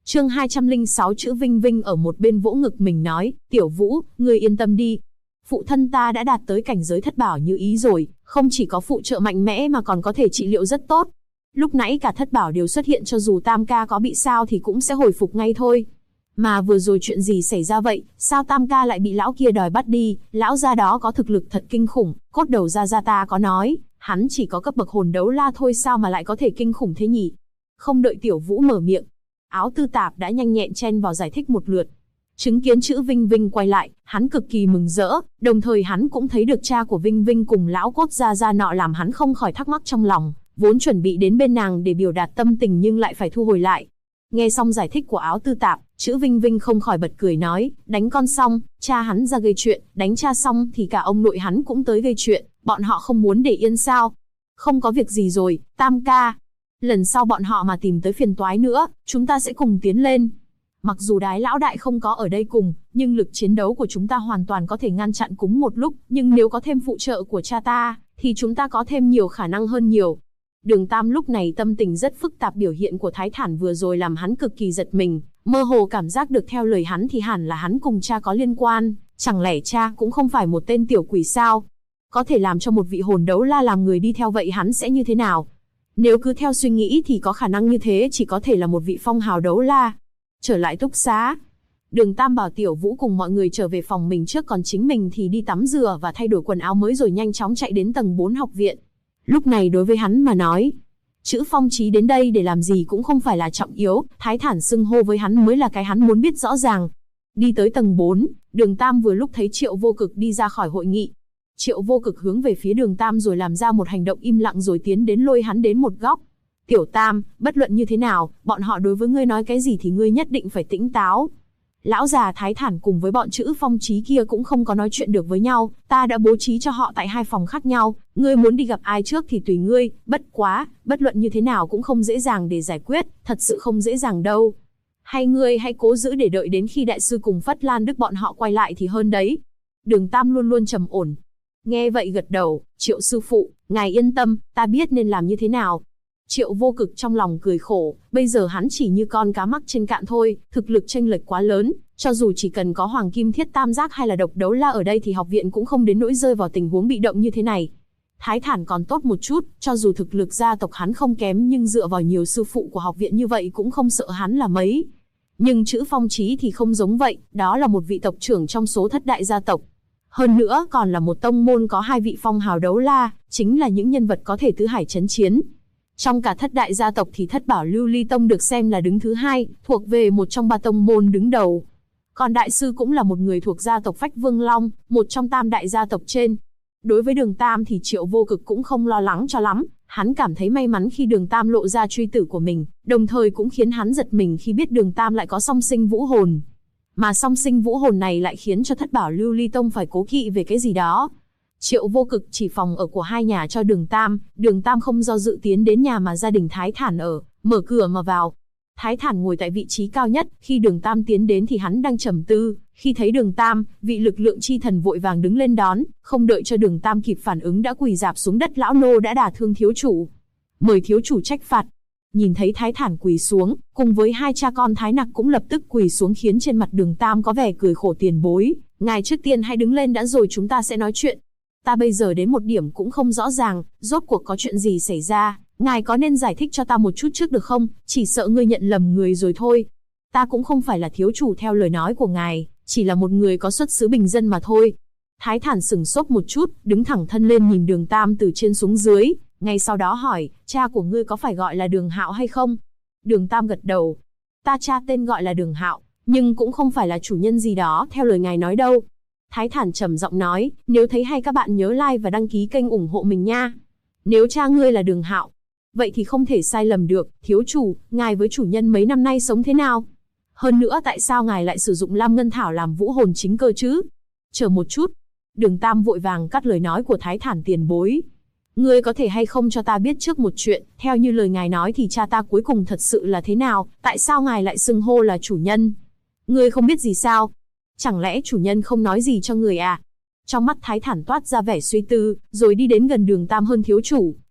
Chương 206 chữ Vinh Vinh ở một bên vỗ ngực mình nói, Tiểu Vũ, ngươi yên tâm đi. Phụ thân ta đã đạt tới cảnh giới thất bảo như ý rồi, không chỉ có phụ trợ mạnh mẽ mà còn có thể trị liệu rất tốt. Lúc nãy cả thất bảo đều xuất hiện, cho dù Tam ca có bị sao thì cũng sẽ hồi phục ngay thôi. Mà vừa rồi chuyện gì xảy ra vậy, sao Tam ca lại bị lão kia đòi bắt đi, lão gia đó có thực lực thật kinh khủng, cốt đầu gia ta có nói, hắn chỉ có cấp bậc hồn đấu la thôi sao mà lại có thể kinh khủng thế nhỉ? Không đợi Tiểu Vũ mở miệng, Áo Tư Tạp đã nhanh nhẹn chen vào giải thích một lượt. Chứng kiến chữ Vinh Vinh quay lại, hắn cực kỳ mừng rỡ, đồng thời hắn cũng thấy được cha của Vinh Vinh cùng lão cốt gia nọ làm hắn không khỏi thắc mắc trong lòng, vốn chuẩn bị đến bên nàng để biểu đạt tâm tình nhưng lại phải thu hồi lại. Nghe xong giải thích của Áo Tư Tạp, chữ Vinh Vinh không khỏi bật cười nói, đánh con xong, cha hắn ra gây chuyện, đánh cha xong thì cả ông nội hắn cũng tới gây chuyện, bọn họ không muốn để yên sao? Không có việc gì rồi, Tam ca. Lần sau bọn họ mà tìm tới phiền toái nữa, chúng ta sẽ cùng tiến lên. Mặc dù Đái lão đại không có ở đây cùng, nhưng lực chiến đấu của chúng ta hoàn toàn có thể ngăn chặn cùng một lúc, nhưng nếu có thêm phụ trợ của cha ta, thì chúng ta có thêm nhiều khả năng hơn nhiều. Đường Tam lúc này tâm tình rất phức tạp, biểu hiện của Thái Thản vừa rồi làm hắn cực kỳ giật mình, mơ hồ cảm giác được theo lời hắn thì hẳn là hắn cùng cha có liên quan, chẳng lẽ cha cũng không phải một tên tiểu quỷ sao? Có thể làm cho một vị hồn đấu la làm người đi theo vậy hắn sẽ như thế nào? Nếu cứ theo suy nghĩ thì có khả năng như thế chỉ có thể là một vị phong hào đấu la. Trở lại túc xá, Đường Tam bảo Tiểu Vũ cùng mọi người trở về phòng mình trước, còn chính mình thì đi tắm rửa và thay đổi quần áo mới rồi nhanh chóng chạy đến tầng 4 học viện. Lúc này đối với hắn mà nói, chữ Phong Chí đến đây để làm gì cũng không phải là trọng yếu, Thái Thản xưng hô với hắn mới là cái hắn muốn biết rõ ràng. Đi tới tầng 4, Đường Tam vừa lúc thấy Triệu Vô Cực đi ra khỏi hội nghị. Triệu Vô Cực hướng về phía Đường Tam rồi làm ra một hành động im lặng rồi tiến đến lôi hắn đến một góc. Tiểu Tam, bất luận như thế nào, bọn họ đối với ngươi nói cái gì thì ngươi nhất định phải tỉnh táo. Lão già Thái Thản cùng với bọn chữ Phong Chí kia cũng không có nói chuyện được với nhau, ta đã bố trí cho họ tại 2 phòng khác nhau, ngươi muốn đi gặp ai trước thì tùy ngươi, bất quá, bất luận như thế nào cũng không dễ dàng để giải quyết, thật sự không dễ dàng đâu. Hay ngươi hãy cố giữ để đợi đến khi đại sư cùng Phất Lan Đức bọn họ quay lại thì hơn đấy. Đường Tam luôn luôn trầm ổn. Nghe vậy gật đầu, Triệu sư phụ, ngài yên tâm, ta biết nên làm như thế nào. Triệu Vô Cực trong lòng cười khổ, bây giờ hắn chỉ như con cá mắc trên cạn thôi, thực lực chênh lệch quá lớn, cho dù chỉ cần có Hoàng Kim Thiết Tam Giác hay là Độc Đấu La ở đây thì học viện cũng không đến nỗi rơi vào tình huống bị động như thế này. Thái Thản còn tốt một chút, cho dù thực lực gia tộc hắn không kém nhưng dựa vào nhiều sư phụ của học viện như vậy cũng không sợ hắn là mấy. Nhưng chữ Phong Chí thì không giống vậy, đó là một vị tộc trưởng trong số thất đại gia tộc. Hơn nữa còn là một tông môn có 2 vị phong hào đấu la, chính là những nhân vật có thể tứ hải chấn chiến. Trong cả thất đại gia tộc thì Thất Bảo Lưu Ly Tông được xem là đứng thứ 2, thuộc về một trong 3 tông môn đứng đầu. Còn đại sư cũng là một người thuộc gia tộc Phách Vương Long, một trong tam đại gia tộc trên. Đối với Đường Tam thì Triệu Vô Cực cũng không lo lắng cho lắm, hắn cảm thấy may mắn khi Đường Tam lộ ra truy tử của mình, đồng thời cũng khiến hắn giật mình khi biết Đường Tam lại có song sinh vũ hồn. Mà song sinh vũ hồn này lại khiến cho Thất Bảo Lưu Ly Tông phải cố kỵ về cái gì đó. Triệu Vô Cực chỉ phòng ở của 2 nhà cho Đường Tam không do dự tiến đến nhà mà gia đình Thái Thản ở, mở cửa mà vào. Thái Thản ngồi tại vị trí cao nhất, khi Đường Tam tiến đến thì hắn đang trầm tư, khi thấy Đường Tam, vị lực lượng chi thần vội vàng đứng lên đón, không đợi cho Đường Tam kịp phản ứng đã quỳ rạp xuống đất, lão nô đã đả thương thiếu chủ. Mời thiếu chủ trách phạt. Nhìn thấy Thái Thản quỳ xuống, cùng với 2 cha con Thái Nặc cũng lập tức quỳ xuống khiến trên mặt Đường Tam có vẻ cười khổ, tiền bối, ngài trước tiên hãy đứng lên đã rồi chúng ta sẽ nói chuyện. Ta bây giờ đến một điểm cũng không rõ ràng, rốt cuộc có chuyện gì xảy ra, ngài có nên giải thích cho ta một chút trước được không, chỉ sợ ngươi nhận lầm người rồi thôi. Ta cũng không phải là thiếu chủ theo lời nói của ngài, chỉ là một người có xuất xứ bình dân mà thôi. Thái Thản sửng sốt một chút, đứng thẳng thân lên nhìn Đường Tam từ trên xuống dưới, ngay sau đó hỏi, cha của ngươi có phải gọi là Đường Hạo hay không? Đường Tam gật đầu. Ta cha tên gọi là Đường Hạo, nhưng cũng không phải là chủ nhân gì đó theo lời ngài nói đâu. Thái Thản trầm giọng nói, nếu thấy hay các bạn nhớ like và đăng ký kênh ủng hộ mình nha. Nếu cha ngươi là Đường Hạo, vậy thì không thể sai lầm được, thiếu chủ, ngài với chủ nhân mấy năm nay sống thế nào? Hơn nữa tại sao ngài lại sử dụng Lam Ngân Thảo làm vũ hồn chính cơ chứ? Chờ một chút. Đường Tam vội vàng cắt lời nói của Thái Thản, tiền bối. Ngươi có thể hay không cho ta biết trước một chuyện, theo như lời ngài nói thì cha ta cuối cùng thật sự là thế nào, tại sao ngài lại xưng hô là chủ nhân? Ngươi không biết gì sao? Chẳng lẽ chủ nhân không nói gì cho người à? Trong mắt Thái Thản toát ra vẻ suy tư, rồi đi đến gần Đường Tam hơn, thiếu chủ,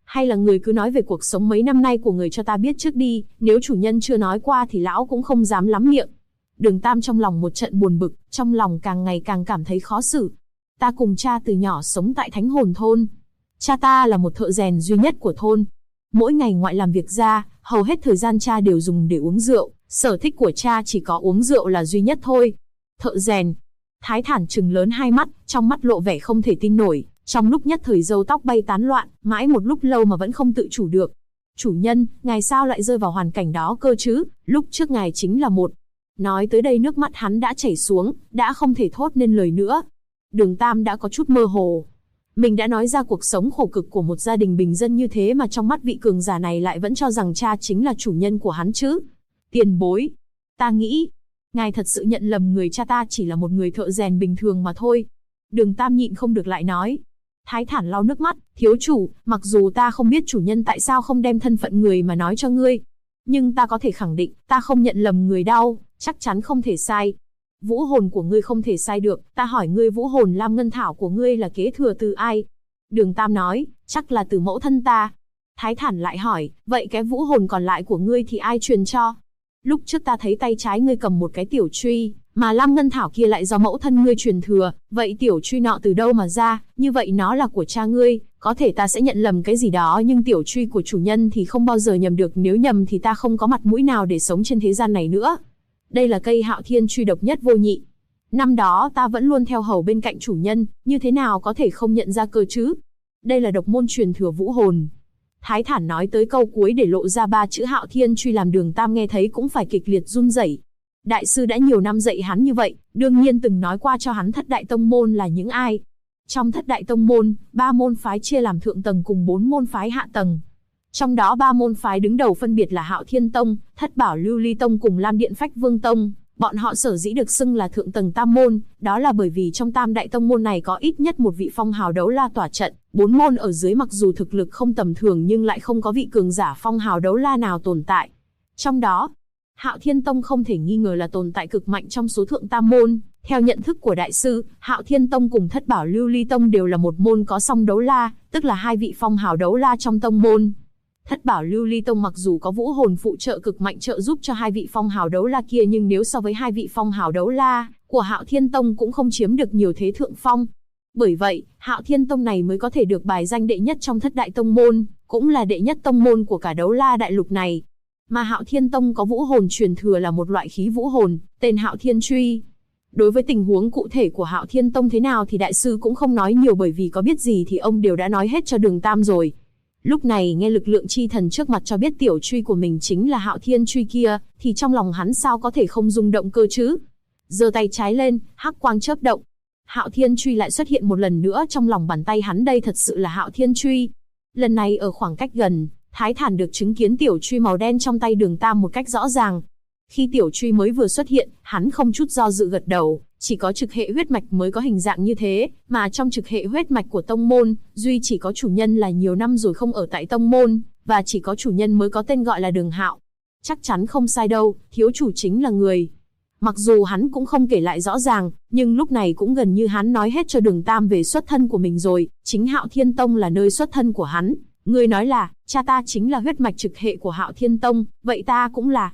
Hay là người cứ nói về cuộc sống mấy năm nay của người cho ta biết trước đi, nếu chủ nhân chưa nói qua thì lão cũng không dám lắm miệng. Đường Tam trong lòng một trận buồn bực, trong lòng càng ngày càng cảm thấy khó xử. Ta cùng cha từ nhỏ sống tại Thánh Hồn thôn. Cha ta là một thợ rèn duy nhất của thôn. Mỗi ngày ngoại làm việc ra, hầu hết thời gian cha đều dùng để uống rượu, sở thích của cha chỉ có uống rượu là duy nhất thôi. Thợ rèn. Thái Thản trừng lớn hai mắt, trong mắt lộ vẻ không thể tin nổi, trong lúc nhất thời râu tóc bay tán loạn, mãi một lúc lâu mà vẫn không tự chủ được. Chủ nhân, ngài sao lại rơi vào hoàn cảnh đó cơ chứ, lúc trước ngài chính là một... Nói tới đây nước mắt hắn đã chảy xuống, đã không thể thốt nên lời nữa. Đường Tam đã có chút mơ hồ. Mình đã nói ra cuộc sống khổ cực của một gia đình bình dân như thế mà trong mắt vị cường giả này lại vẫn cho rằng cha chính là chủ nhân của hắn chứ. Tiền bối. Ta nghĩ, ngài thật sự nhận lầm người cha ta chỉ là một người thợ rèn bình thường mà thôi. Đường Tam nhịn không được lại nói. Thái Thản lau nước mắt, thiếu chủ, mặc dù ta không biết chủ nhân tại sao không đem thân phận người mà nói cho ngươi, nhưng ta có thể khẳng định, ta không nhận lầm người đâu, chắc chắn không thể sai. Vũ hồn của ngươi không thể sai được, ta hỏi ngươi vũ hồn Lam Ngân Thảo của ngươi là kế thừa từ ai? Đường Tam nói, chắc là từ mẫu thân ta. Thái Thản lại hỏi, vậy cái vũ hồn còn lại của ngươi thì ai truyền cho? Lúc trước ta thấy tay trái ngươi cầm một cái tiểu truy, mà Lam Ngân Thảo kia lại do mẫu thân ngươi truyền thừa, vậy tiểu truy nọ từ đâu mà ra, như vậy nó là của cha ngươi, có thể ta sẽ nhận lầm cái gì đó nhưng tiểu truy của chủ nhân thì không bao giờ nhầm được, nếu nhầm thì ta không có mặt mũi nào để sống trên thế gian này nữa. Đây là cây Hạo Thiên truy độc nhất vô nhị. Năm đó ta vẫn luôn theo hầu bên cạnh chủ nhân, như thế nào có thể không nhận ra cơ chứ? Đây là độc môn truyền thừa vũ hồn. Thái Thản nói tới câu cuối để lộ ra ba chữ Hạo Thiên truy làm Đường Tam nghe thấy cũng phải kịch liệt run rẩy. Đại sư đã nhiều năm dạy hắn như vậy, đương nhiên từng nói qua cho hắn thất đại tông môn là những ai. Trong thất đại tông môn, 3 môn phái chia làm thượng tầng cùng 4 môn phái hạ tầng. Trong đó 3 môn phái đứng đầu phân biệt là Hạo Thiên Tông, Thất Bảo Lưu Ly Tông cùng Lam Điện Phách Vương Tông. Bọn họ sở dĩ được xưng là thượng tầng tam môn, đó là bởi vì trong tam đại tông môn này có ít nhất một vị phong hào đấu la tỏa trận. 4 môn ở dưới mặc dù thực lực không tầm thường nhưng lại không có vị cường giả phong hào đấu la nào tồn tại. Trong đó, Hạo Thiên Tông không thể nghi ngờ là tồn tại cực mạnh trong số thượng tam môn. Theo nhận thức của đại sư, Hạo Thiên Tông cùng Thất Bảo Lưu Ly Tông đều là một môn có song đấu la, tức là 2 vị phong hào đấu la trong tông môn. Thất Bảo Lưu Ly Tông mặc dù có vũ hồn phụ trợ cực mạnh trợ giúp cho 2 vị phong hào đấu la kia, nhưng nếu so với 2 vị phong hào đấu la của Hạo Thiên Tông cũng không chiếm được nhiều thế thượng phong. Bởi vậy, Hạo Thiên Tông này mới có thể được bài danh đệ nhất trong thất đại tông môn, cũng là đệ nhất tông môn của cả đấu la đại lục này. Mà Hạo Thiên Tông có vũ hồn truyền thừa là một loại khí vũ hồn, tên Hạo Thiên Truy. Đối với tình huống cụ thể của Hạo Thiên Tông thế nào thì đại sư cũng không nói nhiều, bởi vì có biết gì thì ông đều đã nói hết cho Đường Tam rồi. Lúc này nghe lực lượng chi thần trước mặt cho biết tiểu truy của mình chính là Hạo Thiên Truy kia, thì trong lòng hắn sao có thể không rung động cơ chứ? Giơ tay trái lên, hắc quang chớp động. Hạo Thiên Truy lại xuất hiện một lần nữa trong lòng bàn tay hắn, đây thật sự là Hạo Thiên Truy. Lần này ở khoảng cách gần, Thái Thản được chứng kiến tiểu truy màu đen trong tay Đường Tam một cách rõ ràng. Khi tiểu truy mới vừa xuất hiện, hắn không chút do dự gật đầu, chỉ có trực hệ huyết mạch mới có hình dạng như thế, mà trong trực hệ huyết mạch của tông môn, duy chỉ có chủ nhân là nhiều năm rồi không ở tại tông môn, và chỉ có chủ nhân mới có tên gọi là Đường Hạo. Chắc chắn không sai đâu, thiếu chủ chính là người. Mặc dù hắn cũng không kể lại rõ ràng, nhưng lúc này cũng gần như hắn nói hết cho Đường Tam về xuất thân của mình rồi, chính Hạo Thiên Tông là nơi xuất thân của hắn. Người nói là, cha ta chính là huyết mạch trực hệ của Hạo Thiên Tông, vậy ta cũng là.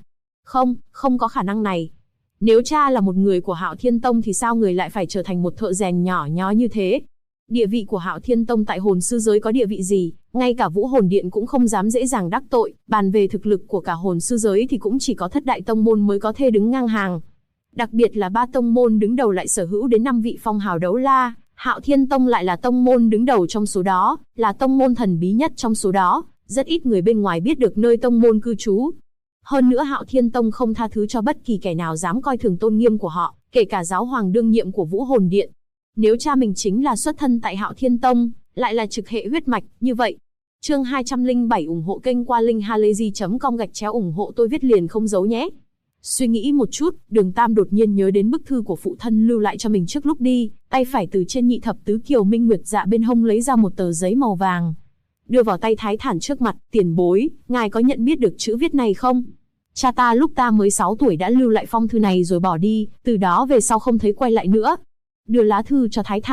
Không có khả năng này. Nếu cha là một người của Hạo Thiên Tông thì sao người lại phải trở thành một thợ rèn nhỏ nhó như thế? Địa vị của Hạo Thiên Tông tại hồn sư giới có địa vị gì? Ngay cả Vũ Hồn Điện cũng không dám dễ dàng đắc tội, bàn về thực lực của cả hồn sư giới thì cũng chỉ có thất đại tông môn mới có thể đứng ngang hàng. Đặc biệt là 3 tông môn đứng đầu lại sở hữu đến 5 vị phong hào đấu la, Hạo Thiên Tông lại là tông môn đứng đầu trong số đó, là tông môn thần bí nhất trong số đó, rất ít người bên ngoài biết được nơi tông môn cư trú. Hơn nữa Hạo Thiên Tông không tha thứ cho bất kỳ kẻ nào dám coi thường tôn nghiêm của họ, kể cả giáo hoàng đương nhiệm của Vũ Hồn Điện. Nếu cha mình chính là xuất thân tại Hạo Thiên Tông, lại là trực hệ huyết mạch, như vậy. Chương 207 ủng hộ kênh qua linkhalazy.com ủng hộ tôi viết liền không giấu nhé. Suy nghĩ một chút, Đường Tam đột nhiên nhớ đến bức thư của phụ thân lưu lại cho mình trước lúc đi, tay phải từ trên nhị thập tứ kiều minh nguyệt dạ bên hông lấy ra một tờ giấy màu vàng. Đưa vào tay Thái Thản trước mặt, tiền bối, ngài có nhận biết được chữ viết này không? Cha ta lúc ta mới 6 tuổi đã lưu lại phong thư này rồi bỏ đi, từ đó về sau không thấy quay lại nữa. Đưa lá thư cho Thái Thản,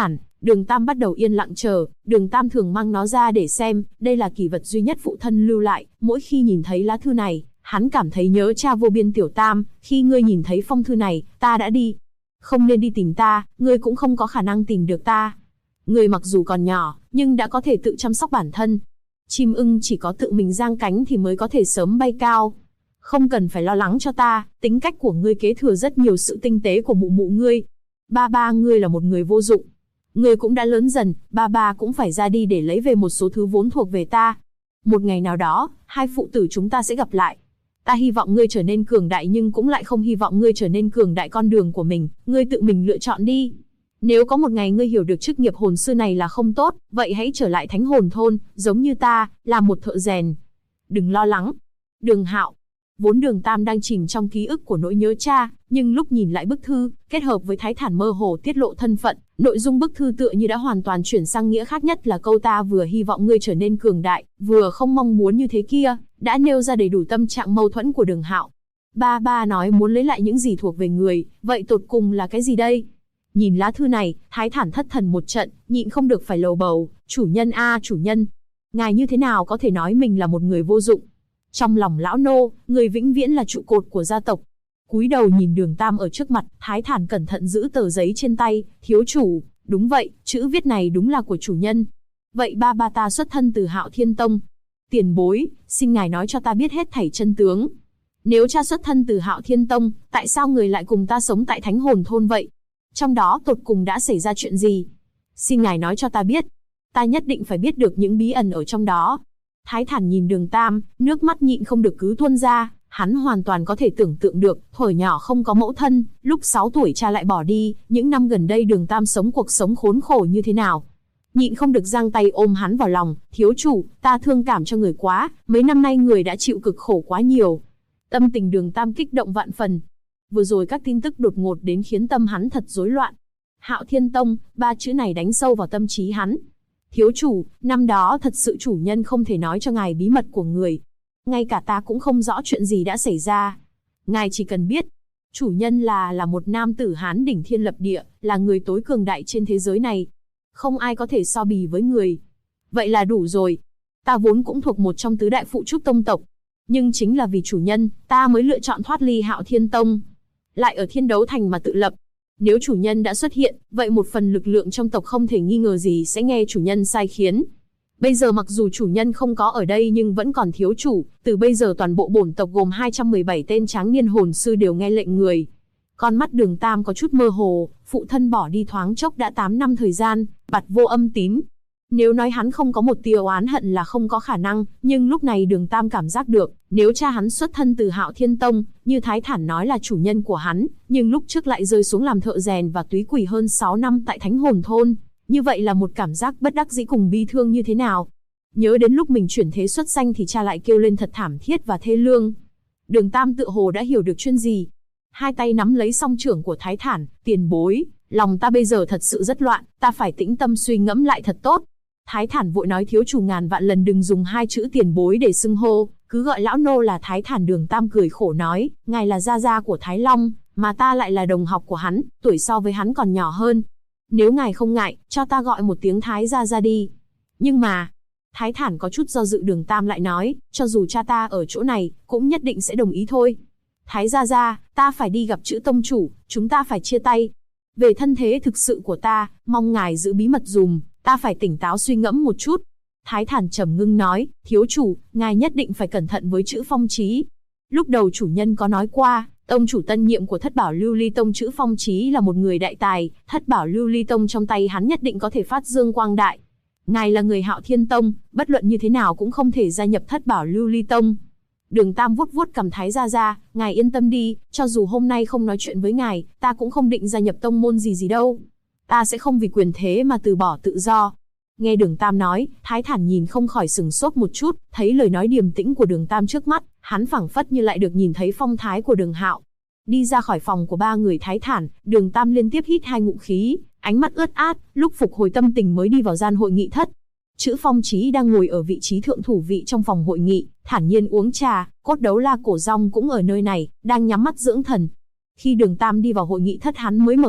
Đường Tam bắt đầu yên lặng chờ, Đường Tam thường mang nó ra để xem, đây là kỷ vật duy nhất phụ thân lưu lại, mỗi khi nhìn thấy lá thư này, hắn cảm thấy nhớ cha vô biên. Tiểu Tam, khi ngươi nhìn thấy phong thư này, ta đã đi. Không nên đi tìm ta, ngươi cũng không có khả năng tìm được ta. Ngươi mặc dù còn nhỏ, nhưng đã có thể tự chăm sóc bản thân. Chim ưng chỉ có tự mình giang cánh thì mới có thể sớm bay cao. Không cần phải lo lắng cho ta, tính cách của ngươi kế thừa rất nhiều sự tinh tế của mụ mụ ngươi. Ba ngươi là một người vô dụng. Ngươi cũng đã lớn dần, ba cũng phải ra đi để lấy về một số thứ vốn thuộc về ta. Một ngày nào đó, hai phụ tử chúng ta sẽ gặp lại. Ta hy vọng ngươi trở nên cường đại nhưng cũng lại không hy vọng ngươi trở nên cường đại con đường của mình, ngươi tự mình lựa chọn đi. Nếu có một ngày ngươi hiểu được chức nghiệp hồn sư này là không tốt, vậy hãy trở lại Thánh Hồn Thôn, giống như ta, làm một thợ rèn. Đừng lo lắng. Đường Hạo. Vốn Đường Tam đang chìm trong ký ức của nỗi nhớ cha, nhưng lúc nhìn lại bức thư, kết hợp với Thái Thản mơ hồ tiết lộ thân phận, nội dung bức thư tựa như đã hoàn toàn chuyển sang nghĩa khác, nhất là câu ta vừa hy vọng ngươi trở nên cường đại, vừa không mong muốn như thế kia, đã nêu ra đầy đủ tâm trạng mâu thuẫn của Đường Hạo. Ba nói muốn lấy lại những gì thuộc về người, vậy tột cùng là cái gì đây? Nhìn lá thư này, Thái Thản thất thần một trận, nhịn không được phải lầu bầu, chủ nhân a chủ nhân, ngài như thế nào có thể nói mình là một người vô dụng? Trong lòng lão nô, người vĩnh viễn là trụ cột của gia tộc. Cúi đầu nhìn Đường Tam ở trước mặt, Thái Thản cẩn thận giữ tờ giấy trên tay, thiếu chủ, đúng vậy, chữ viết này đúng là của chủ nhân. Vậy ba ta xuất thân từ Hạo Thiên Tông. Tiền bối, xin ngài nói cho ta biết hết thảy chân tướng. Nếu cha xuất thân từ Hạo Thiên Tông, tại sao người lại cùng ta sống tại Thánh Hồn Thôn vậy? Trong đó tột cùng đã xảy ra chuyện gì? Xin ngài nói cho ta biết. Ta nhất định phải biết được những bí ẩn ở trong đó. Thái Thản nhìn Đường Tam, nước mắt nhịn không được cứ tuôn ra, hắn hoàn toàn có thể tưởng tượng được, thuở nhỏ không có mẫu thân, lúc 6 tuổi cha lại bỏ đi, những năm gần đây Đường Tam sống cuộc sống khốn khổ như thế nào. Nhịn không được giang tay ôm hắn vào lòng, thiếu chủ, ta thương cảm cho người quá, mấy năm nay người đã chịu cực khổ quá nhiều. Tâm tình Đường Tam kích động vạn phần. Vừa rồi các tin tức đột ngột đến khiến tâm hắn thật rối loạn. Hạo Thiên Tông, 3 chữ này đánh sâu vào tâm trí hắn. Thiếu chủ, năm đó thật sự chủ nhân không thể nói cho ngài bí mật của người. Ngay cả ta cũng không rõ chuyện gì đã xảy ra. Ngài chỉ cần biết, chủ nhân là một nam tử Hán đỉnh thiên lập địa, là người tối cường đại trên thế giới này. Không ai có thể so bì với người. Vậy là đủ rồi. Ta vốn cũng thuộc một trong tứ đại phụ trúc tông tộc. Nhưng chính là vì chủ nhân, ta mới lựa chọn thoát ly Hạo Thiên Tông. Lại ở Thiên Đấu Thành mà tự lập. Nếu chủ nhân đã xuất hiện, vậy một phần lực lượng trong tộc không thể nghi ngờ gì sẽ nghe chủ nhân sai khiến. Bây giờ mặc dù chủ nhân không có ở đây nhưng vẫn còn thiếu chủ, từ bây giờ toàn bộ bổn tộc gồm 217 tên tráng niên hồn sư đều nghe lệnh người. Con mắt Đường Tam có chút mơ hồ, phụ thân bỏ đi thoáng chốc đã 8 năm thời gian, bặt vô âm tín. Nếu nói hắn không có một tia oán hận là không có khả năng, nhưng lúc này Đường Tam cảm giác được, nếu cha hắn xuất thân từ Hạo Thiên Tông, như Thái Thản nói là chủ nhân của hắn, nhưng lúc trước lại rơi xuống làm thợ rèn và túy quỷ hơn 6 năm tại Thánh Hồn Thôn, như vậy là một cảm giác bất đắc dĩ cùng bi thương như thế nào. Nhớ đến lúc mình chuyển thế xuất sanh thì cha lại kêu lên thật thảm thiết và thê lương. Đường Tam tựa hồ đã hiểu được chuyện gì. Hai tay nắm lấy song trưởng của Thái Thản, tiền bối, lòng ta bây giờ thật sự rất loạn, ta phải tĩnh tâm suy ngẫm lại thật tốt. Thái Thản vội nói thiếu chủ ngàn vạn lần đừng dùng 2 chữ tiền bối để xưng hô, cứ gọi lão nô là Thái Thản. Đường Tam cười khổ nói, ngài là gia gia của Thái Long, mà ta lại là đồng học của hắn, tuổi so với hắn còn nhỏ hơn. Nếu ngài không ngại, cho ta gọi một tiếng Thái gia gia đi. Nhưng mà, Thái Thản có chút do dự. Đường Tam lại nói, cho dù cha ta ở chỗ này, cũng nhất định sẽ đồng ý thôi. Thái gia gia, ta phải đi gặp chữ tông chủ, chúng ta phải chia tay. Về thân thế thực sự của ta, mong ngài giữ bí mật dùm, ta phải tỉnh táo suy ngẫm một chút. Thái Thản trầm ngưng nói, thiếu chủ, ngài nhất định phải cẩn thận với chữ Phong Chí. Lúc đầu chủ nhân có nói qua, tông chủ tân nhiệm của Thất Bảo Lưu Ly Tông chữ Phong Chí là một người đại tài, Thất Bảo Lưu Ly Tông trong tay hắn nhất định có thể phát dương quang đại. Ngài là người Hạo Thiên Tông, bất luận như thế nào cũng không thể gia nhập Thất Bảo Lưu Ly Tông. Đường Tam vuốt vuốt cằm Thái gia gia, ngài yên tâm đi, cho dù hôm nay không nói chuyện với ngài, ta cũng không định gia nhập tông môn gì đâu. Ta sẽ không vì quyền thế mà từ bỏ tự do. Nghe Đường Tam nói, Thái Thản nhìn không khỏi sừng sốt một chút, thấy lời nói điềm tĩnh của Đường Tam trước mắt, hắn phảng phất như lại được nhìn thấy phong thái của Đường Hạo. Đi ra khỏi phòng của 3 người Thái Thản, Đường Tam liên tiếp hít 2 ngụm khí, ánh mắt ướt át, lúc phục hồi tâm tình mới đi vào gian hội nghị thất. Chữ Phong Chí đang ngồi ở vị trí thượng thủ vị trong phòng hội nghị, thản nhiên uống trà, Cốt Đấu La Cổ Rong cũng ở nơi này, đang nhắm mắt dưỡng thần. Khi Đường Tam đi vào hội nghị thất hắn mới mở mắt,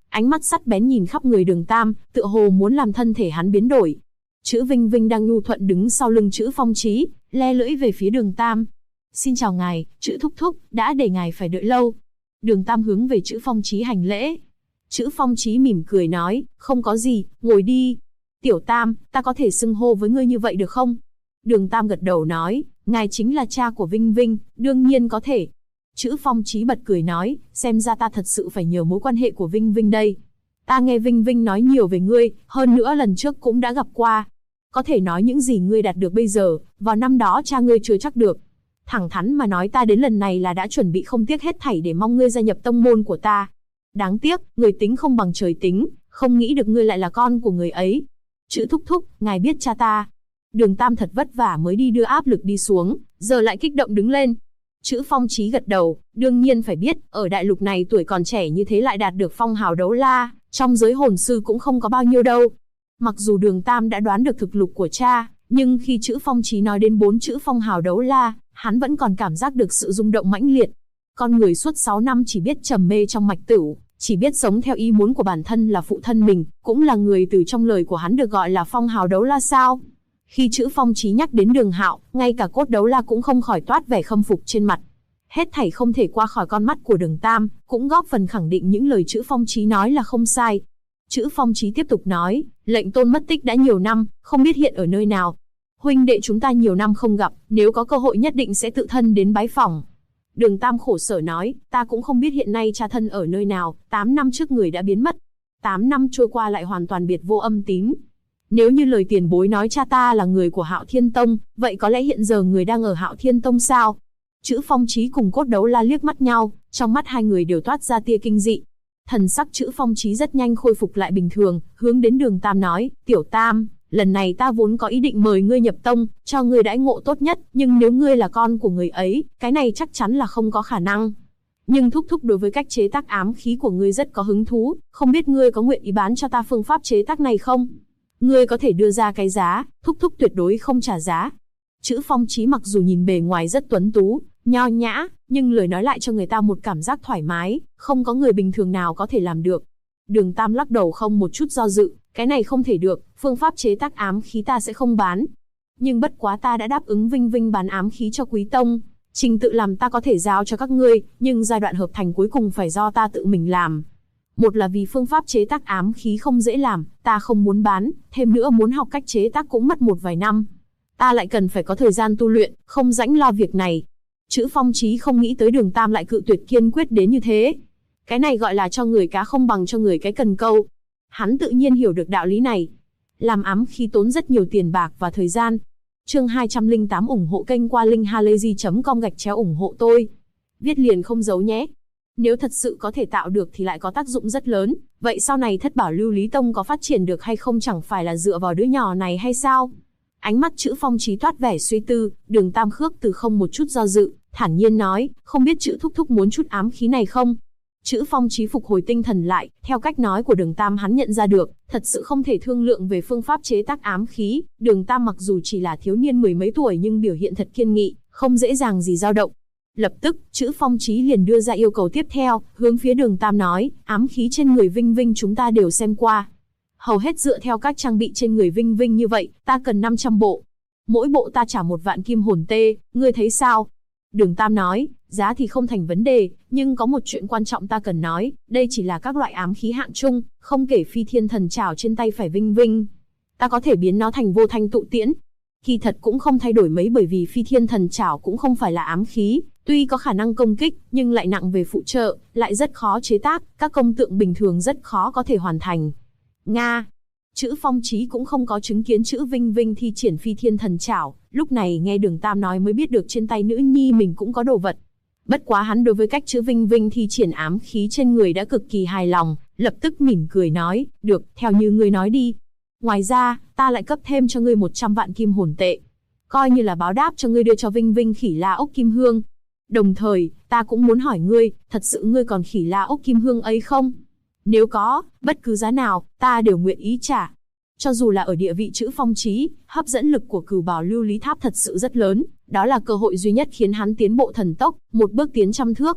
Ánh mắt sắc bén nhìn khắp người Đường Tam, tựa hồ muốn làm thân thể hắn biến đổi. Chữ Vinh Vinh đang nhu thuận đứng sau lưng chữ Phong Chí, le lưỡi về phía Đường Tam. Xin chào ngài, chữ thúc thúc, đã để ngài phải đợi lâu. Đường Tam hướng về chữ Phong Chí hành lễ. Chữ Phong Chí mỉm cười nói, không có gì, ngồi đi. Tiểu Tam, ta có thể xưng hô với ngươi như vậy được không? Đường Tam gật đầu nói, ngài chính là cha của Vinh Vinh, đương nhiên có thể. Chữ Phong Chí bật cười nói, xem ra ta thật sự phải nhờ mối quan hệ của Vinh Vinh đây. Ta nghe Vinh Vinh nói nhiều về ngươi, hơn nữa lần trước cũng đã gặp qua. Có thể nói những gì ngươi đạt được bây giờ, vào năm đó cha ngươi chưa chắc được. Thẳng thắn mà nói, ta đến lần này là đã chuẩn bị không tiếc hết thảy để mong ngươi gia nhập tông môn của ta. Đáng tiếc, người tính không bằng trời tính, không nghĩ được ngươi lại là con của người ấy. Chữ thúc thúc, ngài biết cha ta. Đường Tam thật vất vả mới đi đưa áp lực đi xuống, giờ lại kích động đứng lên. Chữ Phong Chí gật đầu, đương nhiên phải biết, ở đại lục này tuổi còn trẻ như thế lại đạt được phong hào đấu la, trong giới hồn sư cũng không có bao nhiêu đâu. Mặc dù Đường Tam đã đoán được thực lực của cha, nhưng khi chữ Phong Chí nói đến 4 chữ phong hào đấu la, hắn vẫn còn cảm giác được sự rung động mãnh liệt. Con người suốt 6 năm chỉ biết trầm mê trong mạch tửu, chỉ biết sống theo ý muốn của bản thân là phụ thân mình, cũng là người từ trong lời của hắn được gọi là phong hào đấu la sao? Khi chữ Phong Chí nhắc đến Đường Hạo, ngay cả cốt đấu la cũng không khỏi toát vẻ khâm phục trên mặt. Hết thảy không thể qua khỏi con mắt của Đường Tam, cũng góp phần khẳng định những lời chữ Phong Chí nói là không sai. Chữ Phong Chí tiếp tục nói, lệnh tôn mất tích đã nhiều năm, không biết hiện ở nơi nào. Huynh đệ chúng ta nhiều năm không gặp, nếu có cơ hội nhất định sẽ tự thân đến bái phỏng. Đường Tam khổ sở nói, ta cũng không biết hiện nay cha thân ở nơi nào, 8 năm trước người đã biến mất. 8 năm trôi qua lại hoàn toàn biệt vô âm tín. Nếu như lời tiền bối nói cha ta là người của Hạo Thiên Tông, vậy có lẽ hiện giờ người đang ở Hạo Thiên Tông sao? Chữ Phong Chí cùng cốt đấu la liếc mắt nhau, trong mắt hai người đều toát ra tia kinh dị. Thần sắc chữ Phong Chí rất nhanh khôi phục lại bình thường, hướng đến Đường Tam nói, Tiểu Tam, lần này ta vốn có ý định mời ngươi nhập tông, cho ngươi đãi ngộ tốt nhất, nhưng nếu ngươi là con của người ấy, cái này chắc chắn là không có khả năng. Nhưng thúc thúc đối với cách chế tác ám khí của ngươi rất có hứng thú, không biết ngươi có nguyện ý bán cho ta phương pháp chế tác này không? Ngươi có thể đưa ra cái giá, thúc thúc tuyệt đối không trả giá. Chữ Phong Chí mặc dù nhìn bề ngoài rất tuấn tú, nho nhã, nhưng lời nói lại cho người ta một cảm giác thoải mái, không có người bình thường nào có thể làm được. Đường Tam lắc đầu không một chút do dự, cái này không thể được, phương pháp chế tác ám khí ta sẽ không bán. Nhưng bất quá ta đã đáp ứng Vinh Vinh bán ám khí cho Quý Tông, trình tự làm ta có thể giao cho các ngươi, nhưng giai đoạn hợp thành cuối cùng phải do ta tự mình làm. Một là vì phương pháp chế tác ám khí không dễ làm, ta không muốn bán, thêm nữa muốn học cách chế tác cũng mất một vài năm. Ta lại cần phải có thời gian tu luyện, không rảnh lo việc này. Chữ Phong Chí không nghĩ tới Đường Tam lại cự tuyệt kiên quyết đến như thế. Cái này gọi là cho người cá không bằng cho người cái cần câu. Hắn tự nhiên hiểu được đạo lý này. Làm ám khí tốn rất nhiều tiền bạc và thời gian. Chương 208 ủng hộ kênh qua linkhalazy.com/ủng hộ tôi. Viết liền không giấu nhé. Nếu thật sự có thể tạo được thì lại có tác dụng rất lớn. Vậy sau này Thất Bảo Lưu Ly Tông có phát triển được hay không chẳng phải là dựa vào đứa nhỏ này hay sao? Ánh mắt chữ Phong Chí toát vẻ suy tư, Đường Tam khước từ không một chút do dự, thản nhiên nói, không biết chữ thúc thúc muốn chút ám khí này không? Chữ Phong Chí phục hồi tinh thần lại, theo cách nói của Đường Tam hắn nhận ra được, thật sự không thể thương lượng về phương pháp chế tác ám khí. Đường Tam mặc dù chỉ là thiếu niên mười mấy tuổi nhưng biểu hiện thật kiên nghị, không dễ dàng gì dao động. Lập tức, chữ Phong Chí liền đưa ra yêu cầu tiếp theo, hướng phía Đường Tam nói, ám khí trên người Vinh Vinh chúng ta đều xem qua. Hầu hết dựa theo các trang bị trên người Vinh Vinh như vậy, ta cần 500 bộ. Mỗi bộ ta trả 1 vạn kim hồn tê, ngươi thấy sao? Đường Tam nói, giá thì không thành vấn đề, nhưng có một chuyện quan trọng ta cần nói, đây chỉ là các loại ám khí hạng trung, không kể phi thiên thần trảo trên tay phải Vinh Vinh. Ta có thể biến nó thành vô thanh tụ tiễn. Kỳ thật cũng không thay đổi mấy bởi vì phi thiên thần trảo cũng không phải là ám khí, tuy có khả năng công kích, nhưng lại nặng về phụ trợ, lại rất khó chế tác, các công tượng bình thường rất khó có thể hoàn thành. Nga. Chữ Phong Chí cũng không có chứng kiến chữ Vinh Vinh thi triển phi thiên thần trảo, lúc này nghe Đường Tam nói mới biết được trên tay nữ nhi mình cũng có đồ vật. Bất quá hắn đối với cách chữ Vinh Vinh thi triển ám khí trên người đã cực kỳ hài lòng, lập tức mỉm cười nói, được, theo như ngươi nói đi. Ngoài ra, ta lại cấp thêm cho ngươi 100 vạn kim hồn tệ. Coi như là báo đáp cho ngươi đưa cho Vinh Vinh khỉ la ốc kim hương. Đồng thời, ta cũng muốn hỏi ngươi, thật sự ngươi còn khỉ la ốc kim hương ấy không? Nếu có, bất cứ giá nào, ta đều nguyện ý trả. Cho dù là ở địa vị chữ Phong Chí, hấp dẫn lực của Cửu Bảo Lưu Ly Tháp thật sự rất lớn, đó là cơ hội duy nhất khiến hắn tiến bộ thần tốc, một bước tiến trăm thước.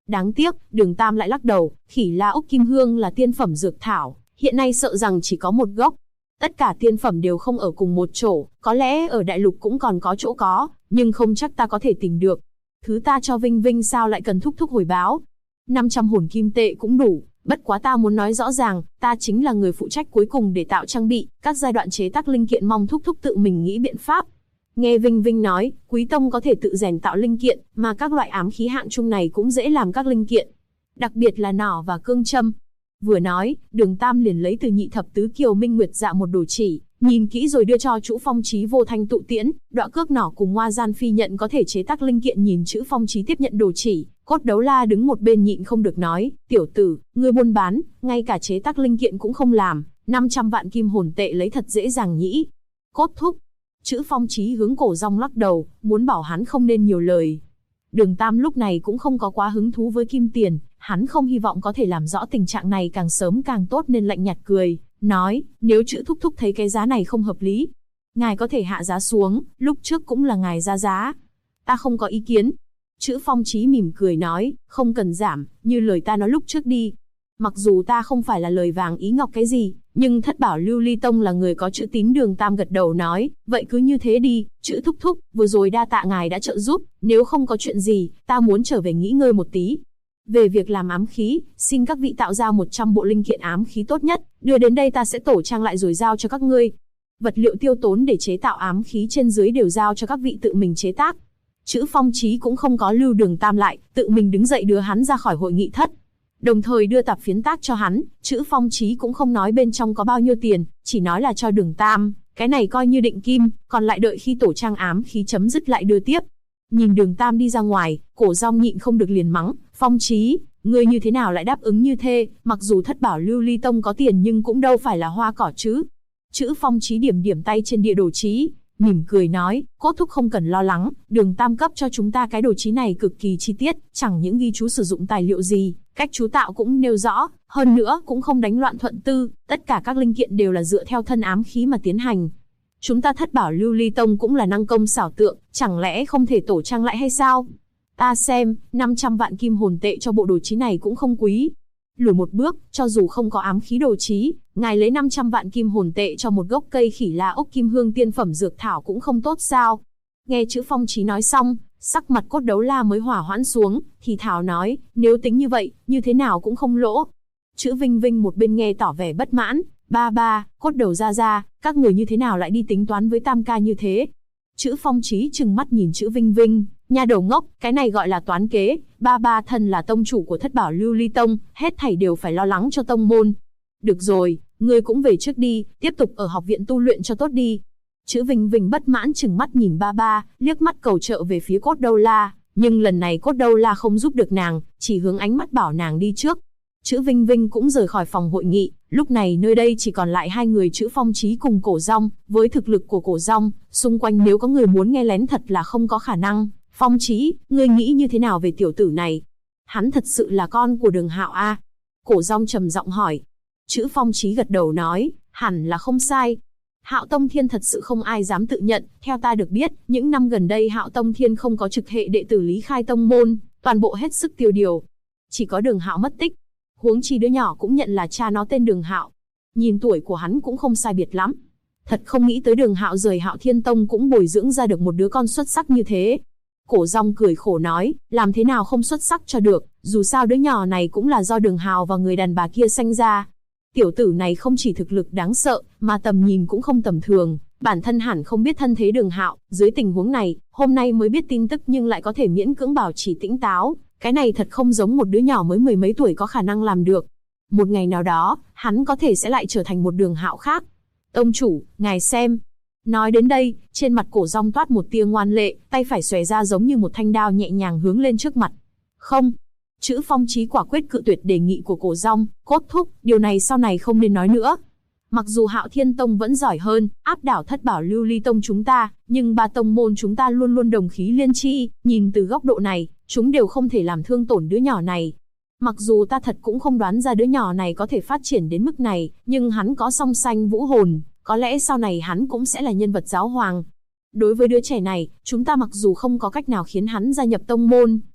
Đáng tiếc, Đường Tam lại lắc đầu, Khỉ La Úc Kim Hương là tiên phẩm dược thảo, hiện nay sợ rằng chỉ có một gốc. Tất cả tiên phẩm đều không ở cùng một chỗ, có lẽ ở đại lục cũng còn có chỗ có, nhưng không chắc ta có thể tìm được. Thứ ta cho Vinh Vinh sao lại cần thúc thúc hồi báo? 500 hồn kim tệ cũng đủ, bất quá ta muốn nói rõ ràng, ta chính là người phụ trách cuối cùng để tạo trang bị, các giai đoạn chế tác linh kiện mong thúc thúc tự mình nghĩ biện pháp. Nghe Vinh Vinh nói, Quý Tông có thể tự rèn tạo linh kiện, mà các loại ám khí hạng trung này cũng dễ làm các linh kiện. Đặc biệt là nỏ và cương châm. Vừa nói, Đường Tam liền lấy từ Nhị Thập Tứ Kiều Minh Nguyệt Dạ một đồ chỉ, nhìn kỹ rồi đưa cho Chữ Phong Chí Vô Thanh Tụ Tiễn, Đọa Cước Nỏ cùng Hoa Gian Phi nhận có thể chế tác linh kiện. Nhìn Chữ Phong Chí tiếp nhận đồ chỉ, Cốt Đấu La đứng một bên nhịn không được nói, tiểu tử, ngươi buôn bán, ngay cả chế tác linh kiện cũng không làm, 500 vạn kim hồn tệ lấy thật dễ dàng nhỉ? Cốt thúc. Chữ Phong Chí hướng Cổ Rong lắc đầu, muốn bảo hắn không nên nhiều lời. Đường Tam lúc này cũng không có quá hứng thú với kim tiền, hắn không hy vọng có thể làm rõ tình trạng này càng sớm càng tốt nên lạnh nhạt cười, nói, nếu Chữ thúc thúc thấy cái giá này không hợp lý, ngài có thể hạ giá xuống, lúc trước cũng là ngài ra giá. Ta không có ý kiến. Chữ Phong Chí mỉm cười nói, không cần giảm, như lời ta nói lúc trước đi. Mặc dù ta không phải là lời vàng ý ngọc cái gì, nhưng Thất Bảo Lưu Ly Tông là người có chữ tín. Đường Tam gật đầu nói, vậy cứ như thế đi, Chữ thúc thúc, vừa rồi đa tạ ngài đã trợ giúp, nếu không có chuyện gì, ta muốn trở về nghỉ ngơi một tí. Về việc làm ám khí, xin các vị tạo ra 100 bộ linh kiện ám khí tốt nhất, đưa đến đây ta sẽ tổ trang lại rồi giao cho các ngươi. Vật liệu tiêu tốn để chế tạo ám khí trên dưới đều giao cho các vị tự mình chế tác. Chữ Phong Chí cũng không có lưu Đường Tam lại, tự mình đứng dậy đưa hắn ra khỏi hội nghị thất. Đồng thời đưa tạp phiến tác cho hắn. Chữ Phong Chí cũng không nói bên trong có bao nhiêu tiền, chỉ nói là cho Đường Tam, cái này coi như định kim, còn lại đợi khi tổ trang ám khí chấm dứt lại đưa tiếp. Nhìn Đường Tam đi ra ngoài, Cổ Rong nhịn không được liền mắng, Phong Chí, ngươi như thế nào lại đáp ứng như thế, mặc dù Thất Bảo Lưu Ly Tông có tiền nhưng cũng đâu phải là hoa cỏ chứ. Chữ Phong Chí điểm điểm tay trên địa đồ chí, mỉm cười nói, Cốt thúc không cần lo lắng, Đường Tam cấp cho chúng ta cái đồ chí này cực kỳ chi tiết, chẳng những ghi chú sử dụng tài liệu gì, cách chú tạo cũng nêu rõ, hơn nữa cũng không đánh loạn thuận tư, tất cả các linh kiện đều là dựa theo thân ám khí mà tiến hành. Chúng ta Thất Bảo Lưu Ly Tông cũng là năng công xảo tượng, chẳng lẽ không thể tổ trang lại hay sao? Ta xem, 500 vạn kim hồn tệ cho bộ đồ chí này cũng không quý. Lùi một bước, cho dù không có ám khí đồ chí, ngài lấy 500 vạn kim hồn tệ cho một gốc cây Khỉ La Úc Kim Hương tiên phẩm dược thảo cũng không tốt sao? Nghe Chữ Phong Chí nói xong, sắc mặt Cốt Đấu La mới hỏa hoãn xuống, thì thào nói, nếu tính như vậy, như thế nào cũng không lỗ. Chữ Vinh Vinh một bên nghe tỏ vẻ bất mãn, ba, Cốt Đầu ra, các người như thế nào lại đi tính toán với Tam ca như thế? Chữ Phong Chí trừng mắt nhìn Chữ Vinh Vinh, nhà đầu ngốc, cái này gọi là toán kế, ba thân là tông chủ của Thất Bảo Lưu Ly Tông, hết thảy đều phải lo lắng cho tông môn. Được rồi, ngươi cũng về trước đi, tiếp tục ở học viện tu luyện cho tốt đi. Chữ Vinh Vinh bất mãn trừng mắt nhìn ba, liếc mắt cầu trợ về phía Cốt Đầu La, nhưng lần này Cốt Đầu La không giúp được nàng, chỉ hướng ánh mắt bảo nàng đi trước. Chữ Vinh Vinh cũng rời khỏi phòng hội nghị, lúc này nơi đây chỉ còn lại hai người Chữ Phong Chí cùng Cổ Rong, với thực lực của Cổ Rong, xung quanh nếu có người muốn nghe lén thật là không có khả năng. Phong Chí, ngươi nghĩ như thế nào về tiểu tử này? Hắn thật sự là con của Đường Hạo a? Cổ Rong trầm giọng hỏi. Chữ Phong Chí gật đầu nói, hẳn là không sai. Hạo Tông Thiên thật sự không ai dám tự nhận, theo ta được biết, những năm gần đây Hạo Tông Thiên không có trực hệ đệ tử lý khai tông môn, toàn bộ hết sức tiêu điều. Chỉ có Đường Hạo mất tích. Huống chi đứa nhỏ cũng nhận là cha nó tên Đường Hạo. Nhìn tuổi của hắn cũng không sai biệt lắm. Thật không nghĩ tới Đường Hạo rời Hạo Thiên Tông cũng bồi dưỡng ra được một đứa con xuất sắc như thế. Cổ Rong cười khổ nói, làm thế nào không xuất sắc cho được, dù sao đứa nhỏ này cũng là do Đường Hạo và người đàn bà kia sanh ra. Tiểu tử này không chỉ thực lực đáng sợ, mà tầm nhìn cũng không tầm thường, bản thân hẳn không biết thân thế Đường Hạo, dưới tình huống này, hôm nay mới biết tin tức nhưng lại có thể miễn cưỡng bảo trì tĩnh táo, cái này thật không giống một đứa nhỏ mới mười mấy tuổi có khả năng làm được. Một ngày nào đó, hắn có thể sẽ lại trở thành một Đường Hạo khác. Tông chủ, ngài xem. Nói đến đây, trên mặt Cổ Rong toát một tia ngoan lệ, tay phải xòe ra giống như một thanh đao nhẹ nhàng hướng lên trước mặt. Không. Chữ Phong Chí quả quyết cự tuyệt đề nghị của Cổ Rong, Cốt thúc, điều này sau này không nên nói nữa. Mặc dù Hạo Thiên Tông vẫn giỏi hơn, áp đảo Thất Bảo Lưu Ly Tông chúng ta, nhưng ba tông môn chúng ta luôn luôn đồng khí liên chi, nhìn từ góc độ này, chúng đều không thể làm thương tổn đứa nhỏ này. Mặc dù ta thật cũng không đoán ra đứa nhỏ này có thể phát triển đến mức này, nhưng hắn có song sanh vũ hồn, có lẽ sau này hắn cũng sẽ là nhân vật giáo hoàng. Đối với đứa trẻ này, chúng ta mặc dù không có cách nào khiến hắn gia nhập tông môn,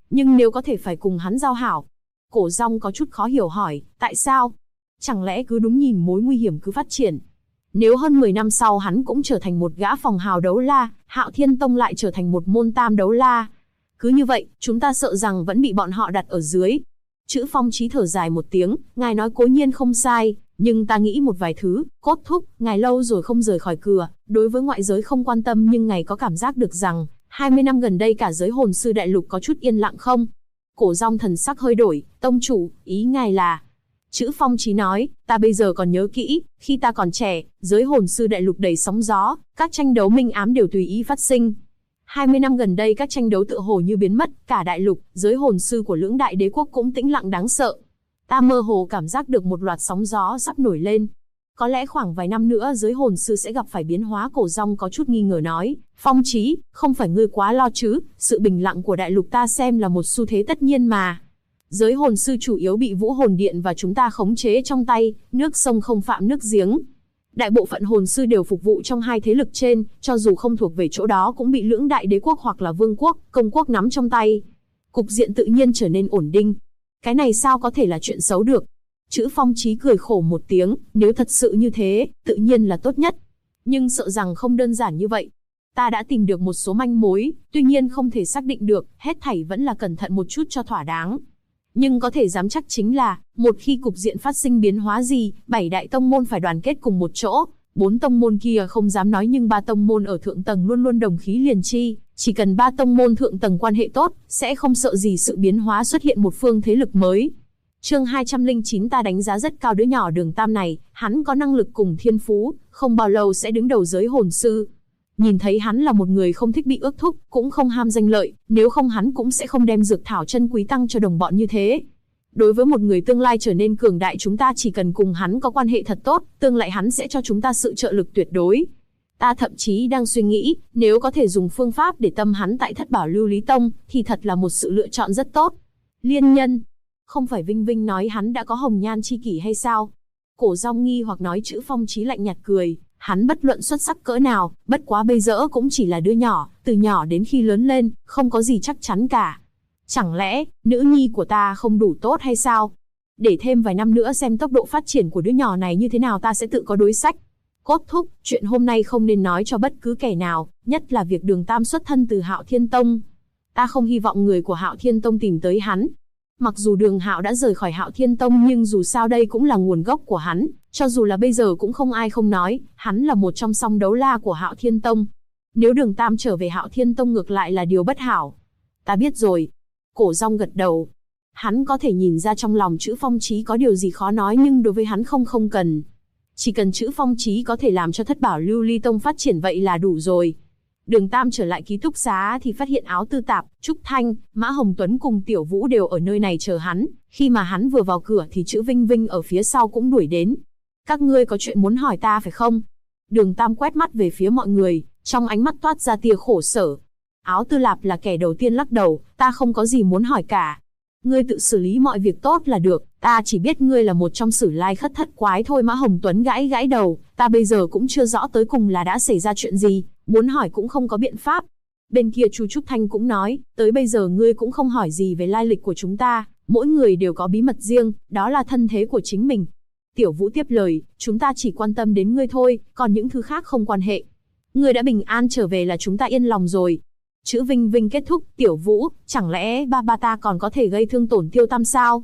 Nhưng nếu có thể phải cùng hắn giao hảo. Cổ Rong có chút khó hiểu hỏi, tại sao? Chẳng lẽ cứ đúng nhìn mối nguy hiểm cứ phát triển? Nếu hơn 10 năm sau hắn cũng trở thành một gã phòng hào đấu la, Hạo Thiên Tông lại trở thành một môn tam đấu la. Cứ như vậy, chúng ta sợ rằng vẫn bị bọn họ đặt ở dưới. Chữ Phong Chí thở dài một tiếng, ngài nói cố nhiên không sai, nhưng ta nghĩ một vài thứ. Cốt thúc, ngài lâu rồi không rời khỏi cửa, đối với ngoại giới không quan tâm, nhưng ngài có cảm giác được rằng 20 năm gần đây cả giới hồn sư đại lục có chút yên lặng không? Cổ Rong thần sắc hơi đổi, tông chủ, ý ngài là... Chữ Phong Chí nói, ta bây giờ còn nhớ kỹ, khi ta còn trẻ, giới hồn sư đại lục đầy sóng gió, các tranh đấu minh ám đều tùy ý phát sinh. 20 năm gần đây các tranh đấu tựa hồ như biến mất, cả đại lục, giới hồn sư của lưỡng đại đế quốc cũng tĩnh lặng đáng sợ. Ta mơ hồ cảm giác được một loạt sóng gió sắp nổi lên. Có lẽ khoảng vài năm nữa giới hồn sư sẽ gặp phải biến hóa. Cổ Rong có chút nghi ngờ nói, Phong Chí, không phải ngươi quá lo chứ, sự bình lặng của đại lục ta xem là một xu thế tất nhiên mà. Giới hồn sư chủ yếu bị Vũ Hồn Điện và chúng ta khống chế trong tay, nước sông không phạm nước giếng. Đại bộ phận hồn sư đều phục vụ trong hai thế lực trên, cho dù không thuộc về chỗ đó cũng bị lưỡng đại đế quốc hoặc là vương quốc, công quốc nắm trong tay. Cục diện tự nhiên trở nên ổn định. Cái này sao có thể là chuyện xấu được? Chữ Phong Chí cười khổ một tiếng, nếu thật sự như thế, tự nhiên là tốt nhất. Nhưng sợ rằng không đơn giản như vậy. Ta đã tìm được một số manh mối, tuy nhiên không thể xác định được, hết thảy vẫn là cẩn thận một chút cho thỏa đáng. Nhưng có thể dám chắc chính là, một khi cục diện phát sinh biến hóa gì, 7 đại tông môn phải đoàn kết cùng một chỗ. 4 tông môn kia không dám nói nhưng 3 tông môn ở thượng tầng luôn luôn đồng khí liền chi. Chỉ cần 3 tông môn thượng tầng quan hệ tốt, sẽ không sợ gì sự biến hóa xuất hiện một phương thế lực mới. Chương 209 ta đánh giá rất cao đứa nhỏ Đường Tam này, hắn có năng lực cùng thiên phú, không bao lâu sẽ đứng đầu giới hồn sư. Nhìn thấy hắn là một người không thích bị ước thúc, cũng không ham danh lợi, nếu không hắn cũng sẽ không đem dược thảo chân quý tăng cho đồng bọn như thế. Đối với một người tương lai trở nên cường đại, chúng ta chỉ cần cùng hắn có quan hệ thật tốt, tương lai hắn sẽ cho chúng ta sự trợ lực tuyệt đối. Ta thậm chí đang suy nghĩ, nếu có thể dùng phương pháp để tâm hắn tại Thất Bảo Lưu Ly Tông, thì thật là một sự lựa chọn rất tốt. Liên nhân, không phải Vinh Vinh nói hắn đã có hồng nhan chi kỷ hay sao? Cổ Rong nghi hoặc nói. Chữ Phong Chí lạnh nhạt cười, hắn bất luận xuất sắc cỡ nào, bất quá bây giờ cũng chỉ là đứa nhỏ, từ nhỏ đến khi lớn lên, không có gì chắc chắn cả. Chẳng lẽ, nữ nhi của ta không đủ tốt hay sao? Để thêm vài năm nữa xem tốc độ phát triển của đứa nhỏ này như thế nào, ta sẽ tự có đối sách. Cốt thúc, chuyện hôm nay không nên nói cho bất cứ kẻ nào, nhất là việc Đường Tam xuất thân từ Hạo Thiên Tông. Ta không hy vọng người của Hạo Thiên Tông tìm tới hắn. Mặc dù Đường Hạo đã rời khỏi Hạo Thiên Tông nhưng dù sao đây cũng là nguồn gốc của hắn, cho dù là bây giờ cũng không ai không nói, hắn là một trong song đấu la của Hạo Thiên Tông. Nếu Đường Tam trở về Hạo Thiên Tông ngược lại là điều bất hảo. Ta biết rồi. Cổ Rong gật đầu. Hắn có thể nhìn ra trong lòng Chữ Phong Chí có điều gì khó nói, nhưng đối với hắn không cần. Chỉ cần Chữ Phong Chí có thể làm cho Thất Bảo Lưu Ly Tông phát triển vậy là đủ rồi. Đường Tam trở lại ký túc xá thì phát hiện Áo Tư Tạp, Trúc Thanh, Mã Hồng Tuấn cùng Tiểu Vũ đều ở nơi này chờ hắn. Khi mà hắn vừa vào cửa thì Chữ Vinh Vinh ở phía sau cũng đuổi đến. Các ngươi có chuyện muốn hỏi ta phải không? Đường Tam quét mắt về phía mọi người, trong ánh mắt toát ra tia khổ sở. Áo Tư Lạp là kẻ đầu tiên lắc đầu, ta không có gì muốn hỏi cả. Ngươi tự xử lý mọi việc tốt là được, ta chỉ biết ngươi là một trong Sử Lai Khất Thất quái thôi. Mã Hồng Tuấn gãi đầu, ta bây giờ cũng chưa rõ tới cùng là đã xảy ra chuyện gì, muốn hỏi cũng không có biện pháp. Bên kia Chu Trúc Thanh cũng nói, tới bây giờ ngươi cũng không hỏi gì về lai lịch của chúng ta, mỗi người đều có bí mật riêng, đó là thân thế của chính mình. Tiểu Vũ tiếp lời, chúng ta chỉ quan tâm đến ngươi thôi, còn những thứ khác không quan hệ. Ngươi đã bình an trở về là chúng ta yên lòng rồi. Chữ Vinh Vinh kết thúc, Tiểu Vũ, chẳng lẽ ba ta còn có thể gây thương tổn Tiêu Tam sao?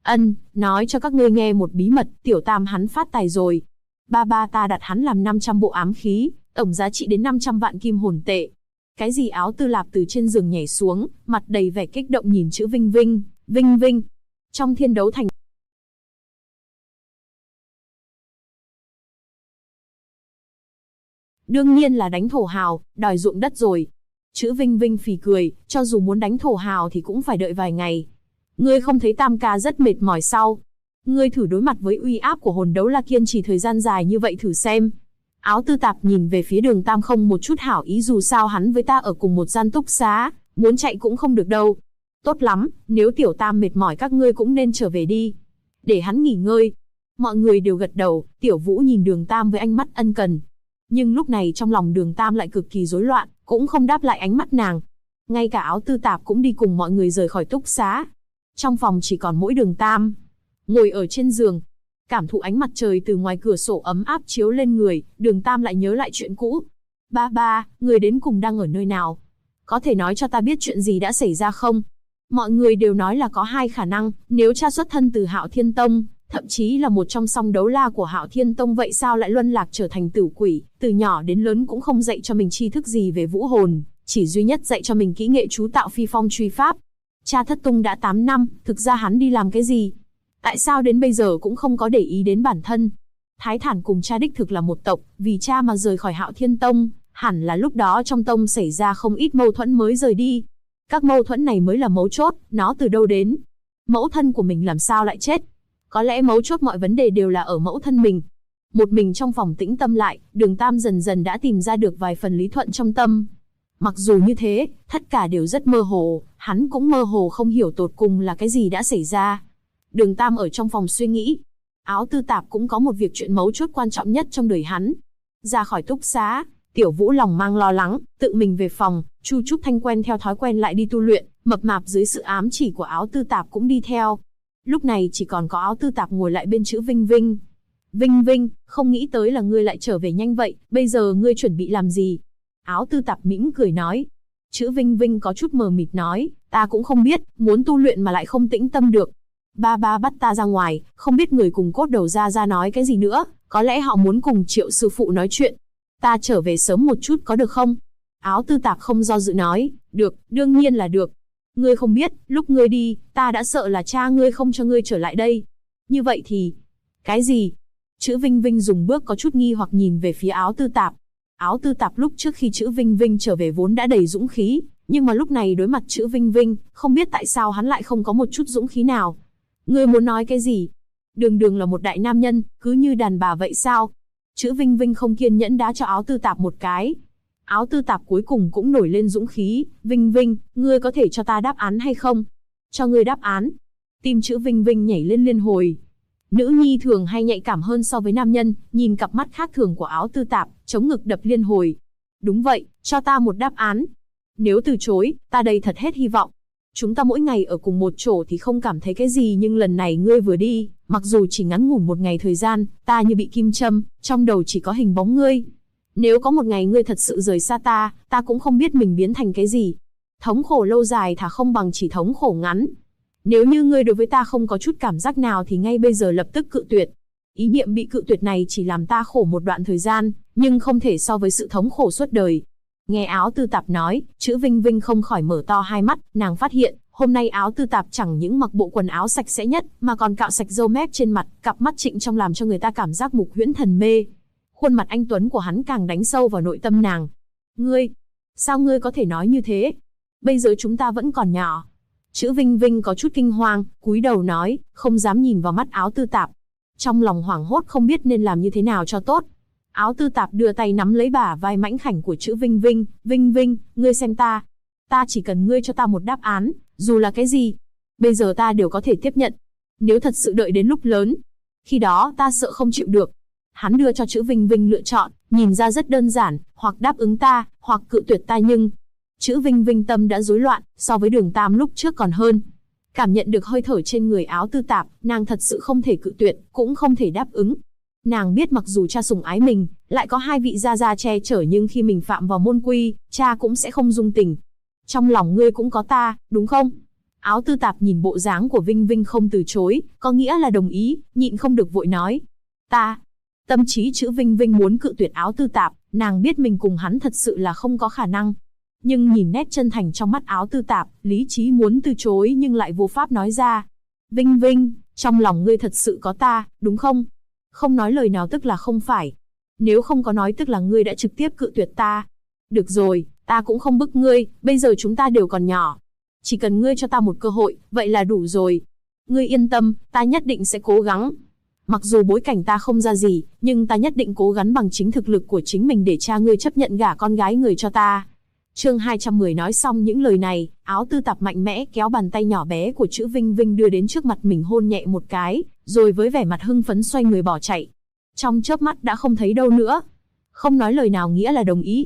Nói cho các ngươi nghe một bí mật, Tiểu Tam hắn phát tài rồi. Ba ta đặt hắn làm 500 bộ ám khí, tổng giá trị đến 500 vạn kim hồn tệ. Cái gì? Áo Tư Lạp từ trên giường nhảy xuống, mặt đầy vẻ kích động nhìn Chữ Vinh Vinh. Vinh Vinh, trong Thiên Đấu Thành. Đương nhiên là đánh thổ hào, đòi ruộng đất rồi. Chữ Vinh Vinh phì cười, cho dù muốn đánh thổ hào thì cũng phải đợi vài ngày. Ngươi không thấy Tam ca rất mệt mỏi sao? Ngươi thử đối mặt với uy áp của hồn đấu la kiên trì thời gian dài như vậy thử xem. Áo Tư Tạp nhìn về phía Đường Tam không một chút hảo ý, dù sao hắn với ta ở cùng một gian túc xá, muốn chạy cũng không được đâu. Tốt lắm, nếu Tiểu Tam mệt mỏi các ngươi cũng nên trở về đi. Để hắn nghỉ ngơi. Mọi người đều gật đầu, Tiểu Vũ nhìn Đường Tam với ánh mắt ân cần. Nhưng lúc này trong lòng Đường Tam lại cực kỳ rối loạn, cũng không đáp lại ánh mắt nàng. Ngay cả Áo Tư Tạp cũng đi cùng mọi người rời khỏi túc xá. Trong phòng chỉ còn mỗi Đường Tam. Ngồi ở trên giường, cảm thụ ánh mặt trời từ ngoài cửa sổ ấm áp chiếu lên người, Đường Tam lại nhớ lại chuyện cũ. Ba ba, người đến cùng đang ở nơi nào? Có thể nói cho ta biết chuyện gì đã xảy ra không? Mọi người đều nói là có hai khả năng, nếu cha xuất thân từ Hạo Thiên Tông, thậm chí là một trong song đấu la của Hạo Thiên Tông, vậy sao lại luân lạc trở thành tử quỷ, từ nhỏ đến lớn cũng không dạy cho mình tri thức gì về vũ hồn, chỉ duy nhất dạy cho mình kỹ nghệ chú tạo phi phong truy pháp. Cha thất tung đã 8 năm, thực ra hắn đi làm cái gì? Tại sao đến bây giờ cũng không có để ý đến bản thân? Thái Thản cùng cha đích thực là một tộc, vì cha mà rời khỏi Hạo Thiên Tông, hẳn là lúc đó trong tông xảy ra không ít mâu thuẫn mới rời đi. Các mâu thuẫn này mới là mấu chốt, nó từ đâu đến? Mẫu thân của mình làm sao lại chết? Có lẽ mấu chốt mọi vấn đề đều là ở mẫu thân mình. Một mình trong phòng tĩnh tâm lại, Đường Tam dần dần đã tìm ra được vài phần lý thuận trong tâm. Mặc dù như thế, tất cả đều rất mơ hồ, hắn cũng mơ hồ không hiểu tột cùng là cái gì đã xảy ra. Đường Tam ở trong phòng suy nghĩ. Áo Tư Tạp cũng có một việc chuyện mấu chốt quan trọng nhất trong đời hắn. Ra khỏi túc xá, Tiểu Vũ lòng mang lo lắng, tự mình về phòng, Chu Trúc Thanh quen theo thói quen lại đi tu luyện, mập mạp dưới sự ám chỉ của Áo Tư Tạp cũng đi theo. Lúc này chỉ còn có Áo Tư Tạp ngồi lại bên chữ Vinh Vinh. Vinh Vinh, không nghĩ tới là ngươi lại trở về nhanh vậy, bây giờ ngươi chuẩn bị làm gì? Áo Tư Tạp mỉm cười nói. Chữ Vinh Vinh có chút mờ mịt nói, ta cũng không biết, muốn tu luyện mà lại không tĩnh tâm được. Ba ba bắt ta ra ngoài, không biết người cùng cốt đầu ra nói cái gì nữa, có lẽ họ muốn cùng Triệu sư phụ nói chuyện. Ta trở về sớm một chút có được không? Áo Tư Tạp không do dự nói, được, đương nhiên là được. Ngươi không biết, lúc ngươi đi, ta đã sợ là cha ngươi không cho ngươi trở lại đây. Như vậy thì... Cái gì? Chữ Vinh Vinh dùng bước có chút nghi hoặc nhìn về phía Áo Tư Tạp. Áo Tư Tạp lúc trước khi chữ Vinh Vinh trở về vốn đã đầy dũng khí, nhưng mà lúc này đối mặt chữ Vinh Vinh, không biết tại sao hắn lại không có một chút dũng khí nào. Ngươi muốn nói cái gì? Đường Đường là một đại nam nhân, cứ như đàn bà vậy sao? Chữ Vinh Vinh không kiên nhẫn đá cho Áo Tư Tạp một cái. Áo Tư Tạp cuối cùng cũng nổi lên dũng khí. Vinh Vinh, ngươi có thể cho ta đáp án hay không? Cho ngươi đáp án. Tim chữ Vinh Vinh nhảy lên liên hồi. Nữ nhi thường hay nhạy cảm hơn so với nam nhân, nhìn cặp mắt khác thường của Áo Tư Tạp, chống ngực đập liên hồi. Đúng vậy, cho ta một đáp án. Nếu từ chối, ta đây thật hết hy vọng. Chúng ta mỗi ngày ở cùng một chỗ thì không cảm thấy cái gì, nhưng lần này ngươi vừa đi, mặc dù chỉ ngắn ngủn một ngày thời gian, ta như bị kim châm, trong đầu chỉ có hình bóng ngươi. Nếu có một ngày ngươi thật sự rời xa ta, ta cũng không biết mình biến thành cái gì. Thống khổ lâu dài thà không bằng chỉ thống khổ ngắn. Nếu như ngươi đối với ta không có chút cảm giác nào thì ngay bây giờ lập tức cự tuyệt. Ý niệm bị cự tuyệt này chỉ làm ta khổ một đoạn thời gian, nhưng không thể so với sự thống khổ suốt đời. Nghe Áo Tư Tạp nói, chữ Vinh Vinh không khỏi mở to hai mắt, nàng phát hiện, hôm nay Áo Tư Tạp chẳng những mặc bộ quần áo sạch sẽ nhất, mà còn cạo sạch râu mép trên mặt, cặp mắt trịnh trong làm cho người ta cảm giác mục huyễn thần mê. Khuôn mặt anh tuấn của hắn càng đánh sâu vào nội tâm nàng. Ngươi, sao ngươi có thể nói như thế? Bây giờ chúng ta vẫn còn nhỏ. Chữ Vinh Vinh có chút kinh hoàng, cúi đầu nói, không dám nhìn vào mắt Áo Tư Tạp. Trong lòng hoảng hốt không biết nên làm như thế nào cho tốt. Áo Tư Tạp đưa tay nắm lấy bả vai mảnh khảnh của chữ Vinh Vinh. Vinh Vinh, ngươi xem ta. Ta chỉ cần ngươi cho ta một đáp án, dù là cái gì. Bây giờ ta đều có thể tiếp nhận. Nếu thật sự đợi đến lúc lớn, khi đó ta sợ không chịu được. Hắn đưa cho chữ Vinh Vinh lựa chọn, nhìn ra rất đơn giản, hoặc đáp ứng ta, hoặc cự tuyệt ta, nhưng... Chữ Vinh Vinh tâm đã rối loạn, so với Đường Tam lúc trước còn hơn. Cảm nhận được hơi thở trên người Áo Tư Tạp, nàng thật sự không thể cự tuyệt, cũng không thể đáp ứng. Nàng biết mặc dù cha sủng ái mình, lại có hai vị gia gia che chở, nhưng khi mình phạm vào môn quy, cha cũng sẽ không dung tình. Trong lòng ngươi cũng có ta, đúng không? Áo Tư Tạp nhìn bộ dáng của Vinh Vinh không từ chối, có nghĩa là đồng ý, nhịn không được vội nói. Ta. Tâm trí chữ Vinh Vinh muốn cự tuyệt Áo Tư Tạp, nàng biết mình cùng hắn thật sự là không có khả năng. Nhưng nhìn nét chân thành trong mắt Áo Tư Tạp, lý trí muốn từ chối nhưng lại vô pháp nói ra. Vinh Vinh, trong lòng ngươi thật sự có ta, đúng không? Không nói lời nào tức là không phải. Nếu không có nói tức là ngươi đã trực tiếp cự tuyệt ta. Được rồi, ta cũng không bức ngươi, bây giờ chúng ta đều còn nhỏ. Chỉ cần ngươi cho ta một cơ hội, vậy là đủ rồi. Ngươi yên tâm, ta nhất định sẽ cố gắng. Mặc dù bối cảnh ta không ra gì, nhưng ta nhất định cố gắng bằng chính thực lực của chính mình để cha ngươi chấp nhận gả con gái người cho ta. Chương 210 nói xong những lời này, Áo Tư Tạp mạnh mẽ kéo bàn tay nhỏ bé của chữ Vinh Vinh đưa đến trước mặt mình hôn nhẹ một cái, rồi với vẻ mặt hưng phấn xoay người bỏ chạy. Trong chớp mắt đã không thấy đâu nữa. Không nói lời nào nghĩa là đồng ý.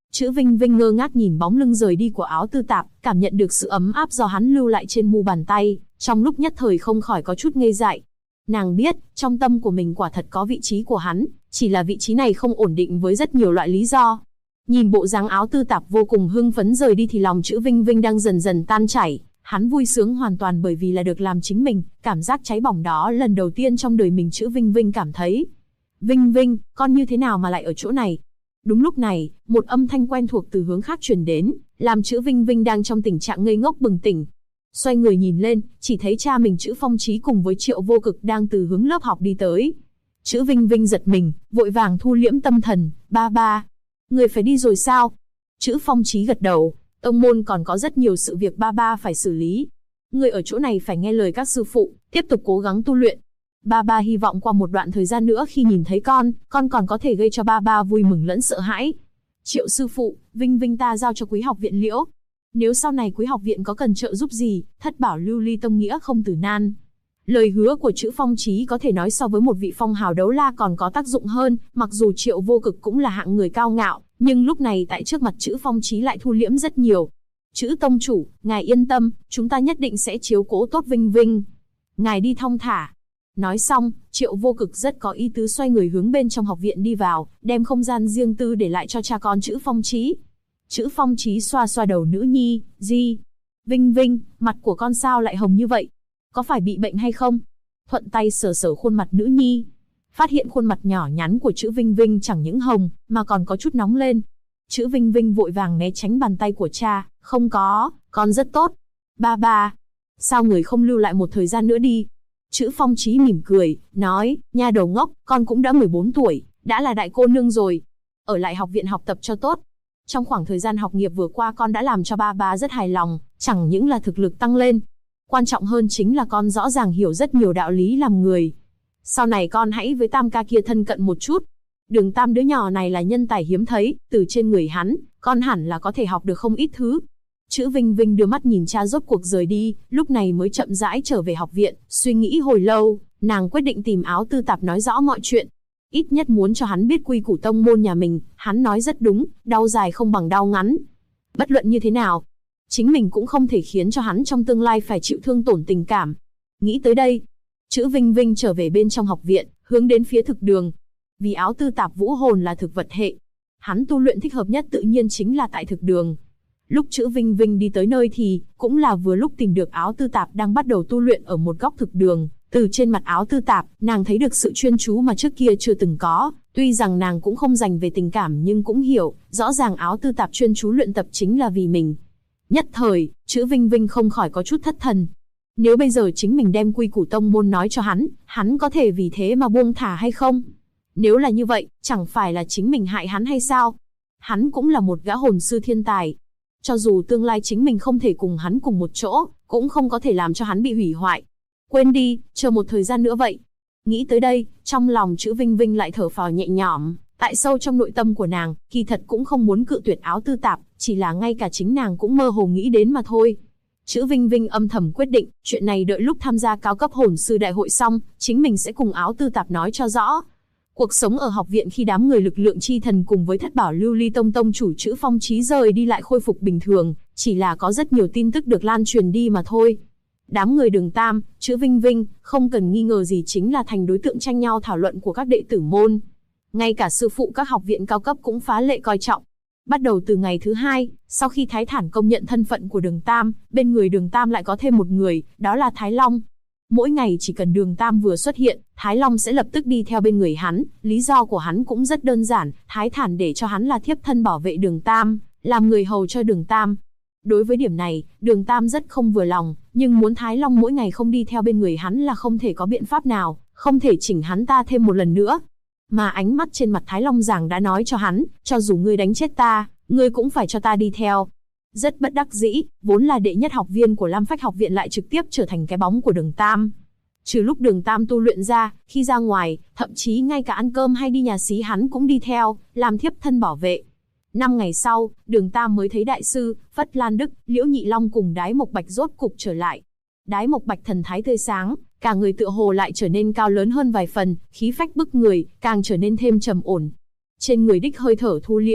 Chữ Vinh Vinh ngơ ngác nhìn bóng lưng rời đi của Áo Tư Tạp, cảm nhận được sự ấm áp do hắn lưu lại trên mu bàn tay, trong lúc nhất thời không khỏi có chút ngây dại. Nàng biết, trong tâm của mình quả thật có vị trí của hắn, chỉ là vị trí này không ổn định với rất nhiều loại lý do. Nhìn bộ dáng Áo Tư Tạp vô cùng hưng phấn rời đi thì lòng chữ Vinh Vinh đang dần dần tan chảy. Hắn vui sướng hoàn toàn bởi vì là được làm chính mình, cảm giác cháy bỏng đó lần đầu tiên trong đời mình chữ Vinh Vinh cảm thấy. Vinh Vinh, con như thế nào mà lại ở chỗ này? Đúng lúc này, một âm thanh quen thuộc từ hướng khác truyền đến, làm chữ Vinh Vinh đang trong tình trạng ngây ngốc bừng tỉnh. Xoay người nhìn lên, chỉ thấy cha mình chữ Phong Chí cùng với Triệu Vô Cực đang từ hướng lớp học đi tới. Chữ Vinh Vinh giật mình, vội vàng thu liễm tâm thần, ba, người phải đi rồi sao? Chữ Phong Chí gật đầu, tông môn còn có rất nhiều sự việc ba phải xử lý. Người ở chỗ này phải nghe lời các sư phụ, tiếp tục cố gắng tu luyện. Ba hy vọng qua một đoạn thời gian nữa khi nhìn thấy con còn có thể gây cho ba vui mừng lẫn sợ hãi. Triệu sư phụ, Vinh Vinh ta giao cho Quý Học Viện Liễu. Nếu sau này Quý Học Viện có cần trợ giúp gì, thất bảo lưu ly tông nghĩa không từ nan. Lời hứa của chữ Phong Chí có thể nói so với một vị phong hào đấu la còn có tác dụng hơn, mặc dù Triệu Vô Cực cũng là hạng người cao ngạo, nhưng lúc này tại trước mặt chữ Phong Chí lại thu liễm rất nhiều. Chữ tông chủ, ngài yên tâm, chúng ta nhất định sẽ chiếu cố tốt Vinh Vinh. Ngài đi thong thả. Nói xong, Triệu Vô Cực rất có ý tứ xoay người hướng bên trong học viện đi vào, đem không gian riêng tư để lại cho cha con chữ Phong Chí. Chữ Phong Chí xoa xoa đầu nữ nhi, Di. Vinh Vinh, mặt của con sao lại hồng như vậy? Có phải bị bệnh hay không? Thuận tay sờ sờ khuôn mặt nữ nhi. Phát hiện khuôn mặt nhỏ nhắn của chữ Vinh Vinh chẳng những hồng, mà còn có chút nóng lên. Chữ Vinh Vinh vội vàng né tránh bàn tay của cha, không có, con rất tốt. Ba, sao người không lưu lại một thời gian nữa đi? Chữ Phong Chí mỉm cười, nói, nha đầu ngốc, con cũng đã 14 tuổi, đã là đại cô nương rồi. Ở lại học viện học tập cho tốt. Trong khoảng thời gian học nghiệp vừa qua con đã làm cho ba rất hài lòng, chẳng những là thực lực tăng lên. Quan trọng hơn chính là con rõ ràng hiểu rất nhiều đạo lý làm người. Sau này con hãy với Tam ca kia thân cận một chút. Đường Tam đứa nhỏ này là nhân tài hiếm thấy, từ trên người hắn, con hẳn là có thể học được không ít thứ. Chữ Vinh Vinh đưa mắt nhìn cha rốt cuộc rời đi, lúc này mới chậm rãi trở về học viện, suy nghĩ hồi lâu, nàng quyết định tìm Áo Tư Tạp nói rõ mọi chuyện. Ít nhất muốn cho hắn biết quy củ tông môn nhà mình, hắn nói rất đúng, đau dài không bằng đau ngắn. Bất luận như thế nào, chính mình cũng không thể khiến cho hắn trong tương lai phải chịu thương tổn tình cảm. Nghĩ tới đây, chữ Vinh Vinh trở về bên trong học viện, hướng đến phía thực đường. Vì Áo Tư Tạp vũ hồn là thực vật hệ, hắn tu luyện thích hợp nhất tự nhiên chính là tại thực đường. Lúc chữ Vinh Vinh đi tới nơi thì, cũng là vừa lúc tìm được Áo Tư Tạp đang bắt đầu tu luyện ở một góc thực đường. Từ trên mặt Áo Tư Tạp, nàng thấy được sự chuyên chú mà trước kia chưa từng có. Tuy rằng nàng cũng không dành về tình cảm nhưng cũng hiểu, rõ ràng Áo Tư Tạp chuyên chú luyện tập chính là vì mình. Nhất thời, chữ Vinh Vinh không khỏi có chút thất thần. Nếu bây giờ chính mình đem quy củ tông môn nói cho hắn có thể vì thế mà buông thả hay không? Nếu là như vậy, chẳng phải là chính mình hại hắn hay sao? Hắn cũng là một gã hồn sư thiên tài. Cho dù tương lai chính mình không thể cùng hắn cùng một chỗ, cũng không có thể làm cho hắn bị hủy hoại. Quên đi, chờ một thời gian nữa vậy. Nghĩ tới đây, trong lòng chữ Vinh Vinh lại thở phào nhẹ nhõm. Tại sâu trong nội tâm của nàng, kỳ thật cũng không muốn cự tuyệt Áo Tư Tạp, chỉ là ngay cả chính nàng cũng mơ hồ nghĩ đến mà thôi. Chữ Vinh Vinh âm thầm quyết định, chuyện này đợi lúc tham gia cao cấp hồn sư đại hội xong, chính mình sẽ cùng Áo Tư Tạp nói cho rõ. Cuộc sống ở học viện khi đám người lực lượng chi thần cùng với thất bảo lưu ly tông tông chủ chữ Phong Chí rời đi lại khôi phục bình thường, chỉ là có rất nhiều tin tức được lan truyền đi mà thôi. Đám người Đường Tam, chữ Vinh Vinh, không cần nghi ngờ gì chính là thành đối tượng tranh nhau thảo luận của các đệ tử môn. Ngay cả sư phụ các học viện cao cấp cũng phá lệ coi trọng. Bắt đầu từ ngày thứ 2, sau khi Thái Thản công nhận thân phận của Đường Tam, bên người Đường Tam lại có thêm một người, đó là Thái Long. Mỗi ngày chỉ cần Đường Tam vừa xuất hiện, Thái Long sẽ lập tức đi theo bên người hắn, lý do của hắn cũng rất đơn giản, Thái Thản để cho hắn là thiếp thân bảo vệ Đường Tam, làm người hầu cho Đường Tam. Đối với điểm này, Đường Tam rất không vừa lòng, nhưng muốn Thái Long mỗi ngày không đi theo bên người hắn là không thể có biện pháp nào, không thể chỉnh hắn ta thêm một lần nữa. Mà ánh mắt trên mặt Thái Long giảng đã nói cho hắn, cho dù ngươi đánh chết ta, ngươi cũng phải cho ta đi theo. Rất bất đắc dĩ, vốn là đệ nhất học viên của Lam Phách học viện lại trực tiếp trở thành cái bóng của Đường Tam. Trừ lúc Đường Tam tu luyện ra, khi ra ngoài, thậm chí ngay cả ăn cơm hay đi nhà xí hắn cũng đi theo, làm thiếp thân bảo vệ. 5 ngày sau, Đường Tam mới thấy đại sư, Phất Lan Đức, Liễu Nhị Long cùng Đái Mộc Bạch rốt cục trở lại. Đái Mộc Bạch thần thái tươi sáng, cả người tựa hồ lại trở nên cao lớn hơn vài phần, khí phách bức người, càng trở nên thêm trầm ổn. Trên người đích hơi thở thu liễm,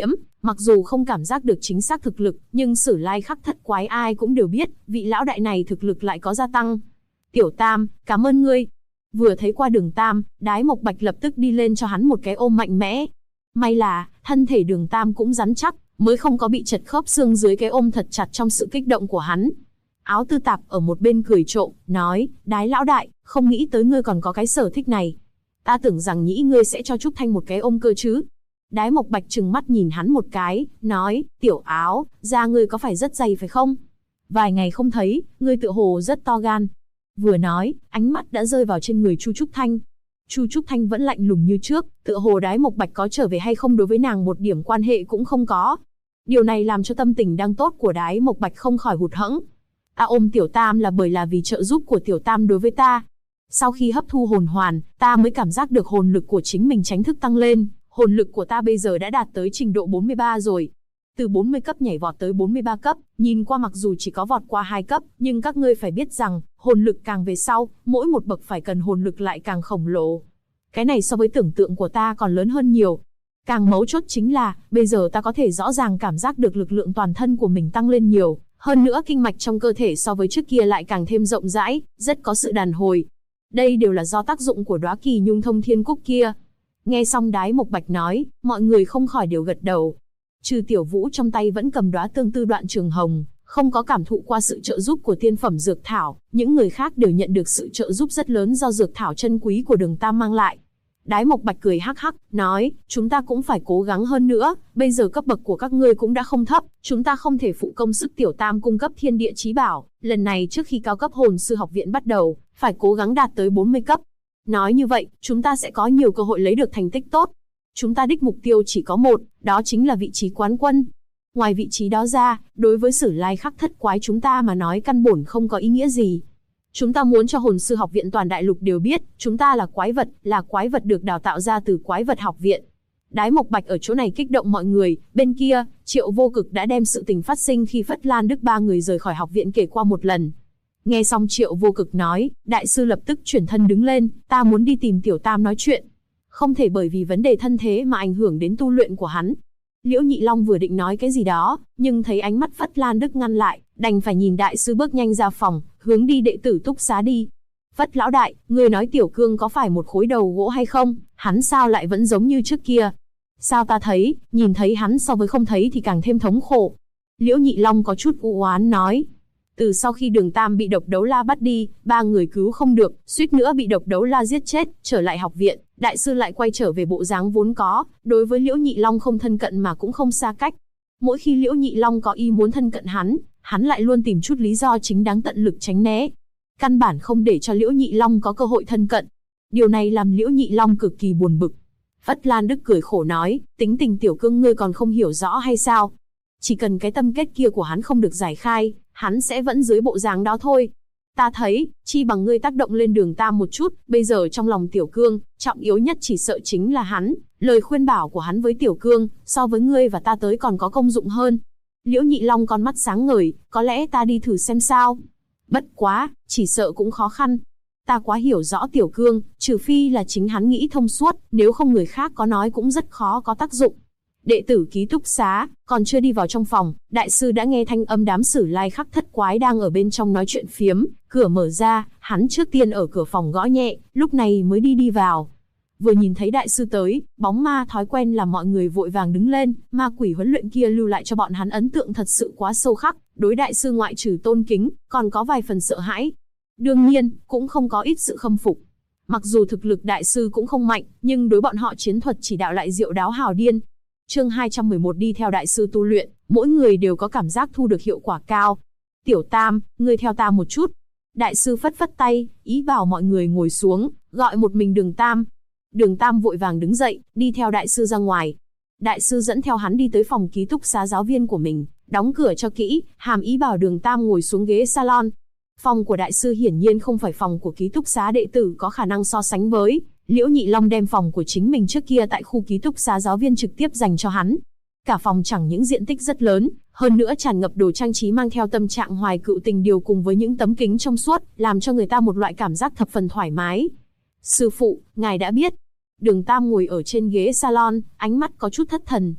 Mặc dù không cảm giác được chính xác thực lực, nhưng Sử Lai Khắc Thất Quái ai cũng đều biết, vị lão đại này thực lực lại có gia tăng. Tiểu Tam, cảm ơn ngươi. Vừa thấy qua Đường Tam, Đái Mộc Bạch lập tức đi lên cho hắn một cái ôm mạnh mẽ. May là, thân thể Đường Tam cũng rắn chắc, mới không có bị chật khớp xương dưới cái ôm thật chặt trong sự kích động của hắn. Áo Tư Tạp ở một bên cười trộm, nói, Đái lão đại, không nghĩ tới ngươi còn có cái sở thích này. Ta tưởng rằng nghĩ ngươi sẽ cho Trúc Thanh một cái ôm cơ chứ. Đái Mộc Bạch trừng mắt nhìn hắn một cái, nói, Tiểu Áo, da ngươi có phải rất dày phải không? Vài ngày không thấy, ngươi tựa hồ rất to gan. Vừa nói, ánh mắt đã rơi vào trên người Chu Trúc Thanh. Chu Trúc Thanh vẫn lạnh lùng như trước, tựa hồ Đái Mộc Bạch có trở về hay không đối với nàng một điểm quan hệ cũng không có. Điều này làm cho tâm tình đang tốt của Đái Mộc Bạch không khỏi hụt hẫng. Ta ôm Tiểu Tam là vì trợ giúp của Tiểu Tam đối với ta. Sau khi hấp thu hồn hoàn, ta mới cảm giác được hồn lực của chính mình chính thức tăng lên. Hồn lực của ta bây giờ đã đạt tới trình độ 43 rồi. Từ 40 cấp nhảy vọt tới 43 cấp, nhìn qua mặc dù chỉ có vọt qua 2 cấp, nhưng các ngươi phải biết rằng, hồn lực càng về sau, mỗi một bậc phải cần hồn lực lại càng khổng lồ. Cái này so với tưởng tượng của ta còn lớn hơn nhiều. Càng mấu chốt chính là, bây giờ ta có thể rõ ràng cảm giác được lực lượng toàn thân của mình tăng lên nhiều. Hơn nữa kinh mạch trong cơ thể so với trước kia lại càng thêm rộng rãi, rất có sự đàn hồi. Đây đều là do tác dụng của đóa kỳ nhung thông thiên cúc kia. Nghe xong Đái Mộc Bạch nói, mọi người không khỏi đều gật đầu. Trừ Tiểu Vũ trong tay vẫn cầm đóa tương tư đoạn trường hồng, không có cảm thụ qua sự trợ giúp của tiên phẩm dược thảo, những người khác đều nhận được sự trợ giúp rất lớn do dược thảo chân quý của Đường Tam mang lại. Đái Mộc Bạch cười hắc hắc, nói, chúng ta cũng phải cố gắng hơn nữa, bây giờ cấp bậc của các ngươi cũng đã không thấp, chúng ta không thể phụ công sức Tiểu Tam cung cấp thiên địa chí bảo, lần này trước khi cao cấp hồn sư học viện bắt đầu, phải cố gắng đạt tới 40 cấp. Nói như vậy, chúng ta sẽ có nhiều cơ hội lấy được thành tích tốt. Chúng ta đích mục tiêu chỉ có một, đó chính là vị trí quán quân. Ngoài vị trí đó ra, đối với Sử Lai Khắc Thất Quái chúng ta mà nói căn bổn không có ý nghĩa gì. Chúng ta muốn cho hồn sư học viện toàn đại lục đều biết, chúng ta là quái vật được đào tạo ra từ quái vật học viện. Đái Mộc Bạch ở chỗ này kích động mọi người, bên kia, Triệu Vô Cực đã đem sự tình phát sinh khi Phất Lan Đức ba người rời khỏi học viện kể qua một lần. Nghe xong Triệu Vô Cực nói, đại sư lập tức chuyển thân đứng lên, ta muốn đi tìm Tiểu Tam nói chuyện. Không thể bởi vì vấn đề thân thế mà ảnh hưởng đến tu luyện của hắn. Liễu Nhị Long vừa định nói cái gì đó, nhưng thấy ánh mắt Phất Lan Đức ngăn lại, đành phải nhìn đại sư bước nhanh ra phòng, hướng đi đệ tử túc xá đi. Phất lão đại, người nói Tiểu Cương có phải một khối đầu gỗ hay không? Hắn sao lại vẫn giống như trước kia? Sao ta thấy, nhìn thấy hắn so với không thấy thì càng thêm thống khổ. Liễu Nhị Long có chút u oán nói. Từ sau khi Đường Tam bị độc đấu la bắt đi, 3 người cứu không được, suýt nữa bị độc đấu la giết chết, trở lại học viện, đại sư lại quay trở về bộ dáng vốn có, đối với Liễu Nhị Long không thân cận mà cũng không xa cách. Mỗi khi Liễu Nhị Long có ý muốn thân cận hắn lại luôn tìm chút lý do chính đáng tận lực tránh né. Căn bản không để cho Liễu Nhị Long có cơ hội thân cận. Điều này làm Liễu Nhị Long cực kỳ buồn bực. Phất Lan Đức cười khổ nói, tính tình Tiểu Cương ngươi còn không hiểu rõ hay sao? Chỉ cần cái tâm kết kia của hắn không được giải khai, hắn sẽ vẫn dưới bộ dáng đó thôi. Ta thấy, chi bằng ngươi tác động lên Đường Tam một chút, bây giờ trong lòng Tiểu Cương, trọng yếu nhất chỉ sợ chính là hắn, lời khuyên bảo của hắn với Tiểu Cương, so với ngươi và ta tới còn có công dụng hơn. Liễu Nhị Long con mắt sáng ngời, có lẽ ta đi thử xem sao. Bất quá, chỉ sợ cũng khó khăn. Ta quá hiểu rõ Tiểu Cương, trừ phi là chính hắn nghĩ thông suốt, nếu không người khác có nói cũng rất khó có tác dụng. Đệ tử ký túc xá, còn chưa đi vào trong phòng, đại sư đã nghe thanh âm đám Sử Lai Khắc Thất Quái đang ở bên trong nói chuyện phiếm, cửa mở ra, hắn trước tiên ở cửa phòng gõ nhẹ, lúc này mới đi vào. Vừa nhìn thấy đại sư tới, bóng ma thói quen làm mọi người vội vàng đứng lên, ma quỷ huấn luyện kia lưu lại cho bọn hắn ấn tượng thật sự quá sâu khắc, đối đại sư ngoại trừ tôn kính, còn có vài phần sợ hãi. Đương nhiên, cũng không có ít sự khâm phục. Mặc dù thực lực đại sư cũng không mạnh, nhưng đối bọn họ chiến thuật chỉ đạo lại diệu đáo hào điên. Chương 211 đi theo đại sư tu luyện, mỗi người đều có cảm giác thu được hiệu quả cao. Tiểu Tam, ngươi theo ta một chút. Đại sư phất phất tay, ý bảo mọi người ngồi xuống, gọi một mình Đường Tam. Đường Tam vội vàng đứng dậy, đi theo đại sư ra ngoài. Đại sư dẫn theo hắn đi tới phòng ký túc xá giáo viên của mình, đóng cửa cho kỹ, hàm ý bảo Đường Tam ngồi xuống ghế salon. Phòng của đại sư hiển nhiên không phải phòng của ký túc xá đệ tử có khả năng so sánh với. Liễu Nhị Long đem phòng của chính mình trước kia tại khu ký túc xá giáo viên trực tiếp dành cho hắn. Cả phòng chẳng những diện tích rất lớn, hơn nữa tràn ngập đồ trang trí mang theo tâm trạng hoài cựu tình điều cùng với những tấm kính trong suốt, làm cho người ta một loại cảm giác thập phần thoải mái. Sư phụ, ngài đã biết. Đường Tam ngồi ở trên ghế salon, ánh mắt có chút thất thần.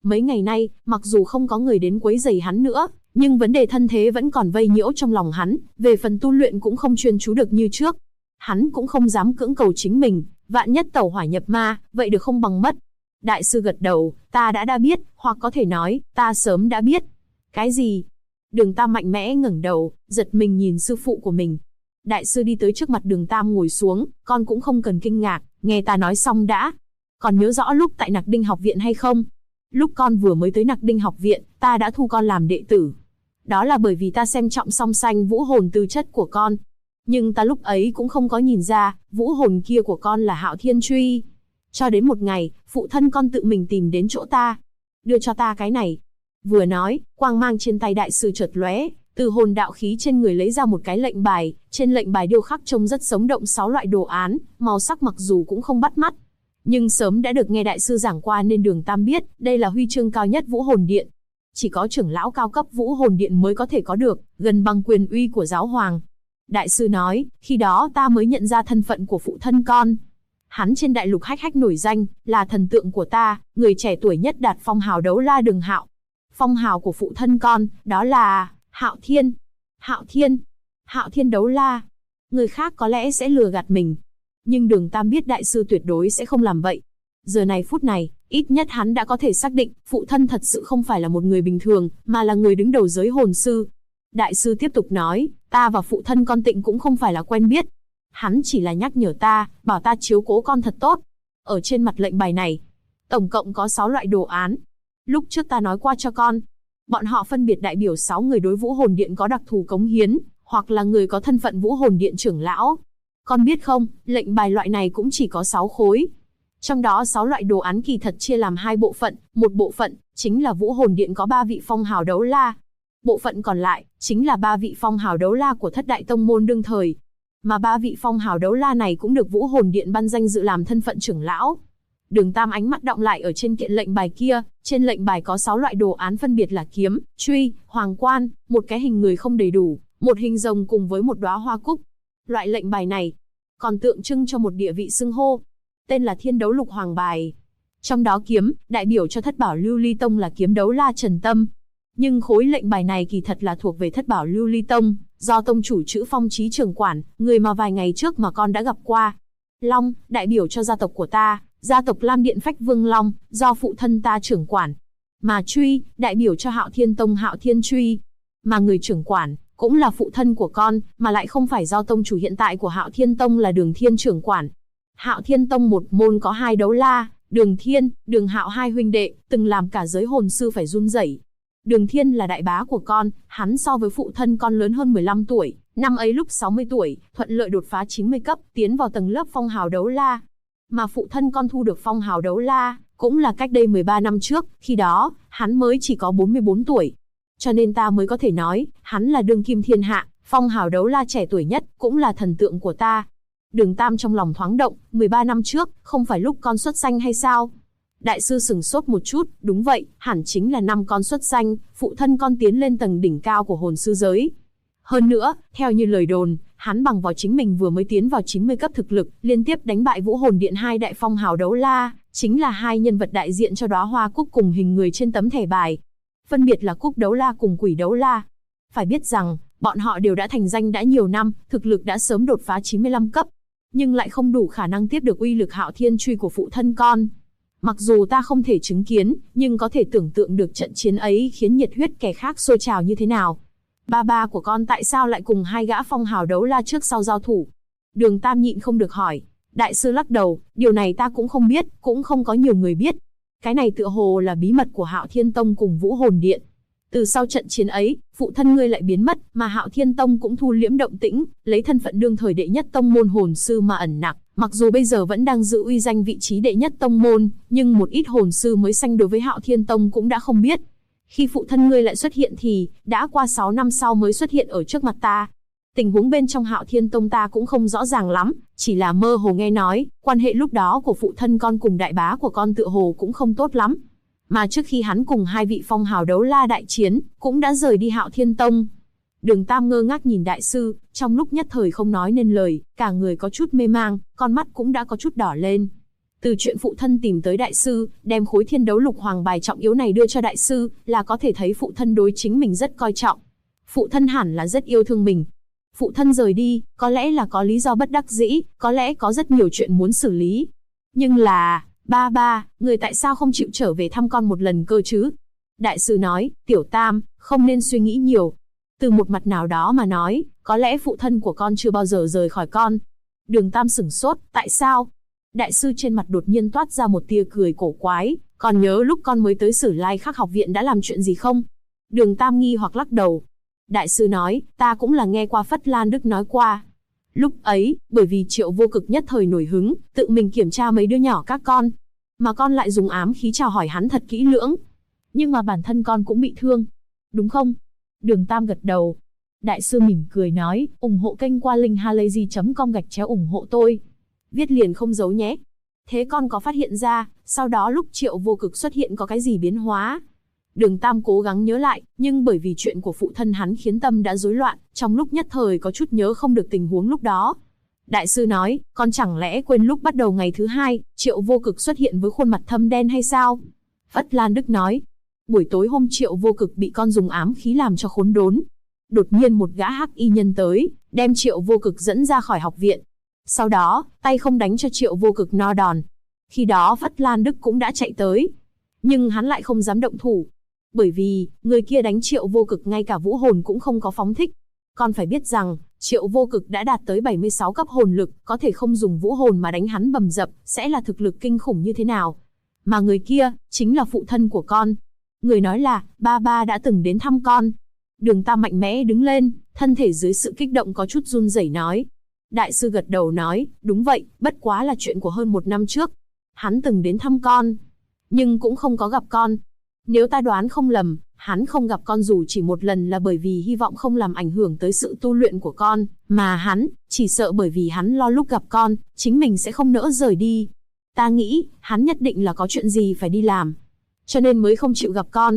Mấy ngày nay, mặc dù không có người đến quấy rầy hắn nữa, nhưng vấn đề thân thế vẫn còn vây nhiễu trong lòng hắn, về phần tu luyện cũng không chuyên chú được như trước. Hắn cũng không dám cưỡng cầu chính mình, vạn nhất tẩu hỏa nhập ma, vậy được không bằng mất. Đại sư gật đầu, ta đã biết, hoặc có thể nói, ta sớm đã biết. Cái gì? Đường Tam mạnh mẽ ngẩng đầu, giật mình nhìn sư phụ của mình. Đại sư đi tới trước mặt Đường Tam ngồi xuống, con cũng không cần kinh ngạc, nghe ta nói xong đã. Còn nhớ rõ lúc tại Nặc Đinh học viện hay không? Lúc con vừa mới tới Nặc Đinh học viện, ta đã thu con làm đệ tử. Đó là bởi vì ta xem trọng song sanh vũ hồn tư chất của con. Nhưng ta lúc ấy cũng không có nhìn ra, vũ hồn kia của con là Hạo Thiên Truy. Cho đến một ngày, phụ thân con tự mình tìm đến chỗ ta, đưa cho ta cái này. Vừa nói, quang mang trên tay đại sư chợt lóe, từ hồn đạo khí trên người lấy ra một cái lệnh bài, trên lệnh bài điêu khắc trông rất sống động 6 loại đồ án, màu sắc mặc dù cũng không bắt mắt, nhưng sớm đã được nghe đại sư giảng qua nên Đường Tam biết, đây là huy chương cao nhất Vũ Hồn Điện. Chỉ có trưởng lão cao cấp Vũ Hồn Điện mới có thể có được, gần bằng quyền uy của giáo hoàng. Đại sư nói, khi đó ta mới nhận ra thân phận của phụ thân con. Hắn trên đại lục hách hách nổi danh, là thần tượng của ta, người trẻ tuổi nhất đạt phong hào đấu la Đường Hạo. Phong hào của phụ thân con, đó là Hạo Thiên. Hạo Thiên. Hạo Thiên đấu la. Người khác có lẽ sẽ lừa gạt mình, nhưng Đường Tam biết đại sư tuyệt đối sẽ không làm vậy. Giờ này phút này, ít nhất hắn đã có thể xác định, phụ thân thật sự không phải là một người bình thường, mà là người đứng đầu giới hồn sư. Đại sư tiếp tục nói, ta và phụ thân con Tịnh cũng không phải là quen biết. Hắn chỉ là nhắc nhở ta, bảo ta chiếu cố con thật tốt. Ở trên mặt lệnh bài này, tổng cộng có 6 loại đồ án. Lúc trước ta nói qua cho con. Bọn họ phân biệt đại biểu 6 người đối Vũ Hồn Điện có đặc thù cống hiến, hoặc là người có thân phận Vũ Hồn Điện trưởng lão. Con biết không, lệnh bài loại này cũng chỉ có 6 khối. Trong đó 6 loại đồ án kỳ thật chia làm 2 bộ phận, một bộ phận chính là Vũ Hồn Điện có 3 vị phong hào đấu la. Bộ phận còn lại chính là 3 vị phong hào đấu la của thất đại tông môn đương thời. Mà 3 vị phong hào đấu la này cũng được Vũ Hồn Điện ban danh dự làm thân phận trưởng lão. Đường Tam ánh mắt đọng lại ở trên kiện lệnh bài kia, trên lệnh bài có 6 loại đồ án phân biệt là kiếm, truy, hoàng quan, một cái hình người không đầy đủ, một hình rồng cùng với một đóa hoa cúc. Loại lệnh bài này còn tượng trưng cho một địa vị xưng hô, tên là Thiên Đấu Lục Hoàng bài. Trong đó kiếm, đại biểu cho thất bảo Lưu Ly Tông là kiếm đấu la Trần Tâm. Nhưng khối lệnh bài này kỳ thật là thuộc về thất bảo Lưu Ly Tông, do tông chủ Chữ Phong Chí trưởng quản, người mà vài ngày trước mà con đã gặp qua. Long, đại biểu cho gia tộc của ta, gia tộc Lam Điện Phách Vương Long, do phụ thân ta trưởng quản. Mà truy, đại biểu cho Hạo Thiên Tông Hạo Thiên Truy. Mà người trưởng quản, cũng là phụ thân của con, mà lại không phải do tông chủ hiện tại của Hạo Thiên Tông là Đường Thiên trưởng quản. Hạo Thiên Tông một môn có 2 đấu la, Đường Thiên, Đường Hạo hai huynh đệ, từng làm cả giới hồn sư phải run rẩy. Đường Thiên là đại bá của con, hắn so với phụ thân con lớn hơn 15 tuổi, năm ấy lúc 60 tuổi, thuận lợi đột phá 90 cấp, tiến vào tầng lớp phong hào đấu la. Mà phụ thân con thu được phong hào đấu la, cũng là cách đây 13 năm trước, khi đó, hắn mới chỉ có 44 tuổi. Cho nên ta mới có thể nói, hắn là đương kim thiên hạ, phong hào đấu la trẻ tuổi nhất, cũng là thần tượng của ta. Đường Tam trong lòng thoáng động, 13 năm trước, không phải lúc con xuất sanh hay sao? Đại sư sửng sốt một chút, đúng vậy, hẳn chính là năm con xuất sanh, phụ thân con tiến lên tầng đỉnh cao của hồn sư giới. Hơn nữa, theo như lời đồn, hắn bằng vào chính mình vừa mới tiến vào 90 cấp thực lực, liên tiếp đánh bại Vũ Hồn Điện 2 đại phong hào đấu la, chính là 2 nhân vật đại diện cho đóa hoa cúc cùng hình người trên tấm thẻ bài. Phân biệt là Cúc đấu la cùng Quỷ đấu la. Phải biết rằng, bọn họ đều đã thành danh đã nhiều năm, thực lực đã sớm đột phá 95 cấp, nhưng lại không đủ khả năng tiếp được uy lực Hạo Thiên Truy của phụ thân con. Mặc dù ta không thể chứng kiến, nhưng có thể tưởng tượng được trận chiến ấy khiến nhiệt huyết kẻ khác sôi trào như thế nào. Ba của con tại sao lại cùng 2 gã phong hào đấu la trước sau giao thủ? Đường Tam nhịn không được hỏi. Đại sư lắc đầu, điều này ta cũng không biết, cũng không có nhiều người biết. Cái này tựa hồ là bí mật của Hạo Thiên Tông cùng Vũ Hồn Điện. Từ sau trận chiến ấy, phụ thân ngươi lại biến mất, mà Hạo Thiên Tông cũng thu liễm động tĩnh, lấy thân phận đương thời đệ nhất tông môn hồn sư mà ẩn nặc. Mặc dù bây giờ vẫn đang giữ uy danh vị trí đệ nhất tông môn, nhưng một ít hồn sư mới sanh đối với Hạo Thiên Tông cũng đã không biết. Khi phụ thân ngươi lại xuất hiện thì, đã qua 6 năm sau mới xuất hiện ở trước mặt ta. Tình huống bên trong Hạo Thiên Tông ta cũng không rõ ràng lắm, chỉ là mơ hồ nghe nói, quan hệ lúc đó của phụ thân con cùng đại bá của con tựa hồ cũng không tốt lắm. Mà trước khi hắn cùng 2 vị phong hào đấu la đại chiến, cũng đã rời đi Hạo Thiên Tông. Đường Tam ngơ ngác nhìn đại sư, trong lúc nhất thời không nói nên lời, cả người có chút mê mang, con mắt cũng đã có chút đỏ lên. Từ chuyện phụ thân tìm tới đại sư, đem khối thiên đấu lục hoàng bài trọng yếu này đưa cho đại sư, là có thể thấy phụ thân đối chính mình rất coi trọng. Phụ thân hẳn là rất yêu thương mình. Phụ thân rời đi, có lẽ là có lý do bất đắc dĩ, có lẽ có rất nhiều chuyện muốn xử lý. Nhưng là, ba, người tại sao không chịu trở về thăm con một lần cơ chứ? Đại sư nói, Tiểu Tam, không nên suy nghĩ nhiều. Từ một mặt nào đó mà nói, có lẽ phụ thân của con chưa bao giờ rời khỏi con. Đường Tam sửng sốt, tại sao? Đại sư trên mặt đột nhiên toát ra một tia cười cổ quái, còn nhớ lúc con mới tới Sử Lai Khắc học viện đã làm chuyện gì không? Đường Tam nghi hoặc lắc đầu. Đại sư nói, ta cũng là nghe qua Phất Lan Đức nói qua. Lúc ấy, bởi vì Triệu Vô Cực nhất thời nổi hứng, tự mình kiểm tra mấy đứa nhỏ các con. Mà con lại dùng ám khí chào hỏi hắn thật kỹ lưỡng. Nhưng mà bản thân con cũng bị thương. Đúng không? Đường Tam gật đầu. Đại sư mỉm cười nói, ủng hộ kênh qua linkhalazy.com/ủng hộ tôi. Viết liền không giấu nhé. Thế con có phát hiện ra, sau đó lúc Triệu Vô Cực xuất hiện có cái gì biến hóa? Đường Tam cố gắng nhớ lại, nhưng bởi vì chuyện của phụ thân hắn khiến tâm đã rối loạn, trong lúc nhất thời có chút nhớ không được tình huống lúc đó. Đại sư nói, con chẳng lẽ quên lúc bắt đầu ngày thứ 2, Triệu Vô Cực xuất hiện với khuôn mặt thâm đen hay sao? Phất Lan Đức nói, buổi tối hôm Triệu Vô Cực bị con dùng ám khí làm cho khốn đốn. Đột nhiên một gã hắc y nhân tới, đem Triệu Vô Cực dẫn ra khỏi học viện. Sau đó, tay không đánh cho Triệu Vô Cực no đòn. Khi đó Phất Lan Đức cũng đã chạy tới. Nhưng hắn lại không dám động thủ. Bởi vì, người kia đánh Triệu Vô Cực ngay cả vũ hồn cũng không có phóng thích. Con phải biết rằng, Triệu Vô Cực đã đạt tới 76 cấp hồn lực, có thể không dùng vũ hồn mà đánh hắn bầm dập, sẽ là thực lực kinh khủng như thế nào. Mà người kia, chính là phụ thân của con. Người nói là, ba đã từng đến thăm con. Đường Tam mạnh mẽ đứng lên, thân thể dưới sự kích động có chút run rẩy nói. Đại sư gật đầu nói, đúng vậy, bất quá là chuyện của hơn 1 năm trước. Hắn từng đến thăm con, nhưng cũng không có gặp con. Nếu ta đoán không lầm, hắn không gặp con dù chỉ một lần là bởi vì hy vọng không làm ảnh hưởng tới sự tu luyện của con, mà hắn, chỉ sợ bởi vì hắn lo lúc gặp con, chính mình sẽ không nỡ rời đi. Ta nghĩ, hắn nhất định là có chuyện gì phải đi làm, cho nên mới không chịu gặp con.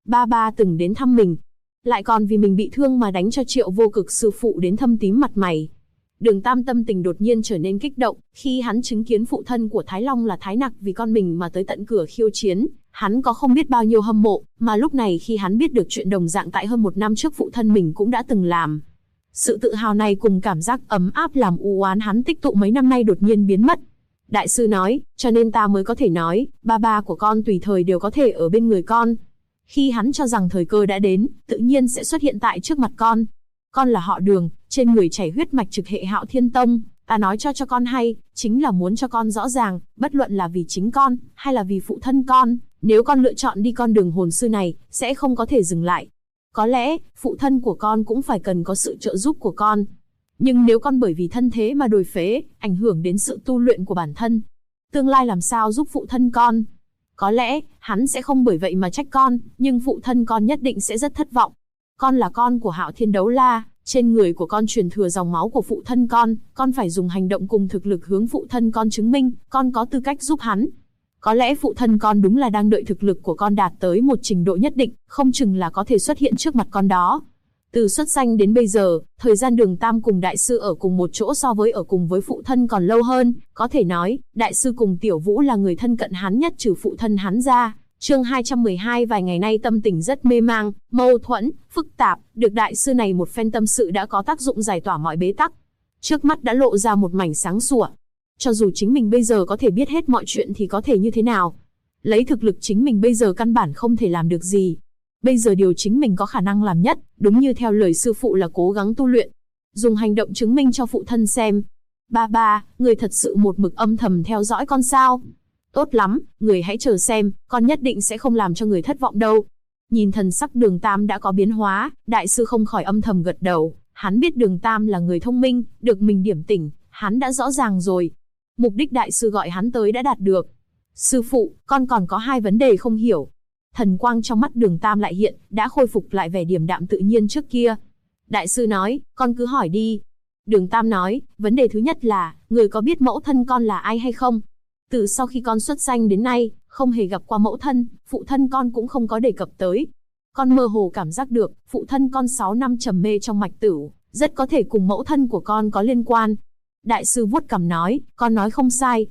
Ba từng đến thăm mình, lại còn vì mình bị thương mà đánh cho Triệu Vô Cực sư phụ đến thâm tím mặt mày. Đường Tam tâm tình đột nhiên trở nên kích động, khi hắn chứng kiến phụ thân của Thái Long là Thái Nặc vì con mình mà tới tận cửa khiêu chiến, hắn có không biết bao nhiêu hâm mộ, mà lúc này khi hắn biết được chuyện đồng dạng tại hơn 1 năm trước phụ thân mình cũng đã từng làm. Sự tự hào này cùng cảm giác ấm áp làm u oán hắn tích tụ mấy năm nay đột nhiên biến mất. Đại sư nói, cho nên ta mới có thể nói, ba của con tùy thời đều có thể ở bên người con. Khi hắn cho rằng thời cơ đã đến, tự nhiên sẽ xuất hiện tại trước mặt con. Con là họ Đường, trên người chảy huyết mạch trực hệ Hạo Thiên Tông, ta nói cho con hay, chính là muốn cho con rõ ràng, bất luận là vì chính con, hay là vì phụ thân con, nếu con lựa chọn đi con đường hồn sư này, sẽ không có thể dừng lại. Có lẽ, phụ thân của con cũng phải cần có sự trợ giúp của con. Nhưng nếu con bởi vì thân thế mà đổi phế, ảnh hưởng đến sự tu luyện của bản thân, tương lai làm sao giúp phụ thân con? Có lẽ, hắn sẽ không bởi vậy mà trách con, nhưng phụ thân con nhất định sẽ rất thất vọng. Con là con của Hạo Thiên Đấu La, trên người của con truyền thừa dòng máu của phụ thân con phải dùng hành động cùng thực lực hướng phụ thân con chứng minh, con có tư cách giúp hắn. Có lẽ phụ thân con đúng là đang đợi thực lực của con đạt tới một trình độ nhất định, không chừng là có thể xuất hiện trước mặt con đó. Từ xuất sanh đến bây giờ, thời gian Đường Tam cùng đại sư ở cùng một chỗ so với ở cùng với phụ thân còn lâu hơn, có thể nói, đại sư cùng Tiểu Vũ là người thân cận hắn nhất trừ phụ thân hắn ra. Chương 212 vài ngày nay tâm tình rất mê mang, mâu thuẫn, phức tạp, được đại sư này một phen tâm sự đã có tác dụng giải tỏa mọi bế tắc. Trước mắt đã lộ ra một mảnh sáng sủa. Cho dù chính mình bây giờ có thể biết hết mọi chuyện thì có thể như thế nào? Lấy thực lực chính mình bây giờ căn bản không thể làm được gì. Bây giờ điều chính mình có khả năng làm nhất, đúng như theo lời sư phụ là cố gắng tu luyện. Dùng hành động chứng minh cho phụ thân xem. Ba, người thật sự một mực âm thầm theo dõi con sao? Tốt lắm, người hãy chờ xem, con nhất định sẽ không làm cho người thất vọng đâu. Nhìn thần sắc Đường Tam đã có biến hóa, đại sư không khỏi âm thầm gật đầu. Hắn biết Đường Tam là người thông minh, được mình điểm tỉnh, hắn đã rõ ràng rồi. Mục đích đại sư gọi hắn tới đã đạt được. Sư phụ, con còn có 2 vấn đề không hiểu. Thần quang trong mắt Đường Tam lại hiện, đã khôi phục lại vẻ điềm đạm tự nhiên trước kia. Đại sư nói, con cứ hỏi đi. Đường Tam nói, vấn đề thứ nhất là, người có biết mẫu thân con là ai hay không? Từ sau khi con xuất sanh đến nay, không hề gặp qua mẫu thân, phụ thân con cũng không có đề cập tới. Con mơ hồ cảm giác được, phụ thân con 6 năm trầm mê trong mạch tửu, rất có thể cùng mẫu thân của con có liên quan. Đại sư vuốt cằm nói, con nói không sai.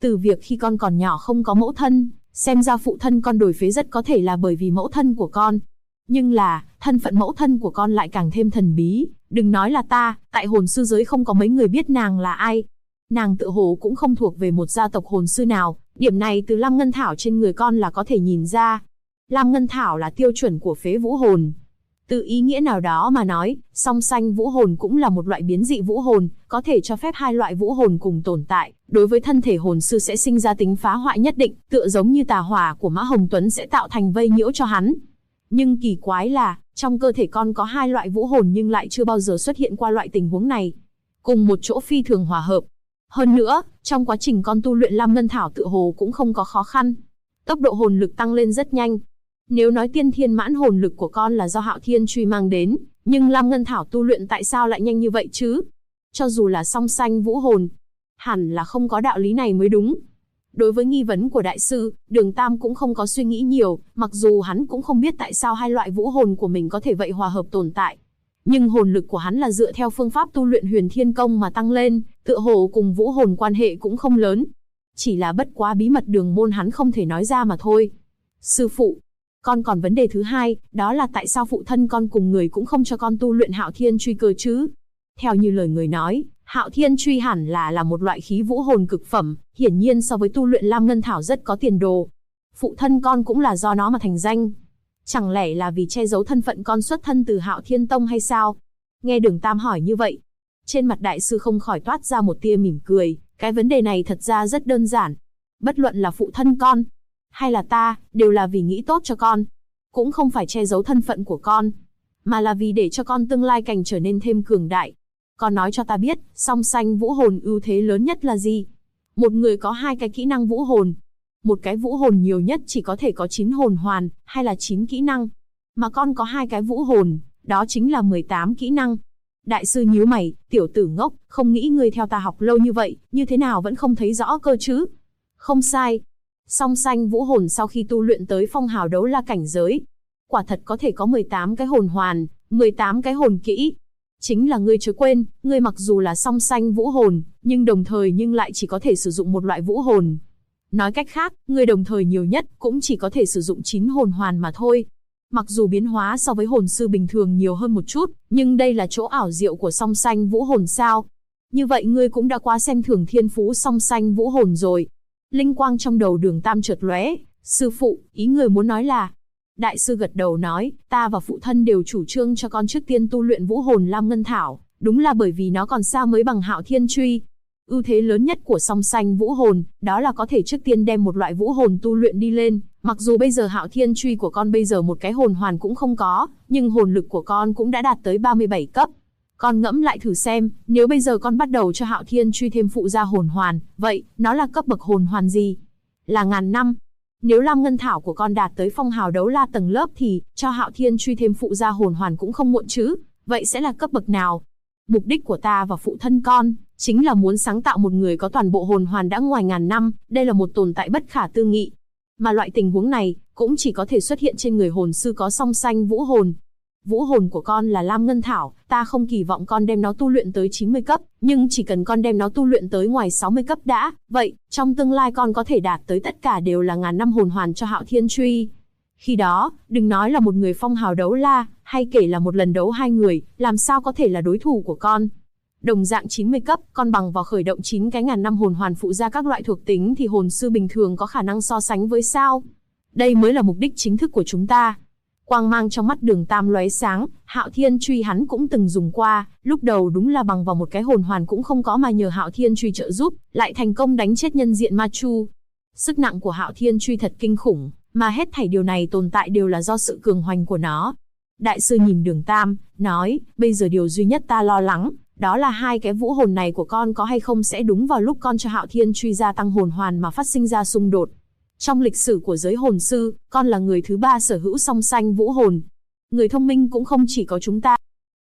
Từ việc khi con còn nhỏ không có mẫu thân, xem ra phụ thân con đổi phế rất có thể là bởi vì mẫu thân của con. Nhưng là, thân phận mẫu thân của con lại càng thêm thần bí, đừng nói là ta, tại hồn sư giới không có mấy người biết nàng là ai. Nàng tựa hồ cũng không thuộc về một gia tộc hồn sư nào, điểm này từ Lam Ngân Thảo trên người con là có thể nhìn ra. Lam Ngân Thảo là tiêu chuẩn của phế vũ hồn. Từ ý nghĩa nào đó mà nói, song sanh vũ hồn cũng là một loại biến dị vũ hồn, có thể cho phép hai loại vũ hồn cùng tồn tại, đối với thân thể hồn sư sẽ sinh ra tính phá hoại nhất định, tựa giống như tà hỏa của Mã Hồng Tuấn sẽ tạo thành vây nhiễu cho hắn. Nhưng kỳ quái là, trong cơ thể con có hai loại vũ hồn nhưng lại chưa bao giờ xuất hiện qua loại tình huống này. Cùng một chỗ phi thường hòa hợp. Hơn nữa, trong quá trình con tu luyện Lam Ngân Thảo tựa hồ cũng không có khó khăn. Tốc độ hồn lực tăng lên rất nhanh. Nếu nói tiên thiên mãn hồn lực của con là do Hạo Thiên Truy mang đến, nhưng Lam Ngân Thảo tu luyện tại sao lại nhanh như vậy chứ? Cho dù là song sanh vũ hồn, hẳn là không có đạo lý này mới đúng. Đối với nghi vấn của đại sư, Đường Tam cũng không có suy nghĩ nhiều, mặc dù hắn cũng không biết tại sao hai loại vũ hồn của mình có thể vậy hòa hợp tồn tại. Nhưng hồn lực của hắn là dựa theo phương pháp tu luyện Huyền Thiên Công mà tăng lên, tựa hồ cùng vũ hồn quan hệ cũng không lớn. Chỉ là bất quá bí mật đường môn hắn không thể nói ra mà thôi. Sư phụ, con còn vấn đề thứ hai, đó là tại sao phụ thân con cùng người cũng không cho con tu luyện Hạo Thiên Truy cơ chứ? Theo như lời người nói, Hạo Thiên Truy hẳn là một loại khí vũ hồn cực phẩm, hiển nhiên so với tu luyện Lam Ngân Thảo rất có tiền đồ. Phụ thân con cũng là do nó mà thành danh. Chẳng lẽ là vì che giấu thân phận con xuất thân từ Hạo Thiên Tông hay sao? Nghe Đường Tam hỏi như vậy, trên mặt đại sư không khỏi toát ra một tia mỉm cười, cái vấn đề này thật ra rất đơn giản. Bất luận là phụ thân con, hay là ta, đều là vì nghĩ tốt cho con. Cũng không phải che giấu thân phận của con, mà là vì để cho con tương lai càng trở nên thêm cường đại. Con nói cho ta biết, song sanh vũ hồn ưu thế lớn nhất là gì? Một người có hai cái kỹ năng vũ hồn. Một cái vũ hồn nhiều nhất chỉ có thể có 9 hồn hoàn, hay là 9 kỹ năng. Mà con có hai cái vũ hồn, đó chính là 18 kỹ năng. Đại sư nhíu mày, tiểu tử ngốc, không nghĩ ngươi theo ta học lâu như vậy, như thế nào vẫn không thấy rõ cơ chứ? Không sai. Song sanh vũ hồn sau khi tu luyện tới phong hào đấu la cảnh giới, quả thật có thể có 18 cái hồn hoàn, 18 cái hồn kỹ. Chính là ngươi chớ quên, ngươi mặc dù là song sanh vũ hồn, nhưng đồng thời lại chỉ có thể sử dụng một loại vũ hồn. Nói cách khác, ngươi đồng thời nhiều nhất cũng chỉ có thể sử dụng 9 hồn hoàn mà thôi. Mặc dù biến hóa so với hồn sư bình thường nhiều hơn một chút, nhưng đây là chỗ ảo diệu của song sanh vũ hồn sao? Như vậy ngươi cũng đã quá xem thường thiên phú song sanh vũ hồn rồi. Linh quang trong đầu Đường Tam chợt lóe, sư phụ, ý người muốn nói là... Đại sư gật đầu nói, ta và phụ thân đều chủ trương cho con trước tiên tu luyện vũ hồn Lam Ngân Thảo, đúng là bởi vì nó còn xa mới bằng Hạo Thiên Truy. Ưu thế lớn nhất của song sanh vũ hồn, đó là có thể trước tiên đem một loại vũ hồn tu luyện đi lên. Mặc dù bây giờ Hạo Thiên Truy của con bây giờ một cái hồn hoàn cũng không có, nhưng hồn lực của con cũng đã đạt tới 37 cấp. Con ngẫm lại thử xem, nếu bây giờ con bắt đầu cho Hạo Thiên Truy thêm phụ gia hồn hoàn, vậy, nó là cấp bậc hồn hoàn gì? Là ngàn năm. Nếu Lam Ngân Thảo của con đạt tới phong hào đấu la tầng lớp thì, cho Hạo Thiên Truy thêm phụ gia hồn hoàn cũng không muộn chứ. Vậy sẽ là cấp bậc nào? Mục đích của ta và phụ thân con, chính là muốn sáng tạo một người có toàn bộ hồn hoàn đã ngoài ngàn năm, đây là một tồn tại bất khả tư nghị. Mà loại tình huống này, cũng chỉ có thể xuất hiện trên người hồn sư có song sanh vũ hồn. Vũ hồn của con là Lam Ngân Thảo, ta không kỳ vọng con đem nó tu luyện tới 90 cấp, nhưng chỉ cần con đem nó tu luyện tới ngoài 60 cấp đã, vậy, trong tương lai con có thể đạt tới tất cả đều là ngàn năm hồn hoàn cho Hạo Thiên Truy. Khi đó, đừng nói là một người phong hào đấu la, hay kể là một lần đấu hai người, làm sao có thể là đối thủ của con. Đồng dạng 90 cấp, con bằng vào khởi động 9 cái ngàn năm hồn hoàn phụ ra các loại thuộc tính thì hồn sư bình thường có khả năng so sánh với sao? Đây mới là mục đích chính thức của chúng ta. Quang mang trong mắt Đường Tam lóe sáng, Hạo Thiên Truy hắn cũng từng dùng qua, lúc đầu đúng là bằng vào một cái hồn hoàn cũng không có mà nhờ Hạo Thiên Truy trợ giúp, lại thành công đánh chết nhân diện Ma Chu. Sức nặng của Hạo Thiên Truy thật kinh khủng, mà hết thảy điều này tồn tại đều là do sự cường hoành của nó. Đại sư nhìn Đường Tam, nói, bây giờ điều duy nhất ta lo lắng, đó là hai cái vũ hồn này của con có hay không sẽ đúng vào lúc con cho Hạo Thiên Truy gia tăng hồn hoàn mà phát sinh ra xung đột. Trong lịch sử của giới hồn sư, con là người thứ 3 sở hữu song sanh vũ hồn. Người thông minh cũng không chỉ có chúng ta.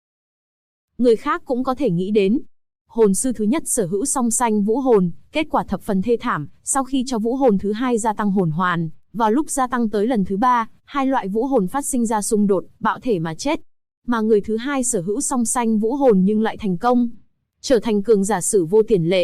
Người khác cũng có thể nghĩ đến. Hồn sư thứ nhất sở hữu song sanh vũ hồn, kết quả thập phần thê thảm, sau khi cho vũ hồn thứ hai gia tăng hồn hoàn, vào lúc gia tăng tới lần thứ 3, hai loại vũ hồn phát sinh ra xung đột, bạo thể mà chết. Mà người thứ hai sở hữu song sanh vũ hồn nhưng lại thành công, trở thành cường giả sử vô tiền lệ.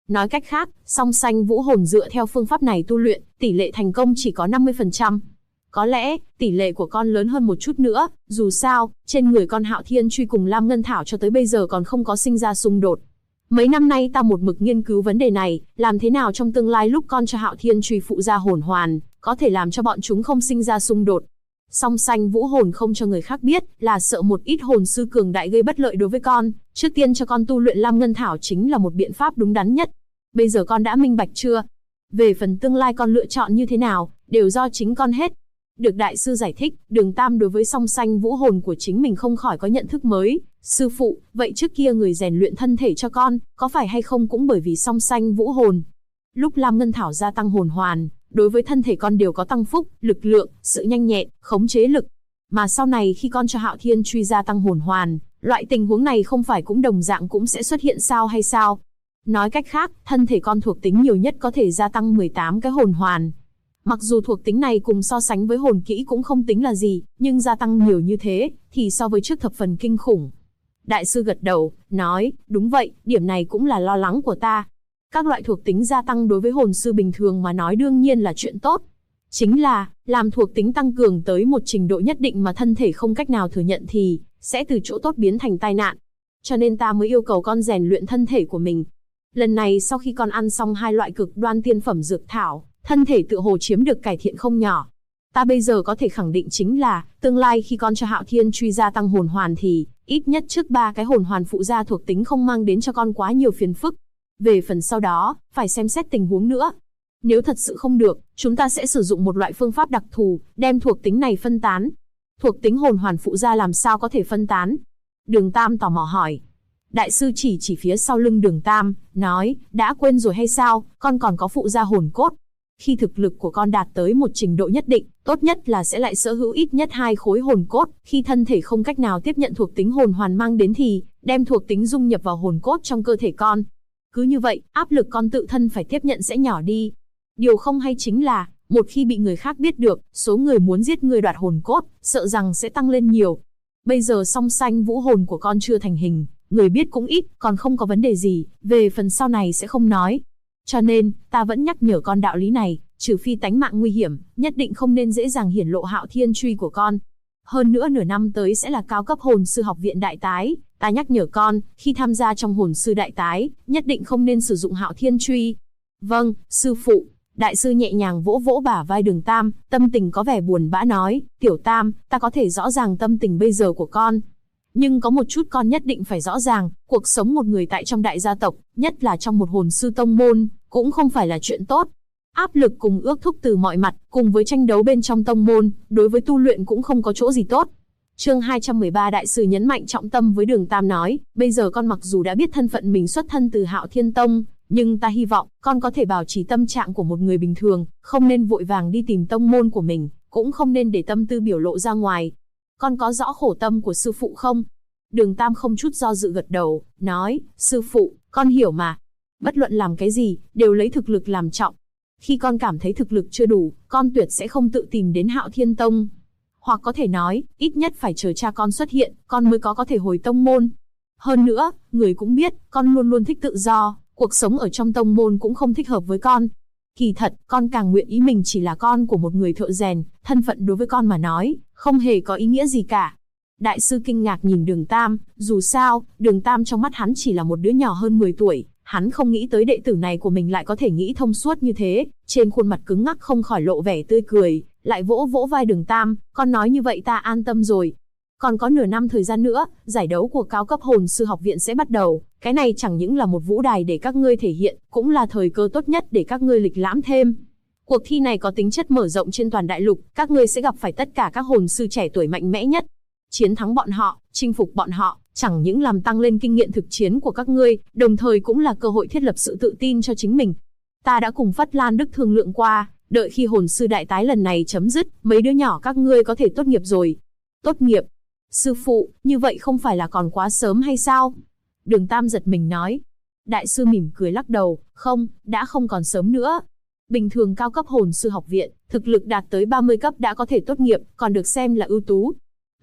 Nói cách khác, song sanh vũ hồn dựa theo phương pháp này tu luyện, tỷ lệ thành công chỉ có 50%. Có lẽ, tỷ lệ của con lớn hơn một chút nữa, dù sao, trên người con Hạo Thiên Truy cùng Lam Ngân Thảo cho tới bây giờ còn không có sinh ra xung đột. Mấy năm nay ta một mực nghiên cứu vấn đề này, làm thế nào trong tương lai lúc con cho Hạo Thiên Truy phụ ra hồn hoàn, có thể làm cho bọn chúng không sinh ra xung đột. Song sanh vũ hồn không cho người khác biết, là sợ một ít hồn sư cường đại gây bất lợi đối với con, trước tiên cho con tu luyện Lam Ngân Thảo chính là một biện pháp đúng đắn nhất. Bây giờ con đã minh bạch chưa? Về phần tương lai con lựa chọn như thế nào, đều do chính con hết. Được đại sư giải thích, Đường Tam đối với song sanh vũ hồn của chính mình không khỏi có nhận thức mới. Sư phụ, vậy trước kia người rèn luyện thân thể cho con, có phải hay không cũng bởi vì song sanh vũ hồn? Lúc Lam Ngân Thảo gia tăng hồn hoàn, đối với thân thể con đều có tăng phúc, lực lượng, sự nhanh nhẹn, khống chế lực. Mà sau này khi con cho Hạo Thiên Truy gia tăng hồn hoàn, loại tình huống này không phải cũng đồng dạng cũng sẽ xuất hiện sao hay sao? Nói cách khác, thân thể con thuộc tính nhiều nhất có thể gia tăng 18 cái hồn hoàn. Mặc dù thuộc tính này cùng so sánh với hồn kỹ cũng không tính là gì, nhưng gia tăng nhiều như thế, thì so với trước thập phần kinh khủng. Đại sư gật đầu, nói, đúng vậy, điểm này cũng là lo lắng của ta. Các loại thuộc tính gia tăng đối với hồn sư bình thường mà nói đương nhiên là chuyện tốt. Chính là, làm thuộc tính tăng cường tới một trình độ nhất định mà thân thể không cách nào thừa nhận thì, sẽ từ chỗ tốt biến thành tai nạn. Cho nên ta mới yêu cầu con rèn luyện thân thể của mình. Lần này sau khi con ăn xong 2 loại cực đoan tiên phẩm dược thảo, thân thể tựa hồ chiếm được cải thiện không nhỏ. Ta bây giờ có thể khẳng định chính là, tương lai khi con cho Hạo Thiên Truy gia tăng hồn hoàn thì, ít nhất trước 3 cái hồn hoàn phụ gia thuộc tính không mang đến cho con quá nhiều phiền phức. Về phần sau đó, phải xem xét tình huống nữa. Nếu thật sự không được, chúng ta sẽ sử dụng một loại phương pháp đặc thù, đem thuộc tính này phân tán. Thuộc tính hồn hoàn phụ gia làm sao có thể phân tán? Đường Tam tò mò hỏi. Đại sư chỉ phía sau lưng Đường Tam, nói, đã quên rồi hay sao, con còn có phụ gia hồn cốt. Khi thực lực của con đạt tới một trình độ nhất định, tốt nhất là sẽ lại sở hữu ít nhất 2 khối hồn cốt, khi thân thể không cách nào tiếp nhận thuộc tính hồn hoàn mang đến thì, đem thuộc tính dung nhập vào hồn cốt trong cơ thể con. Cứ như vậy, áp lực con tự thân phải tiếp nhận sẽ nhỏ đi. Điều không hay chính là, một khi bị người khác biết được, số người muốn giết người đoạt hồn cốt, sợ rằng sẽ tăng lên nhiều. Bây giờ song sanh vũ hồn của con chưa thành hình, người biết cũng ít, còn không có vấn đề gì, về phần sau này sẽ không nói. Cho nên, ta vẫn nhắc nhở con đạo lý này, trừ phi tánh mạng nguy hiểm, nhất định không nên dễ dàng hiển lộ Hạo Thiên Truy của con. Hơn nữa nửa năm tới sẽ là cao cấp hồn sư học viện đại tái, ta nhắc nhở con, khi tham gia trong hồn sư đại tái, nhất định không nên sử dụng Hạo Thiên Truy. Vâng, sư phụ. Đại sư nhẹ nhàng vỗ vỗ bả vai Đường Tam, tâm tình có vẻ buồn bã nói, Tiểu Tam, ta có thể rõ ràng tâm tình bây giờ của con. Nhưng có một chút con nhất định phải rõ ràng, cuộc sống một người tại trong đại gia tộc, nhất là trong một hồn sư tông môn, cũng không phải là chuyện tốt. Áp lực cùng ước thúc từ mọi mặt, cùng với tranh đấu bên trong tông môn, đối với tu luyện cũng không có chỗ gì tốt. Chương 213 Đại sư nhấn mạnh trọng tâm với Đường Tam nói, bây giờ con mặc dù đã biết thân phận mình xuất thân từ Hạo Thiên Tông, nhưng ta hy vọng, con có thể bảo trì tâm trạng của một người bình thường, không nên vội vàng đi tìm tông môn của mình, cũng không nên để tâm tư biểu lộ ra ngoài. Con có rõ khổ tâm của sư phụ không? Đường Tam không chút do dự gật đầu, nói, sư phụ, con hiểu mà. Bất luận làm cái gì, đều lấy thực lực làm trọng. Khi con cảm thấy thực lực chưa đủ, con tuyệt sẽ không tự tìm đến Hạo Thiên Tông. Hoặc có thể nói, ít nhất phải chờ cha con xuất hiện, con mới có thể hồi tông môn. Hơn nữa, người cũng biết, con luôn luôn thích tự do, cuộc sống ở trong tông môn cũng không thích hợp với con. Kỳ thật, con càng nguyện ý mình chỉ là con của một người thợ rèn, thân phận đối với con mà nói, không hề có ý nghĩa gì cả. Đại sư kinh ngạc nhìn Đường Tam, dù sao, Đường Tam trong mắt hắn chỉ là một đứa nhỏ hơn 10 tuổi, hắn không nghĩ tới đệ tử này của mình lại có thể nghĩ thông suốt như thế, trên khuôn mặt cứng ngắc không khỏi lộ vẻ tươi cười, lại vỗ vỗ vai Đường Tam, con nói như vậy ta an tâm rồi. Còn có nửa năm thời gian nữa, giải đấu của cao cấp hồn sư học viện sẽ bắt đầu, cái này chẳng những là một vũ đài để các ngươi thể hiện, cũng là thời cơ tốt nhất để các ngươi lịch lãm thêm. Cuộc thi này có tính chất mở rộng trên toàn đại lục, các ngươi sẽ gặp phải tất cả các hồn sư trẻ tuổi mạnh mẽ nhất. Chiến thắng bọn họ, chinh phục bọn họ, chẳng những làm tăng lên kinh nghiệm thực chiến của các ngươi, đồng thời cũng là cơ hội thiết lập sự tự tin cho chính mình. Ta đã cùng Phất Lan Đức thương lượng qua, đợi khi hồn sư đại tái lần này chấm dứt, mấy đứa nhỏ các ngươi có thể tốt nghiệp rồi. Tốt nghiệp? Sư phụ, như vậy không phải là còn quá sớm hay sao? Đường Tam giật mình nói. Đại sư mỉm cười lắc đầu, không, đã không còn sớm nữa. Bình thường cao cấp hồn sư học viện, thực lực đạt tới 30 cấp đã có thể tốt nghiệp, còn được xem là ưu tú.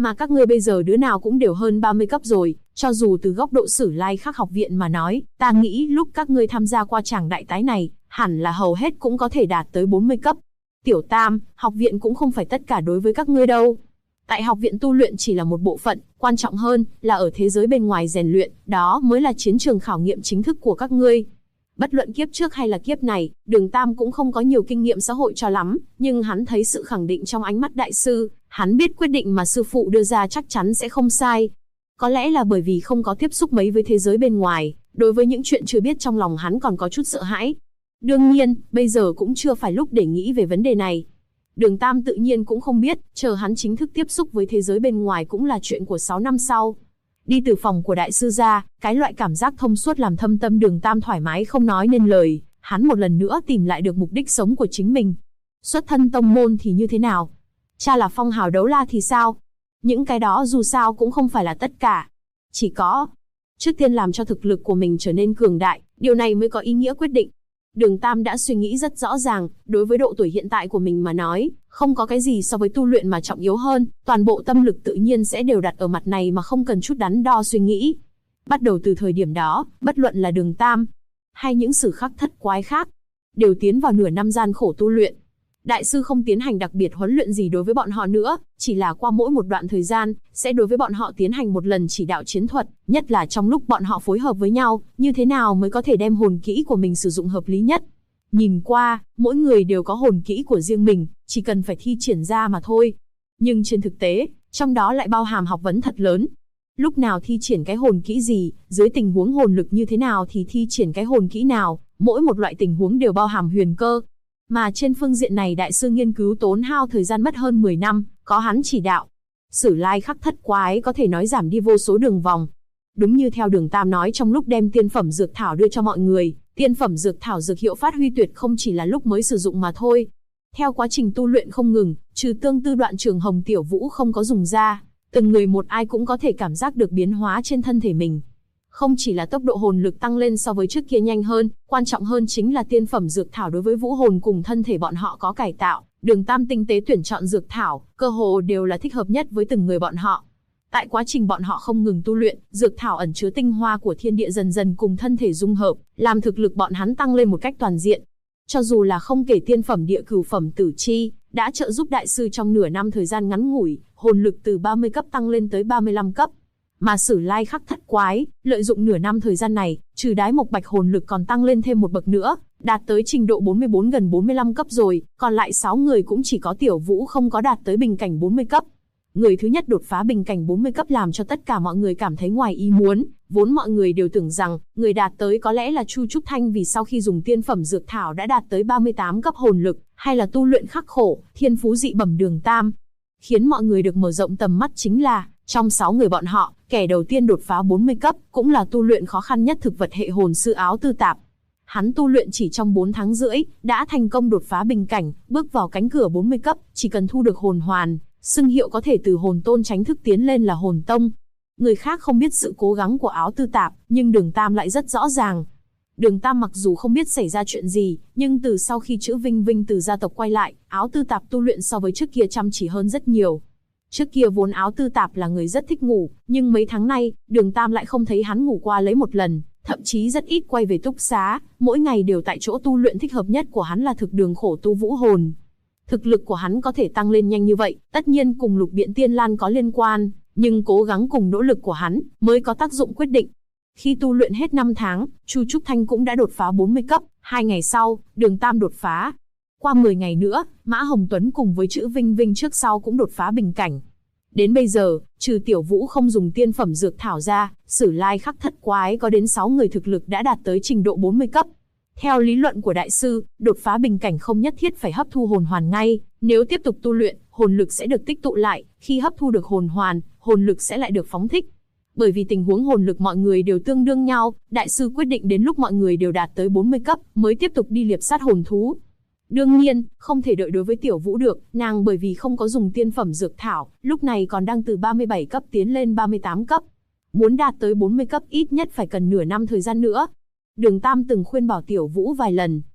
Mà các ngươi bây giờ đứa nào cũng đều hơn 30 cấp rồi, cho dù từ góc độ Sử Lai Khắc học viện mà nói, ta nghĩ lúc các ngươi tham gia qua tràng đại tái này, hẳn là hầu hết cũng có thể đạt tới 40 cấp. Tiểu Tam, học viện cũng không phải tất cả đối với các ngươi đâu. Tại học viện tu luyện chỉ là một bộ phận, quan trọng hơn là ở thế giới bên ngoài rèn luyện, đó mới là chiến trường khảo nghiệm chính thức của các ngươi. Bất luận kiếp trước hay là kiếp này, Đường Tam cũng không có nhiều kinh nghiệm xã hội cho lắm, nhưng hắn thấy sự khẳng định trong ánh mắt đại sư, hắn biết quyết định mà sư phụ đưa ra chắc chắn sẽ không sai. Có lẽ là bởi vì không có tiếp xúc mấy với thế giới bên ngoài, đối với những chuyện chưa biết trong lòng hắn còn có chút sợ hãi. Đương nhiên, bây giờ cũng chưa phải lúc để nghĩ về vấn đề này. Đường Tam tự nhiên cũng không biết, chờ hắn chính thức tiếp xúc với thế giới bên ngoài cũng là chuyện của 6 năm sau. Đi từ phòng của đại sư ra, cái loại cảm giác thông suốt làm thâm tâm Đường Tam thoải mái không nói nên lời, hắn một lần nữa tìm lại được mục đích sống của chính mình. Xuất thân tông môn thì như thế nào? Cha là phong hào đấu la thì sao? Những cái đó dù sao cũng không phải là tất cả. Chỉ có, trước tiên làm cho thực lực của mình trở nên cường đại, điều này mới có ý nghĩa quyết định. Đường Tam đã suy nghĩ rất rõ ràng, đối với độ tuổi hiện tại của mình mà nói, không có cái gì so với tu luyện mà trọng yếu hơn, toàn bộ tâm lực tự nhiên sẽ đều đặt ở mặt này mà không cần chút đắn đo suy nghĩ. Bắt đầu từ thời điểm đó, bất luận là Đường Tam, hay những Sử Khắc thất quái khác, đều tiến vào nửa năm gian khổ tu luyện. Đại sư không tiến hành đặc biệt huấn luyện gì đối với bọn họ nữa, chỉ là qua mỗi một đoạn thời gian, sẽ đối với bọn họ tiến hành một lần chỉ đạo chiến thuật, nhất là trong lúc bọn họ phối hợp với nhau, như thế nào mới có thể đem hồn kỹ của mình sử dụng hợp lý nhất. Nhìn qua, mỗi người đều có hồn kỹ của riêng mình, chỉ cần phải thi triển ra mà thôi. Nhưng trên thực tế, trong đó lại bao hàm học vấn thật lớn. Lúc nào thi triển cái hồn kỹ gì, dưới tình huống hồn lực như thế nào thì thi triển cái hồn kỹ nào, mỗi một loại tình huống đều bao hàm huyền cơ. Mà trên phương diện này đại sư nghiên cứu tốn hao thời gian mất hơn 10 năm, có hắn chỉ đạo. Sử Lai Khắc thất quái có thể nói giảm đi vô số đường vòng. Đúng như theo Đường Tam nói trong lúc đem tiên phẩm dược thảo đưa cho mọi người, tiên phẩm dược thảo dược hiệu phát huy tuyệt không chỉ là lúc mới sử dụng mà thôi. Theo quá trình tu luyện không ngừng, trừ tương tư đoạn trường Hồng Tiểu Vũ không có dùng ra, từng người một ai cũng có thể cảm giác được biến hóa trên thân thể mình. Không chỉ là tốc độ hồn lực tăng lên so với trước kia nhanh hơn, quan trọng hơn chính là tiên phẩm dược thảo đối với vũ hồn cùng thân thể bọn họ có cải tạo. Đường Tam tinh tế tuyển chọn dược thảo, cơ hồ đều là thích hợp nhất với từng người bọn họ. Tại quá trình bọn họ không ngừng tu luyện, dược thảo ẩn chứa tinh hoa của thiên địa dần dần cùng thân thể dung hợp, làm thực lực bọn hắn tăng lên một cách toàn diện. Cho dù là không kể tiên phẩm địa cửu phẩm tử chi, đã trợ giúp đại sư trong nửa năm thời gian ngắn ngủi, hồn lực từ 30 cấp tăng lên tới 35 cấp. Mà Sử Lai Khắc thất quái, lợi dụng nửa năm thời gian này, trừ đái mộc bạch hồn lực còn tăng lên thêm một bậc nữa, đạt tới trình độ 44 gần 45 cấp rồi, còn lại 6 người cũng chỉ có Tiểu Vũ không có đạt tới bình cảnh 40 cấp. Người thứ nhất đột phá bình cảnh 40 cấp làm cho tất cả mọi người cảm thấy ngoài ý muốn, vốn mọi người đều tưởng rằng, người đạt tới có lẽ là Chu Trúc Thanh vì sau khi dùng tiên phẩm dược thảo đã đạt tới 38 cấp hồn lực, hay là tu luyện khắc khổ, thiên phú dị bẩm Đường Tam. Khiến mọi người được mở rộng tầm mắt chính là, trong 6 người bọn họ, kẻ đầu tiên đột phá 40 cấp, cũng là tu luyện khó khăn nhất thực vật hệ hồn sư Áo Tư Tạp. Hắn tu luyện chỉ trong 4 tháng rưỡi, đã thành công đột phá bình cảnh, bước vào cánh cửa 40 cấp, chỉ cần thu được hồn hoàn, xưng hiệu có thể từ hồn tôn tránh thức tiến lên là hồn tông. Người khác không biết sự cố gắng của Áo Tư Tạp, nhưng Đường Tam lại rất rõ ràng. Đường Tam mặc dù không biết xảy ra chuyện gì, nhưng từ sau khi chữ Vinh Vinh từ gia tộc quay lại, Áo Tư Tạp tu luyện so với trước kia chăm chỉ hơn rất nhiều. Trước kia vốn Áo Tư Tạp là người rất thích ngủ, nhưng mấy tháng nay, Đường Tam lại không thấy hắn ngủ qua lấy một lần, thậm chí rất ít quay về túc xá, mỗi ngày đều tại chỗ tu luyện. Thích hợp nhất của hắn là thực đường khổ tu vũ hồn. Thực lực của hắn có thể tăng lên nhanh như vậy, tất nhiên cùng Lục Biện Tiên Lan có liên quan, nhưng cố gắng cùng nỗ lực của hắn mới có tác dụng quyết định. Khi tu luyện hết 5 tháng, Chu Trúc Thanh cũng đã đột phá 40 cấp, 2 ngày sau, Đường Tam đột phá. Qua 10 ngày nữa, Mã Hồng Tuấn cùng với chữ Vinh Vinh trước sau cũng đột phá bình cảnh. Đến bây giờ, trừ Tiểu Vũ không dùng tiên phẩm dược thảo ra, Sử Lai Khắc thất quái có đến 6 người thực lực đã đạt tới trình độ 40 cấp. Theo lý luận của đại sư, đột phá bình cảnh không nhất thiết phải hấp thu hồn hoàn ngay, nếu tiếp tục tu luyện, hồn lực sẽ được tích tụ lại, khi hấp thu được hồn hoàn, hồn lực sẽ lại được phóng thích. Bởi vì tình huống hồn lực mọi người đều tương đương nhau, đại sư quyết định đến lúc mọi người đều đạt tới 40 cấp mới tiếp tục đi liệp sát hồn thú. Đương nhiên, không thể đợi đối với Tiểu Vũ được, nàng bởi vì không có dùng tiên phẩm dược thảo, lúc này còn đang từ 37 cấp tiến lên 38 cấp. Muốn đạt tới 40 cấp ít nhất phải cần nửa năm thời gian nữa. Đường Tam từng khuyên bảo Tiểu Vũ vài lần,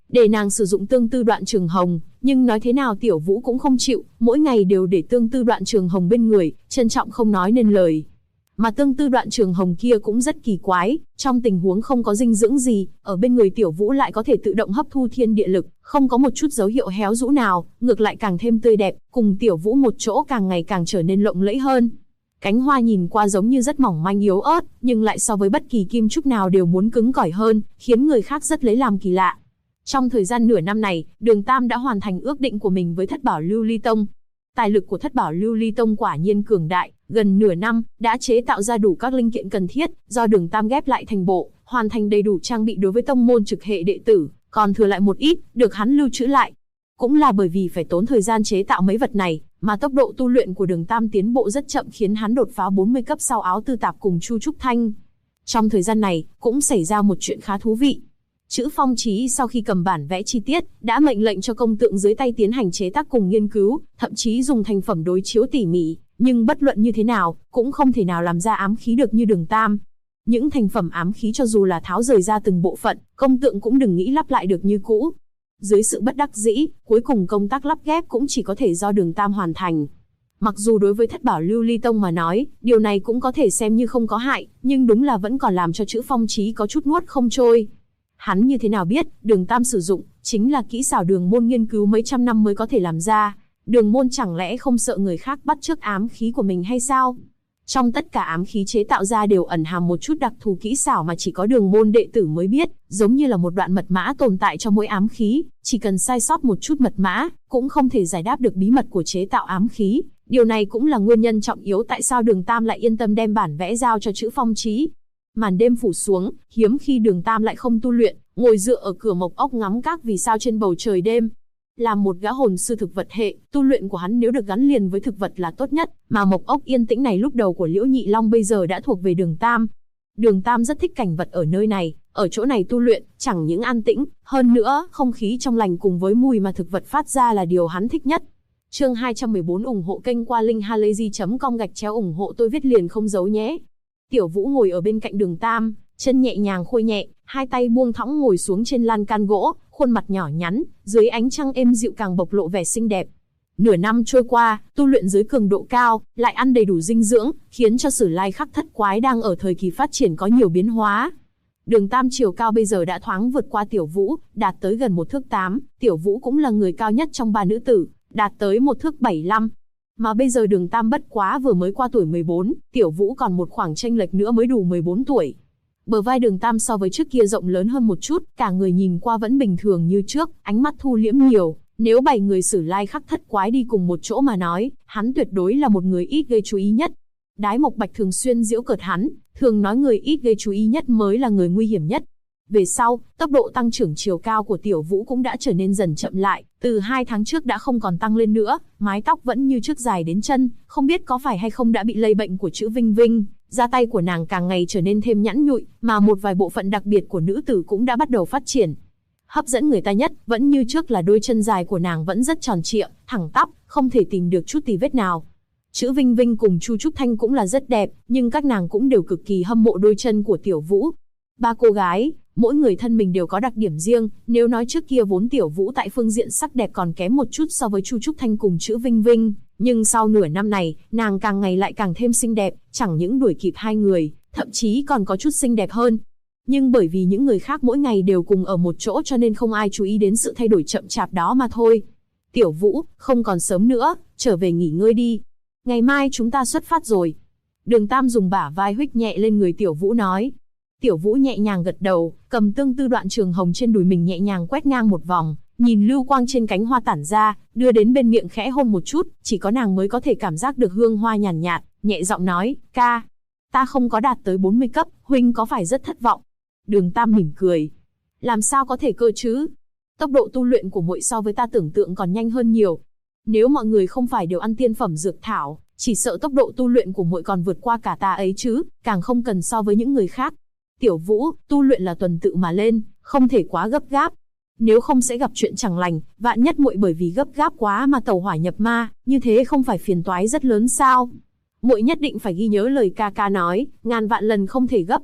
để nàng sử dụng tương tư đoạn trường hồng, nhưng nói thế nào Tiểu Vũ cũng không chịu, mỗi ngày đều để tương tư đoạn trường hồng bên người, trân trọng không nói nên lời. Mà tương tư đoạn trường hồng kia cũng rất kỳ quái, trong tình huống không có dinh dưỡng gì, ở bên người Tiểu Vũ lại có thể tự động hấp thu thiên địa lực, không có một chút dấu hiệu héo rũ nào, ngược lại càng thêm tươi đẹp, cùng Tiểu Vũ một chỗ càng ngày càng trở nên lộng lẫy hơn. Cánh hoa nhìn qua giống như rất mỏng manh yếu ớt, nhưng lại so với bất kỳ kim trúc nào đều muốn cứng cỏi hơn, khiến người khác rất lấy làm kỳ lạ. Trong thời gian nửa năm này, Đường Tam đã hoàn thành ước định của mình với Thất Bảo Lưu Ly Tông. Tài lực của Thất Bảo Lưu Ly Tông quả nhiên cường đại, gần nửa năm đã chế tạo ra đủ các linh kiện cần thiết, do Đường Tam ghép lại thành bộ, hoàn thành đầy đủ trang bị đối với tông môn trực hệ đệ tử, còn thừa lại một ít, được hắn lưu trữ lại. Cũng là bởi vì phải tốn thời gian chế tạo mấy vật này, mà tốc độ tu luyện của Đường Tam tiến bộ rất chậm, khiến hắn đột phá 40 cấp sau áo tư tạp cùng Chu Trúc Thanh. Trong thời gian này, cũng xảy ra một chuyện khá thú vị. Chữ Phong Chí sau khi cầm bản vẽ chi tiết, đã mệnh lệnh cho công tượng dưới tay tiến hành chế tác cùng nghiên cứu, thậm chí dùng thành phẩm đối chiếu tỉ mỉ, nhưng bất luận như thế nào, cũng không thể nào làm ra ám khí được như Đường Tam. Những thành phẩm ám khí cho dù là tháo rời ra từng bộ phận, công tượng cũng đừng nghĩ lắp lại được như cũ. Dưới sự bất đắc dĩ, cuối cùng công tác lắp ghép cũng chỉ có thể do Đường Tam hoàn thành. Mặc dù đối với Thất Bảo Lưu Ly Tông mà nói, điều này cũng có thể xem như không có hại, nhưng đúng là vẫn còn làm cho Chữ Phong Chí có chút nuốt không trôi. Hắn như thế nào biết, Đường Tam sử dụng, chính là kỹ xảo Đường môn nghiên cứu mấy trăm năm mới có thể làm ra. Đường môn chẳng lẽ không sợ người khác bắt chước ám khí của mình hay sao? Trong tất cả ám khí chế tạo ra đều ẩn hàm một chút đặc thù kỹ xảo mà chỉ có Đường môn đệ tử mới biết, giống như là một đoạn mật mã tồn tại cho mỗi ám khí, chỉ cần sai sót một chút mật mã, cũng không thể giải đáp được bí mật của chế tạo ám khí. Điều này cũng là nguyên nhân trọng yếu tại sao Đường Tam lại yên tâm đem bản vẽ giao cho Chữ Phong Chí. Màn đêm phủ xuống, hiếm khi Đường Tam lại không tu luyện, ngồi dựa ở cửa mộc ốc ngắm các vì sao trên bầu trời đêm. Làm một gã hồn sư thực vật hệ, tu luyện của hắn nếu được gắn liền với thực vật là tốt nhất, mà mộc ốc yên tĩnh này lúc đầu của Liễu Nhị Long bây giờ đã thuộc về Đường Tam. Đường Tam rất thích cảnh vật ở nơi này, ở chỗ này tu luyện, chẳng những an tĩnh, hơn nữa, không khí trong lành cùng với mùi mà thực vật phát ra là điều hắn thích nhất. Chương 214 ủng hộ kênh qua linkhalazy.com/ủng hộ tôi viết liền không giấu nhé. Tiểu Vũ ngồi ở bên cạnh Đường Tam, chân nhẹ nhàng khuây nhẹ, hai tay buông thõng ngồi xuống trên lan can gỗ, khuôn mặt nhỏ nhắn, dưới ánh trăng êm dịu càng bộc lộ vẻ xinh đẹp. Nửa năm trôi qua, tu luyện dưới cường độ cao, lại ăn đầy đủ dinh dưỡng, khiến cho Sử Lai Khắc Thất Quái đang ở thời kỳ phát triển có nhiều biến hóa. Đường Tam chiều cao bây giờ đã thoáng vượt qua Tiểu Vũ, đạt tới gần 1 thước 8, Tiểu Vũ cũng là người cao nhất trong ba nữ tử, đạt tới 1 thước 75. Mà bây giờ Đường Tam bất quá vừa mới qua tuổi 14, Tiểu Vũ còn một khoảng chênh lệch nữa mới đủ 14 tuổi. Bờ vai Đường Tam so với trước kia rộng lớn hơn một chút, cả người nhìn qua vẫn bình thường như trước, ánh mắt thu liễm nhiều. Nếu 7 người Sử Lai Khắc Thất Quái đi cùng một chỗ mà nói, hắn tuyệt đối là một người ít gây chú ý nhất. Đái Mộc Bạch thường xuyên giễu cợt hắn, thường nói người ít gây chú ý nhất mới là người nguy hiểm nhất. Về sau, tốc độ tăng trưởng chiều cao của Tiểu Vũ cũng đã trở nên dần chậm lại, từ 2 tháng trước đã không còn tăng lên nữa, mái tóc vẫn như trước dài đến chân, không biết có phải hay không đã bị lây bệnh của Chữ Vinh Vinh, da tay của nàng càng ngày trở nên thêm nhẵn nhụi, mà một vài bộ phận đặc biệt của nữ tử cũng đã bắt đầu phát triển. Hấp dẫn người ta nhất, vẫn như trước là đôi chân dài của nàng vẫn rất tròn trịa, thẳng tắp, không thể tìm được chút tì vết nào. Chữ Vinh Vinh cùng Chu Trúc Thanh cũng là rất đẹp, nhưng các nàng cũng đều cực kỳ hâm mộ đôi chân của Tiểu Vũ. Ba cô gái, mỗi người thân mình đều có đặc điểm riêng, nếu nói trước kia vốn Tiểu Vũ tại phương diện sắc đẹp còn kém một chút so với Chu Trúc Thanh cùng Chữ Vinh Vinh, nhưng sau nửa năm này, nàng càng ngày lại càng thêm xinh đẹp, chẳng những đuổi kịp hai người, thậm chí còn có chút xinh đẹp hơn. Nhưng bởi vì những người khác mỗi ngày đều cùng ở một chỗ cho nên không ai chú ý đến sự thay đổi chậm chạp đó mà thôi. Tiểu Vũ, không còn sớm nữa, trở về nghỉ ngơi đi. Ngày mai chúng ta xuất phát rồi. Đường Tam dùng bả vai huých nhẹ lên người Tiểu Vũ nói. Tiểu Vũ nhẹ nhàng gật đầu, cầm tương tư đoạn trường hồng trên đùi mình nhẹ nhàng quét ngang một vòng, nhìn lưu quang trên cánh hoa tản ra, đưa đến bên miệng khẽ hôn một chút, chỉ có nàng mới có thể cảm giác được hương hoa nhàn nhạt, nhẹ giọng nói, ca, ta không có đạt tới 40 cấp, huynh có phải rất thất vọng? Đường Tam mỉm cười. Làm sao có thể cơ chứ? Tốc độ tu luyện của muội so với ta tưởng tượng còn nhanh hơn nhiều. Nếu mọi người không phải đều ăn tiên phẩm dược thảo, chỉ sợ tốc độ tu luyện của muội còn vượt qua cả ta ấy chứ, càng không cần so với những người khác. Tiểu Vũ, tu luyện là tuần tự mà lên, không thể quá gấp gáp. Nếu không sẽ gặp chuyện chẳng lành, vạn nhất muội bởi vì gấp gáp quá mà tẩu hỏa nhập ma, như thế không phải phiền toái rất lớn sao? Muội nhất định phải ghi nhớ lời ca ca nói, ngàn vạn lần không thể gấp.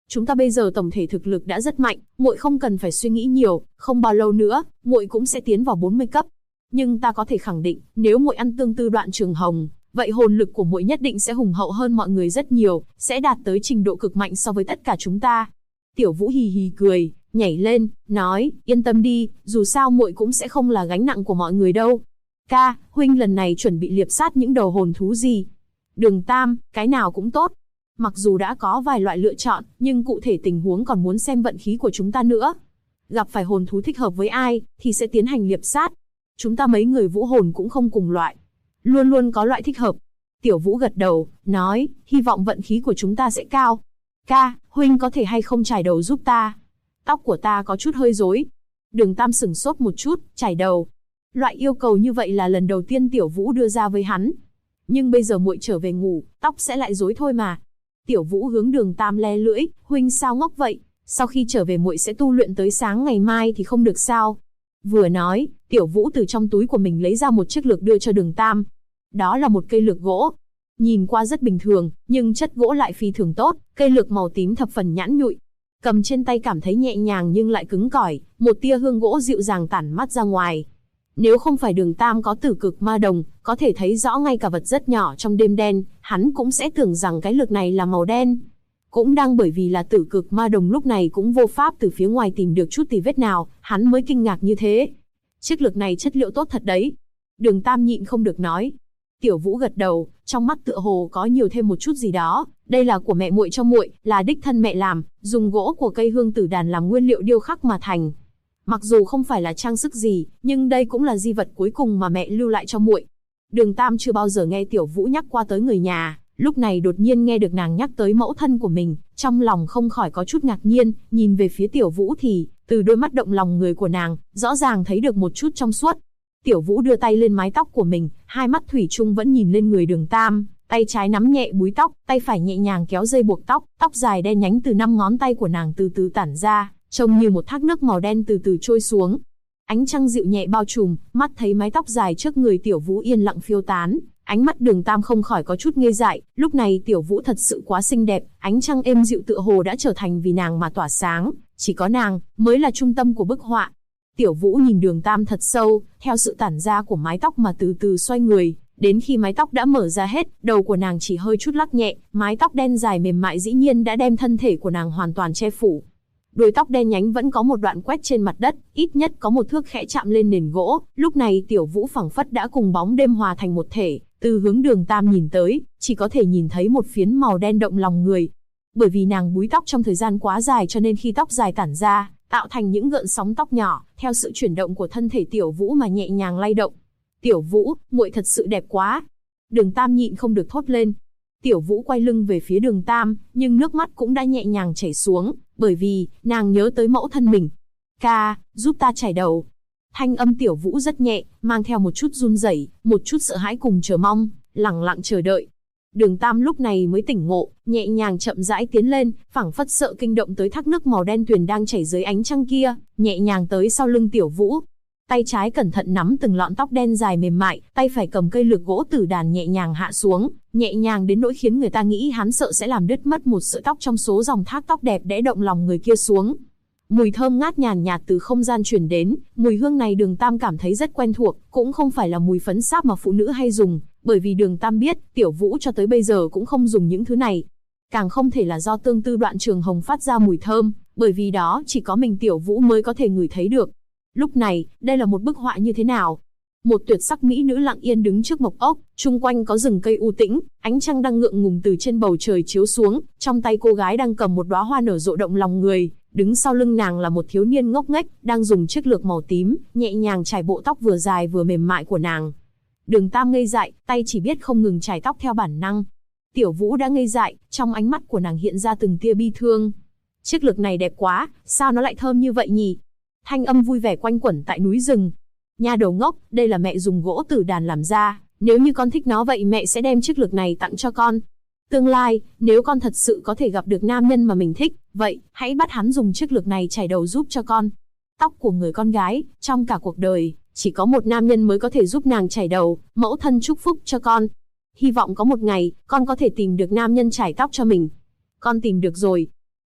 Chúng ta bây giờ tổng thể thực lực đã rất mạnh, muội không cần phải suy nghĩ nhiều, không bao lâu nữa, muội cũng sẽ tiến vào 40 cấp. Nhưng ta có thể khẳng định, nếu muội ăn tương tư Đoạn Trường Hồng, vậy hồn lực của muội nhất định sẽ hùng hậu hơn mọi người rất nhiều, sẽ đạt tới trình độ cực mạnh so với tất cả chúng ta. Tiểu Vũ hì hì cười, nhảy lên, nói, yên tâm đi, dù sao muội cũng sẽ không là gánh nặng của mọi người đâu. Ca, huynh lần này chuẩn bị liệp sát những đầu hồn thú gì? Đường Tam, cái nào cũng tốt. Mặc dù đã có vài loại lựa chọn, nhưng cụ thể tình huống còn muốn xem vận khí của chúng ta nữa. Gặp phải hồn thú thích hợp với ai, thì sẽ tiến hành liệp sát. Chúng ta mấy người vũ hồn cũng không cùng loại. Luôn luôn có loại thích hợp. Tiểu Vũ gật đầu, nói, hy vọng vận khí của chúng ta sẽ cao. Ca, huynh có thể hay không chải đầu giúp ta? Tóc của ta có chút hơi rối. Đường Tam sửng sốt một chút, chải đầu. Loại yêu cầu như vậy là lần đầu tiên Tiểu Vũ đưa ra với hắn. Nhưng bây giờ muội trở về ngủ, tóc sẽ lại rối thôi mà. Tiểu Vũ hướng Đường Tam le lưỡi, huynh sao ngốc vậy? Sau khi trở về muội sẽ tu luyện tới sáng ngày mai thì không được sao? Vừa nói, Tiểu Vũ từ trong túi của mình lấy ra một chiếc lược đưa cho Đường Tam. Đó là một cây lược gỗ. Nhìn qua rất bình thường, nhưng chất gỗ lại phi thường tốt, cây lược màu tím thập phần nhẵn nhụi. Cầm trên tay cảm thấy nhẹ nhàng nhưng lại cứng cỏi, một tia hương gỗ dịu dàng tản mắt ra ngoài. Nếu không phải Đường Tam có Tử Cực Ma Đồng, có thể thấy rõ ngay cả vật rất nhỏ trong đêm đen, hắn cũng sẽ tưởng rằng cái lược này là màu đen. Cũng đang bởi vì là Tử Cực Ma Đồng lúc này cũng vô pháp từ phía ngoài tìm được chút tì vết nào, hắn mới kinh ngạc như thế. Chiếc lược này chất liệu tốt thật đấy. Đường Tam nhịn không được nói. Tiểu Vũ gật đầu, trong mắt tựa hồ có nhiều thêm một chút gì đó. Đây là của mẹ muội cho muội, là đích thân mẹ làm, dùng gỗ của cây hương tử đàn làm nguyên liệu điêu khắc mà thành. Mặc dù không phải là trang sức gì, nhưng đây cũng là di vật cuối cùng mà mẹ lưu lại cho muội. Đường Tam chưa bao giờ nghe Tiểu Vũ nhắc qua tới người nhà, lúc này đột nhiên nghe được nàng nhắc tới mẫu thân của mình, trong lòng không khỏi có chút ngạc nhiên, nhìn về phía Tiểu Vũ thì, từ đôi mắt động lòng người của nàng, rõ ràng thấy được một chút trong suốt. Tiểu Vũ đưa tay lên mái tóc của mình, hai mắt thủy chung vẫn nhìn lên người Đường Tam, tay trái nắm nhẹ búi tóc, tay phải nhẹ nhàng kéo dây buộc tóc, tóc dài đen nhánh từ 5 ngón tay của nàng từ từ tản ra, trông như một thác nước màu đen từ từ trôi xuống. Ánh trăng dịu nhẹ bao trùm, mắt thấy mái tóc dài trước người Tiểu Vũ yên lặng phiêu tán, ánh mắt Đường Tam không khỏi có chút ngây dại, lúc này Tiểu Vũ thật sự quá xinh đẹp, ánh trăng êm dịu tựa hồ đã trở thành vì nàng mà tỏa sáng, chỉ có nàng mới là trung tâm của bức họa. Tiểu Vũ nhìn Đường Tam thật sâu, theo sự tản ra của mái tóc mà từ từ xoay người, đến khi mái tóc đã mở ra hết, đầu của nàng chỉ hơi chút lắc nhẹ, mái tóc đen dài mềm mại dĩ nhiên đã đem thân thể của nàng hoàn toàn che phủ. Đuôi tóc đen nhánh vẫn có một đoạn quét trên mặt đất, ít nhất có một thước khẽ chạm lên nền gỗ, lúc này Tiểu Vũ phảng phất đã cùng bóng đêm hòa thành một thể, từ hướng Đường Tam nhìn tới, chỉ có thể nhìn thấy một phiến màu đen động lòng người. Bởi vì nàng búi tóc trong thời gian quá dài cho nên khi tóc dài tản ra, tạo thành những gợn sóng tóc nhỏ, theo sự chuyển động của thân thể Tiểu Vũ mà nhẹ nhàng lay động. Tiểu Vũ, muội thật sự đẹp quá. Đường Tam nhịn không được thốt lên. Tiểu Vũ quay lưng về phía Đường Tam, nhưng nước mắt cũng đã nhẹ nhàng chảy xuống, bởi vì, nàng nhớ tới mẫu thân mình. Ca, giúp ta chải đầu. Thanh âm Tiểu Vũ rất nhẹ, mang theo một chút run rẩy, một chút sợ hãi cùng chờ mong, lẳng lặng chờ đợi. Đường Tam lúc này mới tỉnh ngộ, nhẹ nhàng chậm rãi tiến lên, phảng phất sợ kinh động tới thác nước màu đen tuyền đang chảy dưới ánh trăng kia, nhẹ nhàng tới sau lưng Tiểu Vũ. Tay trái cẩn thận nắm từng lọn tóc đen dài mềm mại, tay phải cầm cây lược gỗ tử đàn nhẹ nhàng hạ xuống, nhẹ nhàng đến nỗi khiến người ta nghĩ hắn sợ sẽ làm đứt mất một sợi tóc trong số dòng thác tóc đẹp đẽ động lòng người kia xuống. Mùi thơm ngát nhàn nhạt từ không gian truyền đến, mùi hương này Đường Tam cảm thấy rất quen thuộc, cũng không phải là mùi phấn sáp mà phụ nữ hay dùng, bởi vì Đường Tam biết, Tiểu Vũ cho tới bây giờ cũng không dùng những thứ này. Càng không thể là do tương tư Đoạn Trường Hồng phát ra mùi thơm, bởi vì đó chỉ có mình Tiểu Vũ mới có thể ngửi thấy được. Lúc này, đây là một bức họa như thế nào? Một tuyệt sắc mỹ nữ lặng yên đứng trước mộc ốc, chung quanh có rừng cây u tĩnh, ánh trăng đang ngượng ngùng từ trên bầu trời chiếu xuống, trong tay cô gái đang cầm một đóa hoa nở rộ động lòng người, đứng sau lưng nàng là một thiếu niên ngốc nghếch, đang dùng chiếc lược màu tím, nhẹ nhàng chải bộ tóc vừa dài vừa mềm mại của nàng. Đường Tam ngây dại, tay chỉ biết không ngừng chải tóc theo bản năng. Tiểu Vũ đã ngây dại, trong ánh mắt của nàng hiện ra từng tia bi thương. Chiếc lược này đẹp quá, sao nó lại thơm như vậy nhỉ? Thanh âm vui vẻ quanh quẩn tại núi rừng. Nha đầu ngốc, đây là mẹ dùng gỗ tử đàn làm ra, nếu như con thích nó vậy mẹ sẽ đem chiếc lược này tặng cho con. Tương lai, nếu con thật sự có thể gặp được nam nhân mà mình thích, vậy, hãy bắt hắn dùng chiếc lược này chải đầu giúp cho con. Tóc của người con gái, trong cả cuộc đời, chỉ có một nam nhân mới có thể giúp nàng chải đầu, mẫu thân chúc phúc cho con. Hy vọng có một ngày, con có thể tìm được nam nhân chải tóc cho mình. Con tìm được rồi.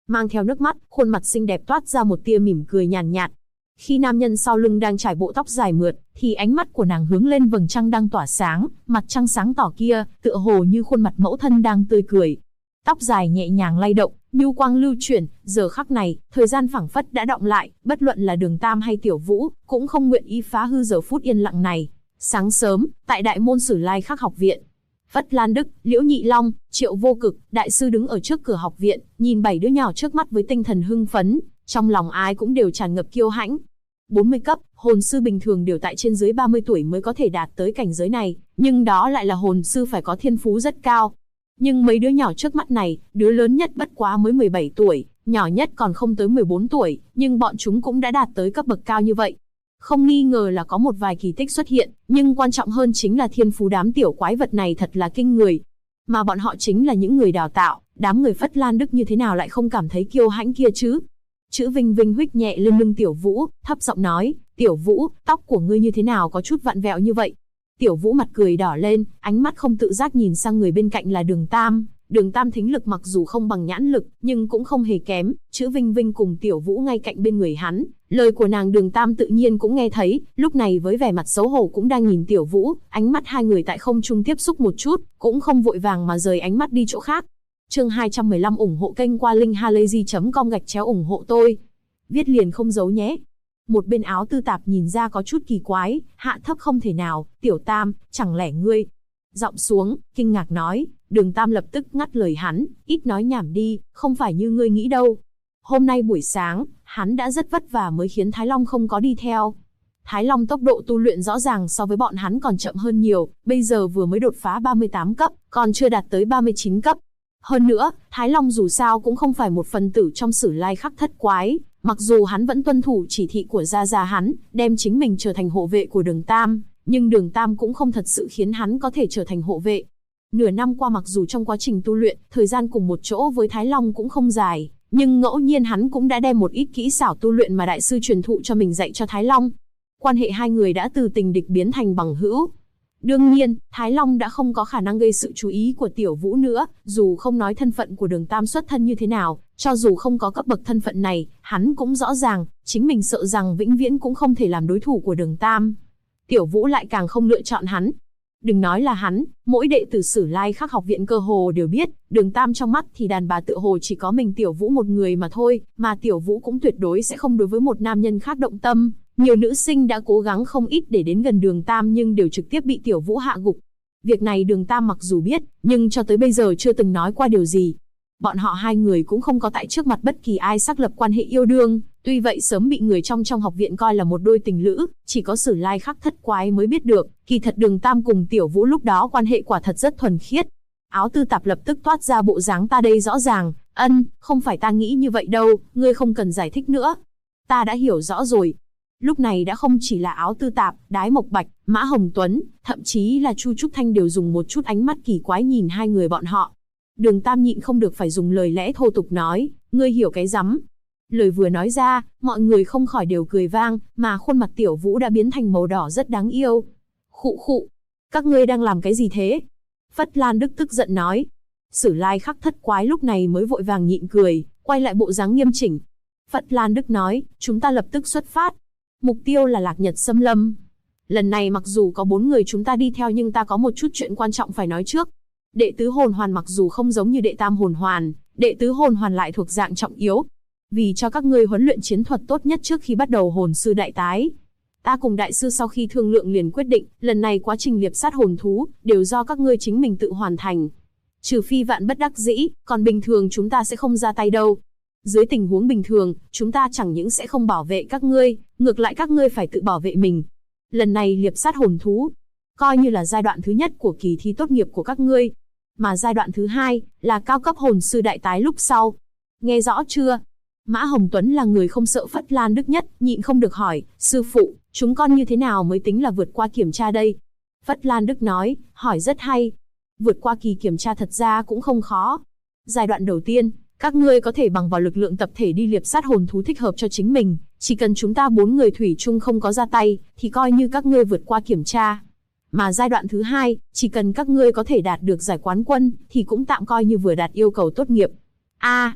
mang theo nước mắt, khuôn mặt xinh đẹp toát ra một tia mỉm cười nhàn nhạt. Khi nam nhân sau lưng đang trải bộ tóc dài mượt, thì ánh mắt của nàng hướng lên vầng trăng đang tỏa sáng, mặt trăng sáng tỏ kia, tựa hồ như khuôn mặt mẫu thân đang tươi cười. Tóc dài nhẹ nhàng lay động, nhu quang lưu chuyển, giờ khắc này, thời gian phảng phất đã đọng lại, bất luận là Đường Tam hay Tiểu Vũ, cũng không nguyện ý phá hư giờ phút yên lặng này. Sáng sớm, tại đại môn Sử Lai Khắc học viện, Phất Lan Đức, Liễu Nhị Long, Triệu Vô Cực, đại sư đứng ở trước cửa học viện, nhìn 7 đứa nhỏ trước mắt với tinh thần hưng phấn, trong lòng ai cũng đều tràn ngập kiêu hãnh. 40 cấp, hồn sư bình thường đều tại trên dưới 30 tuổi mới có thể đạt tới cảnh giới này, nhưng đó lại là hồn sư phải có thiên phú rất cao. Nhưng mấy đứa nhỏ trước mắt này, đứa lớn nhất bất quá mới 17 tuổi, nhỏ nhất còn không tới 14 tuổi, nhưng bọn chúng cũng đã đạt tới cấp bậc cao như vậy. Không nghi ngờ là có một vài kỳ tích xuất hiện, nhưng quan trọng hơn chính là thiên phú đám tiểu quái vật này thật là kinh người. Mà bọn họ chính là những người đào tạo, đám người Phất Lan Đức như thế nào lại không cảm thấy kiêu hãnh kia chứ? Chữ Vinh Vinh huých nhẹ lên lưng Tiểu Vũ, thấp giọng nói, Tiểu Vũ, tóc của ngươi như thế nào có chút vặn vẹo như vậy? Tiểu Vũ mặt cười đỏ lên, ánh mắt không tự giác nhìn sang người bên cạnh là Đường Tam. Đường Tam thính lực mặc dù không bằng nhãn lực, nhưng cũng không hề kém. Chữ Vinh Vinh cùng Tiểu Vũ ngay cạnh bên người hắn, lời của nàng Đường Tam tự nhiên cũng nghe thấy. Lúc này với vẻ mặt xấu hổ cũng đang nhìn Tiểu Vũ, ánh mắt hai người tại không trung tiếp xúc một chút, cũng không vội vàng mà rời ánh mắt đi chỗ khác. Chương 215 ủng hộ kênh qua linkhalazy.com ủng hộ tôi. Viết liền không giấu nhé. Một bên áo tư tạp nhìn ra có chút kỳ quái, hạ thấp không thể nào, Tiểu Tam, chẳng lẽ ngươi... Giọng xuống, kinh ngạc nói, Đường Tam lập tức ngắt lời hắn, ít nói nhảm đi, không phải như ngươi nghĩ đâu. Hôm nay buổi sáng, hắn đã rất vất vả mới khiến Thái Long không có đi theo. Thái Long tốc độ tu luyện rõ ràng so với bọn hắn còn chậm hơn nhiều, bây giờ vừa mới đột phá 38 cấp, còn chưa đạt tới 39 cấp. Hơn nữa, Thái Long dù sao cũng không phải một phần tử trong Sử Lai Khắc thất quái, mặc dù hắn vẫn tuân thủ chỉ thị của gia gia hắn, đem chính mình trở thành hộ vệ của Đường Tam, nhưng Đường Tam cũng không thật sự khiến hắn có thể trở thành hộ vệ. Nửa năm qua mặc dù trong quá trình tu luyện, thời gian cùng một chỗ với Thái Long cũng không dài, nhưng ngẫu nhiên hắn cũng đã đem một ít kỹ xảo tu luyện mà đại sư truyền thụ cho mình dạy cho Thái Long. Quan hệ hai người đã từ tình địch biến thành bằng hữu. Đương nhiên, Thái Long đã không có khả năng gây sự chú ý của Tiểu Vũ nữa, dù không nói thân phận của Đường Tam xuất thân như thế nào, cho dù không có cấp bậc thân phận này, hắn cũng rõ ràng, chính mình sợ rằng vĩnh viễn cũng không thể làm đối thủ của Đường Tam. Tiểu Vũ lại càng không lựa chọn hắn. Đừng nói là hắn, mỗi đệ tử Sử Lai Khắc học viện cơ hồ đều biết, Đường Tam trong mắt thì đàn bà tựa hồ chỉ có mình Tiểu Vũ một người mà thôi, mà Tiểu Vũ cũng tuyệt đối sẽ không đối với một nam nhân khác động tâm. Nhiều nữ sinh đã cố gắng không ít để đến gần Đường Tam nhưng đều trực tiếp bị Tiểu Vũ hạ gục. Việc này Đường Tam mặc dù biết, nhưng cho tới bây giờ chưa từng nói qua điều gì. Bọn họ hai người cũng không có tại trước mặt bất kỳ ai xác lập quan hệ yêu đương, tuy vậy sớm bị người trong học viện coi là một đôi tình lữ, chỉ có Sử Lai Khắc thất quái mới biết được, kỳ thật Đường Tam cùng Tiểu Vũ lúc đó quan hệ quả thật rất thuần khiết. Áo tư tạp lập tức toát ra bộ dáng ta đây rõ ràng, không phải ta nghĩ như vậy đâu, ngươi không cần giải thích nữa. Ta đã hiểu rõ rồi. Lúc này đã không chỉ là áo tư tạp, Đái Mộc Bạch, Mã Hồng Tuấn, thậm chí là Chu Trúc Thanh đều dùng một chút ánh mắt kỳ quái nhìn hai người bọn họ. Đường Tam nhịn không được phải dùng lời lẽ thô tục nói, ngươi hiểu cái rắm. Lời vừa nói ra, mọi người không khỏi đều cười vang, mà khuôn mặt Tiểu Vũ đã biến thành màu đỏ rất đáng yêu. Khụ khụ, các ngươi đang làm cái gì thế? Phất Lan Đức tức giận nói. Sử Lai Khắc thất quái lúc này mới vội vàng nhịn cười, quay lại bộ dáng nghiêm chỉnh. Phất Lan Đức nói, chúng ta lập tức xuất phát. Mục tiêu là Lạc Nhật Xâm Lâm. Lần này mặc dù có 4 người chúng ta đi theo nhưng ta có một chút chuyện quan trọng phải nói trước. Đệ tứ hồn hoàn mặc dù không giống như đệ tam hồn hoàn, đệ tứ hồn hoàn lại thuộc dạng trọng yếu. Vì cho các ngươi huấn luyện chiến thuật tốt nhất trước khi bắt đầu hồn sư đại tái. Ta cùng đại sư sau khi thương lượng liền quyết định, lần này quá trình liệp sát hồn thú, đều do các ngươi chính mình tự hoàn thành. Trừ phi vạn bất đắc dĩ, còn bình thường chúng ta sẽ không ra tay đâu. Dưới tình huống bình thường, chúng ta chẳng những sẽ không bảo vệ các ngươi, ngược lại các ngươi phải tự bảo vệ mình. Lần này liệp sát hồn thú, coi như là giai đoạn thứ nhất của kỳ thi tốt nghiệp của các ngươi. Mà giai đoạn thứ hai, là cao cấp hồn sư đại tái lúc sau. Nghe rõ chưa? Mã Hồng Tuấn là người không sợ Phất Lan Đức nhất, nhịn không được hỏi, sư phụ, chúng con như thế nào mới tính là vượt qua kiểm tra đây? Phất Lan Đức nói, hỏi rất hay. Vượt qua kỳ kiểm tra thật ra cũng không khó. Giai đoạn đầu tiên, các ngươi có thể bằng vào lực lượng tập thể đi liệp sát hồn thú thích hợp cho chính mình. Chỉ cần chúng ta 4 người thủy chung không có ra tay, thì coi như các ngươi vượt qua kiểm tra. Mà giai đoạn thứ hai, chỉ cần các ngươi có thể đạt được giải quán quân, thì cũng tạm coi như vừa đạt yêu cầu tốt nghiệp.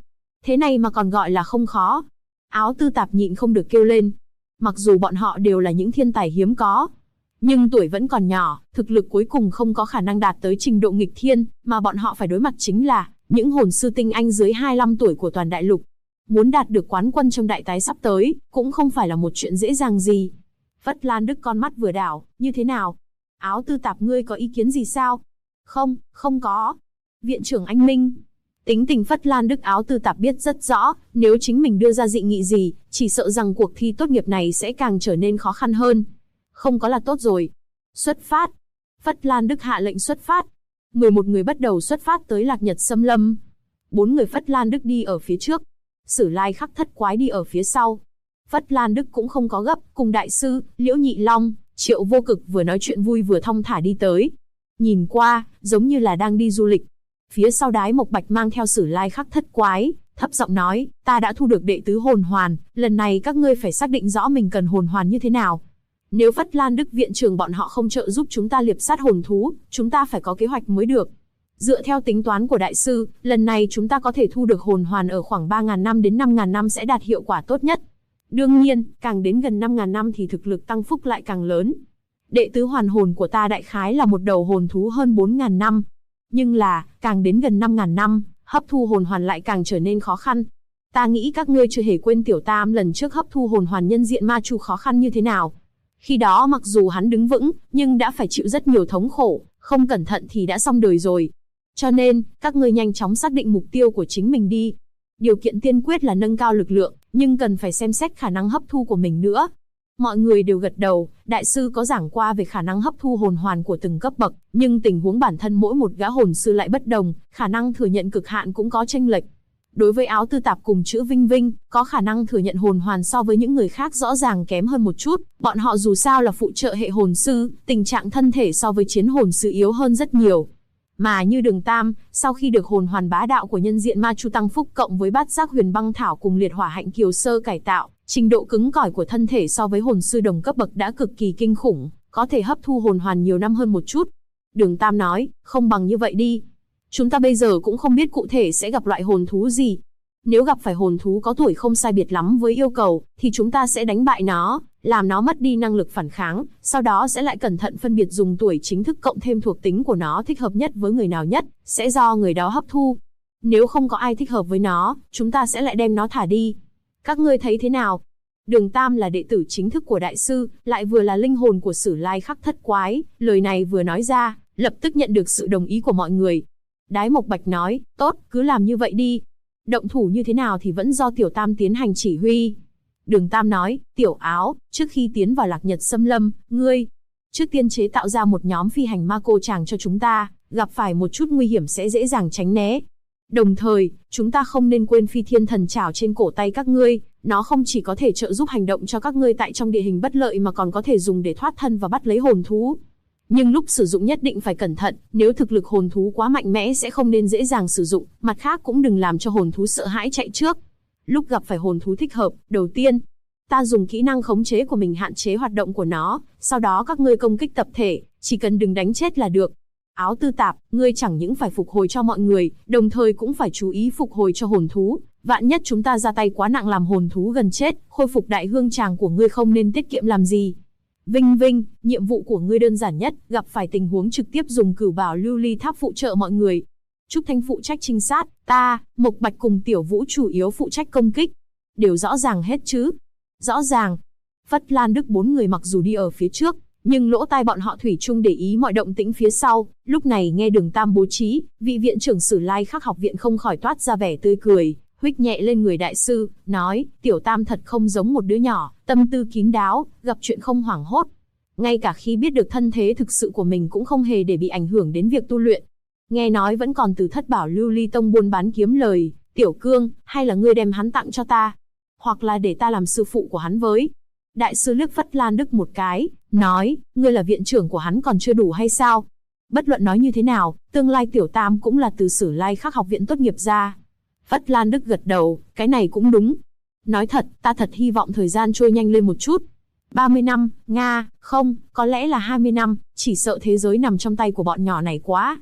Thế này mà còn gọi là không khó. Áo tư tạp nhịn không được kêu lên. Mặc dù bọn họ đều là những thiên tài hiếm có, nhưng tuổi vẫn còn nhỏ, thực lực cuối cùng không có khả năng đạt tới trình độ nghịch thiên, mà bọn họ phải đối mặt chính là những hồn sư tinh anh dưới 25 tuổi của toàn đại lục. Muốn đạt được quán quân trong đại tái sắp tới, cũng không phải là một chuyện dễ dàng gì. Phất Lan Đức con mắt vừa đảo, như thế nào? Áo tư tạp ngươi có ý kiến gì sao? Không, không có. Viện trưởng anh Minh. Tính tình Phất Lan Đức áo tư tạp biết rất rõ, nếu chính mình đưa ra dị nghị gì, chỉ sợ rằng cuộc thi tốt nghiệp này sẽ càng trở nên khó khăn hơn. Không có là tốt rồi. Xuất phát. Phất Lan Đức hạ lệnh xuất phát. 11 người bắt đầu xuất phát tới Lạc Nhật Xâm Lâm. 4 người Phất Lan Đức đi ở phía trước. Sử Lai Khắc Thất Quái đi ở phía sau. Phất Lan Đức cũng không có gấp, cùng đại sư, Liễu Nhị Long, Triệu Vô Cực vừa nói chuyện vui vừa thong thả đi tới. Nhìn qua, giống như là đang đi du lịch. Phía sau Đái Mộc Bạch mang theo Sử Lai Khắc Thất Quái, thấp giọng nói, ta đã thu được đệ tứ hồn hoàn, lần này các ngươi phải xác định rõ mình cần hồn hoàn như thế nào. Nếu Phất Lan Đức viện trưởng bọn họ không trợ giúp chúng ta liệp sát hồn thú, chúng ta phải có kế hoạch mới được. Dựa theo tính toán của đại sư, lần này chúng ta có thể thu được hồn hoàn ở khoảng 3.000 năm đến 5.000 năm sẽ đạt hiệu quả tốt nhất. Đương nhiên, càng đến gần 5.000 năm thì thực lực tăng phúc lại càng lớn. Đệ tứ hoàn hồn của ta đại khái là một đầu hồn thú hơn 4.000 năm. Nhưng là, càng đến gần 5.000 năm, hấp thu hồn hoàn lại càng trở nên khó khăn. Ta nghĩ các ngươi chưa hề quên Tiểu Tam lần trước hấp thu hồn hoàn nhân diện ma chu khó khăn như thế nào. Khi đó mặc dù hắn đứng vững, nhưng đã phải chịu rất nhiều thống khổ, không cẩn thận thì đã xong đời rồi. Cho nên, các ngươi nhanh chóng xác định mục tiêu của chính mình đi. Điều kiện tiên quyết là nâng cao lực lượng, nhưng cần phải xem xét khả năng hấp thu của mình nữa. Mọi người đều gật đầu, đại sư có giảng qua về khả năng hấp thu hồn hoàn của từng cấp bậc, nhưng tình huống bản thân mỗi một gã hồn sư lại bất đồng, khả năng thừa nhận cực hạn cũng có chênh lệch. Đối với áo tư tạp cùng chữ Vinh Vinh, có khả năng thừa nhận hồn hoàn so với những người khác rõ ràng kém hơn một chút, bọn họ dù sao là phụ trợ hệ hồn sư, tình trạng thân thể so với chiến hồn sư yếu hơn rất nhiều. Mà như Đường Tam, sau khi được hồn hoàn bá đạo của nhân diện ma chu tăng phúc cộng với bát giác huyền băng thảo cùng liệt hỏa hạnh kiều sơ cải tạo, trình độ cứng cỏi của thân thể so với hồn sư đồng cấp bậc đã cực kỳ kinh khủng, có thể hấp thu hồn hoàn nhiều năm hơn một chút. Đường Tam nói, không bằng như vậy đi. Chúng ta bây giờ cũng không biết cụ thể sẽ gặp loại hồn thú gì. Nếu gặp phải hồn thú có tuổi không sai biệt lắm với yêu cầu, thì chúng ta sẽ đánh bại nó, làm nó mất đi năng lực phản kháng, sau đó sẽ lại cẩn thận phân biệt dùng tuổi chính thức cộng thêm thuộc tính của nó thích hợp nhất với người nào nhất, sẽ do người đó hấp thu. Nếu không có ai thích hợp với nó, chúng ta sẽ lại đem nó thả đi. Các ngươi thấy thế nào? Đường Tam là đệ tử chính thức của đại sư, lại vừa là linh hồn của Sử Lai Khắc Thất Quái, lời này vừa nói ra, lập tức nhận được sự đồng ý của mọi người. Đái Mộc Bạch nói, tốt, cứ làm như vậy đi. Động thủ như thế nào thì vẫn do Tiểu Tam tiến hành chỉ huy. Đường Tam nói, Tiểu Áo, trước khi tiến vào Lạc Nhật Xâm Lâm, ngươi trước tiên chế tạo ra một nhóm phi hành ma cô chàng cho chúng ta, gặp phải một chút nguy hiểm sẽ dễ dàng tránh né. Đồng thời, chúng ta không nên quên phi thiên thần trảo trên cổ tay các ngươi, nó không chỉ có thể trợ giúp hành động cho các ngươi tại trong địa hình bất lợi mà còn có thể dùng để thoát thân và bắt lấy hồn thú. Nhưng lúc sử dụng nhất định phải cẩn thận, nếu thực lực hồn thú quá mạnh mẽ sẽ không nên dễ dàng sử dụng, mặt khác cũng đừng làm cho hồn thú sợ hãi chạy trước. Lúc gặp phải hồn thú thích hợp, đầu tiên, ta dùng kỹ năng khống chế của mình hạn chế hoạt động của nó, sau đó các ngươi công kích tập thể, chỉ cần đừng đánh chết là được. Áo tư tạp, ngươi chẳng những phải phục hồi cho mọi người, đồng thời cũng phải chú ý phục hồi cho hồn thú. Vạn nhất chúng ta ra tay quá nặng làm hồn thú gần chết, khôi phục đại hương tràng của ngươi không nên tiết kiệm làm gì. Vinh Vinh, nhiệm vụ của ngươi đơn giản nhất, gặp phải tình huống trực tiếp dùng cửu bảo lưu ly tháp phụ trợ mọi người. Trúc Thanh phụ trách trinh sát, ta, Mộc Bạch cùng Tiểu Vũ chủ yếu phụ trách công kích. Đều rõ ràng hết chứ? Rõ ràng. Phất Lan Đức 4 người mặc dù đi ở phía trước, nhưng lỗ tai bọn họ thủy chung để ý mọi động tĩnh phía sau. Lúc này nghe Đường Tam bố trí, vị viện trưởng Sử Lai Khắc học viện không khỏi toát ra vẻ tươi cười, huých nhẹ lên người đại sư, nói, Tiểu Tam thật không giống một đứa nhỏ, tâm tư kín đáo, gặp chuyện không hoảng hốt. Ngay cả khi biết được thân thế thực sự của mình cũng không hề để bị ảnh hưởng đến việc tu luyện. Nghe nói vẫn còn từ Thất Bảo Lưu Ly Tông buôn bán kiếm lời, Tiểu Cương, hay là ngươi đem hắn tặng cho ta, hoặc là để ta làm sư phụ của hắn với. Đại sư liếc Phất Lan Đức một cái, nói, ngươi là viện trưởng của hắn còn chưa đủ hay sao? Bất luận nói như thế nào, tương lai Tiểu Tam cũng là từ Sử Lai Khắc học viện tốt nghiệp ra. Phất Lan Đức gật đầu, cái này cũng đúng. Nói thật, ta thật hy vọng thời gian trôi nhanh lên một chút. 30 năm, Nga, không, có lẽ là 20 năm, chỉ sợ thế giới nằm trong tay của bọn nhỏ này quá.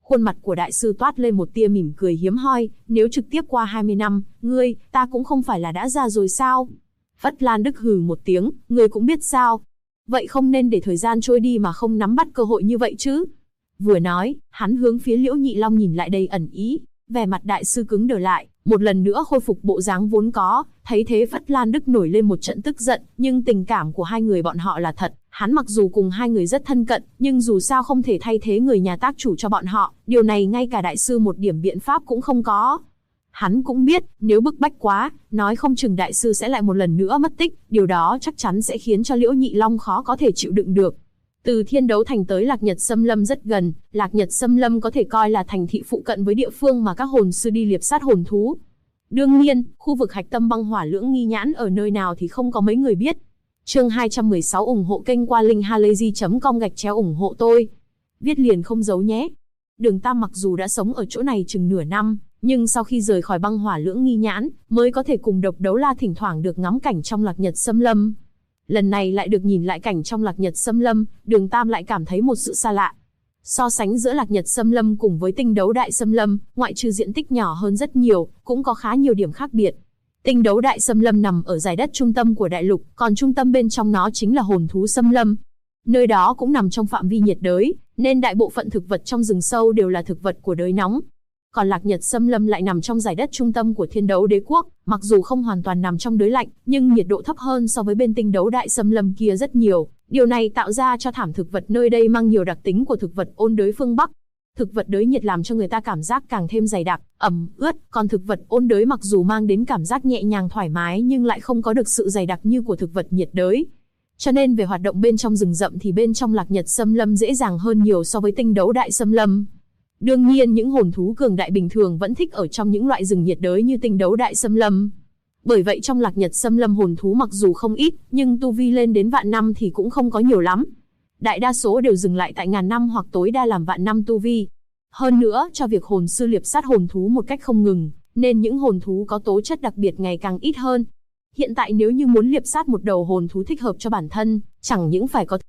Khuôn mặt của đại sư toát lên một tia mỉm cười hiếm hoi, nếu trực tiếp qua 20 năm, ta cũng không phải là đã già rồi sao? Phất Lan Đức hừ một tiếng, ngươi cũng biết sao? Vậy không nên để thời gian trôi đi mà không nắm bắt cơ hội như vậy chứ? Vừa nói, hắn hướng phía Liễu Nhị Long nhìn lại đầy ẩn ý, vẻ mặt đại sư cứng đờ lại, một lần nữa khôi phục bộ dáng vốn có, thấy thế Phất Lan Đức nổi lên một trận tức giận, nhưng tình cảm của hai người bọn họ là thật, hắn mặc dù cùng hai người rất thân cận, nhưng dù sao không thể thay thế người nhà tác chủ cho bọn họ, điều này ngay cả đại sư một điểm biện pháp cũng không có. Hắn cũng biết, nếu bức bách quá, nói không chừng đại sư sẽ lại một lần nữa mất tích, điều đó chắc chắn sẽ khiến cho Liễu Nhị Long khó có thể chịu đựng được. Từ Thiên Đấu Thành tới Lạc Nhật Xâm Lâm rất gần, Lạc Nhật Xâm Lâm có thể coi là thành thị phụ cận với địa phương mà các hồn sư đi liệp sát hồn thú. Đương nhiên, khu vực hạch tâm băng hỏa lưỡng nghi nhãn ở nơi nào thì không có mấy người biết. Chương 216 ủng hộ kênh qua link halayzi.com ủng hộ tôi. Viết liền không giấu nhé. Đường Tam mặc dù đã sống ở chỗ này chừng nửa năm, nhưng sau khi rời khỏi băng hỏa lưỡng nghi nhãn, mới có thể cùng Độc Đấu La thỉnh thoảng được ngắm cảnh trong Lạc Nhật Xâm Lâm. Lần này lại được nhìn lại cảnh trong Lạc Nhật Xâm Lâm, Đường Tam lại cảm thấy một sự xa lạ. So sánh giữa Lạc Nhật Xâm Lâm cùng với Tinh Đấu Đại Xâm Lâm, ngoại trừ diện tích nhỏ hơn rất nhiều, cũng có khá nhiều điểm khác biệt. Tinh Đấu Đại Xâm Lâm nằm ở dải đất trung tâm của đại lục, còn trung tâm bên trong nó chính là hồn thú xâm lâm. Nơi đó cũng nằm trong phạm vi nhiệt đới, nên đại bộ phận thực vật trong rừng sâu đều là thực vật của đới nóng. Còn Lạc Nhật Xâm Lâm lại nằm trong dải đất trung tâm của Thiên Đấu Đế Quốc, mặc dù không hoàn toàn nằm trong đới lạnh, nhưng nhiệt độ thấp hơn so với bên Tinh Đấu Đại Xâm Lâm kia rất nhiều. Điều này tạo ra cho thảm thực vật nơi đây mang nhiều đặc tính của thực vật ôn đới phương Bắc. Thực vật đới nhiệt làm cho người ta cảm giác càng thêm dày đặc, ẩm, ướt, còn thực vật ôn đới mặc dù mang đến cảm giác nhẹ nhàng thoải mái nhưng lại không có được sự dày đặc như của thực vật nhiệt đới. Cho nên về hoạt động bên trong rừng rậm thì bên trong Lạc Nhật Xâm Lâm dễ dàng hơn nhiều so với Tinh Đấu Đại Xâm Lâm. Đương nhiên những hồn thú cường đại bình thường vẫn thích ở trong những loại rừng nhiệt đới như Tinh Đấu Đại Xâm Lâm. Bởi vậy trong Lạc Nhật Xâm Lâm hồn thú mặc dù không ít, nhưng tu vi lên đến vạn năm thì cũng không có nhiều lắm. Đại đa số đều dừng lại tại ngàn năm hoặc tối đa làm vạn năm tu vi. Hơn nữa, cho việc hồn sư liệp sát hồn thú một cách không ngừng, nên những hồn thú có tố chất đặc biệt ngày càng ít hơn. Hiện tại nếu như muốn liệp sát một đầu hồn thú thích hợp cho bản thân, chẳng những phải có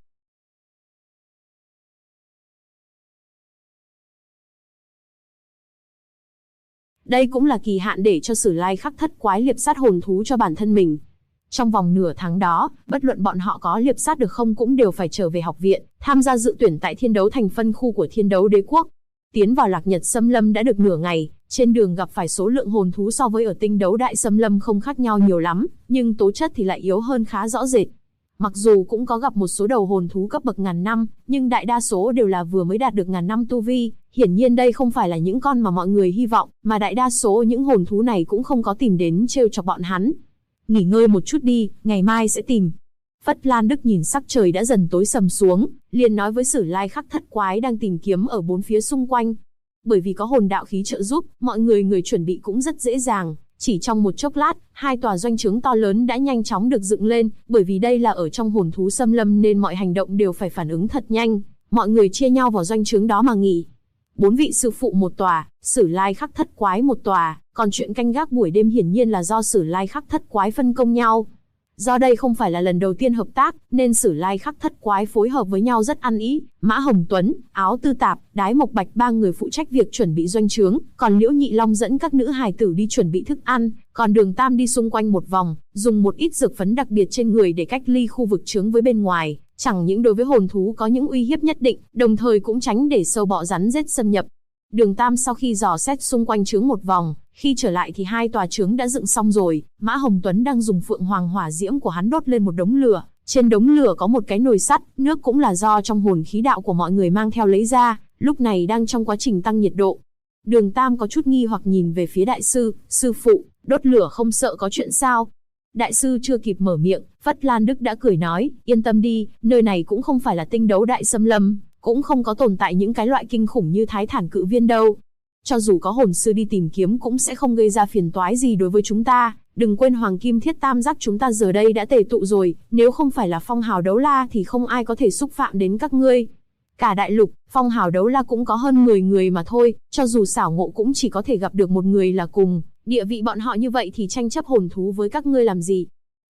đây cũng là kỳ hạn để cho Sử Lai Khắc Thất Quái liệp sát hồn thú cho bản thân mình. Trong vòng nửa tháng đó, bất luận bọn họ có liệp sát được không cũng đều phải trở về học viện, tham gia dự tuyển tại Thiên Đấu Thành phân khu của Thiên Đấu Đế Quốc. Tiến vào Lạc Nhật Xâm Lâm đã được nửa ngày, trên đường gặp phải số lượng hồn thú so với ở Tinh Đấu Đại Xâm Lâm không khác nhau nhiều lắm, nhưng tố chất thì lại yếu hơn khá rõ rệt. Mặc dù cũng có gặp một số đầu hồn thú cấp bậc ngàn năm, nhưng đại đa số đều là vừa mới đạt được ngàn năm tu vi. Hiển nhiên đây không phải là những con mà mọi người hy vọng, mà đại đa số những hồn thú này cũng không có tìm đến trêu chọc bọn hắn. Nghỉ ngơi một chút đi, ngày mai sẽ tìm. Phất Lan Đức nhìn sắc trời đã dần tối sầm xuống, liền nói với Sử Lai Khắc Thất Quái đang tìm kiếm ở bốn phía xung quanh. Bởi vì có hồn đạo khí trợ giúp, mọi người chuẩn bị cũng rất dễ dàng. Chỉ trong một chốc lát, hai tòa doanh trướng to lớn đã nhanh chóng được dựng lên, bởi vì đây là ở trong hồn thú xâm lâm nên mọi hành động đều phải phản ứng thật nhanh. Mọi người chia nhau vào doanh trướng đó mà nghỉ. 4 vị sư phụ một tòa, Sử Lai Khắc Thất Quái một tòa, còn chuyện canh gác buổi đêm hiển nhiên là do Sử Lai Khắc Thất Quái phân công nhau. Do đây không phải là lần đầu tiên hợp tác, nên Sử Lai Khắc Thất Quái phối hợp với nhau rất ăn ý. Mã Hồng Tuấn, Áo Tư Tạp, Đái Mộc Bạch ba người phụ trách việc chuẩn bị doanh trướng, còn Liễu Nhị Long dẫn các nữ hài tử đi chuẩn bị thức ăn, còn Đường Tam đi xung quanh một vòng, dùng một ít dược phấn đặc biệt trên người để cách ly khu vực trướng với bên ngoài, chẳng những đối với hồn thú có những uy hiếp nhất định, đồng thời cũng tránh để sâu bọ rắn rết xâm nhập. Đường Tam sau khi dò xét xung quanh trướng một vòng, khi trở lại thì hai tòa trướng đã dựng xong rồi. Mã Hồng Tuấn đang dùng phượng hoàng hỏa diễm của hắn đốt lên một đống lửa, trên đống lửa có một cái nồi sắt, nước cũng là do trong hồn khí đạo của mọi người mang theo lấy ra, lúc này đang trong quá trình tăng nhiệt độ. Đường Tam có chút nghi hoặc nhìn về phía đại sư, sư phụ, đốt lửa không sợ có chuyện sao? Đại sư chưa kịp mở miệng, Phất Lan Đức đã cười nói, yên tâm đi, nơi này cũng không phải là Tinh Đấu Đại Xâm Lâm, cũng không có tồn tại những cái loại kinh khủng như Thái Thản Cự Viên đâu. Cho dù có hồn sư đi tìm kiếm cũng sẽ không gây ra phiền toái gì đối với chúng ta. Đừng quên Hoàng Kim Thiết Tam Giác chúng ta giờ đây đã tề tụ rồi, nếu không phải là Phong Hào Đấu La thì không ai có thể xúc phạm đến các ngươi. Cả đại lục, Phong Hào Đấu La cũng có hơn 10 người mà thôi, cho dù xảo ngộ cũng chỉ có thể gặp được một người là cùng. Địa vị bọn họ như vậy thì tranh chấp hồn thú với các ngươi làm gì?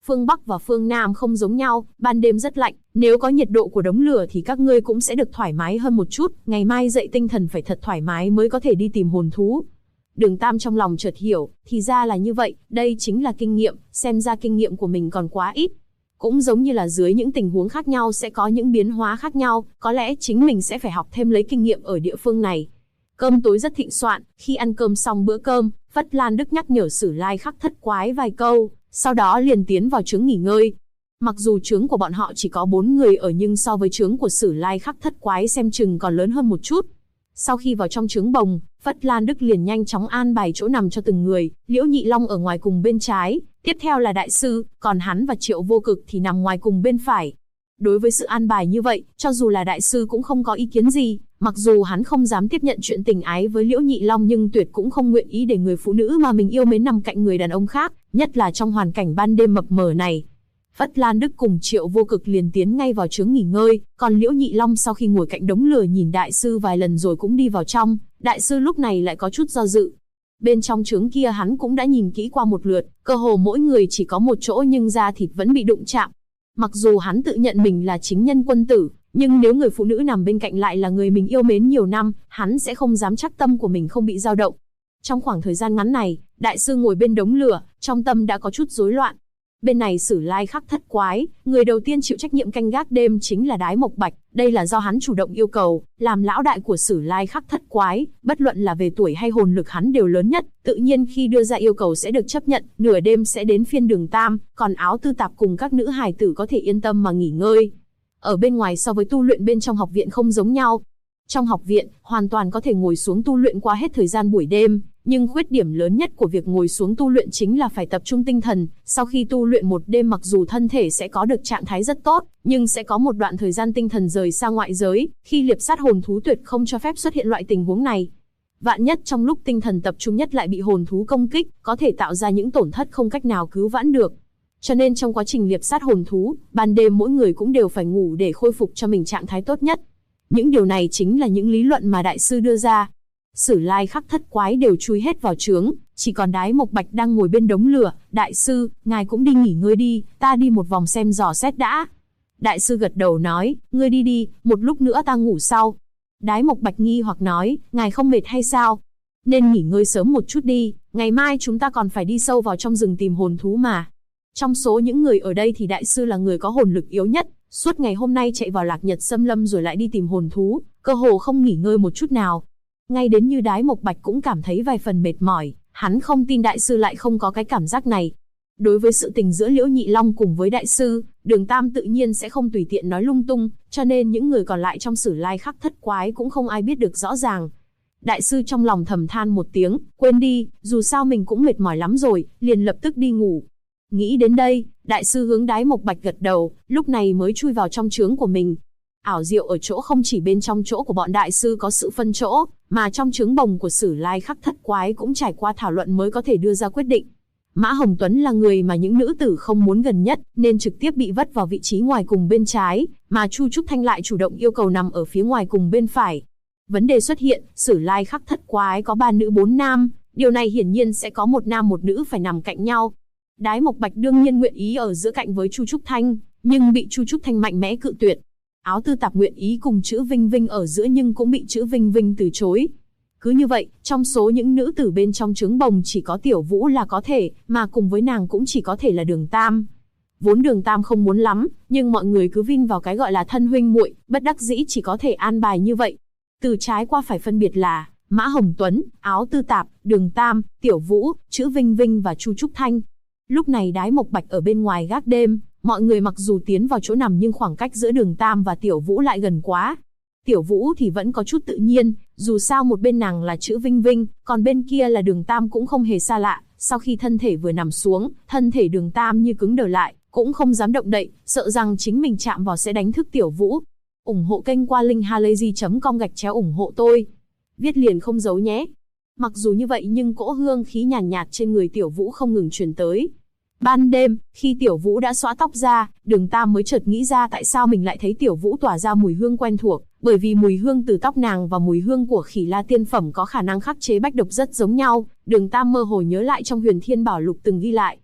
Phương Bắc và phương Nam không giống nhau, ban đêm rất lạnh, nếu có nhiệt độ của đống lửa thì các ngươi cũng sẽ được thoải mái hơn một chút, ngày mai dậy tinh thần phải thật thoải mái mới có thể đi tìm hồn thú. Đường Tam trong lòng chợt hiểu, thì ra là như vậy, đây chính là kinh nghiệm, xem ra kinh nghiệm của mình còn quá ít. Cũng giống như là dưới những tình huống khác nhau sẽ có những biến hóa khác nhau, có lẽ chính mình sẽ phải học thêm lấy kinh nghiệm ở địa phương này. Cơm tối rất thịnh soạn, khi ăn cơm xong bữa cơm, Phất Lan Đức nhắc nhở Sử Lai Khắc Thất Quái vài câu, sau đó liền tiến vào trướng nghỉ ngơi. Mặc dù trướng của bọn họ chỉ có 4 người ở nhưng so với trướng của Sử Lai Khắc Thất Quái xem chừng còn lớn hơn một chút. Sau khi vào trong trướng bồng, Phất Lan Đức liền nhanh chóng an bài chỗ nằm cho từng người, Liễu Nhị Long ở ngoài cùng bên trái, tiếp theo là đại sư, còn hắn và Triệu Vô Cực thì nằm ngoài cùng bên phải. Đối với sự an bài như vậy, cho dù là đại sư cũng không có ý kiến gì, mặc dù hắn không dám tiếp nhận chuyện tình ái với Liễu Nhị Long nhưng tuyệt cũng không nguyện ý để người phụ nữ mà mình yêu mến nằm cạnh người đàn ông khác, nhất là trong hoàn cảnh ban đêm mập mờ này. Phất Lan Đức cùng Triệu Vô Cực liền tiến ngay vào trướng nghỉ ngơi, còn Liễu Nhị Long sau khi ngồi cạnh đống lửa nhìn đại sư vài lần rồi cũng đi vào trong, đại sư lúc này lại có chút do dự. Bên trong trướng kia hắn cũng đã nhìn kỹ qua một lượt, cơ hồ mỗi người chỉ có một chỗ nhưng da thịt vẫn bị đụng chạm. Mặc dù hắn tự nhận mình là chính nhân quân tử, nhưng nếu người phụ nữ nằm bên cạnh lại là người mình yêu mến nhiều năm, hắn sẽ không dám chắc tâm của mình không bị dao động. Trong khoảng thời gian ngắn này, đại sư ngồi bên đống lửa, trong tâm đã có chút rối loạn. Bên này Sử Lai Khắc Thất Quái, người đầu tiên chịu trách nhiệm canh gác đêm chính là Đái Mộc Bạch, đây là do hắn chủ động yêu cầu, làm lão đại của Sử Lai Khắc Thất Quái, bất luận là về tuổi hay hồn lực hắn đều lớn nhất, tự nhiên khi đưa ra yêu cầu sẽ được chấp nhận, nửa đêm sẽ đến phiên Đường Tam, còn Áo Tư Tạp cùng các nữ hài tử có thể yên tâm mà nghỉ ngơi. Ở bên ngoài so với tu luyện bên trong học viện không giống nhau. Trong học viện, hoàn toàn có thể ngồi xuống tu luyện qua hết thời gian buổi đêm, nhưng khuyết điểm lớn nhất của việc ngồi xuống tu luyện chính là phải tập trung tinh thần. Sau khi tu luyện một đêm mặc dù thân thể sẽ có được trạng thái rất tốt, nhưng sẽ có một đoạn thời gian tinh thần rời xa ngoại giới, khi liệp sát hồn thú tuyệt không cho phép xuất hiện loại tình huống này. Vạn nhất trong lúc tinh thần tập trung nhất lại bị hồn thú công kích, có thể tạo ra những tổn thất không cách nào cứu vãn được. Cho nên trong quá trình liệp sát hồn thú, ban đêm mỗi người cũng đều phải ngủ để khôi phục cho mình trạng thái tốt nhất. Những điều này chính là những lý luận mà đại sư đưa ra. Sử Lai Khắc Thất Quái đều chui hết vào trướng, chỉ còn Đái Mộc Bạch đang ngồi bên đống lửa. Đại sư, ngài cũng đi nghỉ ngơi đi, ta đi một vòng xem dò xét đã. Đại sư gật đầu nói, ngươi đi đi, một lúc nữa ta ngủ sau. Đái Mộc Bạch nghi hoặc nói, ngài không mệt hay sao? Nên nghỉ ngơi sớm một chút đi, ngày mai chúng ta còn phải đi sâu vào trong rừng tìm hồn thú mà. Trong số những người ở đây thì đại sư là người có hồn lực yếu nhất, suốt ngày hôm nay chạy vào Lạc Nhật Xâm Lâm rồi lại đi tìm hồn thú, cơ hồ không nghỉ ngơi một chút nào. Ngay đến như Đái Mộc Bạch cũng cảm thấy vài phần mệt mỏi, hắn không tin đại sư lại không có cái cảm giác này. Đối với sự tình giữa Liễu Nhị Long cùng với đại sư, Đường Tam tự nhiên sẽ không tùy tiện nói lung tung, cho nên những người còn lại trong Sử Lai Khắc Thất Quái cũng không ai biết được rõ ràng. Đại sư trong lòng thầm than một tiếng, quên đi, dù sao mình cũng mệt mỏi lắm rồi, liền lập tức đi ngủ. Nghĩ đến đây, đại sư hướng Đái Mộc Bạch gật đầu, lúc này mới chui vào trong trướng của mình. Ảo diệu ở chỗ không chỉ bên trong chỗ của bọn đại sư có sự phân chỗ, mà trong trướng bồng của Sử Lai Khắc Thất Quái cũng trải qua thảo luận mới có thể đưa ra quyết định. Mã Hồng Tuấn là người mà những nữ tử không muốn gần nhất, nên trực tiếp bị vất vào vị trí ngoài cùng bên trái, mà Chu Trúc Thanh lại chủ động yêu cầu nằm ở phía ngoài cùng bên phải. Vấn đề xuất hiện, Sử Lai Khắc Thất Quái có 3 nữ 4 nam, điều này hiển nhiên sẽ có một nam một nữ phải nằm cạnh nhau. Đái Mộc Bạch đương nhiên nguyện ý ở giữa cạnh với Chu Trúc Thanh, nhưng bị Chu Trúc Thanh mạnh mẽ cự tuyệt. Áo Tư Tạp nguyện ý cùng Chữ Vinh Vinh ở giữa nhưng cũng bị Chữ Vinh Vinh từ chối. Cứ như vậy, trong số những nữ tử bên trong trướng bồng chỉ có Tiểu Vũ là có thể, mà cùng với nàng cũng chỉ có thể là Đường Tam. Vốn Đường Tam không muốn lắm, nhưng mọi người cứ vin vào cái gọi là thân huynh muội, bất đắc dĩ chỉ có thể an bài như vậy. Từ trái qua phải phân biệt là Mã Hồng Tuấn, Áo Tư Tạp, Đường Tam, Tiểu Vũ, Chữ Vinh Vinh và Chu Trúc Thanh. Lúc này Đái Mộc Bạch ở bên ngoài gác đêm, mọi người mặc dù tiến vào chỗ nằm nhưng khoảng cách giữa Đường Tam và Tiểu Vũ lại gần quá. Tiểu Vũ thì vẫn có chút tự nhiên, dù sao một bên nàng là Chữ Vinh Vinh, còn bên kia là Đường Tam cũng không hề xa lạ. Sau khi thân thể vừa nằm xuống, thân thể Đường Tam như cứng đờ lại, cũng không dám động đậy, sợ rằng chính mình chạm vào sẽ đánh thức Tiểu Vũ. Ủng hộ kênh qua linkhalazy.com ủng hộ tôi. Viết liền không giấu nhé. Mặc dù như vậy nhưng cỗ hương khí nhàn nhạt trên người Tiểu Vũ không ngừng truyền tới. Ban đêm, khi Tiểu Vũ đã xõa tóc ra, Đường Tam mới chợt nghĩ ra tại sao mình lại thấy Tiểu Vũ tỏa ra mùi hương quen thuộc, bởi vì mùi hương từ tóc nàng và mùi hương của Khỉ La tiên phẩm có khả năng khắc chế bách độc rất giống nhau. Đường Tam mơ hồ nhớ lại trong Huyền Thiên Bảo Lục từng ghi lại,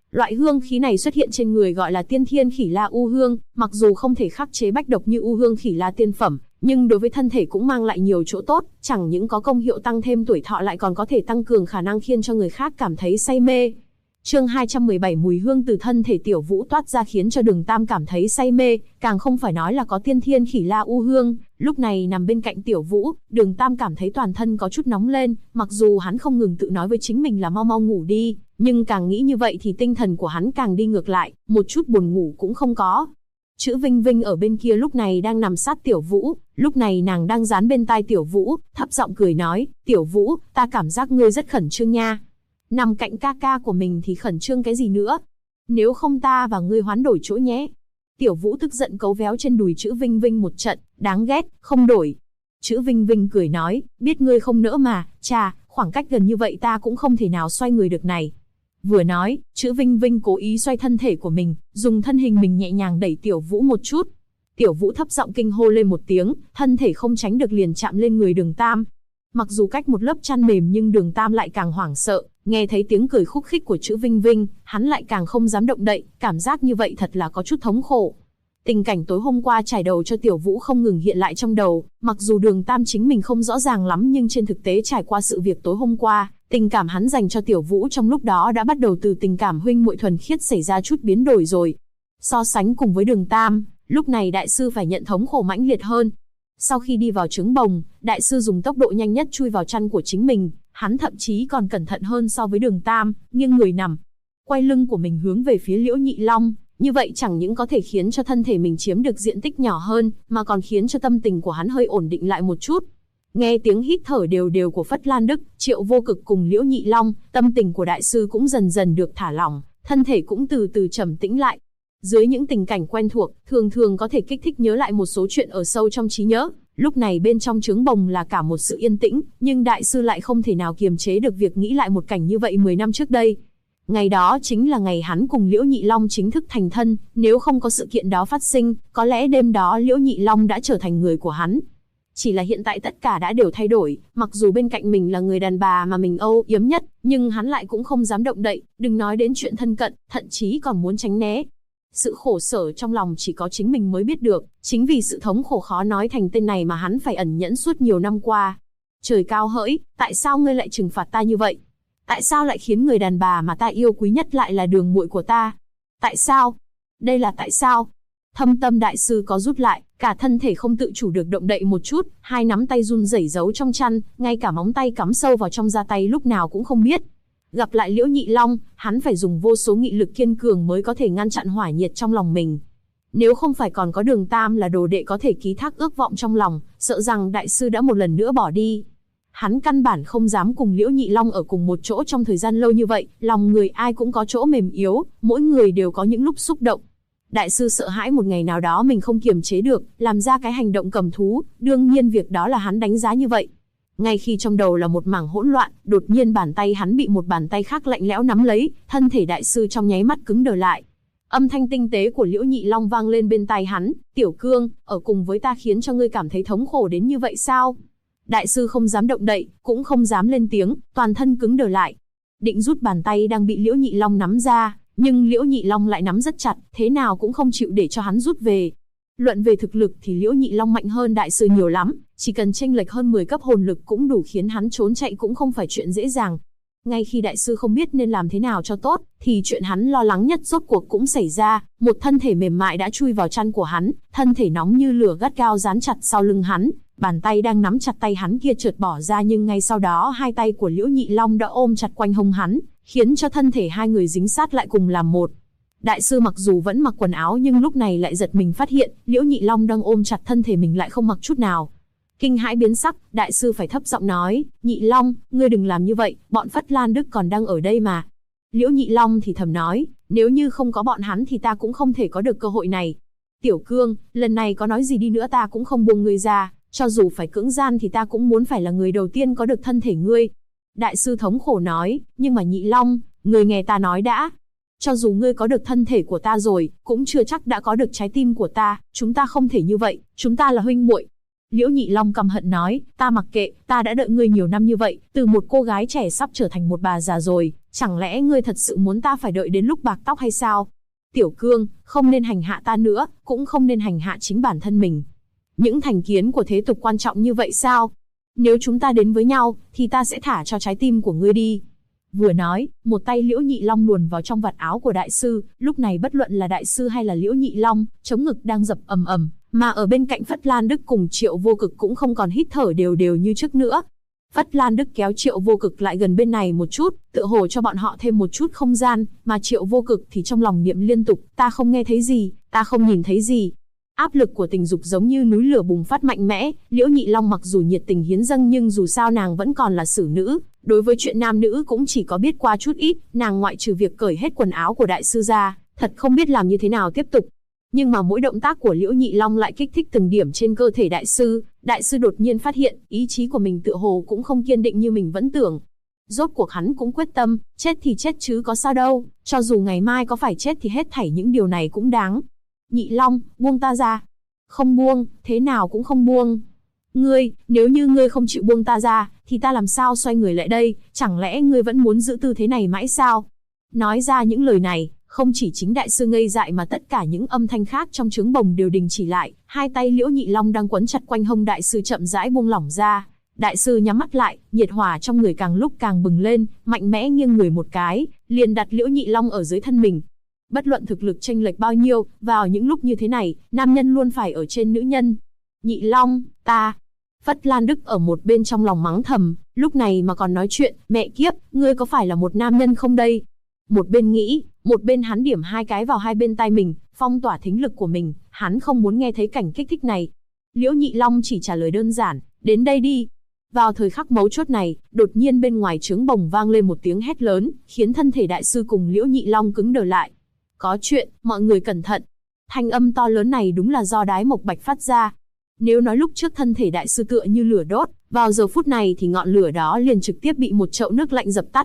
Loại hương khí này xuất hiện trên người gọi là tiên thiên khỉ la u hương, mặc dù không thể khắc chế bách độc như u hương khỉ la tiên phẩm, nhưng đối với thân thể cũng mang lại nhiều chỗ tốt, chẳng những có công hiệu tăng thêm tuổi thọ lại còn có thể tăng cường khả năng khiến cho người khác cảm thấy say mê. Chương 217 mùi hương từ thân thể Tiểu Vũ toát ra khiến cho Đường Tam cảm thấy say mê, càng không phải nói là có tiên thiên khỉ la u hương. Lúc này nằm bên cạnh Tiểu Vũ, Đường Tam cảm thấy toàn thân có chút nóng lên, mặc dù hắn không ngừng tự nói với chính mình là mau mau ngủ đi, nhưng càng nghĩ như vậy thì tinh thần của hắn càng đi ngược lại, một chút buồn ngủ cũng không có. Chữ Vinh Vinh ở bên kia lúc này đang nằm sát Tiểu Vũ, lúc này nàng đang dán bên tai Tiểu Vũ, thấp giọng cười nói, Tiểu Vũ, ta cảm giác ngươi rất khẩn trương nha. Nằm cạnh ca ca của mình thì khẩn trương cái gì nữa? Nếu không ta và ngươi hoán đổi chỗ nhé. Tiểu Vũ tức giận cấu véo trên đùi chữ Vinh Vinh một trận, đáng ghét, không đổi. Chữ Vinh Vinh cười nói, biết ngươi không nỡ mà, chà, khoảng cách gần như vậy ta cũng không thể nào xoay người được này. Vừa nói, chữ Vinh Vinh cố ý xoay thân thể của mình, dùng thân hình mình nhẹ nhàng đẩy Tiểu Vũ một chút. Tiểu Vũ thấp giọng kinh hô lên một tiếng, thân thể không tránh được liền chạm lên người Đường Tam. Mặc dù cách một lớp chăn mềm nhưng Đường Tam lại càng hoảng sợ, nghe thấy tiếng cười khúc khích của chữ Vinh Vinh, hắn lại càng không dám động đậy, cảm giác như vậy thật là có chút thống khổ. Tình cảnh tối hôm qua trải đầu cho Tiểu Vũ không ngừng hiện lại trong đầu, mặc dù Đường Tam chính mình không rõ ràng lắm nhưng trên thực tế trải qua sự việc tối hôm qua, tình cảm hắn dành cho Tiểu Vũ trong lúc đó đã bắt đầu từ tình cảm huynh muội thuần khiết xảy ra chút biến đổi rồi. So sánh cùng với Đường Tam, lúc này đại sư phải nhận thống khổ mãnh liệt hơn. Sau khi đi vào trứng bồng, đại sư dùng tốc độ nhanh nhất chui vào chăn của chính mình, hắn thậm chí còn cẩn thận hơn so với Đường Tam, nghiêng người nằm, quay lưng của mình hướng về phía Liễu Nhị Long, như vậy chẳng những có thể khiến cho thân thể mình chiếm được diện tích nhỏ hơn, mà còn khiến cho tâm tình của hắn hơi ổn định lại một chút. Nghe tiếng hít thở đều đều của Phất Lan Đức, Triệu Vô Cực cùng Liễu Nhị Long, tâm tình của đại sư cũng dần dần được thả lỏng, thân thể cũng từ từ trầm tĩnh lại. Dưới những tình cảnh quen thuộc, thường thường có thể kích thích nhớ lại một số chuyện ở sâu trong trí nhớ. Lúc này bên trong trứng bồng là cả một sự yên tĩnh, nhưng đại sư lại không thể nào kiềm chế được việc nghĩ lại một cảnh như vậy 10 năm trước đây. Ngày đó chính là ngày hắn cùng Liễu Nhị Long chính thức thành thân, nếu không có sự kiện đó phát sinh, có lẽ đêm đó Liễu Nhị Long đã trở thành người của hắn. Chỉ là hiện tại tất cả đã đều thay đổi, mặc dù bên cạnh mình là người đàn bà mà mình âu yếm nhất, nhưng hắn lại cũng không dám động đậy, đừng nói đến chuyện thân cận, thậm chí còn muốn tránh né. Sự khổ sở trong lòng chỉ có chính mình mới biết được, chính vì sự thống khổ khó nói thành tên này mà hắn phải ẩn nhẫn suốt nhiều năm qua. Trời cao hỡi, tại sao ngươi lại trừng phạt ta như vậy? Tại sao lại khiến người đàn bà mà ta yêu quý nhất lại là đường muội của ta? Tại sao? Đây là tại sao? Thâm tâm đại sư có rút lại, cả thân thể không tự chủ được động đậy một chút, hai nắm tay run rẩy giấu trong chăn, ngay cả móng tay cắm sâu vào trong da tay lúc nào cũng không biết. Gặp lại Liễu Nhị Long, hắn phải dùng vô số nghị lực kiên cường mới có thể ngăn chặn hỏa nhiệt trong lòng mình. Nếu không phải còn có Đường Tam là đồ đệ có thể ký thác ước vọng trong lòng, sợ rằng đại sư đã một lần nữa bỏ đi. Hắn căn bản không dám cùng Liễu Nhị Long ở cùng một chỗ trong thời gian lâu như vậy, lòng người ai cũng có chỗ mềm yếu, mỗi người đều có những lúc xúc động. Đại sư sợ hãi một ngày nào đó mình không kiềm chế được, làm ra cái hành động cầm thú, đương nhiên việc đó là hắn đánh giá như vậy. Ngay khi trong đầu là một mảng hỗn loạn, đột nhiên bàn tay hắn bị một bàn tay khác lạnh lẽo nắm lấy, thân thể đại sư trong nháy mắt cứng đờ lại. Âm thanh tinh tế của Liễu Nhị Long vang lên bên tai hắn, "Tiểu Cương, ở cùng với ta khiến cho ngươi cảm thấy thống khổ đến như vậy sao?" Đại sư không dám động đậy, cũng không dám lên tiếng, toàn thân cứng đờ lại. Định rút bàn tay đang bị Liễu Nhị Long nắm ra, nhưng Liễu Nhị Long lại nắm rất chặt, thế nào cũng không chịu để cho hắn rút về. Luận về thực lực thì Liễu Nhị Long mạnh hơn đại sư nhiều lắm, chỉ cần chênh lệch hơn 10 cấp hồn lực cũng đủ khiến hắn trốn chạy cũng không phải chuyện dễ dàng. Ngay khi đại sư không biết nên làm thế nào cho tốt, thì chuyện hắn lo lắng nhất rốt cuộc cũng xảy ra, một thân thể mềm mại đã chui vào chăn của hắn, thân thể nóng như lửa gắt gao dán chặt sau lưng hắn, bàn tay đang nắm chặt tay hắn kia chợt bỏ ra nhưng ngay sau đó hai tay của Liễu Nhị Long đã ôm chặt quanh hông hắn, khiến cho thân thể hai người dính sát lại cùng làm một. Đại sư mặc dù vẫn mặc quần áo nhưng lúc này lại giật mình phát hiện, Liễu Nhị Long đang ôm chặt thân thể mình lại không mặc chút nào. Kinh hãi biến sắc, đại sư phải thấp giọng nói, "Nhị Long, ngươi đừng làm như vậy, bọn Phất Lan Đức còn đang ở đây mà." Liễu Nhị Long thì thầm nói, "Nếu như không có bọn hắn thì ta cũng không thể có được cơ hội này. Tiểu Cương, lần này có nói gì đi nữa ta cũng không buông ngươi ra, cho dù phải cưỡng gian thì ta cũng muốn phải là người đầu tiên có được thân thể ngươi." Đại sư thống khổ nói, "Nhưng mà Nhị Long, ngươi nghe ta nói đã. Cho dù ngươi có được thân thể của ta rồi, cũng chưa chắc đã có được trái tim của ta, chúng ta không thể như vậy, chúng ta là huynh muội." Liễu Nhị Long căm hận nói, "Ta mặc kệ, ta đã đợi ngươi nhiều năm như vậy, từ một cô gái trẻ sắp trở thành một bà già rồi, chẳng lẽ ngươi thật sự muốn ta phải đợi đến lúc bạc tóc hay sao? Tiểu Cương, không nên hành hạ ta nữa, cũng không nên hành hạ chính bản thân mình. Những thành kiến của thế tục quan trọng như vậy sao? Nếu chúng ta đến với nhau, thì ta sẽ thả cho trái tim của ngươi đi. Vừa nói, một tay Liễu Nhị Long luồn vào trong vạt áo của đại sư, lúc này bất luận là đại sư hay là Liễu Nhị Long, chống ngực đang dập ầm ầm, mà ở bên cạnh Phất Lan Đức cùng Triệu Vô Cực cũng không còn hít thở đều đều như trước nữa. Phất Lan Đức kéo Triệu Vô Cực lại gần bên này một chút, tựa hồ cho bọn họ thêm một chút không gian, mà Triệu Vô Cực thì trong lòng niệm liên tục, ta không nghe thấy gì, ta không nhìn thấy gì. Áp lực của tình dục giống như núi lửa bùng phát mạnh mẽ, Liễu Nhị Long mặc dù nhiệt tình hiến dâng nhưng dù sao nàng vẫn còn là xử nữ, đối với chuyện nam nữ cũng chỉ có biết qua chút ít, nàng ngoại trừ việc cởi hết quần áo của đại sư ra, thật không biết làm như thế nào tiếp tục. Nhưng mà mỗi động tác của Liễu Nhị Long lại kích thích từng điểm trên cơ thể đại sư đột nhiên phát hiện, ý chí của mình tựa hồ cũng không kiên định như mình vẫn tưởng. Rốt cuộc hắn cũng quyết tâm, chết thì chết chứ có sao đâu, cho dù ngày mai có phải chết thì hết thảy những điều này cũng đáng. Nhị Long, buông ta ra. Không buông, thế nào cũng không buông. Ngươi, nếu như ngươi không chịu buông ta ra, thì ta làm sao xoay người lại đây, chẳng lẽ ngươi vẫn muốn giữ tư thế này mãi sao? Nói ra những lời này, không chỉ chính đại sư ngây dại mà tất cả những âm thanh khác trong trướng bồng đều đình chỉ lại, hai tay Liễu Nhị Long đang quấn chặt quanh hông đại sư chậm rãi buông lỏng ra. Đại sư nhắm mắt lại, nhiệt hỏa trong người càng lúc càng bừng lên, mạnh mẽ nghiêng người một cái, liền đặt Liễu Nhị Long ở dưới thân mình. Bất luận thực lực chênh lệch bao nhiêu, vào những lúc như thế này, nam nhân luôn phải ở trên nữ nhân. Nhị Long, ta. Phất Lan Đức ở một bên trong lòng mắng thầm, lúc này mà còn nói chuyện, mẹ kiếp, ngươi có phải là một nam nhân không đây? Một bên nghĩ, một bên hắn điểm hai cái vào hai bên tai mình, phong tỏa thính lực của mình, hắn không muốn nghe thấy cảnh kích thích này. Liễu Nhị Long chỉ trả lời đơn giản, đến đây đi. Vào thời khắc mấu chốt này, đột nhiên bên ngoài trướng bồng vang lên một tiếng hét lớn, khiến thân thể đại sư cùng Liễu Nhị Long cứng đờ lại. Có chuyện, mọi người cẩn thận. Thanh âm to lớn này đúng là do Đái Mộc Bạch phát ra. Nếu nói lúc trước thân thể đại sư tựa như lửa đốt, vào giờ phút này thì ngọn lửa đó liền trực tiếp bị một chậu nước lạnh dập tắt.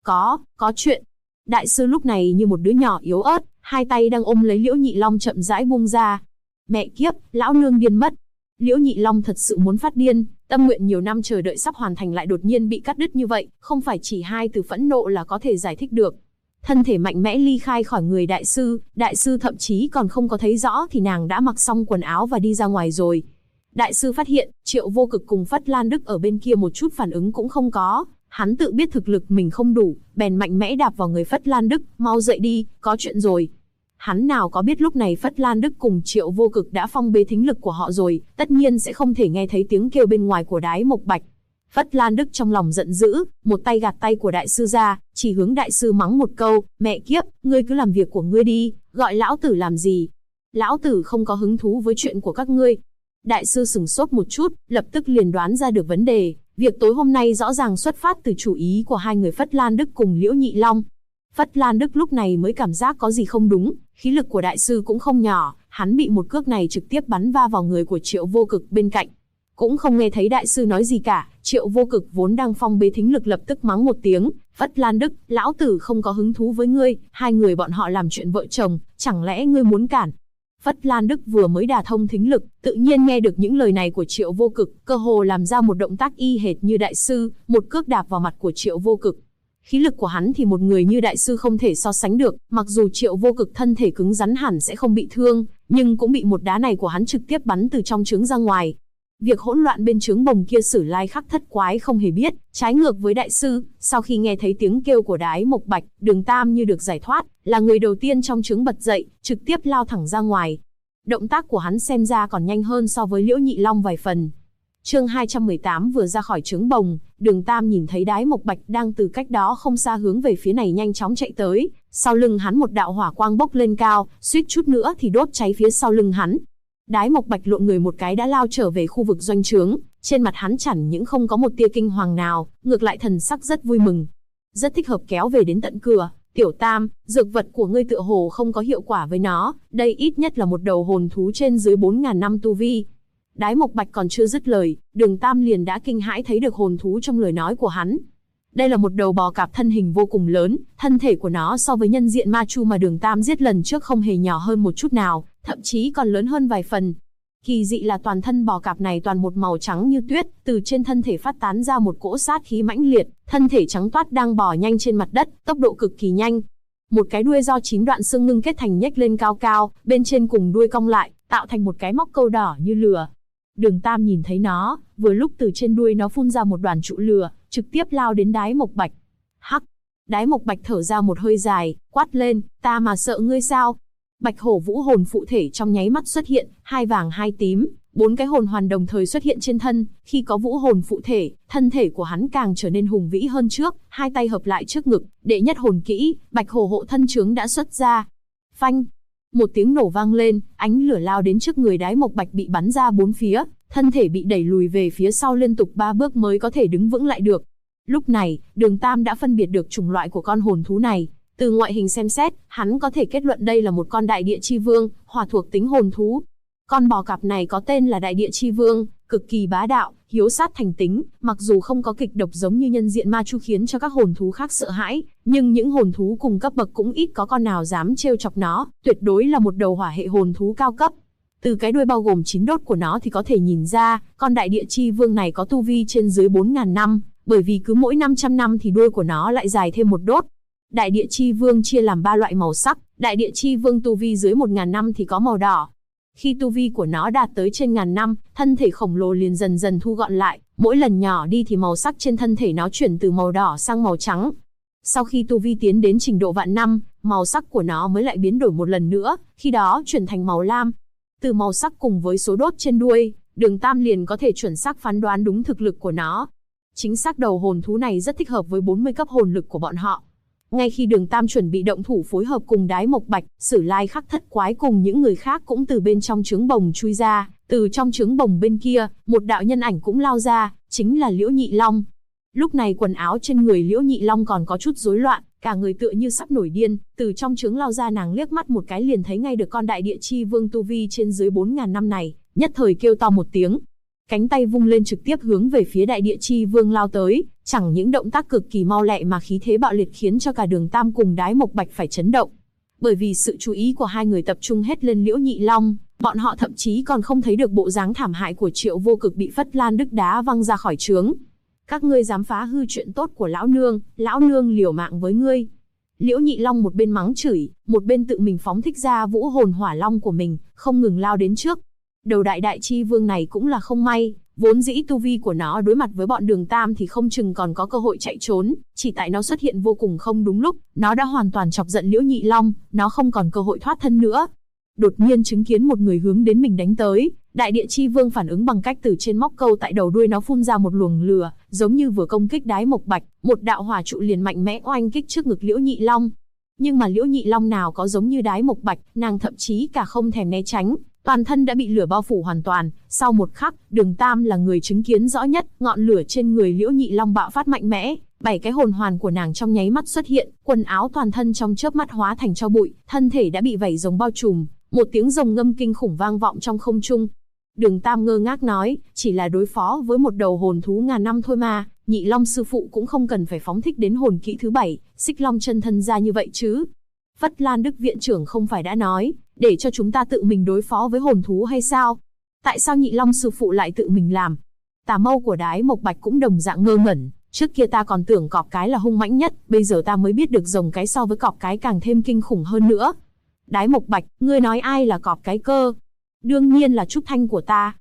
Có chuyện. Đại sư lúc này như một đứa nhỏ yếu ớt, hai tay đang ôm lấy Liễu Nhị Long chậm rãi buông ra. Mẹ kiếp, lão nương điên mất. Liễu Nhị Long thật sự muốn phát điên, tâm nguyện nhiều năm chờ đợi sắp hoàn thành lại đột nhiên bị cắt đứt như vậy, không phải chỉ hai từ phẫn nộ là có thể giải thích được. Thân thể mạnh mẽ ly khai khỏi người đại sư thậm chí còn không có thấy rõ thì nàng đã mặc xong quần áo và đi ra ngoài rồi. Đại sư phát hiện, Triệu Vô Cực cùng Phất Lan Đức ở bên kia một chút phản ứng cũng không có, hắn tự biết thực lực mình không đủ, bèn mạnh mẽ đạp vào người Phất Lan Đức, mau dậy đi, có chuyện rồi. Hắn nào có biết lúc này Phất Lan Đức cùng Triệu Vô Cực đã phong bế thính lực của họ rồi, tất nhiên sẽ không thể nghe thấy tiếng kêu bên ngoài của Đái Mộc Bạch. Phất Lan Đức trong lòng giận dữ, một tay gạt tay của đại sư ra, chỉ hướng đại sư mắng một câu, mẹ kiếp, ngươi cứ làm việc của ngươi đi, gọi lão tử làm gì? Lão tử không có hứng thú với chuyện của các ngươi. Đại sư sửng sốt một chút, lập tức liền đoán ra được vấn đề, việc tối hôm nay rõ ràng xuất phát từ chủ ý của hai người Phất Lan Đức cùng Liễu Nhị Long. Phất Lan Đức lúc này mới cảm giác có gì không đúng, khí lực của đại sư cũng không nhỏ, hắn bị một cước này trực tiếp bắn va vào người của Triệu Vô Cực bên cạnh. Cũng không nghe thấy đại sư nói gì cả, Triệu Vô Cực vốn đang phong bế thính lực lập tức mắng một tiếng, Phất Lan Đức, lão tử không có hứng thú với ngươi, hai người bọn họ làm chuyện vợ chồng, chẳng lẽ ngươi muốn cản? Phất Lan Đức vừa mới đả thông thính lực, tự nhiên nghe được những lời này của Triệu Vô Cực, cơ hồ làm ra một động tác y hệt như đại sư, một cước đạp vào mặt của Triệu Vô Cực. Khí lực của hắn thì một người như đại sư không thể so sánh được, mặc dù Triệu Vô Cực thân thể cứng rắn hẳn sẽ không bị thương, nhưng cũng bị một đá này của hắn trực tiếp bắn từ trong trướng ra ngoài. Việc hỗn loạn bên trướng bồng kia Sử Lai Khắc Thất Quái không hề biết, trái ngược với đại sư, sau khi nghe thấy tiếng kêu của Đái Mộc Bạch, Đường Tam như được giải thoát, là người đầu tiên trong trướng bật dậy, trực tiếp lao thẳng ra ngoài. Động tác của hắn xem ra còn nhanh hơn so với Liễu Nhị Long vài phần. Chương 218 vừa ra khỏi trướng bồng, Đường Tam nhìn thấy Đái Mộc Bạch đang từ cách đó không xa hướng về phía này nhanh chóng chạy tới, sau lưng hắn một đạo hỏa quang bốc lên cao, suýt chút nữa thì đốt cháy phía sau lưng hắn. Đái Mộc Bạch lộn người một cái đã lao trở về khu vực doanh trướng, trên mặt hắn chẳng những không có một tia kinh hoàng nào, ngược lại thần sắc rất vui mừng. Rất thích hợp kéo về đến tận cửa, Tiểu Tam, dược vật của ngươi tựa hồ không có hiệu quả với nó, đây ít nhất là một đầu hồn thú trên dưới 4.000 năm tu vi. Đái Mộc Bạch còn chưa dứt lời, Đường Tam liền đã kinh hãi thấy được hồn thú trong lời nói của hắn. Đây là một đầu bò cạp thân hình vô cùng lớn, thân thể của nó so với nhân diện ma chu mà Đường Tam giết lần trước không hề nhỏ hơn một chút nào, thậm chí còn lớn hơn vài phần. Kỳ dị là toàn thân bò cạp này toàn một màu trắng như tuyết, từ trên thân thể phát tán ra một cỗ sát khí mãnh liệt, thân thể trắng toát đang bò nhanh trên mặt đất, tốc độ cực kỳ nhanh. Một cái đuôi do 9 đoạn xương ngưng kết thành nhếch lên cao cao, bên trên cùng đuôi cong lại, tạo thành một cái móc câu đỏ như lửa. Đường Tam nhìn thấy nó, vừa lúc từ trên đuôi nó phun ra một đoàn trụ lửa, trực tiếp lao đến Đái Mộc Bạch. Hắc! Đái Mộc Bạch thở ra một hơi dài, quát lên, ta mà sợ ngươi sao? Bạch hổ vũ hồn phụ thể trong nháy mắt xuất hiện, 2 vàng 2 tím, 4 cái hồn hoàn đồng thời xuất hiện trên thân, khi có vũ hồn phụ thể, thân thể của hắn càng trở nên hùng vĩ hơn trước, 2 tay hợp lại trước ngực, đệ nhất hồn kỹ, Bạch hổ hộ thân chướng đã xuất ra. Phanh! Một tiếng nổ vang lên, ánh lửa lao đến trước người Đái Mộc Bạch bị bắn ra 4 phía, thân thể bị đẩy lùi về phía sau liên tục 3 bước mới có thể đứng vững lại được. Lúc này, Đường Tam đã phân biệt được chủng loại của con hồn thú này. Từ ngoại hình xem xét, hắn có thể kết luận đây là một con đại địa chi vương, hỏa thuộc tính hồn thú. Con bò cạp này có tên là đại địa chi vương, cực kỳ bá đạo, hiếu sát thành tính, mặc dù không có kịch độc giống như nhân diện ma chu khiến cho các hồn thú khác sợ hãi, nhưng những hồn thú cùng cấp bậc cũng ít có con nào dám trêu chọc nó, tuyệt đối là một đầu hỏa hệ hồn thú cao cấp. Từ cái đuôi bao gồm 9 đốt của nó thì có thể nhìn ra, con đại địa chi vương này có tu vi trên dưới 4.000 năm, bởi vì cứ mỗi 500 năm thì đuôi của nó lại dài thêm một đốt. Đại địa chi vương chia làm 3 loại màu sắc, đại địa chi vương tu vi dưới 1.000 năm thì có màu đỏ. Khi tu vi của nó đạt tới trên 1.000 năm, thân thể khổng lồ liền dần dần thu gọn lại, mỗi lần nhỏ đi thì màu sắc trên thân thể nó chuyển từ màu đỏ sang màu trắng. Sau khi tu vi tiến đến trình độ vạn năm, màu sắc của nó mới lại biến đổi một lần nữa, khi đó chuyển thành màu lam. Từ màu sắc cùng với số đốt trên đuôi, Đường Tam liền có thể chuẩn xác phán đoán đúng thực lực của nó. Chính xác đầu hồn thú này rất thích hợp với 40 cấp hồn lực của bọn họ. Ngay khi Đường Tam chuẩn bị động thủ phối hợp cùng Đái Mộc Bạch, Sử Lai Khắc Thất Quái cùng những người khác cũng từ bên trong trướng bồng chui ra, từ trong trướng bồng bên kia, một đạo nhân ảnh cũng lao ra, chính là Liễu Nhị Long. Lúc này quần áo trên người Liễu Nhị Long còn có chút rối loạn, cả người tựa như sắp nổi điên, từ trong trướng lao ra nàng liếc mắt một cái liền thấy ngay được con đại địa chi vương tu vi trên dưới 4.000 năm này, nhất thời kêu to một tiếng. Cánh tay vung lên trực tiếp hướng về phía đại địa chi vương lao tới, chẳng những động tác cực kỳ mau lẹ mà khí thế bạo liệt khiến cho cả Đường Tam cùng Đái Mộc Bạch phải chấn động. Bởi vì sự chú ý của hai người tập trung hết lên Liễu Nhị Long, bọn họ thậm chí còn không thấy được bộ dáng thảm hại của Triệu Vô Cực bị Phất Lan Đức đá văng ra khỏi trướng. Các ngươi dám phá hư chuyện tốt của lão nương liều mạng với ngươi. Liễu Nhị Long một bên mắng chửi, một bên tự mình phóng thích ra vũ hồn hỏa long của mình, không ngừng lao đến trước. Đầu đại chi vương này cũng là không may, vốn dĩ tu vi của nó đối mặt với bọn Đường Tam thì không chừng còn có cơ hội chạy trốn, chỉ tại nó xuất hiện vô cùng không đúng lúc, nó đã hoàn toàn chọc giận Liễu Nhị Long, nó không còn cơ hội thoát thân nữa. Đột nhiên chứng kiến một người hướng đến mình đánh tới, đại địa chi vương phản ứng bằng cách từ trên móc câu tại đầu đuôi nó phun ra một luồng lửa, giống như vừa công kích Đái Mộc Bạch, một đạo hỏa trụ liền mạnh mẽ oanh kích trước ngực Liễu Nhị Long. Nhưng mà Liễu Nhị Long nào có giống như Đái Mộc Bạch, nàng thậm chí cả không thèm né tránh, toàn thân đã bị lửa bao phủ hoàn toàn. Sau một khắc, Đường Tam là người chứng kiến rõ nhất, ngọn lửa trên người Liễu Nhị Long bạo phát mạnh mẽ, 7 cái hồn hoàn của nàng trong nháy mắt xuất hiện, quần áo toàn thân trong chớp mắt hóa thành tro bụi, thân thể đã bị vảy rồng bao trùm, một tiếng rồng ngâm kinh khủng vang vọng trong không trung. Đường Tam ngơ ngác nói, chỉ là đối phó với một đầu hồn thú ngàn năm thôi mà, Nhị Long sư phụ cũng không cần phải phóng thích đến hồn kỹ thứ 7, Xích Long chân thân ra như vậy chứ. Phất Lan Đức viện trưởng không phải đã nói, để cho chúng ta tự mình đối phó với hồn thú hay sao? Tại sao Nhị Long sư phụ lại tự mình làm? Tà mâu của Đái Mộc Bạch cũng đồng dạng ngơ ngẩn, trước kia ta còn tưởng cọp cái là hung mãnh nhất, bây giờ ta mới biết được rồng cái so với cọp cái càng thêm kinh khủng hơn nữa. Đái Mộc Bạch, ngươi nói ai là cọp cái cơ? Đương nhiên là Trúc Thanh của ta.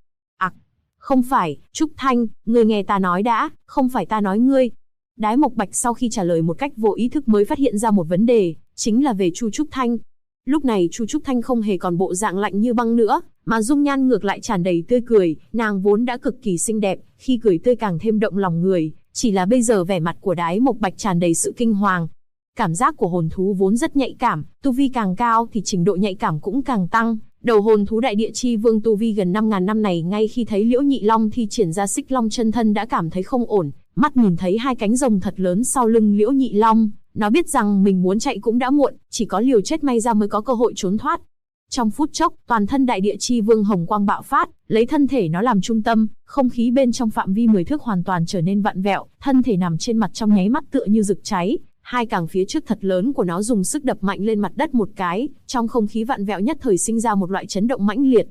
Không phải, Trúc Thanh, ngươi nghe ta nói đã, không phải ta nói ngươi. Đái Mộc Bạch sau khi trả lời một cách vô ý thức mới phát hiện ra một vấn đề, chính là về Chu Trúc Thanh. Lúc này Chu Trúc Thanh không hề còn bộ dạng lạnh như băng nữa, mà dung nhan ngược lại tràn đầy tươi cười, nàng vốn đã cực kỳ xinh đẹp, khi cười tươi càng thêm động lòng người, chỉ là bây giờ vẻ mặt của Đái Mộc Bạch tràn đầy sự kinh hoàng. Cảm giác của hồn thú vốn rất nhạy cảm, tu vi càng cao thì trình độ nhạy cảm cũng càng tăng. Đầu hồn thú đại địa chi vương tu vi gần 5.000 năm này ngay khi thấy Liễu Nhị Long thi triển ra Xích Long chân thân đã cảm thấy không ổn, mắt nhìn thấy hai cánh rồng thật lớn sau lưng Liễu Nhị Long, nó biết rằng mình muốn chạy cũng đã muộn, chỉ có liều chết may ra mới có cơ hội trốn thoát. Trong phút chốc, toàn thân đại địa chi vương hồng quang bạo phát, lấy thân thể nó làm trung tâm, không khí bên trong phạm vi 10 thước hoàn toàn trở nên vặn vẹo, thân thể nằm trên mặt trong nháy mắt tựa như rực cháy. Hai càng phía trước thật lớn của nó dùng sức đập mạnh lên mặt đất một cái, trong không khí vặn vẹo nhất thời sinh ra một loại chấn động mãnh liệt.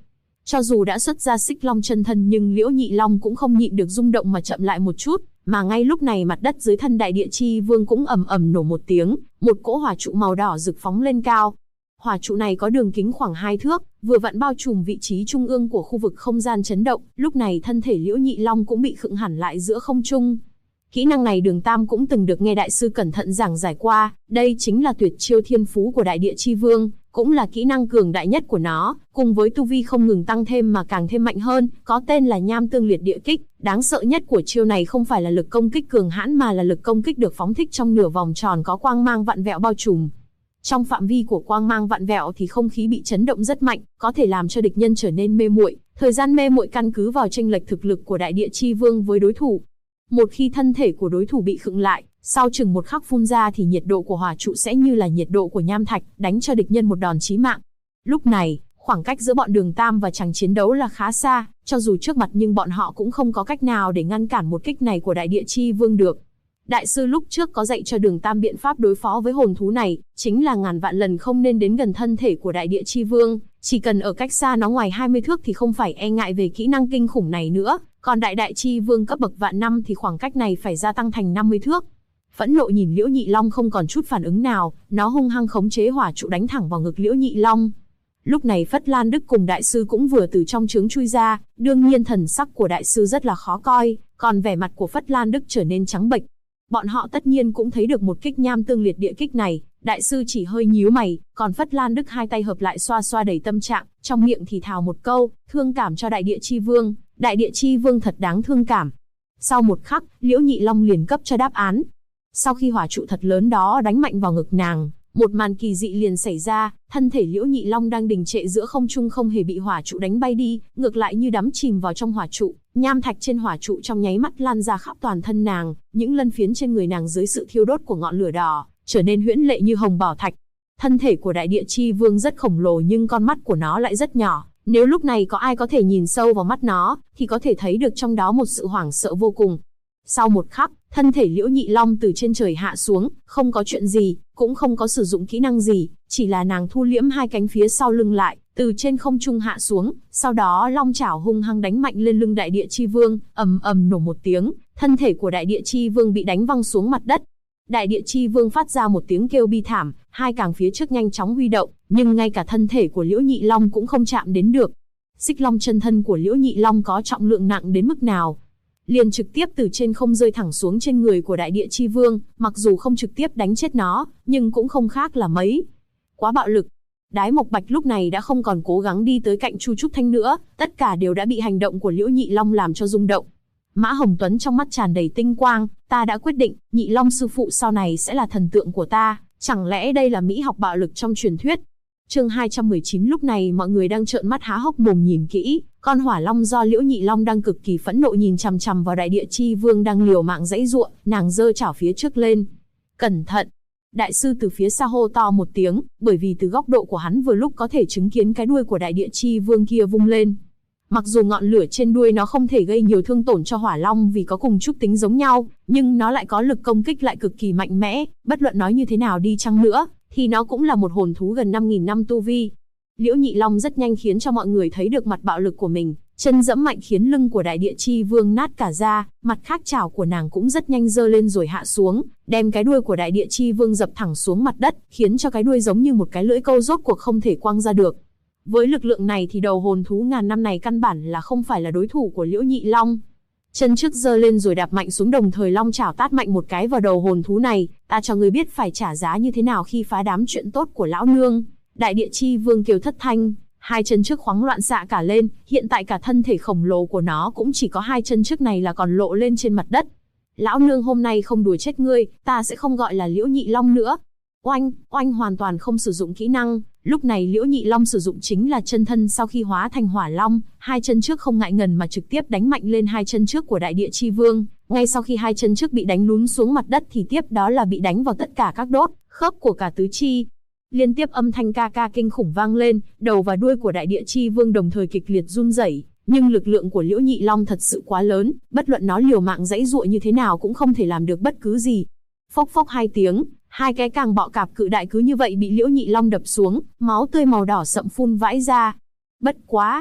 Cho dù đã xuất ra Xích Long chân thân nhưng Liễu Nhị Long cũng không nhịn được rung động mà chậm lại một chút, mà ngay lúc này mặt đất dưới thân Đại Địa Chi Vương cũng ầm ầm nổ một tiếng, một cỗ hỏa trụ màu đỏ rực phóng lên cao. Hỏa trụ này có đường kính khoảng 2 thước, vừa vặn bao trùm vị trí trung ương của khu vực không gian chấn động, lúc này thân thể Liễu Nhị Long cũng bị khựng hẳn lại giữa không trung. Kỹ năng này Đường Tam cũng từng được nghe đại sư cẩn thận giảng giải qua, đây chính là tuyệt chiêu thiên phú của Đại Địa Chi Vương, cũng là kỹ năng cường đại nhất của nó, cùng với tu vi không ngừng tăng thêm mà càng thêm mạnh hơn, có tên là Nham Tương Liệt Địa Kích. Đáng sợ nhất của chiêu này không phải là lực công kích cường hãn mà là lực công kích được phóng thích trong nửa vòng tròn có quang mang vặn vẹo bao trùm. Trong phạm vi của quang mang vặn vẹo thì không khí bị chấn động rất mạnh, có thể làm cho địch nhân trở nên mê muội. Thời gian mê muội căn cứ vào chênh lệch thực lực của Đại Địa Chi Vương với đối thủ. Một khi thân thể của đối thủ bị khựng lại, sau chừng một khắc phun ra thì nhiệt độ của hỏa trụ sẽ như là nhiệt độ của nham thạch, đánh cho địch nhân một đòn chí mạng. Lúc này, khoảng cách giữa bọn Đường Tam và chàng chiến đấu là khá xa, cho dù trước mặt nhưng bọn họ cũng không có cách nào để ngăn cản một kích này của Đại Địa Chi Vương được. Đại sư lúc trước có dạy cho Đường Tam biện pháp đối phó với hồn thú này, chính là ngàn vạn lần không nên đến gần thân thể của Đại Địa Chi Vương, chỉ cần ở cách xa nó ngoài 20 thước thì không phải e ngại về kỹ năng kinh khủng này nữa, còn Đại Địa Chi Vương cấp bậc vạn năm thì khoảng cách này phải gia tăng thành 50 thước. Phẫn nộ nhìn Liễu Nhị Long không còn chút phản ứng nào, nó hung hăng khống chế hỏa trụ đánh thẳng vào ngực Liễu Nhị Long. Lúc này Phất Lan Đức cùng đại sư cũng vừa từ trong trướng chui ra, đương nhiên thần sắc của đại sư rất là khó coi, còn vẻ mặt của Phất Lan Đức trở nên trắng bệch. Bọn họ tất nhiên cũng thấy được một kích Nham Tương Liệt Địa Kích này, đại sư chỉ hơi nhíu mày, còn Phất Lan Đức hai tay hợp lại xoa xoa đầy tâm trạng, trong miệng thì thào một câu, thương cảm cho Đại Địa Chi Vương, Đại Địa Chi Vương thật đáng thương cảm. Sau một khắc, Liễu Nhị Long liền cấp cho đáp án. Sau khi hỏa trụ thật lớn đó đánh mạnh vào ngực nàng, một màn kỳ dị liền xảy ra, thân thể Liễu Nhị Long đang đình trệ giữa không trung không hề bị hỏa trụ đánh bay đi, ngược lại như đắm chìm vào trong hỏa trụ, nham thạch trên hỏa trụ trong nháy mắt lan ra khắp toàn thân nàng, những lân phiến trên người nàng dưới sự thiêu đốt của ngọn lửa đỏ, trở nên huyễn lệ như hồng bảo thạch. Thân thể của Đại Địa Chi Vương rất khổng lồ nhưng con mắt của nó lại rất nhỏ, nếu lúc này có ai có thể nhìn sâu vào mắt nó, thì có thể thấy được trong đó một sự hoảng sợ vô cùng. Sau một khắc, thân thể Liễu Nhị Long từ trên trời hạ xuống, không có chuyện gì, cũng không có sử dụng kỹ năng gì, chỉ là nàng thu liễm hai cánh phía sau lưng lại, từ trên không trung hạ xuống, sau đó long chảo hung hăng đánh mạnh lên lưng Đại Địa Chi Vương, ầm ầm nổ một tiếng, thân thể của Đại Địa Chi Vương bị đánh văng xuống mặt đất. Đại Địa Chi Vương phát ra một tiếng kêu bi thảm, hai càng phía trước nhanh chóng huy động, nhưng ngay cả thân thể của Liễu Nhị Long cũng không chạm đến được. Xích Long chân thân của Liễu Nhị Long có trọng lượng nặng đến mức nào? Liền trực tiếp từ trên không rơi thẳng xuống trên người của Đại Địa Chi Vương, mặc dù không trực tiếp đánh chết nó, nhưng cũng không khác là mấy. Quá bạo lực. Đái Mộc Bạch lúc này đã không còn cố gắng đi tới cạnh Chu Trúc Thanh nữa, tất cả đều đã bị hành động của Liễu Nhị Long làm cho rung động. Mã Hồng Tuấn trong mắt tràn đầy tinh quang, ta đã quyết định, Nhị Long sư phụ sau này sẽ là thần tượng của ta, chẳng lẽ đây là mỹ học bạo lực trong truyền thuyết? Chương 219 lúc này mọi người đang trợn mắt há hốc mồm nhìn kỹ, con hỏa long do Liễu Nhị Long đang cực kỳ phẫn nộ nhìn chằm chằm vào Đại Địa Chi Vương đang liều mạng giãy giụa, nàng giơ chảo phía trước lên. Cẩn thận! Đại sư từ phía xa hô to một tiếng, bởi vì từ góc độ của hắn vừa lúc có thể chứng kiến cái đuôi của Đại Địa Chi Vương kia vung lên. Mặc dù ngọn lửa trên đuôi nó không thể gây nhiều thương tổn cho hỏa long vì có cùng trúc tính giống nhau, nhưng nó lại có lực công kích lại cực kỳ mạnh mẽ, bất luận nói như thế nào đi chăng nữa, thì nó cũng là một hồn thú gần 5.000 năm tu vi. Liễu Nhị Long rất nhanh khiến cho mọi người thấy được mặt bạo lực của mình, chân dẫm mạnh khiến lưng của Đại Địa Chi Vương nát cả ra, mặt khác chảo của nàng cũng rất nhanh giơ lên rồi hạ xuống, đem cái đuôi của Đại Địa Chi Vương dập thẳng xuống mặt đất, khiến cho cái đuôi giống như một cái lưỡi câu rốt cuộc không thể quăng ra được. Với lực lượng này thì đầu hồn thú ngàn năm này căn bản là không phải là đối thủ của Liễu Nhị Long. Chân trước giơ lên rồi đạp mạnh xuống, đồng thời long chảo tát mạnh một cái vào đầu hồn thú này, ta cho ngươi biết phải trả giá như thế nào khi phá đám chuyện tốt của lão nương. Đại Địa Chi Vương kêu thất thanh, hai chân trước khoáng loạn xạ cả lên, hiện tại cả thân thể khổng lồ của nó cũng chỉ có hai chân trước này là còn lộ lên trên mặt đất. Lão nương hôm nay không đùa chết ngươi, ta sẽ không gọi là Liễu Nhị Long nữa. Oanh, oanh hoàn toàn không sử dụng kỹ năng, lúc này Liễu Nhị Long sử dụng chính là chân thân sau khi hóa thành hỏa long, hai chân trước không ngại ngần mà trực tiếp đánh mạnh lên hai chân trước của Đại Địa Chi Vương, ngay sau khi hai chân trước bị đánh lún xuống mặt đất thì tiếp đó là bị đánh vào tất cả các đốt, khớp của cả tứ chi. Liên tiếp âm thanh ca ca kinh khủng vang lên, đầu và đuôi của Đại Địa Chi Vương đồng thời kịch liệt run rẩy, nhưng lực lượng của Liễu Nhị Long thật sự quá lớn, bất luận nó liều mạng giãy giụa như thế nào cũng không thể làm được bất cứ gì. Phốc phốc hai tiếng, hai cái càng bọ cạp cự đại cứ như vậy bị Liễu Nhị Long đập xuống, máu tươi màu đỏ sậm phun vãi ra. Bất quá,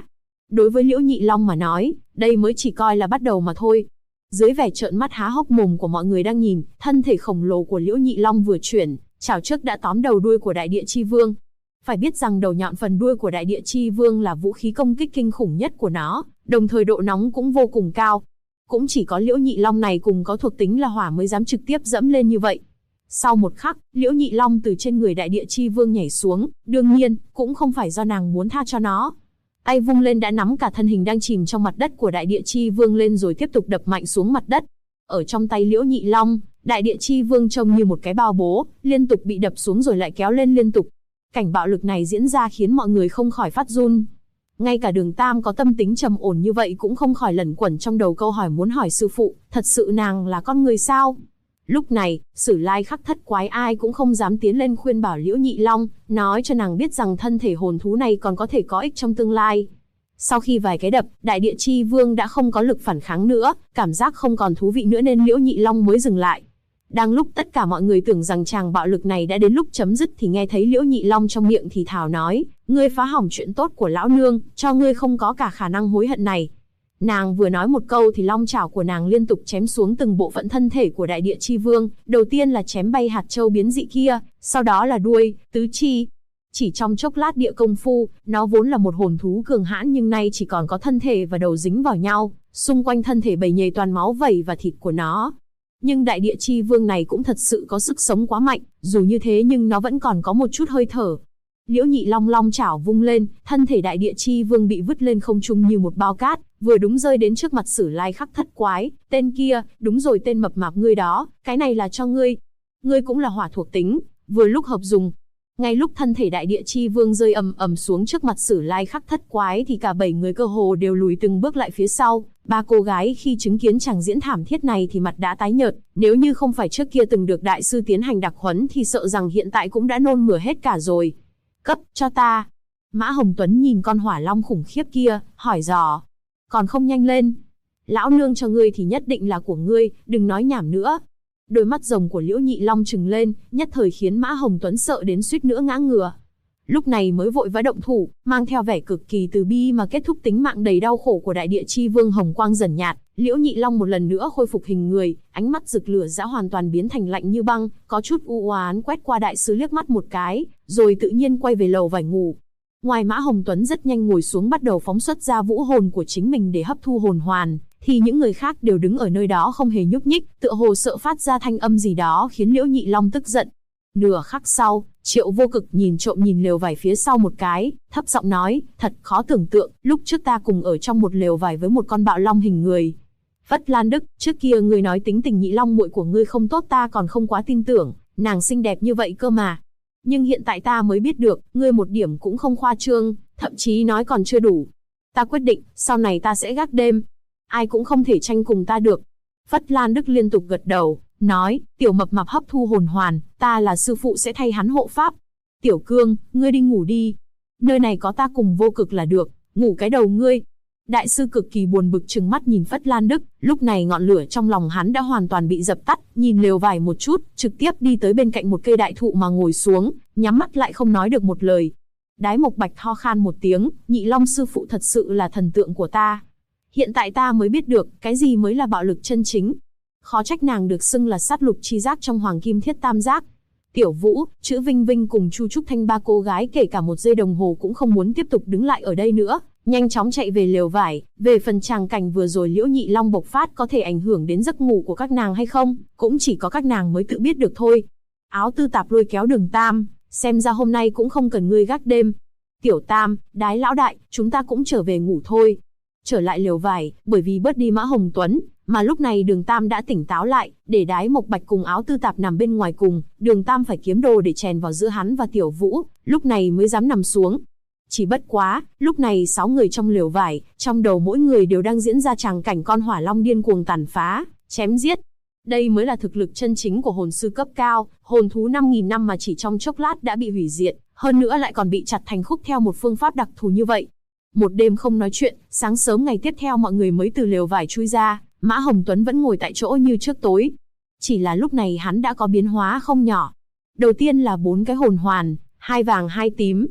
Đối với Liễu Nhị Long mà nói, đây mới chỉ coi là bắt đầu mà thôi. Dưới vẻ trợn mắt há hốc mồm của mọi người đang nhìn, thân thể khổng lồ của Liễu Nhị Long vừa chuyển, chảo trước đã tóm đầu đuôi của Đại Địa Chi Vương. Phải biết rằng đầu nhọn phần đuôi của Đại Địa Chi Vương là vũ khí công kích kinh khủng nhất của nó, đồng thời độ nóng cũng vô cùng cao. Cũng chỉ có Liễu Nhị Long này cùng có thuộc tính là hỏa mới dám trực tiếp dẫm lên như vậy. Sau một khắc, Liễu Nhị Long từ trên người Đại Địa Chi Vương nhảy xuống, đương nhiên, cũng không phải do nàng muốn tha cho nó. Tay vung lên đã nắm cả thân hình đang chìm trong mặt đất của Đại Địa Chi Vương lên rồi tiếp tục đập mạnh xuống mặt đất. Ở trong tay Liễu Nhị Long, Đại Địa Chi Vương trông như một cái bao bố, liên tục bị đập xuống rồi lại kéo lên liên tục. Cảnh bạo lực này diễn ra khiến mọi người không khỏi phát run. Ngay cả Đường Tam có tâm tính trầm ổn như vậy cũng không khỏi lẩn quẩn trong đầu câu hỏi muốn hỏi sư phụ, thật sự nàng là con người sao? Lúc này, Sử Lai Khắc Thất Quái ai cũng không dám tiến lên khuyên bảo Liễu Nhị Long, nói cho nàng biết rằng thân thể hồn thú này còn có thể có ích trong tương lai. Sau khi vài cái đập, Đại Địa Chi Vương đã không có lực phản kháng nữa, cảm giác không còn thú vị nữa nên Liễu Nhị Long mới dừng lại. Đang lúc tất cả mọi người tưởng rằng tràng bạo lực này đã đến lúc chấm dứt thì nghe thấy Liễu Nhị Long trong miệng thì thào nói, ngươi phá hỏng chuyện tốt của lão nương, cho ngươi không có cả khả năng hối hận này. Nàng vừa nói một câu thì long chảo của nàng liên tục chém xuống từng bộ phận thân thể của Đại Địa Chi Vương, đầu tiên là chém bay hạt châu biến dị kia, sau đó là đuôi, tứ chi. Chỉ trong chốc lát địa công phu, nó vốn là một hồn thú cường hãn nhưng nay chỉ còn có thân thể và đầu dính vào nhau, xung quanh thân thể bầy nhầy toàn máu vẩy và thịt của nó. Nhưng Đại Địa Chi Vương này cũng thật sự có sức sống quá mạnh, dù như thế nhưng nó vẫn còn có một chút hơi thở. Liễu Nhị Long long chảo vung lên, thân thể Đại Địa Chi Vương bị vứt lên không trung như một bao cát, vừa đúng rơi đến trước mặt Sử Lai Khắc Thất Quái. Tên kia, đúng rồi, tên mập mạp ngươi đó, cái này là cho ngươi. Ngươi cũng là hỏa thuộc tính, vừa lúc hợp dùng. Ngay lúc thân thể Đại Địa Chi Vương rơi ầm ầm xuống trước mặt Sử Lai Khắc Thất Quái thì cả 7 người cơ hồ đều lùi từng bước lại phía sau. Ba cô gái khi chứng kiến tràng diễn thảm thiết này thì mặt đã tái nhợt, nếu như không phải trước kia từng được đại sư tiến hành đặc huấn thì sợ rằng hiện tại cũng đã nôn mửa hết cả rồi. Cấp cho ta. Mã Hồng Tuấn nhìn con hỏa long khủng khiếp kia, hỏi dò. Còn không nhanh lên. Lão nương cho ngươi thì nhất định là của ngươi, đừng nói nhảm nữa. Đôi mắt rồng của Liễu Nhị Long trừng lên, nhất thời khiến Mã Hồng Tuấn sợ đến suýt nữa ngã ngửa. Lúc này mới vội vã động thủ, mang theo vẻ cực kỳ từ bi mà kết thúc tính mạng đầy đau khổ của Đại Địa Chi Vương. Hồng quang dần nhạt, Liễu Nhị Long một lần nữa khôi phục hình người, ánh mắt rực lửa đã hoàn toàn biến thành lạnh như băng, có chút u oán quét qua đại sứ liếc mắt một cái, rồi tự nhiên quay về lầu vải ngủ. Ngoài Mã Hồng Tuấn rất nhanh ngồi xuống bắt đầu phóng xuất ra vũ hồn của chính mình để hấp thu hồn hoàn, thì những người khác đều đứng ở nơi đó không hề nhúc nhích, tựa hồ sợ phát ra thanh âm gì đó khiến Liễu Nhị Long tức giận. Nửa khắc sau, Triệu Vô Cực nhìn trộm nhìn lều vải phía sau một cái, thấp giọng nói, thật khó tưởng tượng, lúc trước ta cùng ở trong một lều vải với một con bạo long hình người. Phất Lan Đức, trước kia ngươi nói tính tình Nhị Long muội của ngươi không tốt ta còn không quá tin tưởng, nàng xinh đẹp như vậy cơ mà. Nhưng hiện tại ta mới biết được, ngươi một điểm cũng không khoa trương, thậm chí nói còn chưa đủ. Ta quyết định, sau này ta sẽ gác đêm. Ai cũng không thể tranh cùng ta được. Phất Lan Đức liên tục gật đầu, nói, tiểu mập mạp hấp thu hồn hoàn, ta là sư phụ sẽ thay hắn hộ pháp. Tiểu Cương, ngươi đi ngủ đi. Nơi này có ta cùng Vô Cực là được, ngủ cái đầu ngươi. Đại sư cực kỳ buồn bực trừng mắt nhìn Phất Lan Đức, lúc này ngọn lửa trong lòng hắn đã hoàn toàn bị dập tắt, nhìn lều vải một chút, trực tiếp đi tới bên cạnh một cây đại thụ mà ngồi xuống, nhắm mắt lại không nói được một lời. Đái Mộc Bạch ho khan một tiếng, Nhị Long sư phụ thật sự là thần tượng của ta. Hiện tại ta mới biết được, cái gì mới là bạo lực chân chính. Khó trách nàng được xưng là sát lục chi giác trong Hoàng Kim Thiết Tam Giác. Tiểu Vũ, Chữ Vinh Vinh cùng Chu Trúc Thanh ba cô gái kể cả một giây đồng hồ cũng không muốn tiếp tục đứng lại ở đây nữa, nhanh chóng chạy về lều vải. Về phần tràng cảnh vừa rồi Liễu Nhị Long bộc phát có thể ảnh hưởng đến giấc ngủ của các nàng hay không, cũng chỉ có các nàng mới tự biết được thôi. Áo Tư Tạp lôi kéo Đường Tam, xem ra hôm nay cũng không cần ngươi gác đêm. Tiểu Tam, Đái lão đại, chúng ta cũng trở về ngủ thôi. Trở lại lều vải, bởi vì bớt đi Mã Hồng Tuấn, mà lúc này Đường Tam đã tỉnh táo lại, để Đái Mộc Bạch cùng Áo Tư Tạp nằm bên ngoài cùng, Đường Tam phải kiếm đồ để chèn vào giữa hắn và Tiểu Vũ, lúc này mới dám nằm xuống. Chỉ bất quá, lúc này 6 người trong lều vải, trong đầu mỗi người đều đang diễn ra tràng cảnh con hỏa long điên cuồng tàn phá, chém giết. Đây mới là thực lực chân chính của hồn sư cấp cao, hồn thú 5.000 năm mà chỉ trong chốc lát đã bị hủy diệt, hơn nữa lại còn bị chặt thành khúc theo một phương pháp đặc thù như vậy. Một đêm không nói chuyện, sáng sớm ngày tiếp theo mọi người mới từ lều vải chui ra, Mã Hồng Tuấn vẫn ngồi tại chỗ như trước tối. Chỉ là lúc này hắn đã có biến hóa không nhỏ. Đầu tiên là 4 cái hồn hoàn, 2 vàng 2 tím.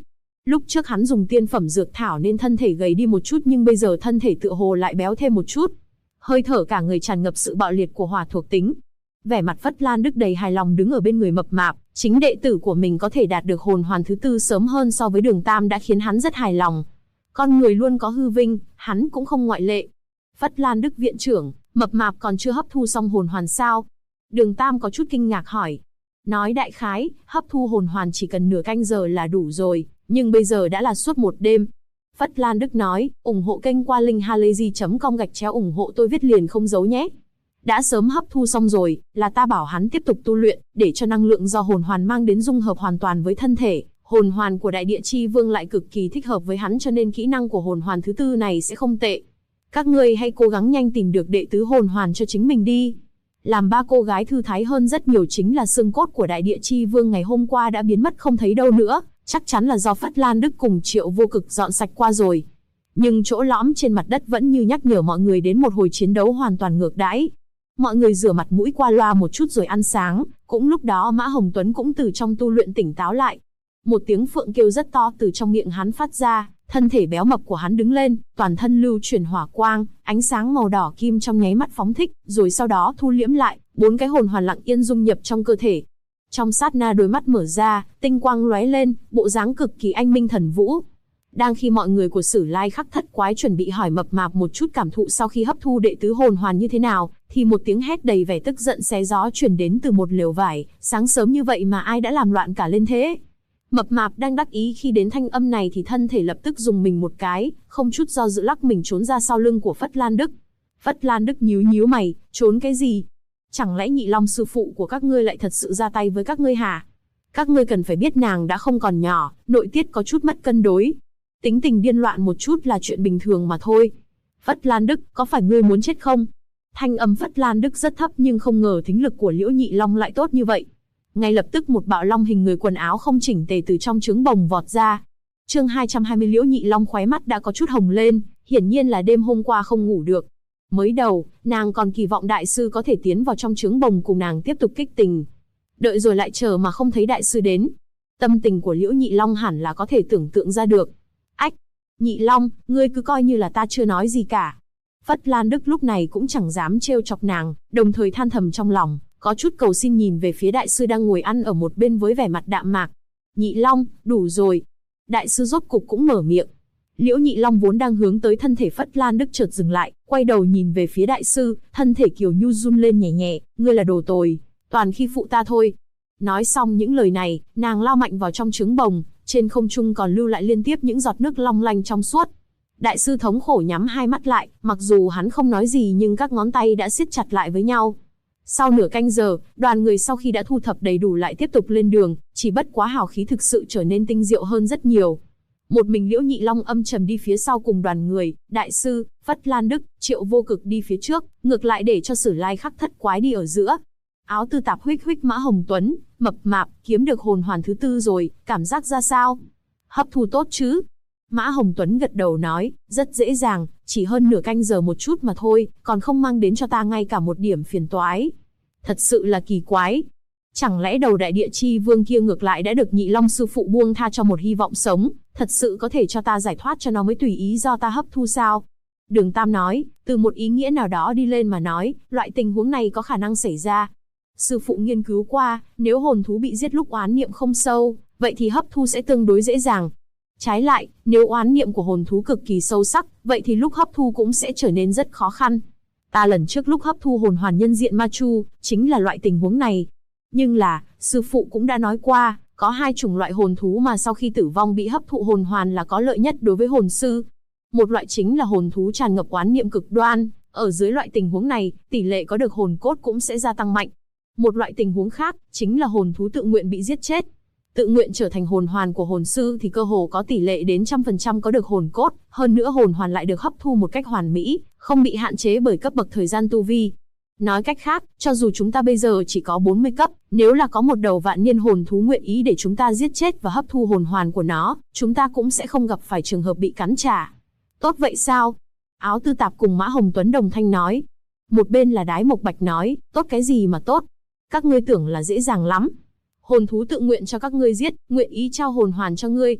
Lúc trước hắn dùng tiên phẩm dược thảo nên thân thể gầy đi một chút, nhưng bây giờ thân thể tựa hồ lại béo thêm một chút. Hơi thở cả người tràn ngập sự bạo liệt của hỏa thuộc tính. Vẻ mặt Phất Lan Đức đầy hài lòng đứng ở bên người mập mạp, chính đệ tử của mình có thể đạt được hồn hoàn thứ tư sớm hơn so với Đường Tam đã khiến hắn rất hài lòng. Con người luôn có hư vinh, hắn cũng không ngoại lệ. Phất Lan Đức viện trưởng, mập mạp còn chưa hấp thu xong hồn hoàn sao? Đường Tam có chút kinh ngạc hỏi. Nói đại khái, hấp thu hồn hoàn chỉ cần nửa canh giờ là đủ rồi, nhưng bây giờ đã là suốt một đêm. Phất Lan Đức nói, ủng hộ kênh qua link halayzi.com/ủng hộ tôi viết liền không giấu nhé. Đã sớm hấp thu xong rồi, là ta bảo hắn tiếp tục tu luyện, để cho năng lượng do hồn hoàn mang đến dung hợp hoàn toàn với thân thể. Hồn hoàn của Đại Địa Chi Vương lại cực kỳ thích hợp với hắn, cho nên kỹ năng của hồn hoàn thứ tư này sẽ không tệ. Các ngươi hãy cố gắng nhanh tìm được đệ tứ hồn hoàn cho chính mình đi. Làm ba cô gái thư thái hơn rất nhiều chính là xương cốt của Đại Địa Chi Vương ngày hôm qua đã biến mất không thấy đâu nữa, chắc chắn là do Phất Lan Đức cùng Triệu Vô Cực dọn sạch qua rồi. Nhưng chỗ lõm trên mặt đất vẫn như nhắc nhở mọi người đến một hồi chiến đấu hoàn toàn ngược đãi. Mọi người rửa mặt mũi qua loa một chút rồi ăn sáng, cũng lúc đó Mã Hồng Tuấn cũng từ trong tu luyện tỉnh táo lại. Một tiếng phượng kêu rất to từ trong miệng hắn phát ra, thân thể béo mập của hắn đứng lên, toàn thân lưu chuyển hỏa quang, ánh sáng màu đỏ kim trong nháy mắt phóng thích, rồi sau đó thu liễm lại, 4 cái hồn hoàn lặng yên dung nhập trong cơ thể. Trong sát na đôi mắt mở ra, tinh quang lóe lên, bộ dáng cực kỳ anh minh thần vũ. Đang khi mọi người của Sử Lai Khắc Thất Quái chuẩn bị hỏi mập mạp một chút cảm thụ sau khi hấp thu đệ tứ hồn hoàn như thế nào, thì một tiếng hét đầy vẻ tức giận xé gió truyền đến từ một lều vải, sáng sớm như vậy mà ai đã làm loạn cả lên thế? Mập mạp đang đắc ý khi đến thanh âm này thì thân thể lập tức dùng mình một cái, không chút do dự lắc mình trốn ra sau lưng của Phất Lan Đức. Phất Lan Đức nhíu nhíu mày, trốn cái gì? Chẳng lẽ Nhị Long sư phụ của các ngươi lại thật sự ra tay với các ngươi hả? Các ngươi cần phải biết nàng đã không còn nhỏ, nội tiết có chút mất cân đối. Tính tình điên loạn một chút là chuyện bình thường mà thôi. Phất Lan Đức, có phải ngươi muốn chết không? Thanh âm Phất Lan Đức rất thấp nhưng không ngờ thính lực của Liễu Nhị Long lại tốt như vậy. Ngay lập tức một bạo long hình người quần áo không chỉnh tề từ trong trứng bồng vọt ra. Chương 220 Liễu Nhị Long khóe mắt đã có chút hồng lên, hiển nhiên là đêm hôm qua không ngủ được. Mới đầu, nàng còn kỳ vọng đại sư có thể tiến vào trong trứng bồng cùng nàng tiếp tục kích tình. Đợi rồi lại chờ mà không thấy đại sư đến. Tâm tình của Liễu Nhị Long hẳn là có thể tưởng tượng ra được. Ách! Nhị Long, ngươi cứ coi như là ta chưa nói gì cả. Phất Lan Đức lúc này cũng chẳng dám trêu chọc nàng, đồng thời than thầm trong lòng, có chút cầu xin nhìn về phía đại sư đang ngồi ăn ở một bên với vẻ mặt đạm mạc. Nhị Long, đủ rồi. Đại sư rốt cục cũng mở miệng. Liễu Nhị Long vốn đang hướng tới thân thể Phất Lan Đức chợt dừng lại, quay đầu nhìn về phía đại sư, thân thể Kiều Nhu run lên nhẹ nhẹ, ngươi là đồ tồi, toàn khi phụ ta thôi. Nói xong những lời này, nàng lao mạnh vào trong trứng bồng, trên không trung còn lưu lại liên tiếp những giọt nước long lanh trong suốt. Đại sư thống khổ nhắm hai mắt lại, mặc dù hắn không nói gì nhưng các ngón tay đã siết chặt lại với nhau. Sau nửa canh giờ, đoàn người sau khi đã thu thập đầy đủ lại tiếp tục lên đường, chỉ bất quá hào khí thực sự trở nên tinh diệu hơn rất nhiều. Một mình Liễu Nhị Long âm trầm đi phía sau cùng đoàn người, đại sư, Phất Lan Đức, Triệu Vô Cực đi phía trước, ngược lại để cho Sử Lai Khắc Thất Quái đi ở giữa. Áo tư tạp huých huých Mã Hồng Tuấn, mập mạp, kiếm được hồn hoàn thứ tư rồi, cảm giác ra sao? Hấp thu tốt chứ? Mã Hồng Tuấn gật đầu nói, rất dễ dàng, chỉ hơn nửa canh giờ một chút mà thôi, còn không mang đến cho ta ngay cả một điểm phiền toái. Thật sự là kỳ quái. Chẳng lẽ đầu Đại Địa Chi Vương kia ngược lại đã được Nhị Long sư phụ buông tha cho một hy vọng sống, thật sự có thể cho ta giải thoát cho nó mới tùy ý do ta hấp thu sao? Đường Tam nói, từ một ý nghĩa nào đó đi lên mà nói, loại tình huống này có khả năng xảy ra. Sư phụ nghiên cứu qua, nếu hồn thú bị giết lúc oán niệm không sâu, vậy thì hấp thu sẽ tương đối dễ dàng. Trái lại, nếu oán niệm của hồn thú cực kỳ sâu sắc, vậy thì lúc hấp thu cũng sẽ trở nên rất khó khăn. Ta lần trước lúc hấp thu hồn hoàn nhân diện Ma Chu, chính là loại tình huống này. Nhưng là, sư phụ cũng đã nói qua, có hai chủng loại hồn thú mà sau khi tử vong bị hấp thụ hồn hoàn là có lợi nhất đối với hồn sư. Một loại chính là hồn thú tràn ngập oán niệm cực đoan, ở dưới loại tình huống này, tỷ lệ có được hồn cốt cũng sẽ gia tăng mạnh. Một loại tình huống khác, chính là hồn thú tự nguyện bị giết chết. Tự nguyện trở thành hồn hoàn của hồn sư thì cơ hồ có tỷ lệ đến 100% có được hồn cốt, hơn nữa hồn hoàn lại được hấp thu một cách hoàn mỹ, không bị hạn chế bởi cấp bậc thời gian tu vi. Nói cách khác, cho dù chúng ta bây giờ chỉ có 40 cấp, nếu là có một đầu vạn niên hồn thú nguyện ý để chúng ta giết chết và hấp thu hồn hoàn của nó, chúng ta cũng sẽ không gặp phải trường hợp bị cắn trả. Tốt vậy sao? Áo tư tạp cùng Mã Hồng Tuấn đồng thanh nói. Một bên là Đái Mộc Bạch nói, tốt cái gì mà tốt? Các ngươi tưởng là dễ dàng lắm. Hồn thú tự nguyện cho các ngươi giết, nguyện ý trao hồn hoàn cho ngươi.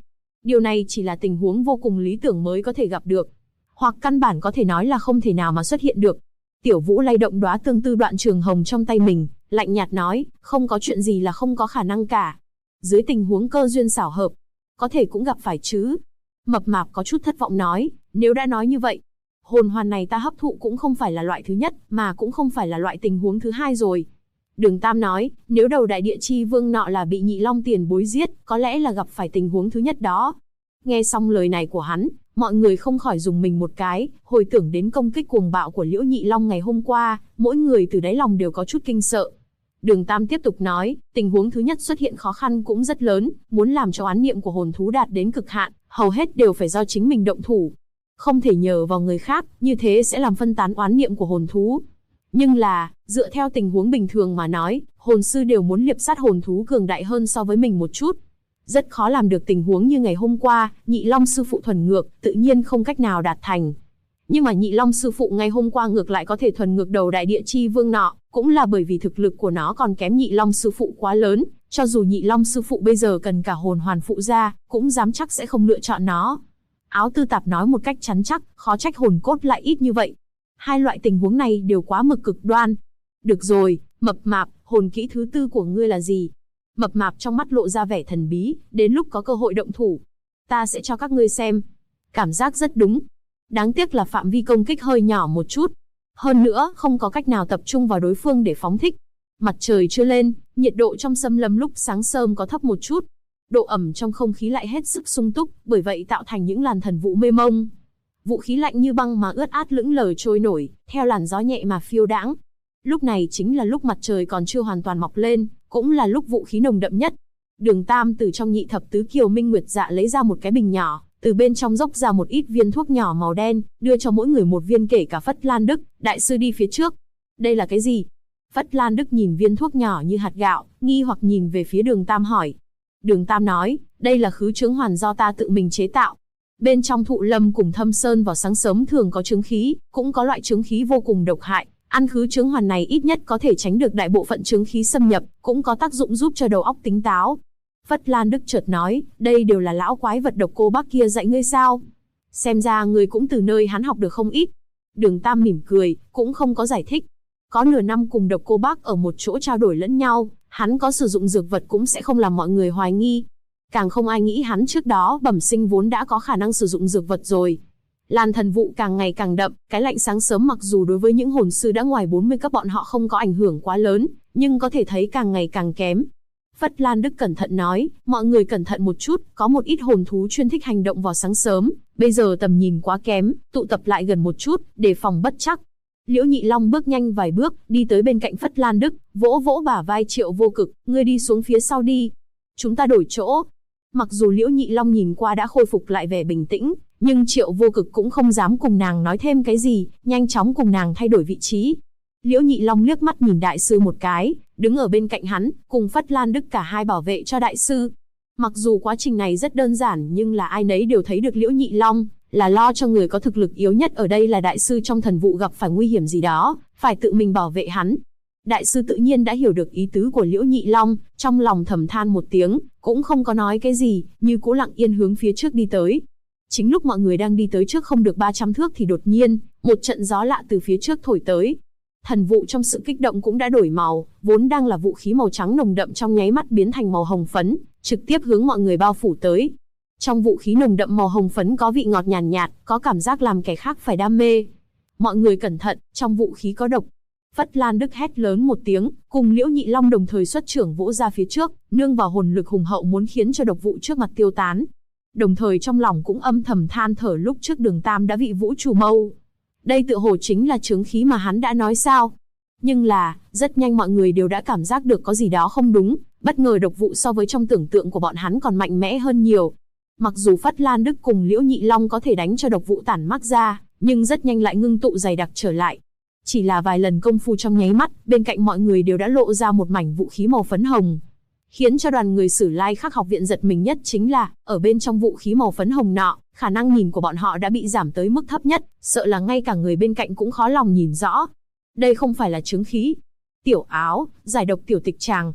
Điều này chỉ là tình huống vô cùng lý tưởng mới có thể gặp được, hoặc căn bản có thể nói là không thể nào mà xuất hiện được. Tiểu Vũ lay động đóa tương tư đoạn trường hồng trong tay mình, lạnh nhạt nói, không có chuyện gì là không có khả năng cả. Dưới tình huống cơ duyên xảo hợp, có thể cũng gặp phải chứ. Mập Mạp có chút thất vọng nói, nếu đã nói như vậy, hồn hoàn này ta hấp thụ cũng không phải là loại thứ nhất, mà cũng không phải là loại tình huống thứ hai rồi. Đường Tam nói, nếu đầu đại địa chi vương nọ là bị Nhị Long tiền bối giết, có lẽ là gặp phải tình huống thứ nhất đó. Nghe xong lời này của hắn, mọi người không khỏi rùng mình một cái, hồi tưởng đến công kích cuồng bạo của Liễu Nhị Long ngày hôm qua, mỗi người từ đáy lòng đều có chút kinh sợ. Đường Tam tiếp tục nói, tình huống thứ nhất xuất hiện khó khăn cũng rất lớn, muốn làm cho oán niệm của hồn thú đạt đến cực hạn, hầu hết đều phải do chính mình động thủ. Không thể nhờ vào người khác, như thế sẽ làm phân tán oán niệm của hồn thú. Nhưng là, dựa theo tình huống bình thường mà nói, hồn sư đều muốn liệp sát hồn thú cường đại hơn so với mình một chút. Rất khó làm được tình huống như ngày hôm qua, Nhị Long sư phụ thuần ngược, tự nhiên không cách nào đạt thành. Nhưng mà Nhị Long sư phụ ngày hôm qua ngược lại có thể thuần ngược đầu đại địa chi vương nọ, cũng là bởi vì thực lực của nó còn kém Nhị Long sư phụ quá lớn, cho dù Nhị Long sư phụ bây giờ cần cả hồn hoàn phụ ra, cũng dám chắc sẽ không lựa chọn nó. Áo Tư Tạp nói một cách chắn chắc, khó trách hồn cốt lại ít như vậy. Hai loại tình huống này đều quá mực cực đoan. Được rồi, Mập Mạp, hồn kỹ thứ tư của ngươi là gì? Mập Mạp trong mắt lộ ra vẻ thần bí, đến lúc có cơ hội động thủ, ta sẽ cho các ngươi xem. Cảm giác rất đúng. Đáng tiếc là phạm vi công kích hơi nhỏ một chút. Hơn nữa, không có cách nào tập trung vào đối phương để phóng thích. Mặt trời chưa lên, nhiệt độ trong xâm lâm lúc sáng sớm có thấp một chút. Độ ẩm trong không khí lại hết sức sung túc, bởi vậy tạo thành những làn thần vụ mê mông. Vũ khí lạnh như băng mà ướt át lững lờ trôi nổi, theo làn gió nhẹ mà phiêu đãng. Lúc này chính là lúc mặt trời còn chưa hoàn toàn mọc lên, cũng là lúc vũ khí nồng đậm nhất. Đường Tam từ trong nhị thập tứ kiều minh nguyệt dạ lấy ra một cái bình nhỏ, từ bên trong dốc ra một ít viên thuốc nhỏ màu đen, đưa cho mỗi người một viên, kể cả Phất Lan Đức, đại sư đi phía trước. Đây là cái gì? Phất Lan Đức nhìn viên thuốc nhỏ như hạt gạo, nghi hoặc nhìn về phía Đường Tam hỏi. Đường Tam nói, đây là khứ chướng hoàn do ta tự mình chế tạo. Bên trong Thụ Lâm cùng Thâm Sơn vào sáng sớm thường có chướng khí, cũng có loại chướng khí vô cùng độc hại. Ăn khứ chướng hoàn này ít nhất có thể tránh được đại bộ phận chướng khí xâm nhập, cũng có tác dụng giúp cho đầu óc tỉnh táo. Phất Lan Đức chợt nói, đây đều là lão quái vật độc cô bác kia dạy ngươi sao? Xem ra ngươi cũng từ nơi hắn học được không ít. Đường Tam mỉm cười, cũng không có giải thích. Có nửa năm cùng độc cô bác ở một chỗ trao đổi lẫn nhau, hắn có sử dụng dược vật cũng sẽ không làm mọi người hoài nghi. Càng không ai nghĩ hắn trước đó bẩm sinh vốn đã có khả năng sử dụng dược vật rồi. Làn thần vụ càng ngày càng đậm, cái lạnh sáng sớm mặc dù đối với những hồn sư đã ngoài 40 cấp bọn họ không có ảnh hưởng quá lớn, nhưng có thể thấy càng ngày càng kém. Phất Lan Đức cẩn thận nói, mọi người cẩn thận một chút, có một ít hồn thú chuyên thích hành động vào sáng sớm, bây giờ tầm nhìn quá kém, tụ tập lại gần một chút, đề phòng bất trắc. Liễu Nhị Long bước nhanh vài bước, đi tới bên cạnh Phất Lan Đức, vỗ vỗ bả vai Triệu Vô Cực, ngươi đi xuống phía sau đi. Chúng ta đổi chỗ. Mặc dù Liễu Nhị Long nhìn qua đã khôi phục lại vẻ bình tĩnh, nhưng Triệu Vô Cực cũng không dám cùng nàng nói thêm cái gì, nhanh chóng cùng nàng thay đổi vị trí. Liễu Nhị Long liếc mắt nhìn đại sư một cái, đứng ở bên cạnh hắn, cùng Phất Lan Đức cả hai bảo vệ cho đại sư. Mặc dù quá trình này rất đơn giản, nhưng là ai nấy đều thấy được Liễu Nhị Long là lo cho người có thực lực yếu nhất ở đây là đại sư trong thần vụ gặp phải nguy hiểm gì đó, phải tự mình bảo vệ hắn. Đại sư tự nhiên đã hiểu được ý tứ của Liễu Nhị Long, trong lòng thầm than một tiếng, cũng không có nói cái gì, như cố lặng yên hướng phía trước đi tới. Chính lúc mọi người đang đi tới trước không được 300 thước thì đột nhiên, một trận gió lạ từ phía trước thổi tới. Thần vụ trong sự kích động cũng đã đổi màu, vốn đang là vũ khí màu trắng nồng đậm trong nháy mắt biến thành màu hồng phấn, trực tiếp hướng mọi người bao phủ tới. Trong vũ khí nồng đậm màu hồng phấn có vị ngọt nhàn nhạt, có cảm giác làm kẻ khác phải đam mê. Mọi người cẩn thận, trong vũ khí có độc. Phất Lan Đức hét lớn một tiếng, cùng Liễu Nhị Long đồng thời xuất trưởng vỗ ra phía trước, nương vào hồn lực hùng hậu muốn khiến cho độc vụ trước mặt tiêu tán. Đồng thời trong lòng cũng âm thầm than thở lúc trước Đường Tam đã vị vũ chủ mâu. Đây tựa hồ chính là chướng khí mà hắn đã nói sao. Nhưng là, rất nhanh mọi người đều đã cảm giác được có gì đó không đúng, bất ngờ độc vụ so với trong tưởng tượng của bọn hắn còn mạnh mẽ hơn nhiều. Mặc dù Phất Lan Đức cùng Liễu Nhị Long có thể đánh cho độc vụ tản mát ra, nhưng rất nhanh lại ngưng tụ dày đặc trở lại. Chỉ là vài lần công phu trong nháy mắt, bên cạnh mọi người đều đã lộ ra một mảnh vũ khí màu phấn hồng. Khiến cho đoàn người Sử Lai Khắc học viện giật mình nhất chính là, ở bên trong vũ khí màu phấn hồng nọ, khả năng nhìn của bọn họ đã bị giảm tới mức thấp nhất, sợ là ngay cả người bên cạnh cũng khó lòng nhìn rõ. Đây không phải là chướng khí. Tiểu Áo, giải độc tiểu tịch tràng.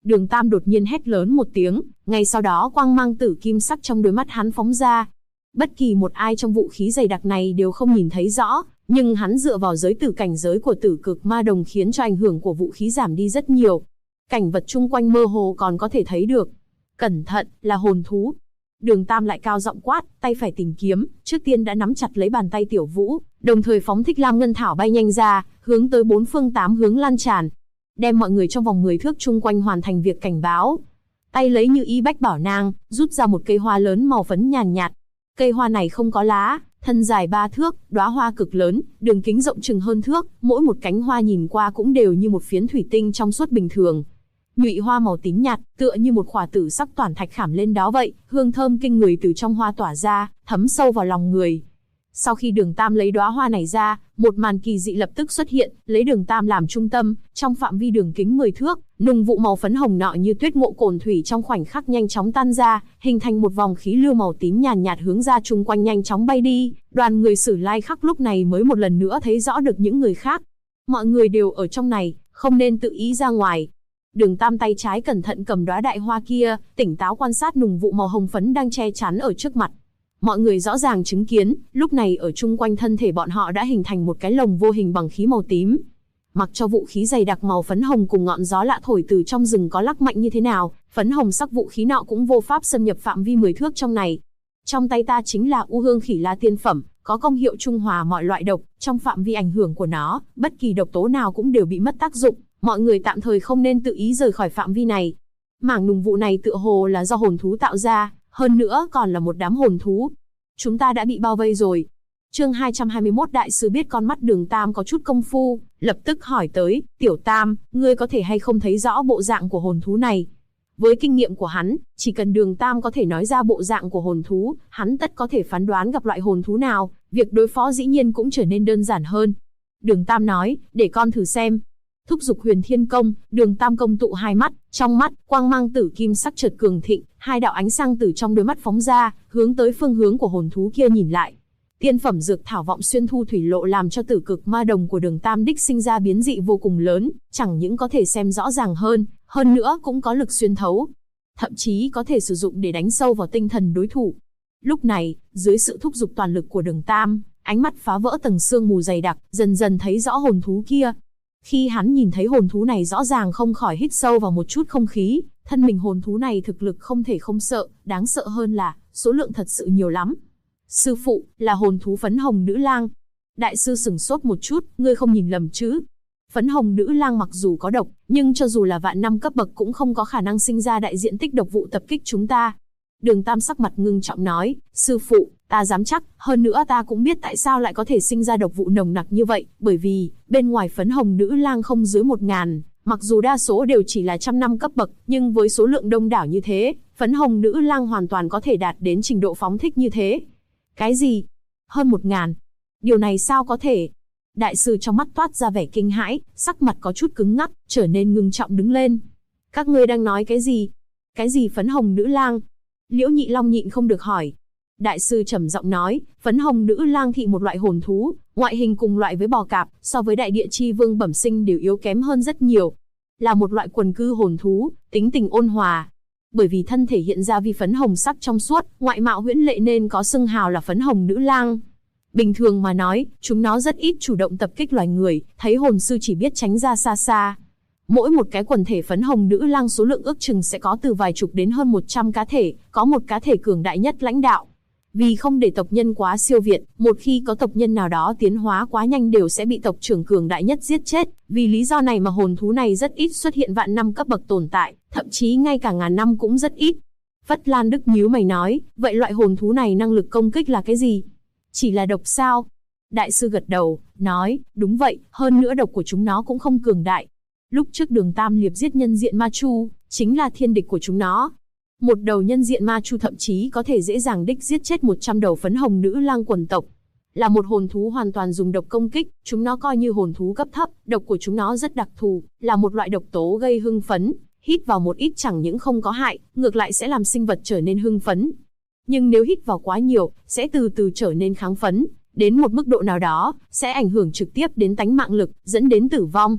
Đường Tam đột nhiên hét lớn một tiếng, ngay sau đó quang mang tử kim sắc trong đôi mắt hắn phóng ra. Bất kỳ một ai trong vũ khí dày đặc này đều không nhìn thấy rõ, nhưng hắn dựa vào giới tử cảnh giới của tử cực ma đồng khiến cho ảnh hưởng của vũ khí giảm đi rất nhiều. Cảnh vật chung quanh mơ hồ còn có thể thấy được. Cẩn thận, là hồn thú. Đường Tam lại cao giọng quát, tay phải tìm kiếm, trước tiên đã nắm chặt lấy bàn tay Tiểu Vũ, đồng thời phóng thích lam ngân thảo bay nhanh ra, hướng tới 4 phương 8 hướng lan tràn, đem mọi người trong vòng 10 thước chung quanh hoàn thành việc cảnh báo. Tay lấy Như Ý Bách Bảo Nang, rút ra một cây hoa lớn màu phấn nhàn nhạt. Cây hoa này không có lá, thân dài 3 thước, đóa hoa cực lớn, đường kính rộng chừng hơn thước, mỗi một cánh hoa nhìn qua cũng đều như một phiến thủy tinh trong suốt bình thường. Nhụy hoa màu tím nhạt, tựa như một khỏa tử sắc toản thạch khảm lên đó vậy, hương thơm kinh người từ trong hoa tỏa ra, thấm sâu vào lòng người. Sau khi Đường Tam lấy đóa hoa này ra, một màn kỳ dị lập tức xuất hiện, lấy Đường Tam làm trung tâm, trong phạm vi đường kính 10 thước, nùng vụ màu phấn hồng nọ như tuyết ngộ cồn thủy trong khoảnh khắc nhanh chóng tan ra, hình thành một vòng khí lưu màu tím nhàn nhạt hướng ra chung quanh nhanh chóng bay đi. Đoàn người Sử Lai Khắc lúc này mới một lần nữa thấy rõ được những người khác. Mọi người đều ở trong này, không nên tự ý ra ngoài. Đường Tam tay trái cẩn thận cầm đóa đại hoa kia, tỉnh táo quan sát nùng vụ màu hồng phấn đang che chắn ở trước mặt. Mọi người rõ ràng chứng kiến, lúc này ở chung quanh thân thể bọn họ đã hình thành một cái lồng vô hình bằng khí màu tím. Mặc cho vũ khí dày đặc màu phấn hồng cùng ngọn gió lạ thổi từ trong rừng có lắc mạnh như thế nào, phấn hồng sắc vũ khí nọ cũng vô pháp xâm nhập phạm vi 10 thước trong này. Trong tay ta chính là U Hương Khỉ La tiên phẩm, có công hiệu trung hòa mọi loại độc, trong phạm vi ảnh hưởng của nó, bất kỳ độc tố nào cũng đều bị mất tác dụng, mọi người tạm thời không nên tự ý rời khỏi phạm vi này. Mảng nùng vụ này tựa hồ là do hồn thú tạo ra, hơn nữa còn là một đám hồn thú. Chúng ta đã bị bao vây rồi. Chương 221 đại sư biết con mắt Đường Tam có chút công phu, lập tức hỏi tới, Tiểu Tam, ngươi có thể hay không thấy rõ bộ dạng của hồn thú này? Với kinh nghiệm của hắn, chỉ cần Đường Tam có thể nói ra bộ dạng của hồn thú, hắn tất có thể phán đoán gặp loại hồn thú nào, việc đối phó dĩ nhiên cũng trở nên đơn giản hơn. Đường Tam nói, để con thử xem. Thúc giục Huyền Thiên Công, Đường Tam công tụ hai mắt, trong mắt, quang mang tử kim sắc chợt cường thịnh, hai đạo ánh sáng từ trong đôi mắt phóng ra, hướng tới phương hướng của hồn thú kia nhìn lại. Tiên phẩm dược thảo vọng xuyên thu thủy lộ làm cho tử cực ma đồng của Đường Tam đích sinh ra biến dị vô cùng lớn, chẳng những có thể xem rõ ràng hơn nữa cũng có lực xuyên thấu, thậm chí có thể sử dụng để đánh sâu vào tinh thần đối thủ. Lúc này, dưới sự thúc giục toàn lực của Đường Tam, ánh mắt phá vỡ tầng sương mù dày đặc, dần dần thấy rõ hồn thú kia. Khi hắn nhìn thấy hồn thú này rõ ràng không khỏi hít sâu vào một chút không khí, thân mình hồn thú này thực lực không thể không sợ, đáng sợ hơn là, số lượng thật sự nhiều lắm. Sư phụ, là hồn thú phấn hồng nữ lang. Đại sư sửng sốt một chút, ngươi không nhìn lầm chứ? Phấn hồng nữ lang mặc dù có độc, nhưng cho dù là vạn năm cấp bậc cũng không có khả năng sinh ra đại diện tích độc vụ tập kích chúng ta. Đường Tam sắc mặt ngưng trọng nói, sư phụ, ta dám chắc, hơn nữa ta cũng biết tại sao lại có thể sinh ra độc vụ nồng nặc như vậy, bởi vì, bên ngoài phấn hồng nữ lang không dưới 1000, mặc dù đa số đều chỉ là 100 năm cấp bậc, nhưng với số lượng đông đảo như thế, phấn hồng nữ lang hoàn toàn có thể đạt đến trình độ phóng thích như thế. Cái gì? Hơn 1000? Điều này sao có thể? Đại sư trong mắt toát ra vẻ kinh hãi, sắc mặt có chút cứng ngắc, trở nên ngưng trọng đứng lên. Các ngươi đang nói cái gì? Cái gì phấn hồng nữ lang? Liễu Nhị Long nhịn không được hỏi. Đại sư trầm giọng nói, phấn hồng nữ lang thị một loại hồn thú, ngoại hình cùng loại với bò cạp, so với đại địa chi vương bẩm sinh đều yếu kém hơn rất nhiều. Là một loại quần cư hồn thú, tính tình ôn hòa. Bởi vì thân thể hiện ra vi phấn hồng sắc trong suốt, ngoại mạo huyễn lệ nên có xưng hào là phấn hồng nữ lang. Bình thường mà nói, chúng nó rất ít chủ động tập kích loài người, thấy hồn sư chỉ biết tránh ra xa xa. Mỗi một cái quần thể phấn hồng nữ lang số lượng ước chừng sẽ có từ vài chục đến hơn 100 cá thể, có một cá thể cường đại nhất lãnh đạo. Vì không để tộc nhân quá siêu việt, một khi có tộc nhân nào đó tiến hóa quá nhanh đều sẽ bị tộc trưởng cường đại nhất giết chết. Vì lý do này mà hồn thú này rất ít xuất hiện vạn năm cấp bậc tồn tại, thậm chí ngay cả ngàn năm cũng rất ít. Phất Lan Đức nhíu mày nói, vậy loại hồn thú này năng lực công kích là cái gì? Chỉ là độc sao? Đại sư gật đầu, nói, đúng vậy, hơn nữa độc của chúng nó cũng không cường đại. Lúc trước Đường Tam liệp giết nhân diện ma chu, chính là thiên địch của chúng nó. Một đầu nhân diện ma chu thậm chí có thể dễ dàng đích giết chết 100 đầu phấn hồng nữ lang quần tộc. Là một hồn thú hoàn toàn dùng độc công kích, chúng nó coi như hồn thú cấp thấp, độc của chúng nó rất đặc thù, là một loại độc tố gây hưng phấn, hít vào một ít chẳng những không có hại, ngược lại sẽ làm sinh vật trở nên hưng phấn. Nhưng nếu hít vào quá nhiều, sẽ từ từ trở nên kháng phấn, đến một mức độ nào đó, sẽ ảnh hưởng trực tiếp đến tánh mạng lực, dẫn đến tử vong.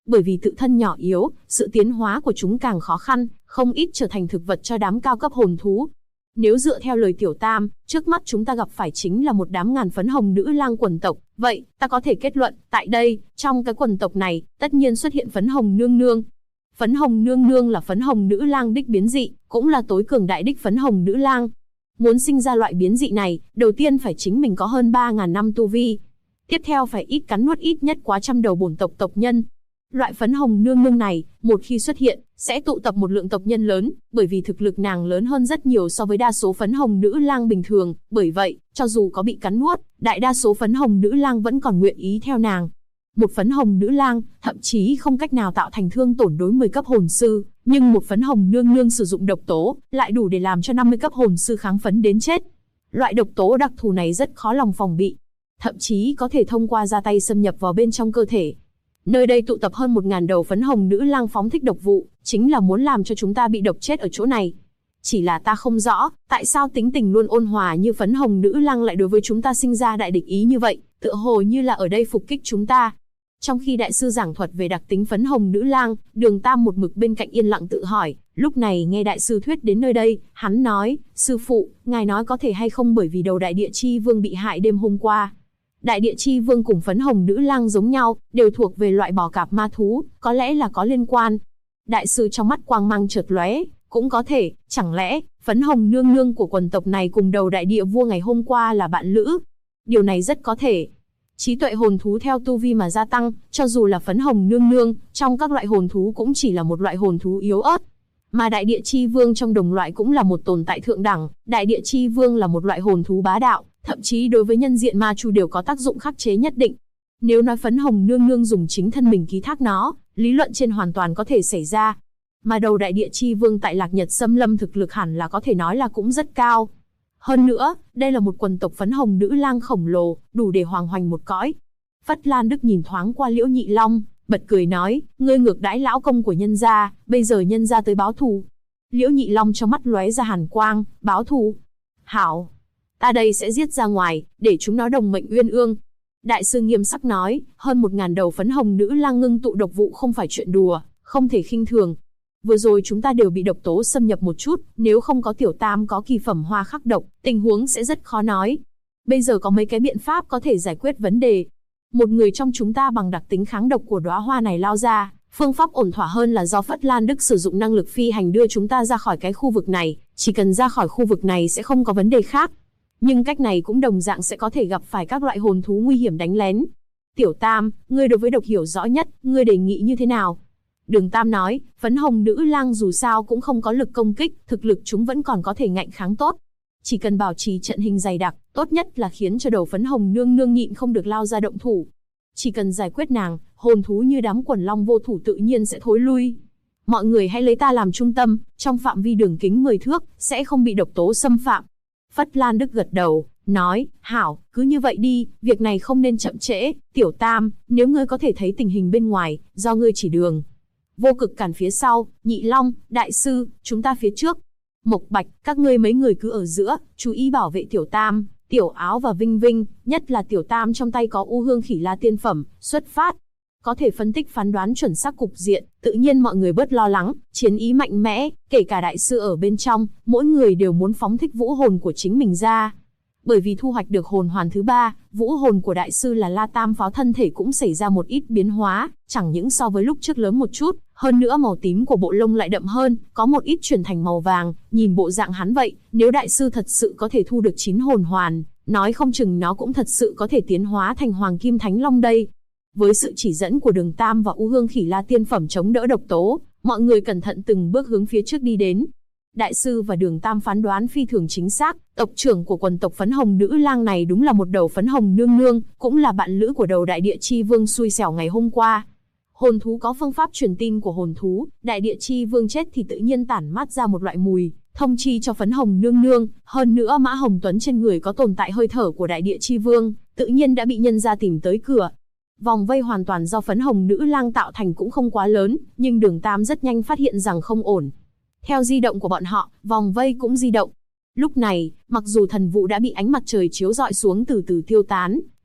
Bởi vì tự thân nhỏ yếu, sự tiến hóa của chúng càng khó khăn, không ít trở thành thực vật cho đám cao cấp hồn thú. Nếu dựa theo lời Tiểu Tam, trước mắt chúng ta gặp phải chính là một đám ngàn phấn hồng nữ lang quần tộc, vậy, ta có thể kết luận, tại đây, trong cái quần tộc này, tất nhiên xuất hiện phấn hồng nương nương. Phấn hồng nương nương là phấn hồng nữ lang đích biến dị, cũng là tối cường đại đích phấn hồng nữ lang. Muốn sinh ra loại biến dị này, đầu tiên phải chính mình có hơn 3.000 năm tu vi. Tiếp theo phải ít cắn nuốt ít nhất quá trăm đầu bổn tộc tộc nhân. Loại phấn hồng nương nương này, một khi xuất hiện, sẽ tụ tập một lượng tộc nhân lớn, bởi vì thực lực nàng lớn hơn rất nhiều so với đa số phấn hồng nữ lang bình thường, bởi vậy, cho dù có bị cắn nuốt, đại đa số phấn hồng nữ lang vẫn còn nguyện ý theo nàng. Một phấn hồng nữ lang, thậm chí không cách nào tạo thành thương tổn đối 10 cấp hồn sư, nhưng một phấn hồng nương nương sử dụng độc tố, lại đủ để làm cho 50 cấp hồn sư kháng phấn đến chết. Loại độc tố đặc thù này rất khó lòng phòng bị, thậm chí có thể thông qua ra tay xâm nhập vào bên trong cơ thể. Nơi đây tụ tập hơn 1.000 đầu phấn hồng nữ lang phóng thích độc vụ, chính là muốn làm cho chúng ta bị độc chết ở chỗ này. Chỉ là ta không rõ, tại sao tính tình luôn ôn hòa như phấn hồng nữ lang lại đối với chúng ta sinh ra đại địch ý như vậy, tựa hồ như là ở đây phục kích chúng ta. Trong khi đại sư giảng thuật về đặc tính phấn hồng nữ lang, Đường Tam một mực bên cạnh yên lặng tự hỏi, lúc này nghe đại sư thuyết đến nơi đây, hắn nói, sư phụ, ngài nói có thể hay không bởi vì đầu đại địa chi vương bị hại đêm hôm qua. Đại địa chi vương cùng phấn hồng nữ lang giống nhau, đều thuộc về loại bò cạp ma thú, có lẽ là có liên quan. Đại sư trong mắt quang mang chợt lóe, cũng có thể, chẳng lẽ, phấn hồng nương nương của quần tộc này cùng đầu đại địa vua ngày hôm qua là bạn lữ? Điều này rất có thể. Trí tuệ hồn thú theo tu vi mà gia tăng, cho dù là phấn hồng nương nương, trong các loại hồn thú cũng chỉ là một loại hồn thú yếu ớt. Mà đại địa chi vương trong đồng loại cũng là một tồn tại thượng đẳng, đại địa chi vương là một loại hồn thú bá đạo, thậm chí đối với nhân diện ma chu đều có tác dụng khắc chế nhất định. Nếu nói phấn hồng nương nương dùng chính thân mình ký thác nó, lý luận trên hoàn toàn có thể xảy ra. Mà đầu đại địa chi vương tại Lạc Nhật Xâm Lâm thực lực hẳn là có thể nói là cũng rất cao. Hơn nữa, đây là một quần tộc phấn hồng nữ lang khổng lồ, đủ để hoàng hoành một cõi. Phất Lan Đức nhìn thoáng qua Liễu Nhị Long, bật cười nói, ngươi ngược đãi lão công của nhân gia, bây giờ nhân gia tới báo thù. Liễu Nhị Long trong mắt lóe ra hàn quang, báo thù. Hảo, ta đây sẽ giết ra ngoài, để chúng nó đồng mệnh uyên ương. Đại sư nghiêm sắc nói, hơn 1.000 đầu phấn hồng nữ lang ngưng tụ độc vụ không phải chuyện đùa, không thể khinh thường. Vừa rồi chúng ta đều bị độc tố xâm nhập một chút, nếu không có Tiểu Tam có kỳ phẩm hoa khắc độc, tình huống sẽ rất khó nói. Bây giờ có mấy cái biện pháp có thể giải quyết vấn đề. Một người trong chúng ta bằng đặc tính kháng độc của đóa hoa này lao ra, phương pháp ổn thỏa hơn là do Phất Lan Đức sử dụng năng lực phi hành đưa chúng ta ra khỏi cái khu vực này, chỉ cần ra khỏi khu vực này sẽ không có vấn đề khác. Nhưng cách này cũng đồng dạng sẽ có thể gặp phải các loại hồn thú nguy hiểm đánh lén. Tiểu Tam, ngươi đối với độc hiểu rõ nhất, ngươi đề nghị như thế nào? Đường Tam nói, phấn hồng nữ lang dù sao cũng không có lực công kích, thực lực chúng vẫn còn có thể ngạnh kháng tốt. Chỉ cần bảo trì trận hình dày đặc, tốt nhất là khiến cho đầu phấn hồng nương nương nhịn không được lao ra động thủ. Chỉ cần giải quyết nàng, hồn thú như đám quần long vô thủ tự nhiên sẽ thối lui. Mọi người hãy lấy ta làm trung tâm, trong phạm vi đường kính 10 thước, sẽ không bị độc tố xâm phạm. Phất Lan Đức gật đầu, nói, hảo, cứ như vậy đi, việc này không nên chậm trễ. Tiểu Tam, nếu ngươi có thể thấy tình hình bên ngoài, do ngươi chỉ đường. Vô Cực cản phía sau, Nhị Long, Đại sư, chúng ta phía trước. Mộc Bạch, các ngươi mấy người cứ ở giữa, chú ý bảo vệ Tiểu Tam, Tiểu Áo và Vinh Vinh, nhất là Tiểu Tam trong tay có U Hương Khỉ La tiên phẩm, xuất phát. Có thể phân tích phán đoán chuẩn xác cục diện, tự nhiên mọi người bớt lo lắng, chiến ý mạnh mẽ, kể cả đại sư ở bên trong, mỗi người đều muốn phóng thích vũ hồn của chính mình ra. Bởi vì thu hoạch được hồn hoàn thứ 3, vũ hồn của đại sư là La Tam Pháo thân thể cũng xảy ra một ít biến hóa, chẳng những so với lúc trước lớn một chút, hơn nữa màu tím của bộ lông lại đậm hơn, có một ít chuyển thành màu vàng, nhìn bộ dạng hắn vậy, nếu đại sư thật sự có thể thu được 9 hồn hoàn, nói không chừng nó cũng thật sự có thể tiến hóa thành Hoàng Kim Thánh Long đây. Với sự chỉ dẫn của Đường Tam và U Hương Khỉ La tiên phẩm chống đỡ độc tố, mọi người cẩn thận từng bước hướng phía trước đi đến. Đại sư và Đường Tam phán đoán phi thường chính xác, tộc trưởng của quần tộc phấn hồng nữ lang này đúng là một đầu phấn hồng nương nương, cũng là bạn lữ của đầu đại địa chi vương xui xẻo ngày hôm qua. Hồn thú có phương pháp truyền tin của hồn thú, đại địa chi vương chết thì tự nhiên tản mát ra một loại mùi, thông chi cho phấn hồng nương nương, hơn nữa Mã Hồng Tuấn trên người có tồn tại hơi thở của đại địa chi vương, tự nhiên đã bị nhân gia tìm tới cửa. Vòng vây hoàn toàn do phấn hồng nữ lang tạo thành cũng không quá lớn, nhưng Đường Tam rất nhanh phát hiện rằng không ổn. Theo di động của bọn họ, vòng vây cũng di động. Lúc này, mặc dù thần vụ đã bị ánh mặt trời chiếu rọi xuống từ từ tiêu tán,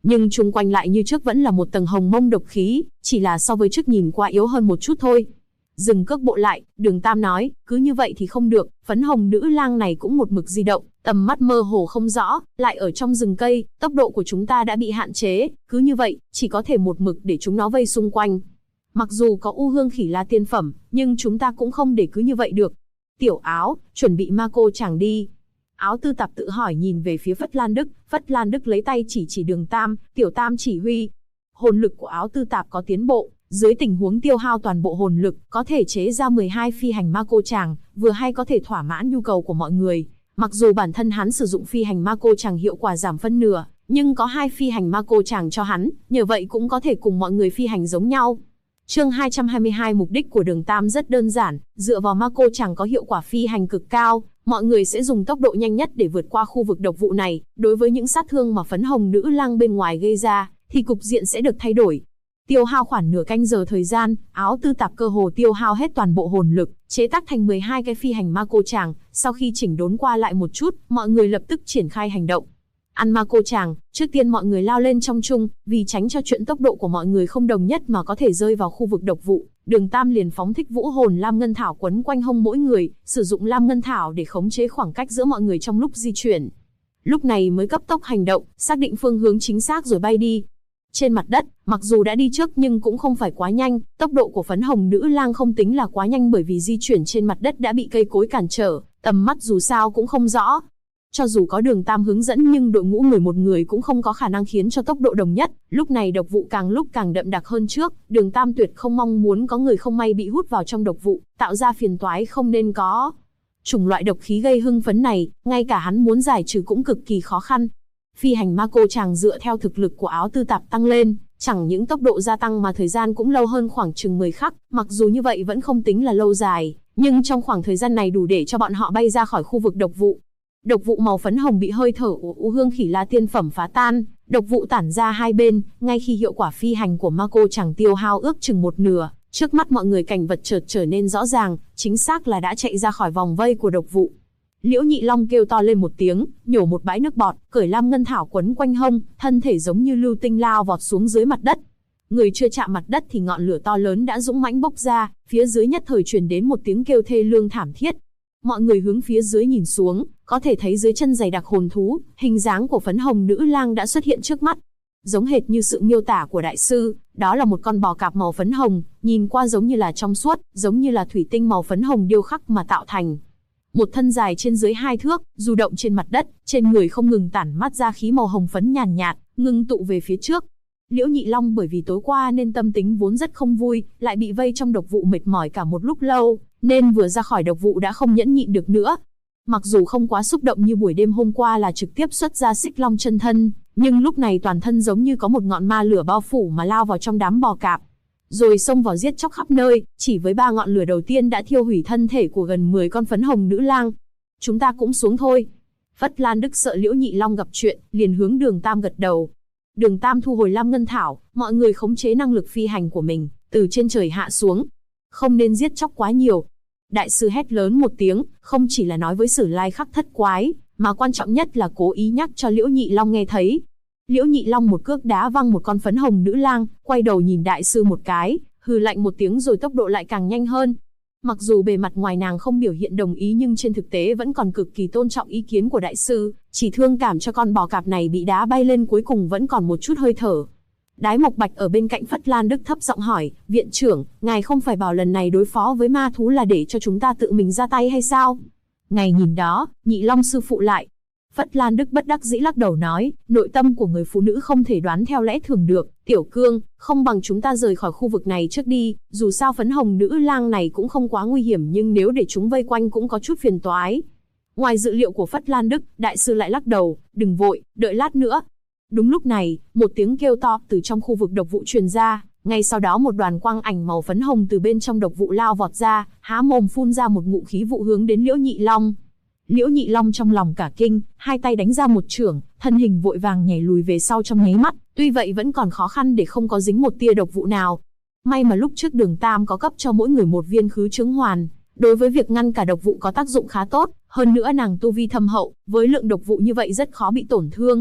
Nhưng chung quanh lại như trước vẫn là một tầng hồng mông độc khí, chỉ là so với trước nhìn qua yếu hơn một chút thôi. Dừng cước bộ lại, Đường Tam nói, cứ như vậy thì không được, phấn hồng nữ lang này cũng một mực di động, tầm mắt mơ hồ không rõ, lại ở trong rừng cây, tốc độ của chúng ta đã bị hạn chế, cứ như vậy, chỉ có thể một mực để chúng nó vây xung quanh. Mặc dù có U Hương Khỉ La tiên phẩm, nhưng chúng ta cũng không để cứ như vậy được. Tiểu Áo, chuẩn bị ma cô chàng đi. Áo Tư Tạp tự hỏi nhìn về phía Phất Lan Đức, Phất Lan Đức lấy tay chỉ Đường Tam, Tiểu Tam chỉ huy. Hồn lực của Áo Tư Tạp có tiến bộ, dưới tình huống tiêu hao toàn bộ hồn lực, có thể chế ra 12 phi hành ma cô chàng, vừa hay có thể thỏa mãn nhu cầu của mọi người. Mặc dù bản thân hắn sử dụng phi hành ma cô chàng hiệu quả giảm phân nửa, nhưng có 2 phi hành ma cô chàng cho hắn, nhờ vậy cũng có thể cùng mọi người phi hành giống nhau. Chương 222 mục đích của Đường Tam rất đơn giản, dựa vào ma cô chàng có hiệu quả phi hành cực cao, mọi người sẽ dùng tốc độ nhanh nhất để vượt qua khu vực độc vụ này, đối với những sát thương mà phấn hồng nữ lang bên ngoài gây ra, thì cục diện sẽ được thay đổi. Tiêu hao khoảng nửa canh giờ thời gian, Áo Tư Tạp cơ hồ tiêu hao hết toàn bộ hồn lực, chế tác thành 12 cái phi hành ma cô chàng, sau khi chỉnh đốn qua lại một chút, mọi người lập tức triển khai hành động. Ăn ma cô chàng, trước tiên mọi người lao lên trong chung, vì tránh cho chuyện tốc độ của mọi người không đồng nhất mà có thể rơi vào khu vực độc vụ, Đường Tam liền phóng thích vũ hồn Lam Ngân Thảo quấn quanh hông mỗi người, sử dụng Lam Ngân Thảo để khống chế khoảng cách giữa mọi người trong lúc di chuyển. Lúc này mới cấp tốc hành động, xác định phương hướng chính xác rồi bay đi. Trên mặt đất, mặc dù đã đi trước nhưng cũng không phải quá nhanh, tốc độ của phấn hồng nữ lang không tính là quá nhanh bởi vì di chuyển trên mặt đất đã bị cây cối cản trở, tầm mắt dù sao cũng không rõ. Cho dù có Đường Tam hướng dẫn nhưng đội ngũ người một người cũng không có khả năng khiến cho tốc độ đồng nhất, lúc này độc vụ càng lúc càng đậm đặc hơn trước, Đường Tam tuyệt không mong muốn có người không may bị hút vào trong độc vụ, tạo ra phiền toái không nên có. Chủng loại độc khí gây hưng phấn này, ngay cả hắn muốn giải trừ cũng cực kỳ khó khăn. Phi hành ma cô chàng dựa theo thực lực của Áo Tư Tạp tăng lên, chẳng những tốc độ gia tăng mà thời gian cũng lâu hơn khoảng chừng 10 khắc, mặc dù như vậy vẫn không tính là lâu dài, nhưng trong khoảng thời gian này đủ để cho bọn họ bay ra khỏi khu vực độc vụ. Độc vụ màu phấn hồng bị hơi thở của U Hương Khỉ La tiên phẩm phá tan, độc vụ tản ra hai bên, ngay khi hiệu quả phi hành của ma cô chàng tiêu hao ước chừng một nửa, trước mắt mọi người cảnh vật chợt trở nên rõ ràng, chính xác là đã chạy ra khỏi vòng vây của độc vụ. Liễu Nhị Long kêu to lên một tiếng, nhổ một bãi nước bọt, cởi Lam Ngân Thảo quấn quanh hông, thân thể giống như lưu tinh lao vọt xuống dưới mặt đất. Người chưa chạm mặt đất thì ngọn lửa to lớn đã dũng mãnh bốc ra, phía dưới nhất thời truyền đến một tiếng kêu thê lương thảm thiết. Mọi người hướng phía dưới nhìn xuống, có thể thấy dưới chân dày đặc hồn thú, hình dáng của phấn hồng nữ lang đã xuất hiện trước mắt. Giống hệt như sự miêu tả của đại sư, đó là một con bò cạp màu phấn hồng, nhìn qua giống như là trong suốt, giống như là thủy tinh màu phấn hồng điêu khắc mà tạo thành. Một thân dài trên dưới 2 thước, du động trên mặt đất, trên người không ngừng tản mát ra khí màu hồng phấn nhàn nhạt, ngưng tụ về phía trước. Liễu Nhị Long bởi vì tối qua nên tâm tính vốn rất không vui, lại bị vây trong độc vụ mệt mỏi cả một lúc lâu, nên vừa ra khỏi độc vụ đã không nhẫn nhịn được nữa. Mặc dù không quá xúc động như buổi đêm hôm qua là trực tiếp xuất ra Xích Long chân thân, nhưng lúc này toàn thân giống như có một ngọn ma lửa bao phủ mà lao vào trong đám bò cạp, rồi xông vào giết chóc khắp nơi, chỉ với 3 ngọn lửa đầu tiên đã thiêu hủy thân thể của gần 10 con phấn hồng nữ lang. Chúng ta cũng xuống thôi. Phất Lan Đức sợ Liễu Nhị Long gặp chuyện, liền hướng Đường Tam gật đầu. Đường Tam thu hồi Lam Ngân Thảo, mọi người khống chế năng lực phi hành của mình, từ trên trời hạ xuống. Không nên giết chóc quá nhiều. Đại sư hét lớn một tiếng, không chỉ là nói với Sử Lai Khắc Thất Quái, mà quan trọng nhất là cố ý nhắc cho Liễu Nhị Long nghe thấy. Liễu Nhị Long một cước đá văng một con phấn hồng nữ lang, quay đầu nhìn đại sư một cái, hừ lạnh một tiếng rồi tốc độ lại càng nhanh hơn. Mặc dù bề mặt ngoài nàng không biểu hiện đồng ý nhưng trên thực tế vẫn còn cực kỳ tôn trọng ý kiến của đại sư, chỉ thương cảm cho con bò cạp này bị đá bay lên cuối cùng vẫn còn một chút hơi thở. Đái Mộc Bạch ở bên cạnh Phất Lan Đức thấp giọng hỏi, viện trưởng, ngài không phải bảo lần này đối phó với ma thú là để cho chúng ta tự mình ra tay hay sao? Ngài nhìn đó, Nhị Long sư phụ lại. Phất Lan Đức bất đắc dĩ lắc đầu nói, nội tâm của người phụ nữ không thể đoán theo lẽ thường được, Tiểu Cương, không bằng chúng ta rời khỏi khu vực này trước đi, dù sao phấn hồng nữ lang này cũng không quá nguy hiểm nhưng nếu để chúng vây quanh cũng có chút phiền toái. Ngoài dự liệu của Phất Lan Đức, đại sư lại lắc đầu, đừng vội, đợi lát nữa. Đúng lúc này, một tiếng kêu to từ trong khu vực độc vụ truyền ra, ngay sau đó một đoàn quang ảnh màu phấn hồng từ bên trong độc vụ lao vọt ra, há mồm phun ra một ngụm khí vụ hướng đến Liễu Nhị Long. Liễu Nhị Long trong lòng cả kinh, hai tay đánh ra một chưởng, thân hình vội vàng nhảy lùi về sau trong nháy mắt, tuy vậy vẫn còn khó khăn để không có dính một tia độc vụ nào. May mà lúc trước Đường Tam có cấp cho mỗi người một viên khứ chứng hoàn, đối với việc ngăn cả độc vụ có tác dụng khá tốt, hơn nữa nàng tu vi thâm hậu, với lượng độc vụ như vậy rất khó bị tổn thương.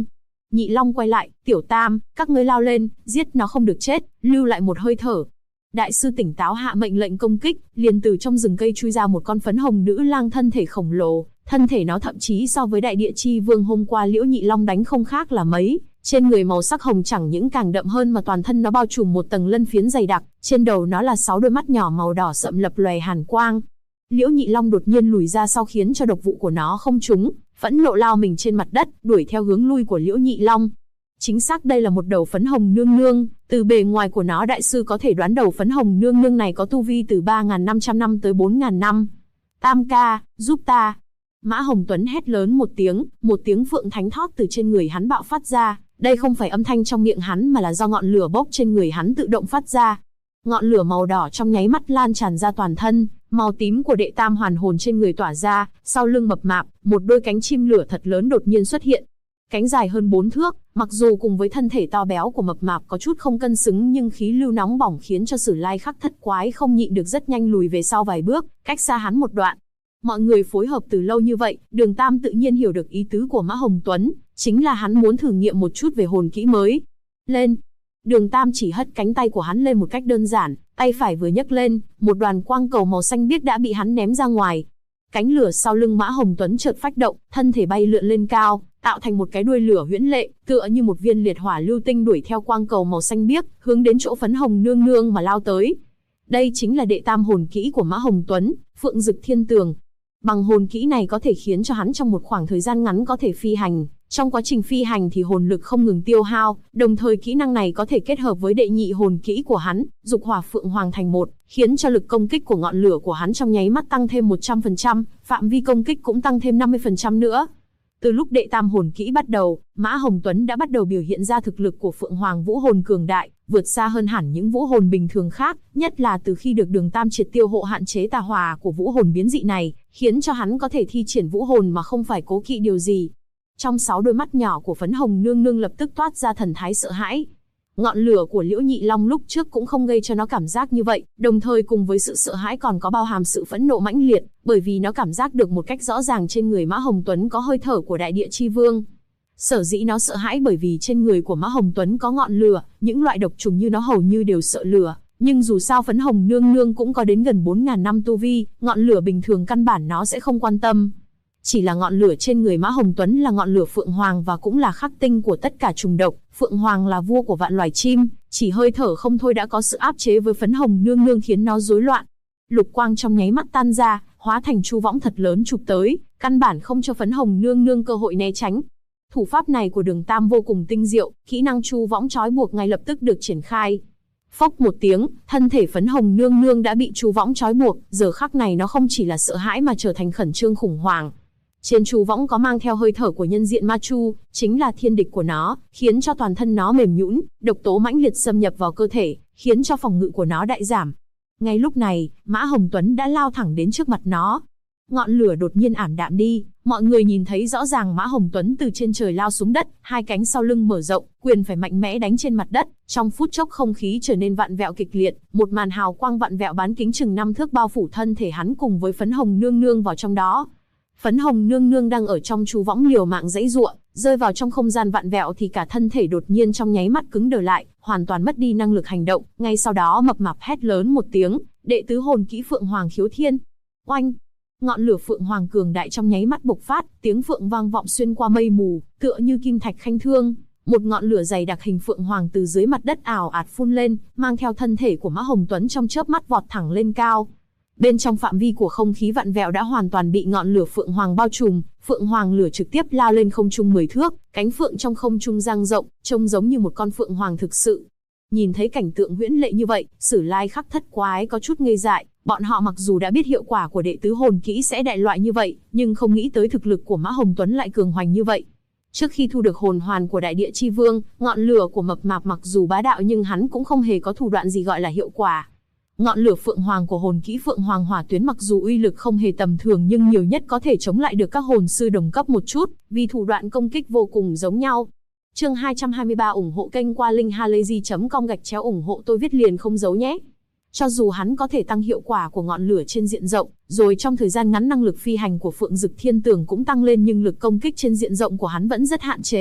Nhị Long quay lại, Tiểu Tam, các ngươi lao lên, giết nó không được chết, lưu lại một hơi thở. Đại sư tỉnh táo hạ mệnh lệnh công kích, liền từ trong rừng cây chui ra một con phấn hồng nữ lang thân thể khổng lồ, thân thể nó thậm chí so với đại địa chi vương hôm qua Liễu Nhị Long đánh không khác là mấy, trên người màu sắc hồng chẳng những càng đậm hơn mà toàn thân nó bao trùm một tầng lân phiến dày đặc, trên đầu nó là 6 đôi mắt nhỏ màu đỏ sậm lập lòe hàn quang. Liễu Nhị Long đột nhiên lùi ra sau khiến cho độc vụ của nó không trúng, phẫn nộ lao mình trên mặt đất, đuổi theo hướng lui của Liễu Nhị Long. Chính xác đây là một đầu phấn hồng nương nương, từ bề ngoài của nó đại sư có thể đoán đầu phấn hồng nương nương này có tu vi từ 3.500 năm tới 4.000 năm. Tam ca, giúp ta. Mã Hồng Tuấn hét lớn một tiếng phượng thánh thót từ trên người hắn bạo phát ra, đây không phải âm thanh trong miệng hắn mà là do ngọn lửa bốc trên người hắn tự động phát ra. Ngọn lửa màu đỏ trong nháy mắt lan tràn ra toàn thân, màu tím của đệ tam hoàn hồn trên người tỏa ra, sau lưng mập mạp, một đôi cánh chim lửa thật lớn đột nhiên xuất hiện. Cánh dài hơn 4 thước, mặc dù cùng với thân thể to béo của mập mạp có chút không cân xứng nhưng khí lưu nóng bỏng khiến cho Sử Lai Khắc Thất Quái không nhịn được rất nhanh lùi về sau vài bước, cách xa hắn một đoạn. Mọi người phối hợp từ lâu như vậy, Đường Tam tự nhiên hiểu được ý tứ của Mã Hồng Tuấn, chính là hắn muốn thử nghiệm một chút về hồn kỹ mới. Lên! Đường Tam chỉ hất cánh tay của hắn lên một cách đơn giản, tay phải vừa nhấc lên, một đoàn quang cầu màu xanh biếc đã bị hắn ném ra ngoài. Cánh lửa sau lưng Mã Hồng Tuấn chợt phách động, thân thể bay lượn lên cao, tạo thành một cái đuôi lửa huyễn lệ, tựa như một viên liệt hỏa lưu tinh đuổi theo quang cầu màu xanh biếc, hướng đến chỗ phấn hồng nương nương mà lao tới. Đây chính là đệ tam hồn kỹ của Mã Hồng Tuấn, Phượng Dực Thiên Tường. Bằng hồn kỹ này có thể khiến cho hắn trong một khoảng thời gian ngắn có thể phi hành, trong quá trình phi hành thì hồn lực không ngừng tiêu hao, đồng thời kỹ năng này có thể kết hợp với đệ nhị hồn kỹ của hắn, Dục Hỏa Phượng Hoàng thành một, khiến cho lực công kích của ngọn lửa của hắn trong nháy mắt tăng thêm 100%, phạm vi công kích cũng tăng thêm 50% nữa. Từ lúc đệ tam hồn kỹ bắt đầu, Mã Hồng Tuấn đã bắt đầu biểu hiện ra thực lực của Phượng Hoàng vũ hồn cường đại, vượt xa hơn hẳn những vũ hồn bình thường khác, nhất là từ khi được Đường Tam triệt tiêu hộ hạn chế tà hỏa của vũ hồn biến dị này, khiến cho hắn có thể thi triển vũ hồn mà không phải cố kỵ điều gì. Trong 6 đôi mắt nhỏ của phấn hồng nương nương lập tức toát ra thần thái sợ hãi. Ngọn lửa của Liễu Nhị Long lúc trước cũng không gây cho nó cảm giác như vậy, đồng thời cùng với sự sợ hãi còn có bao hàm sự phẫn nộ mãnh liệt, bởi vì nó cảm giác được một cách rõ ràng trên người Mã Hồng Tuấn có hơi thở của đại địa chi vương. Sở dĩ nó sợ hãi bởi vì trên người của Mã Hồng Tuấn có ngọn lửa, những loại độc trùng như nó hầu như đều sợ lửa, nhưng dù sao phấn hồng nương nương cũng có đến gần 4.000 năm tu vi, ngọn lửa bình thường căn bản nó sẽ không quan tâm. Chỉ là ngọn lửa trên người Mã Hồng Tuấn là ngọn lửa Phượng Hoàng và cũng là khắc tinh của tất cả trùng độc, Phượng Hoàng là vua của vạn loài chim, chỉ hơi thở không thôi đã có sự áp chế với phấn hồng nương nương khiến nó rối loạn. Lục quang trong nháy mắt tan ra, hóa thành chu võng thật lớn chụp tới, căn bản không cho phấn hồng nương nương cơ hội né tránh. Thủ pháp này của Đường Tam vô cùng tinh diệu, kỹ năng chu võng trói buộc ngay lập tức được triển khai. Phốc một tiếng, thân thể phấn hồng nương nương đã bị chu võng trói buộc, giờ khắc này nó không chỉ là sợ hãi mà trở thành khẩn trương khủng hoảng. Trên chu võng có mang theo hơi thở của nhân diện ma chu, chính là thiên địch của nó, khiến cho toàn thân nó mềm nhũn, độc tố mãnh liệt xâm nhập vào cơ thể, khiến cho phòng ngự của nó đại giảm. Ngay lúc này, Mã Hồng Tuấn đã lao thẳng đến trước mặt nó. Ngọn lửa đột nhiên ảm đạm đi, mọi người nhìn thấy rõ ràng Mã Hồng Tuấn từ trên trời lao xuống đất, hai cánh sau lưng mở rộng, quyền phải mạnh mẽ đánh trên mặt đất, trong phút chốc không khí trở nên vặn vẹo kịch liệt, một màn hào quang vặn vẹo bán kính chừng 5 thước bao phủ thân thể hắn cùng với phấn hồng nương nương vào trong đó. Phấn hồng nương nương đang ở trong chu võng liều mạng giãy giụa, rơi vào trong không gian vặn vẹo thì cả thân thể đột nhiên trong nháy mắt cứng đờ lại, hoàn toàn mất đi năng lực hành động. Ngay sau đó mập mạp hét lớn một tiếng, đệ tứ hồn kỹ Phượng Hoàng khiếu thiên. Oanh! Ngọn lửa Phượng Hoàng cường đại trong nháy mắt bộc phát, tiếng phượng vang vọng xuyên qua mây mù, tựa như kim thạch khanh thương. Một ngọn lửa dày đặc hình Phượng Hoàng từ dưới mặt đất ảo ạt phun lên, mang theo thân thể của Mã Hồng Tuấn trong chớp mắt vọt thẳng lên cao. Bên trong phạm vi của không khí vặn vẹo đã hoàn toàn bị ngọn lửa Phượng Hoàng bao trùm, Phượng Hoàng lửa trực tiếp lao lên không trung 10 thước, cánh phượng trong không trung dang rộng, trông giống như một con Phượng Hoàng thực sự. Nhìn thấy cảnh tượng huyễn lệ như vậy, Sử Lai Khắc Thất Quái có chút ngây dại, bọn họ mặc dù đã biết hiệu quả của đệ tứ hồn kỹ sẽ đại loại như vậy, nhưng không nghĩ tới thực lực của Mã Hồng Tuấn lại cường hoành như vậy. Trước khi thu được hồn hoàn của đại địa chi vương, ngọn lửa của mập mạp mặc dù bá đạo nhưng hắn cũng không hề có thủ đoạn gì gọi là hiệu quả. Ngọn lửa Phượng Hoàng của hồn kỹ Phượng Hoàng Hỏa Tuyến mặc dù uy lực không hề tầm thường nhưng nhiều nhất có thể chống lại được các hồn sư đồng cấp một chút, vì thủ đoạn công kích vô cùng giống nhau. Chương 223 ủng hộ kênh qua linkhalazy.com/ ủng hộ tôi viết liền không giấu nhé. Cho dù hắn có thể tăng hiệu quả của ngọn lửa trên diện rộng, rồi trong thời gian ngắn năng lực phi hành của Phượng Dực Thiên Tường cũng tăng lên nhưng lực công kích trên diện rộng của hắn vẫn rất hạn chế,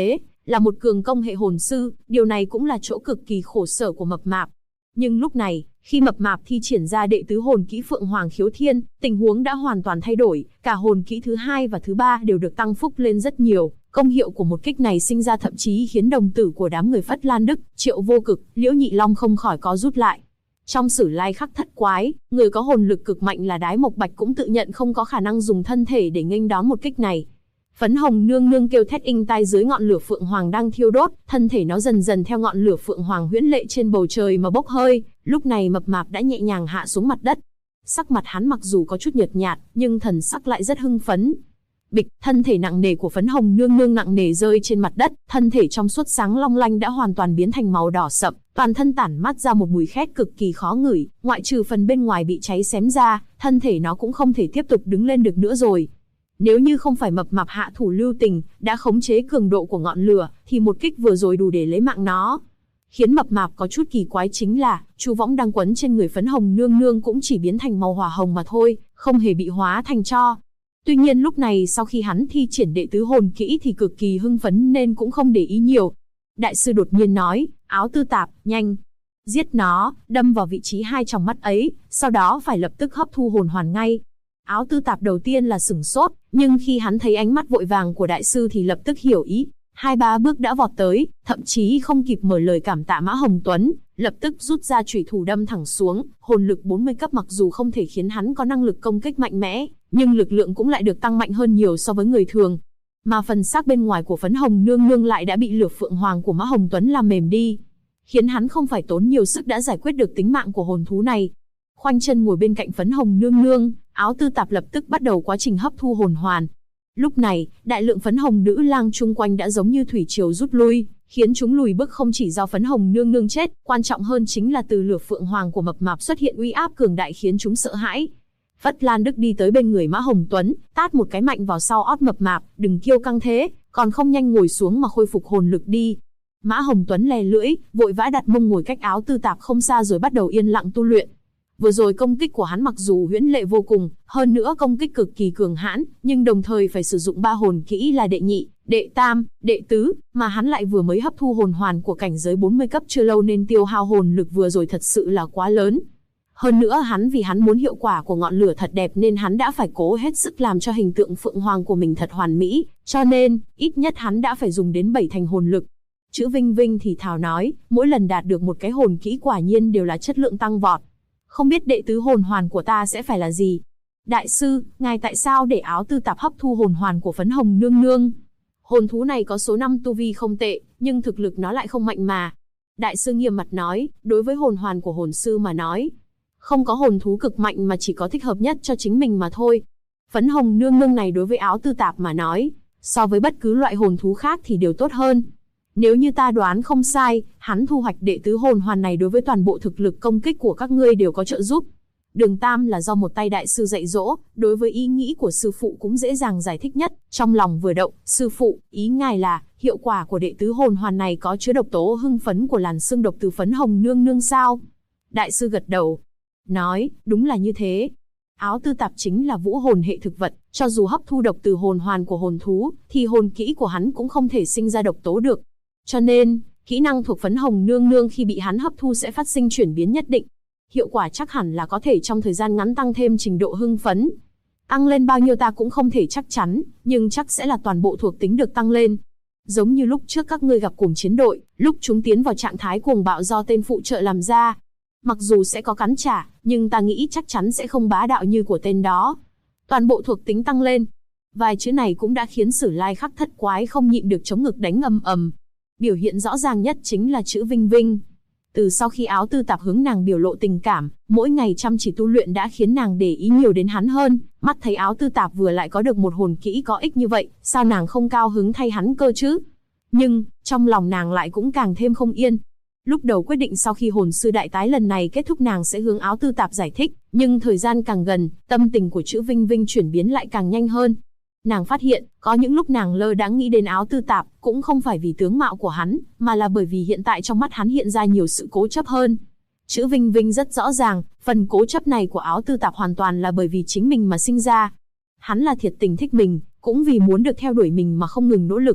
là một cường công hệ hồn sư, điều này cũng là chỗ cực kỳ khổ sở của Mập Mạp. Nhưng lúc này, khi Mập Mạp thi triển ra đệ tứ hồn kỹ Phượng Hoàng Khiếu Thiên, tình huống đã hoàn toàn thay đổi, cả hồn kỹ thứ 2 và thứ 3 đều được tăng phúc lên rất nhiều. Công hiệu của một kích này sinh ra thậm chí khiến đồng tử của đám người Phất Lan Đức, Triệu Vô Cực, Liễu Nhị Long không khỏi có rút lại. Trong Sử Lai Khắc Thất Quái, người có hồn lực cực mạnh là Đái Mộc Bạch cũng tự nhận không có khả năng dùng thân thể để nghênh đón một kích này. Phấn Hồng Nương Nương kêu thét inh tai dưới ngọn lửa Phượng Hoàng đang thiêu đốt, thân thể nó dần dần theo ngọn lửa Phượng Hoàng huyễn lệ trên bầu trời mà bốc hơi, lúc này Mập Mạp đã nhẹ nhàng hạ xuống mặt đất. Sắc mặt hắn mặc dù có chút nhợt nhạt, nhưng thần sắc lại rất hưng phấn. Bịch, thân thể nặng nề của Phấn Hồng Nương Nương nặng nề rơi trên mặt đất, thân thể trong suốt sáng long lanh đã hoàn toàn biến thành màu đỏ sậm, toàn thân tản mát ra một mùi khét cực kỳ khó ngửi, ngoại trừ phần bên ngoài bị cháy xém ra, thân thể nó cũng không thể tiếp tục đứng lên được nữa rồi. Nếu như không phải Mập Mạp hạ thủ lưu tình, đã khống chế cường độ của ngọn lửa, thì một kích vừa rồi đủ để lấy mạng nó. Khiến Mập Mạp có chút kỳ quái chính là, chu võng đang quấn trên người Phấn Hồng Nương Nương cũng chỉ biến thành màu hỏa hồng mà thôi, không hề bị hóa thành tro. Tuy nhiên lúc này sau khi hắn thi triển đệ tứ hồn kỹ thì cực kỳ hưng phấn nên cũng không để ý nhiều. Đại sư đột nhiên nói, Áo Tư Tạp, nhanh. Giết nó, đâm vào vị trí 2 tròng mắt ấy, sau đó phải lập tức hấp thu hồn hoàn ngay. Áo Tư Tạp đầu tiên là sửng sốt, nhưng khi hắn thấy ánh mắt vội vàng của đại sư thì lập tức hiểu ý. 2-3 bước đã vọt tới, thậm chí không kịp mở lời cảm tạ Mã Hồng Tuấn, lập tức rút ra chủy thủ đâm thẳng xuống. Hồn lực 40 cấp mặc dù không thể khiến hắn có năng lực công kích mạnh mẽ, nhưng lực lượng cũng lại được tăng mạnh hơn nhiều so với người thường. Mà phần xác bên ngoài của Phấn Hồng Nương Nương lại đã bị lửa Phượng Hoàng của Mã Hồng Tuấn làm mềm đi, khiến hắn không phải tốn nhiều sức đã giải quyết được tính mạng của hồn thú này. Khoanh chân ngồi bên cạnh Phấn Hồng Nương Nương, Áo Tư Tạp lập tức bắt đầu quá trình hấp thu hồn hoàn. Lúc này, đại lượng Phấn Hồng nữ lang chung quanh đã giống như thủy triều rút lui, khiến chúng lùi bước không chỉ do Phấn Hồng Nương Nương chết, quan trọng hơn chính là từ lửa Phượng Hoàng của Mập Mạp xuất hiện uy áp cường đại khiến chúng sợ hãi. Phất Lan Đức đi tới bên người Mã Hồng Tuấn, tát một cái mạnh vào sau ót Mập Mạp, đừng kiêu căng thế, còn không nhanh ngồi xuống mà khôi phục hồn lực đi. Mã Hồng Tuấn lè lưỡi, vội vã đặt mông ngồi cách Áo Tư Tạp không xa rồi bắt đầu yên lặng tu luyện. Vừa rồi công kích của hắn mặc dù huyễn lệ vô cùng, hơn nữa công kích cực kỳ cường hãn, nhưng đồng thời phải sử dụng 3 hồn kỹ là đệ nhị, đệ tam, đệ tứ, mà hắn lại vừa mới hấp thu hồn hoàn của cảnh giới 40 cấp chưa lâu nên tiêu hao hồn lực vừa rồi thật sự là quá lớn. Hơn nữa vì hắn muốn hiệu quả của ngọn lửa thật đẹp nên hắn đã phải cố hết sức làm cho hình tượng Phượng Hoàng của mình thật hoàn mỹ, cho nên, ít nhất hắn đã phải dùng đến 7 thành hồn lực. Chữ Vinh Vinh thì thào nói, mỗi lần đạt được một cái hồn kỹ quả nhiên đều là chất lượng tăng vọt. Không biết đệ tứ hồn hoàn của ta sẽ phải là gì? Đại sư, ngài tại sao để Áo Tư Tạp hấp thu hồn hoàn của Phấn Hồng Nương Nương? Hồn thú này có số 5 tu vi không tệ, nhưng thực lực nó lại không mạnh mà. Đại sư nghiêm mặt nói, đối với hồn hoàn của hồn sư mà nói, không có hồn thú cực mạnh mà chỉ có thích hợp nhất cho chính mình mà thôi. Phấn Hồng Nương Nương này đối với Áo Tư Tạp mà nói, so với bất cứ loại hồn thú khác thì đều tốt hơn. Nếu như ta đoán không sai, hắn thu hoạch đệ tứ hồn hoàn này đối với toàn bộ thực lực công kích của các ngươi đều có trợ giúp. Đường tam là do một tay đại sư dạy dỗ, đối với ý nghĩ của sư phụ cũng dễ dàng giải thích nhất. Trong lòng vừa động, sư phụ, ý ngài là, hiệu quả của đệ tứ hồn hoàn này có chứa độc tố hưng phấn của làn xương độc từ Phấn Hồng Nương Nương sao? Đại sư gật đầu, nói, đúng là như thế. Áo Tư Tạp chính là vũ hồn hệ thực vật, cho dù hấp thu độc từ hồn hoàn của hồn thú, thì hồn kỹ của hắn cũng không thể sinh ra độc tố được. Cho nên, kỹ năng thuộc Phấn Hồng Nương Nương khi bị hắn hấp thu sẽ phát sinh chuyển biến nhất định. Hiệu quả chắc hẳn là có thể trong thời gian ngắn tăng thêm trình độ hưng phấn. Tăng lên bao nhiêu ta cũng không thể chắc chắn, nhưng chắc sẽ là toàn bộ thuộc tính được tăng lên. Giống như lúc trước các ngươi gặp cùng chiến đội, lúc chúng tiến vào trạng thái cuồng bạo do tên phụ trợ làm ra. Mặc dù sẽ có cắn trả, nhưng ta nghĩ chắc chắn sẽ không bá đạo như của tên đó. Toàn bộ thuộc tính tăng lên. Vài chữ này cũng đã khiến Sử Lai Khắc Thất Quái không nhịn được chống ngực đánh ầm ầm. Biểu hiện rõ ràng nhất chính là chữ Vinh Vinh. Từ sau khi Áo Tư Tạp hướng nàng biểu lộ tình cảm, mỗi ngày chăm chỉ tu luyện đã khiến nàng để ý nhiều đến hắn hơn. Mắt thấy Áo Tư Tạp vừa lại có được một hồn kỹ có ích như vậy, sao nàng không cao hứng thay hắn cơ chứ? Nhưng, trong lòng nàng lại cũng càng thêm không yên. Lúc đầu quyết định sau khi hồn sư đại tái lần này kết thúc nàng sẽ hướng Áo Tư Tạp giải thích, nhưng thời gian càng gần, tâm tình của chữ Vinh Vinh chuyển biến lại càng nhanh hơn. Nàng phát hiện, có những lúc nàng lơ đãng nghĩ đến Áo Tư Tạp, cũng không phải vì tướng mạo của hắn, mà là bởi vì hiện tại trong mắt hắn hiện ra nhiều sự cố chấp hơn. Chữ Vinh Vinh rất rõ ràng, phần cố chấp này của Áo Tư Tạp hoàn toàn là bởi vì chính mình mà sinh ra. Hắn là thiệt tình thích mình, cũng vì muốn được theo đuổi mình mà không ngừng nỗ lực.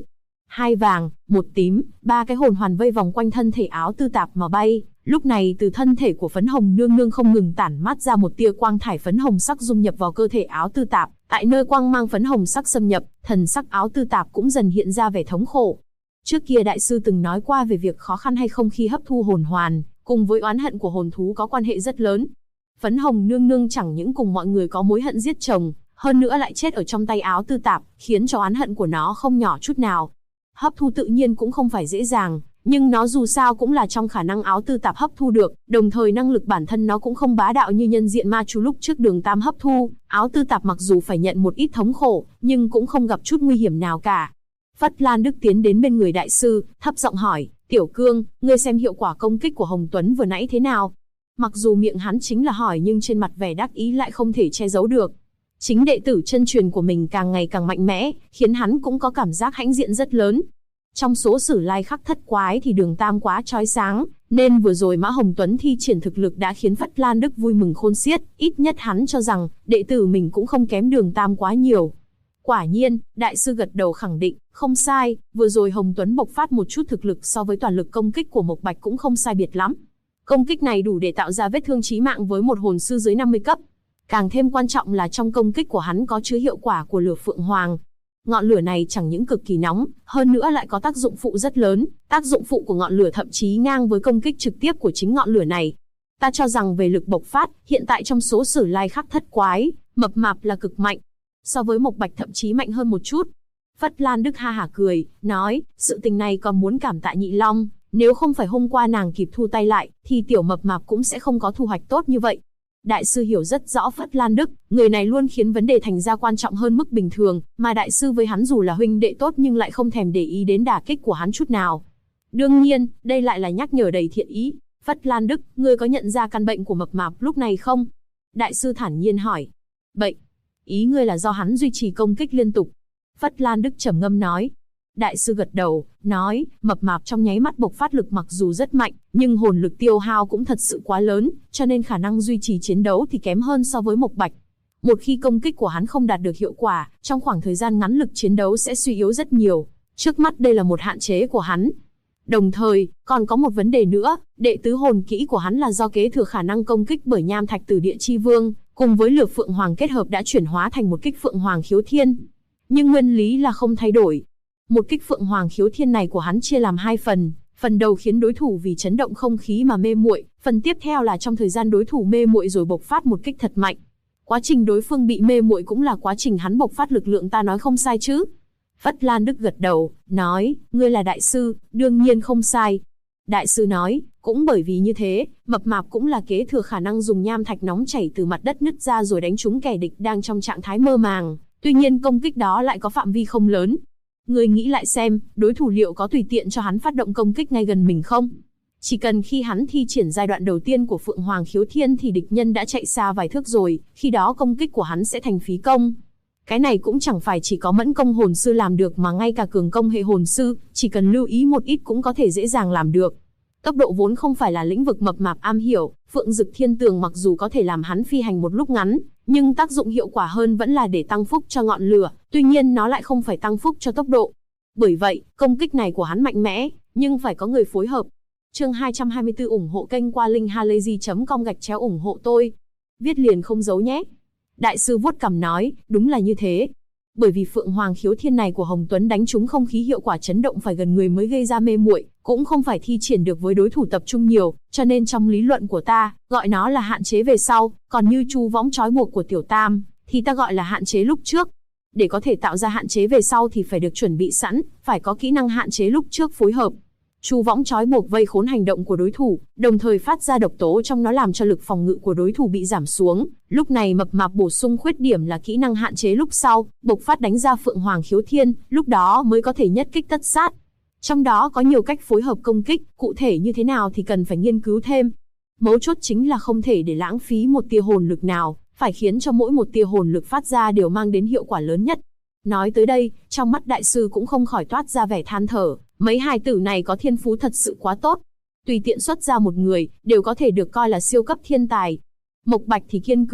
Hai vàng, một tím, ba cái hồn hoàn vây vòng quanh thân thể áo tư tạp mà bay. Lúc này từ thân thể của phấn hồng nương nương không ngừng tản mát ra một tia quang thải phấn hồng sắc dung nhập vào cơ thể áo tư tạp. Tại nơi quang mang phấn hồng sắc xâm nhập, thần sắc áo tư tạp cũng dần hiện ra vẻ thống khổ. Trước kia đại sư từng nói qua về việc khó khăn hay không khi hấp thu hồn hoàn, cùng với oán hận của hồn thú có quan hệ rất lớn. Phấn hồng nương nương chẳng những cùng mọi người có mối hận giết chồng, hơn nữa lại chết ở trong tay áo tư tạp, khiến cho oán hận của nó không nhỏ chút nào. Hấp thu tự nhiên cũng không phải dễ dàng, nhưng nó dù sao cũng là trong khả năng áo tư tạp hấp thu được, đồng thời năng lực bản thân nó cũng không bá đạo như nhân diện ma chú lúc trước Đường Tam hấp thu. Áo tư tạp mặc dù phải nhận một ít thống khổ, nhưng cũng không gặp chút nguy hiểm nào cả. Phất Lan Đức tiến đến bên người đại sư, thấp giọng hỏi, Tiểu Cương, ngươi xem hiệu quả công kích của Hồng Tuấn vừa nãy thế nào? Mặc dù miệng hắn chính là hỏi nhưng trên mặt vẻ đắc ý lại không thể che giấu được. Chính đệ tử chân truyền của mình càng ngày càng mạnh mẽ, khiến hắn cũng có cảm giác hãnh diện rất lớn. Trong số Sử Lai Khắc Thất Quái thì Đường Tam quá chói sáng, nên vừa rồi Mã Hồng Tuấn thi triển thực lực đã khiến Phất Lan Đức vui mừng khôn xiết, ít nhất hắn cho rằng đệ tử mình cũng không kém Đường Tam quá nhiều. Quả nhiên, đại sư gật đầu khẳng định, không sai, vừa rồi Hồng Tuấn bộc phát một chút thực lực so với toàn lực công kích của Mộc Bạch cũng không sai biệt lắm. Công kích này đủ để tạo ra vết thương chí mạng với một hồn sư dưới 50 cấp. Càng thêm quan trọng là trong công kích của hắn có chứa hiệu quả của lửa Phượng Hoàng. Ngọn lửa này chẳng những cực kỳ nóng, hơn nữa lại có tác dụng phụ rất lớn, tác dụng phụ của ngọn lửa thậm chí ngang với công kích trực tiếp của chính ngọn lửa này. Ta cho rằng về lực bộc phát, hiện tại trong số Sử Lai Khắc Thất Quái, Mập Mạp là cực mạnh. So với Mộc Bạch thậm chí mạnh hơn một chút. Phất Lan Đức ha hả cười, nói, sự tình này còn muốn cảm tạ Nhị Long, nếu không phải hôm qua nàng kịp thu tay lại, thì tiểu Mập Mạp cũng sẽ không có thu hoạch tốt như vậy. Đại sư hiểu rất rõ Phất Lan Đức, người này luôn khiến vấn đề thành ra quan trọng hơn mức bình thường, mà đại sư với hắn dù là huynh đệ tốt nhưng lại không thèm để ý đến đả kích của hắn chút nào. Đương nhiên, đây lại là nhắc nhở đầy thiện ý. Phất Lan Đức, ngươi có nhận ra căn bệnh của Mập Mạp lúc này không? Đại sư thản nhiên hỏi. Bệnh? Ý ngươi là do hắn duy trì công kích liên tục? Phất Lan Đức trầm ngâm nói. Đại sư gật đầu, nói, Mập Mạp trong nháy mắt bộc phát lực mặc dù rất mạnh, nhưng hồn lực tiêu hao cũng thật sự quá lớn, cho nên khả năng duy trì chiến đấu thì kém hơn so với Mộc Bạch. Một khi công kích của hắn không đạt được hiệu quả, trong khoảng thời gian ngắn lực chiến đấu sẽ suy yếu rất nhiều. Trước mắt đây là một hạn chế của hắn. Đồng thời, còn có một vấn đề nữa, đệ tứ hồn kỹ của hắn là do kế thừa khả năng công kích bởi nham thạch từ địa chi vương, cùng với lửa Phượng Hoàng kết hợp đã chuyển hóa thành một kích Phượng Hoàng khiếu thiên. Nhưng nguyên lý là không thay đổi. Một kích Phượng Hoàng khiếu thiên này của hắn chia làm hai phần, phần đầu khiến đối thủ vì chấn động không khí mà mê muội, phần tiếp theo là trong thời gian đối thủ mê muội rồi bộc phát một kích thật mạnh. Quá trình đối phương bị mê muội cũng là quá trình hắn bộc phát lực lượng, ta nói không sai chứ? Phất Lan Đức gật đầu, nói, ngươi là đại sư, đương nhiên không sai. Đại sư nói, cũng bởi vì như thế, Mập Mạp cũng là kế thừa khả năng dùng nham thạch nóng chảy từ mặt đất nứt ra rồi đánh trúng kẻ địch đang trong trạng thái mơ màng, tuy nhiên công kích đó lại có phạm vi không lớn. Ngươi nghĩ lại xem, đối thủ liệu có tùy tiện cho hắn phát động công kích ngay gần mình không? Chỉ cần khi hắn thi triển giai đoạn đầu tiên của Phượng Hoàng khiếu thiên thì địch nhân đã chạy xa vài thước rồi, khi đó công kích của hắn sẽ thành phí công. Cái này cũng chẳng phải chỉ có mẫn công hồn sư làm được mà ngay cả cường công hệ hồn sư, chỉ cần lưu ý một ít cũng có thể dễ dàng làm được. Tốc độ vốn không phải là lĩnh vực Mập Mạp am hiểu, Phượng Dực Thiên Tường mặc dù có thể làm hắn phi hành một lúc ngắn, nhưng tác dụng hiệu quả hơn vẫn là để tăng phúc cho ngọn lửa, tuy nhiên nó lại không phải tăng phúc cho tốc độ. Bởi vậy, công kích này của hắn mạnh mẽ, nhưng phải có người phối hợp. Chương 224 ủng hộ kênh qua linkhalazy.com/ủng hộ tôi. Viết liền không giấu nhé. Đại sư vuốt cằm nói, đúng là như thế. Bởi vì Phượng Hoàng khiếu thiên này của Hồng Tuấn đánh trúng không khí hiệu quả chấn động phải gần người mới gây ra mê muội, cũng không phải thi triển được với đối thủ tập trung nhiều, cho nên trong lý luận của ta, gọi nó là hạn chế về sau, còn như chu võng trói buộc của Tiểu Tam, thì ta gọi là hạn chế lúc trước. Để có thể tạo ra hạn chế về sau thì phải được chuẩn bị sẵn, phải có kỹ năng hạn chế lúc trước phối hợp. Chu võng trói buộc vây khốn hành động của đối thủ, đồng thời phát ra độc tố trong nó làm cho lực phòng ngự của đối thủ bị giảm xuống. Lúc này Mập Mạp bổ sung khuyết điểm là kỹ năng hạn chế lúc sau, bộc phát đánh ra Phượng Hoàng khiếu thiên, lúc đó mới có thể nhất kích tất sát. Trong đó có nhiều cách phối hợp công kích, cụ thể như thế nào thì cần phải nghiên cứu thêm. Mấu chốt chính là không thể để lãng phí một tia hồn lực nào, phải khiến cho mỗi một tia hồn lực phát ra đều mang đến hiệu quả lớn nhất. Nói tới đây, trong mắt đại sư cũng không khỏi toát ra vẻ than thở, mấy hài tử này có thiên phú thật sự quá tốt. Tùy tiện xuất ra một người, đều có thể được coi là siêu cấp thiên tài. Mộc Bạch thì kiên cường,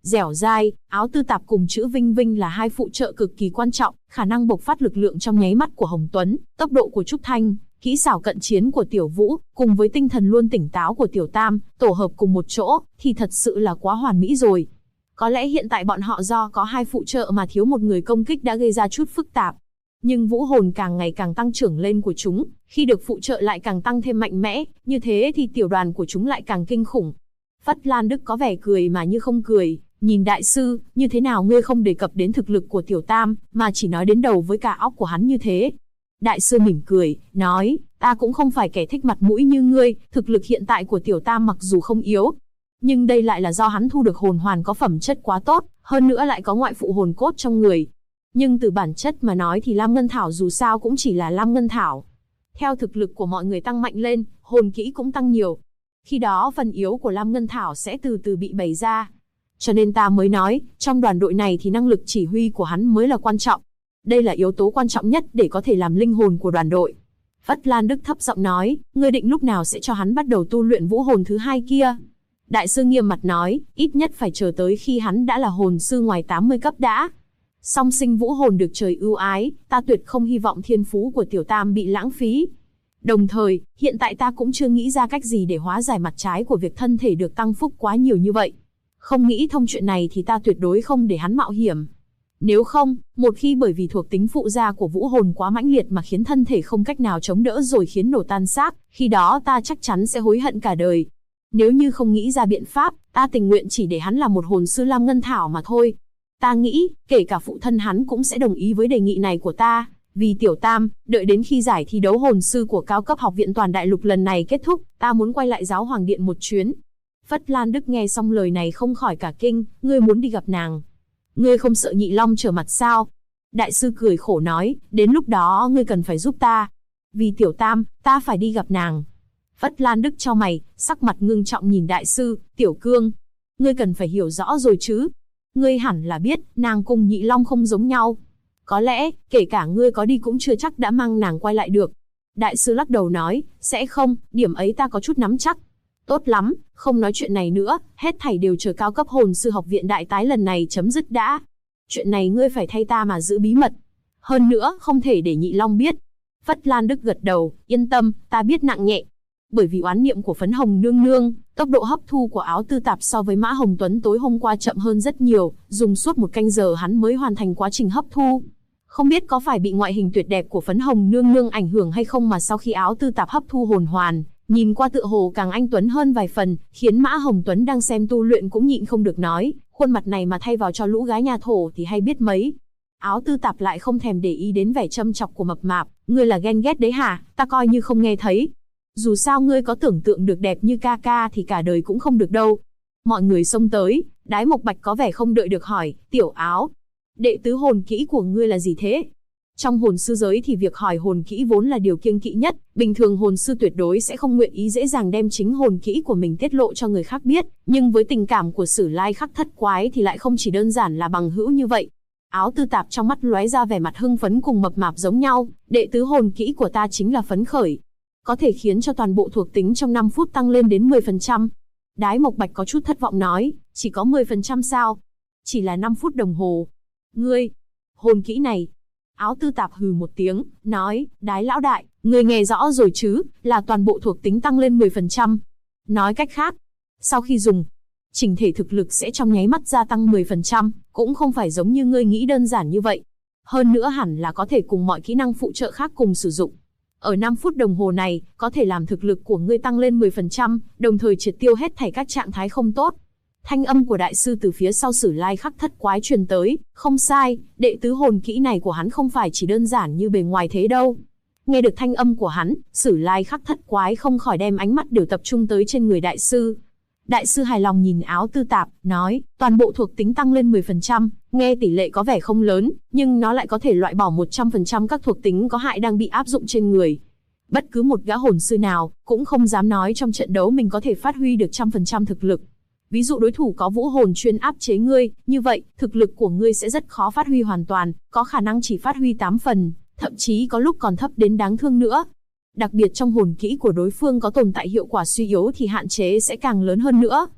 Dẻo dai, Áo Tư Tạp cùng chữ Vinh Vinh là hai phụ trợ cực kỳ quan trọng, khả năng bộc phát lực lượng trong nháy mắt của Hồng Tuấn, tốc độ của Trúc Thanh, kỹ xảo cận chiến của Tiểu Vũ, cùng với tinh thần luôn tỉnh táo của Tiểu Tam, tổ hợp cùng một chỗ, thì thật sự là quá hoàn mỹ rồi. Có lẽ hiện tại bọn họ do có hai phụ trợ mà thiếu một người công kích đã gây ra chút phức tạp. Nhưng vũ hồn càng ngày càng tăng trưởng lên của chúng, khi được phụ trợ lại càng tăng thêm mạnh mẽ, như thế thì tiểu đoàn của chúng lại càng kinh khủng. Phất Lan Đức có vẻ cười mà như không cười, nhìn đại sư, như thế nào ngươi không đề cập đến thực lực của Tiểu Tam, mà chỉ nói đến đầu với cả óc của hắn như thế. Đại sư mỉm cười, nói, ta cũng không phải kẻ thích mặt mũi như ngươi, thực lực hiện tại của Tiểu Tam mặc dù không yếu, nhưng đây lại là do hắn thu được hồn hoàn có phẩm chất quá tốt, hơn nữa lại có ngoại phụ hồn cốt trong người. Nhưng từ bản chất mà nói thì Lam Ngân Thảo dù sao cũng chỉ là Lam Ngân Thảo. Theo thực lực của mọi người tăng mạnh lên, hồn kỹ cũng tăng nhiều. Khi đó phần yếu của Lam Ngân Thảo sẽ từ từ bị bày ra. Cho nên ta mới nói, trong đoàn đội này thì năng lực chỉ huy của hắn mới là quan trọng. Đây là yếu tố quan trọng nhất để có thể làm linh hồn của đoàn đội. Phất Lan Đức thấp giọng nói, ngươi định lúc nào sẽ cho hắn bắt đầu tu luyện vũ hồn thứ hai kia? Đại sư nghiêm mặt nói, ít nhất phải chờ tới khi hắn đã là hồn sư ngoài 80 cấp đã. Song sinh vũ hồn được trời ưu ái, ta tuyệt không hy vọng thiên phú của Tiểu Tam bị lãng phí. Đồng thời, hiện tại ta cũng chưa nghĩ ra cách gì để hóa giải mặt trái của việc thân thể được tăng phúc quá nhiều như vậy. Không nghĩ thông chuyện này thì ta tuyệt đối không để hắn mạo hiểm. Nếu không, một khi bởi vì thuộc tính phụ gia của vũ hồn quá mãnh liệt mà khiến thân thể không cách nào chống đỡ rồi khiến nổ tan xác, khi đó ta chắc chắn sẽ hối hận cả đời. Nếu như không nghĩ ra biện pháp, ta tình nguyện chỉ để hắn là một hồn sư Lam Ngân Thảo mà thôi. Ta nghĩ, kể cả phụ thân hắn cũng sẽ đồng ý với đề nghị này của ta. Vì Tiểu Tam, đợi đến khi giải thi đấu hồn sư của cao cấp học viện toàn đại lục lần này kết thúc, ta muốn quay lại giáo hoàng điện một chuyến. Phất Lan Đức nghe xong lời này không khỏi cả kinh, ngươi muốn đi gặp nàng. Ngươi không sợ Nhị Long trở mặt sao? Đại sư cười khổ nói, đến lúc đó ngươi cần phải giúp ta. Vì Tiểu Tam, ta phải đi gặp nàng. Phất Lan Đức chau mày, sắc mặt ngưng trọng nhìn đại sư, Tiểu Cương. Ngươi cần phải hiểu rõ rồi chứ. Ngươi hẳn là biết, nàng cùng Nhị Long không giống nhau. Có lẽ, kể cả ngươi có đi cũng chưa chắc đã mang nàng quay lại được. Đại sư lắc đầu nói, sẽ không, điểm ấy ta có chút nắm chắc. Tốt lắm, không nói chuyện này nữa, hết thảy đều chờ cao cấp hồn sư học viện đại tái lần này chấm dứt đã. Chuyện này ngươi phải thay ta mà giữ bí mật. Hơn nữa, không thể để Nhị Long biết. Phất Lan Đức gật đầu, yên tâm, ta biết nặng nhẹ. Bởi vì oán niệm của Phấn Hồng nương nương, tốc độ hấp thu của Áo Tư Tạp so với Mã Hồng Tuấn tối hôm qua chậm hơn rất nhiều, dùng suốt 1 canh giờ hắn mới hoàn thành quá trình hấp thu. Không biết có phải bị ngoại hình tuyệt đẹp của Phấn Hồng nương nương ảnh hưởng hay không mà sau khi Áo Tư Tạp hấp thu hồn hoàn, nhìn qua tựa hồ càng anh tuấn hơn vài phần, khiến Mã Hồng Tuấn đang xem tu luyện cũng nhịn không được nói, khuôn mặt này mà thay vào cho lũ gái nhà thổ thì hay biết mấy. Áo Tư Tạp lại không thèm để ý đến vẻ châm chọc của Mập Mạp, ngươi là ghen ghét đấy hả, ta coi như không nghe thấy. Dù sao ngươi có tưởng tượng được đẹp như ca ca thì cả đời cũng không được đâu. Mọi người xông tới, Đái Mộc Bạch có vẻ không đợi được hỏi, Tiểu Áo, đệ tứ hồn kỹ của ngươi là gì thế? Trong hồn sư giới thì việc hỏi hồn kỹ vốn là điều kiêng kỵ nhất, bình thường hồn sư tuyệt đối sẽ không nguyện ý dễ dàng đem chính hồn kỹ của mình tiết lộ cho người khác biết, nhưng với tình cảm của Sử Lai Khắc Thất Quái thì lại không chỉ đơn giản là bằng hữu như vậy. Áo Tư Tạp trong mắt lóe ra vẻ mặt hưng phấn cùng Mập Mạp giống nhau, đệ tứ hồn kỹ của ta chính là phấn khởi. Có thể khiến cho toàn bộ thuộc tính trong 5 phút tăng lên đến 10%. Đái Mộc Bạch có chút thất vọng nói, chỉ có 10% sao? Chỉ là 5 phút đồng hồ. Ngươi, hồn kỹ này. Áo Tư Tạp hừ một tiếng, nói, Đái lão đại, ngươi nghe rõ rồi chứ, là toàn bộ thuộc tính tăng lên 10%. Nói cách khác, sau khi dùng, chỉnh thể thực lực sẽ trong nháy mắt gia tăng 10%, cũng không phải giống như ngươi nghĩ đơn giản như vậy. Hơn nữa hẳn là có thể cùng mọi kỹ năng phụ trợ khác cùng sử dụng. Ở 5 phút đồng hồ này, có thể làm thực lực của ngươi tăng lên 10%, đồng thời triệt tiêu hết thảy các trạng thái không tốt. Thanh âm của đại sư từ phía sau Sử Lai Khắc Thất Quái truyền tới, không sai, đệ tứ hồn kỹ này của hắn không phải chỉ đơn giản như bề ngoài thế đâu. Nghe được thanh âm của hắn, Sử Lai Khắc Thất Quái không khỏi đem ánh mắt đều tập trung tới trên người đại sư. Đại sư hài lòng nhìn Áo Tư Tạp, nói, toàn bộ thuộc tính tăng lên 10%, nghe tỷ lệ có vẻ không lớn, nhưng nó lại có thể loại bỏ 100% các thuộc tính có hại đang bị áp dụng trên người. Bất cứ một gã hồn sư nào, cũng không dám nói trong trận đấu mình có thể phát huy được 100% thực lực. Ví dụ đối thủ có vũ hồn chuyên áp chế ngươi, như vậy, thực lực của ngươi sẽ rất khó phát huy hoàn toàn, có khả năng chỉ phát huy 8 phần, thậm chí có lúc còn thấp đến đáng thương nữa. Đặc biệt trong hồn kỹ của đối phương có tồn tại hiệu quả suy yếu thì hạn chế sẽ càng lớn hơn nữa.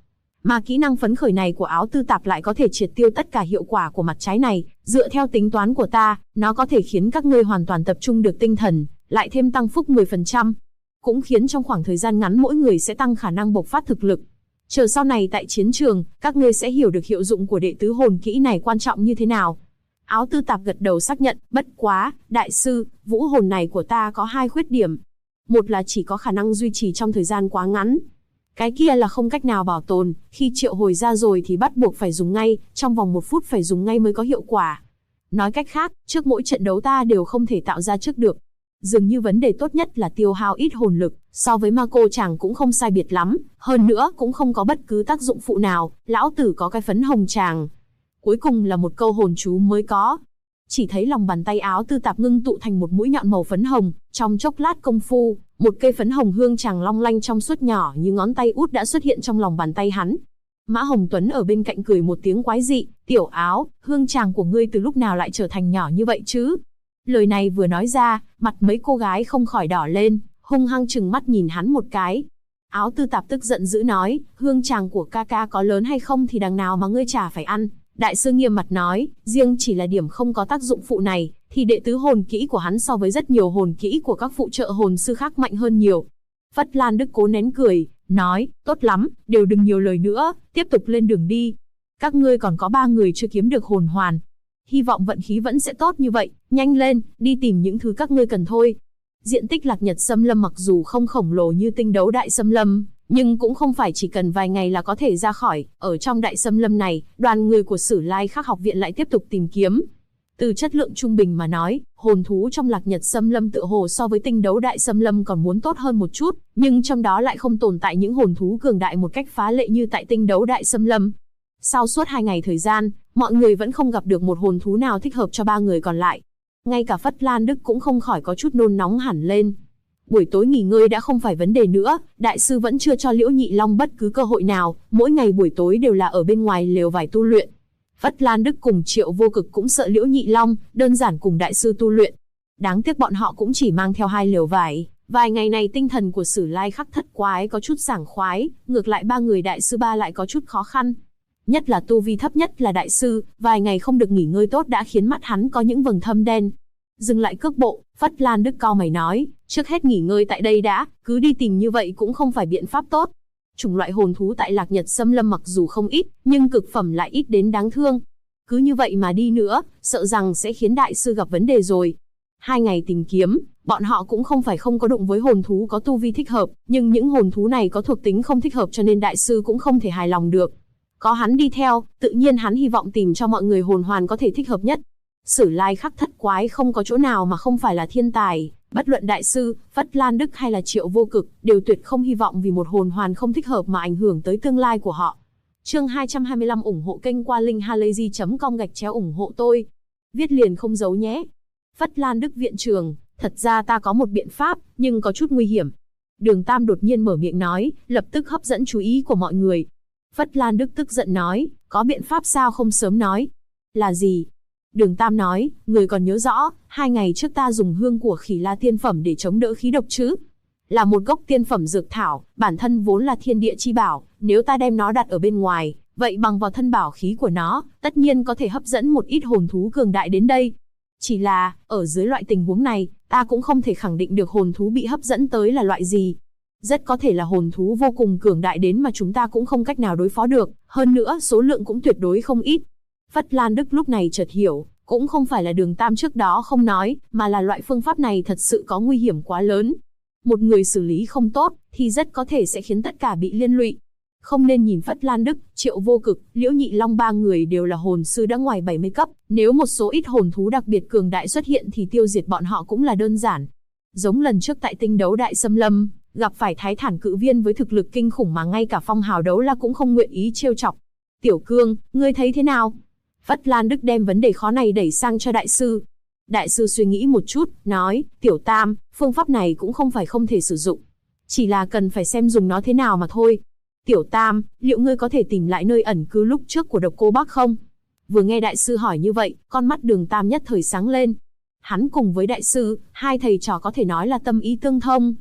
Mà kỹ năng phấn khởi này của áo tư tạp lại có thể triệt tiêu tất cả hiệu quả của mặt trái này, dựa theo tính toán của ta, nó có thể khiến các ngươi hoàn toàn tập trung được tinh thần, lại thêm tăng phúc 10%. Cũng khiến trong khoảng thời gian ngắn mỗi người sẽ tăng khả năng bộc phát thực lực. Chờ sau này tại chiến trường, các ngươi sẽ hiểu được hiệu dụng của đệ tứ hồn kỹ này quan trọng như thế nào. Áo tư tạp gật đầu xác nhận, bất quá, đại sư, vũ hồn này của ta có 2 khuyết điểm. Một là chỉ có khả năng duy trì trong thời gian quá ngắn. Cái kia là không cách nào bảo tồn, khi triệu hồi ra rồi thì bắt buộc phải dùng ngay, trong vòng 1 phút phải dùng ngay mới có hiệu quả. Nói cách khác, trước mỗi trận đấu ta đều không thể tạo ra trước được. Dường như vấn đề tốt nhất là tiêu hao ít hồn lực, so với ma cô chàng cũng không sai biệt lắm, hơn nữa cũng không có bất cứ tác dụng phụ nào, lão tử có cái phấn hồng chàng. Cuối cùng là một câu hồn chú mới có. Chỉ thấy lòng bàn tay áo tư tạp ngưng tụ thành một mũi nhọn màu phấn hồng, trong chốc lát công phu, một cây phấn hồng hương chàng long lanh trong suốt nhỏ như ngón tay út đã xuất hiện trong lòng bàn tay hắn. Mã Hồng Tuấn ở bên cạnh cười một tiếng quái dị, tiểu áo, hương chàng của ngươi từ lúc nào lại trở thành nhỏ như vậy chứ? Lời này vừa nói ra, mặt mấy cô gái không khỏi đỏ lên, hung hăng trừng mắt nhìn hắn một cái. Áo tư tạp tức giận dữ nói, hương chàng của ca ca có lớn hay không thì đằng nào mà ngươi chả phải ăn. Đại sư nghiêm mặt nói, riêng chỉ là điểm không có tác dụng phụ này, thì đệ tứ hồn kỹ của hắn so với rất nhiều hồn kỹ của các phụ trợ hồn sư khác mạnh hơn nhiều. Phất Lan Đức cố nén cười, nói, tốt lắm, đều đừng nhiều lời nữa, tiếp tục lên đường đi. Các ngươi còn có 3 người chưa kiếm được hồn hoàn. Hy vọng vận khí vẫn sẽ tốt như vậy, nhanh lên, đi tìm những thứ các ngươi cần thôi. Diện tích Lạc Nhật Xâm Lâm mặc dù không khổng lồ như Tinh Đấu Đại Xâm Lâm, nhưng cũng không phải chỉ cần vài ngày là có thể ra khỏi. Ở trong Đại Xâm Lâm này, đoàn người của Sử Lai Khắc học viện lại tiếp tục tìm kiếm. Từ chất lượng trung bình mà nói, hồn thú trong Lạc Nhật Xâm Lâm tựa hồ so với Tinh Đấu Đại Xâm Lâm còn muốn tốt hơn một chút, nhưng trong đó lại không tồn tại những hồn thú cường đại một cách phá lệ như tại Tinh Đấu Đại Xâm Lâm. Sau suốt 2 ngày thời gian, mọi người vẫn không gặp được một hồn thú nào thích hợp cho 3 người còn lại. Ngay cả Phất Lan Đức cũng không khỏi có chút nôn nóng hẳn lên. Buổi tối nghỉ ngơi đã không phải vấn đề nữa, đại sư vẫn chưa cho Liễu Nhị Long bất cứ cơ hội nào, mỗi ngày buổi tối đều là ở bên ngoài lều vải tu luyện. Phất Lan Đức cùng Triệu Vô Cực cũng sợ Liễu Nhị Long, đơn giản cùng đại sư tu luyện. Đáng tiếc bọn họ cũng chỉ mang theo 2 lều vải. Vài ngày này tinh thần của Sử Lai Khắc thất quái có chút sảng khoái, ngược lại 3 người đại sư ba lại có chút khó khăn. Nhất là tu vi thấp nhất là đại sư, vài ngày không được nghỉ ngơi tốt đã khiến mắt hắn có những vầng thâm đen. Dừng lại cước bộ, Phất Lan Đức cau mày nói, trước hết nghỉ ngơi tại đây đã, cứ đi tìm như vậy cũng không phải biện pháp tốt. Chủng loại hồn thú tại Lạc Nhật Xâm Lâm mặc dù không ít, nhưng cực phẩm lại ít đến đáng thương. Cứ như vậy mà đi nữa, sợ rằng sẽ khiến đại sư gặp vấn đề rồi. 2 ngày tìm kiếm, bọn họ cũng không phải không có đụng với hồn thú có tu vi thích hợp, nhưng những hồn thú này có thuộc tính không thích hợp cho nên đại sư cũng không thể hài lòng được. Có hắn đi theo, tự nhiên hắn hy vọng tìm cho mọi người hồn hoàn có thể thích hợp nhất. Sử Lai Khắc thất quái không có chỗ nào mà không phải là thiên tài, bất luận đại sư, Phất Lan Đức hay là Triệu Vô Cực, đều tuyệt không hy vọng vì một hồn hoàn không thích hợp mà ảnh hưởng tới tương lai của họ. Chương 225 ủng hộ kênh qua linkhalazy.com ủng hộ tôi. Viết liền không giấu nhé. Phất Lan Đức viện trưởng, thật ra ta có một biện pháp, nhưng có chút nguy hiểm. Đường Tam đột nhiên mở miệng nói, lập tức hấp dẫn chú ý của mọi người. Phất Lan Đức tức giận nói, có biện pháp sao không sớm nói? Là gì? Đường Tam nói, người còn nhớ rõ, 2 ngày trước ta dùng hương của Khỉ La tiên phẩm để chống đỡ khí độc chứ? Là một gốc tiên phẩm dược thảo, bản thân vốn là thiên địa chi bảo, nếu ta đem nó đặt ở bên ngoài, vậy bằng vào thân bảo khí của nó, tất nhiên có thể hấp dẫn một ít hồn thú cường đại đến đây. Chỉ là, ở dưới loại tình huống này, ta cũng không thể khẳng định được hồn thú bị hấp dẫn tới là loại gì. Rất có thể là hồn thú vô cùng cường đại đến mà chúng ta cũng không cách nào đối phó được, hơn nữa số lượng cũng tuyệt đối không ít. Phất Lan Đức lúc này chợt hiểu, cũng không phải là Đường Tam trước đó không nói, mà là loại phương pháp này thật sự có nguy hiểm quá lớn. Một người xử lý không tốt, thì rất có thể sẽ khiến tất cả bị liên lụy. Không nên nhìn Phất Lan Đức, Triệu Vô Cực, Liễu Nhị Long 3 người đều là hồn sư đã ngoài 70 cấp, nếu một số ít hồn thú đặc biệt cường đại xuất hiện thì tiêu diệt bọn họ cũng là đơn giản. Giống lần trước tại Tinh Đấu Đại Xâm Lâm, gặp phải Thái Thản Cự Viên với thực lực kinh khủng mà ngay cả Phong Hào Đấu La cũng không nguyện ý trêu chọc. Tiểu Cương, ngươi thấy thế nào? Phất Lan Đức đem vấn đề khó này đẩy sang cho đại sư. Đại sư suy nghĩ một chút, nói, Tiểu Tam, phương pháp này cũng không phải không thể sử dụng. Chỉ là cần phải xem dùng nó thế nào mà thôi. Tiểu Tam, liệu ngươi có thể tìm lại nơi ẩn cư lúc trước của Độc Cô Bác không? Vừa nghe đại sư hỏi như vậy, con mắt Đường Tam nhất thời sáng lên. Hắn cùng với đại sư, 2 thầy trò có thể nói là tâm ý tương thông.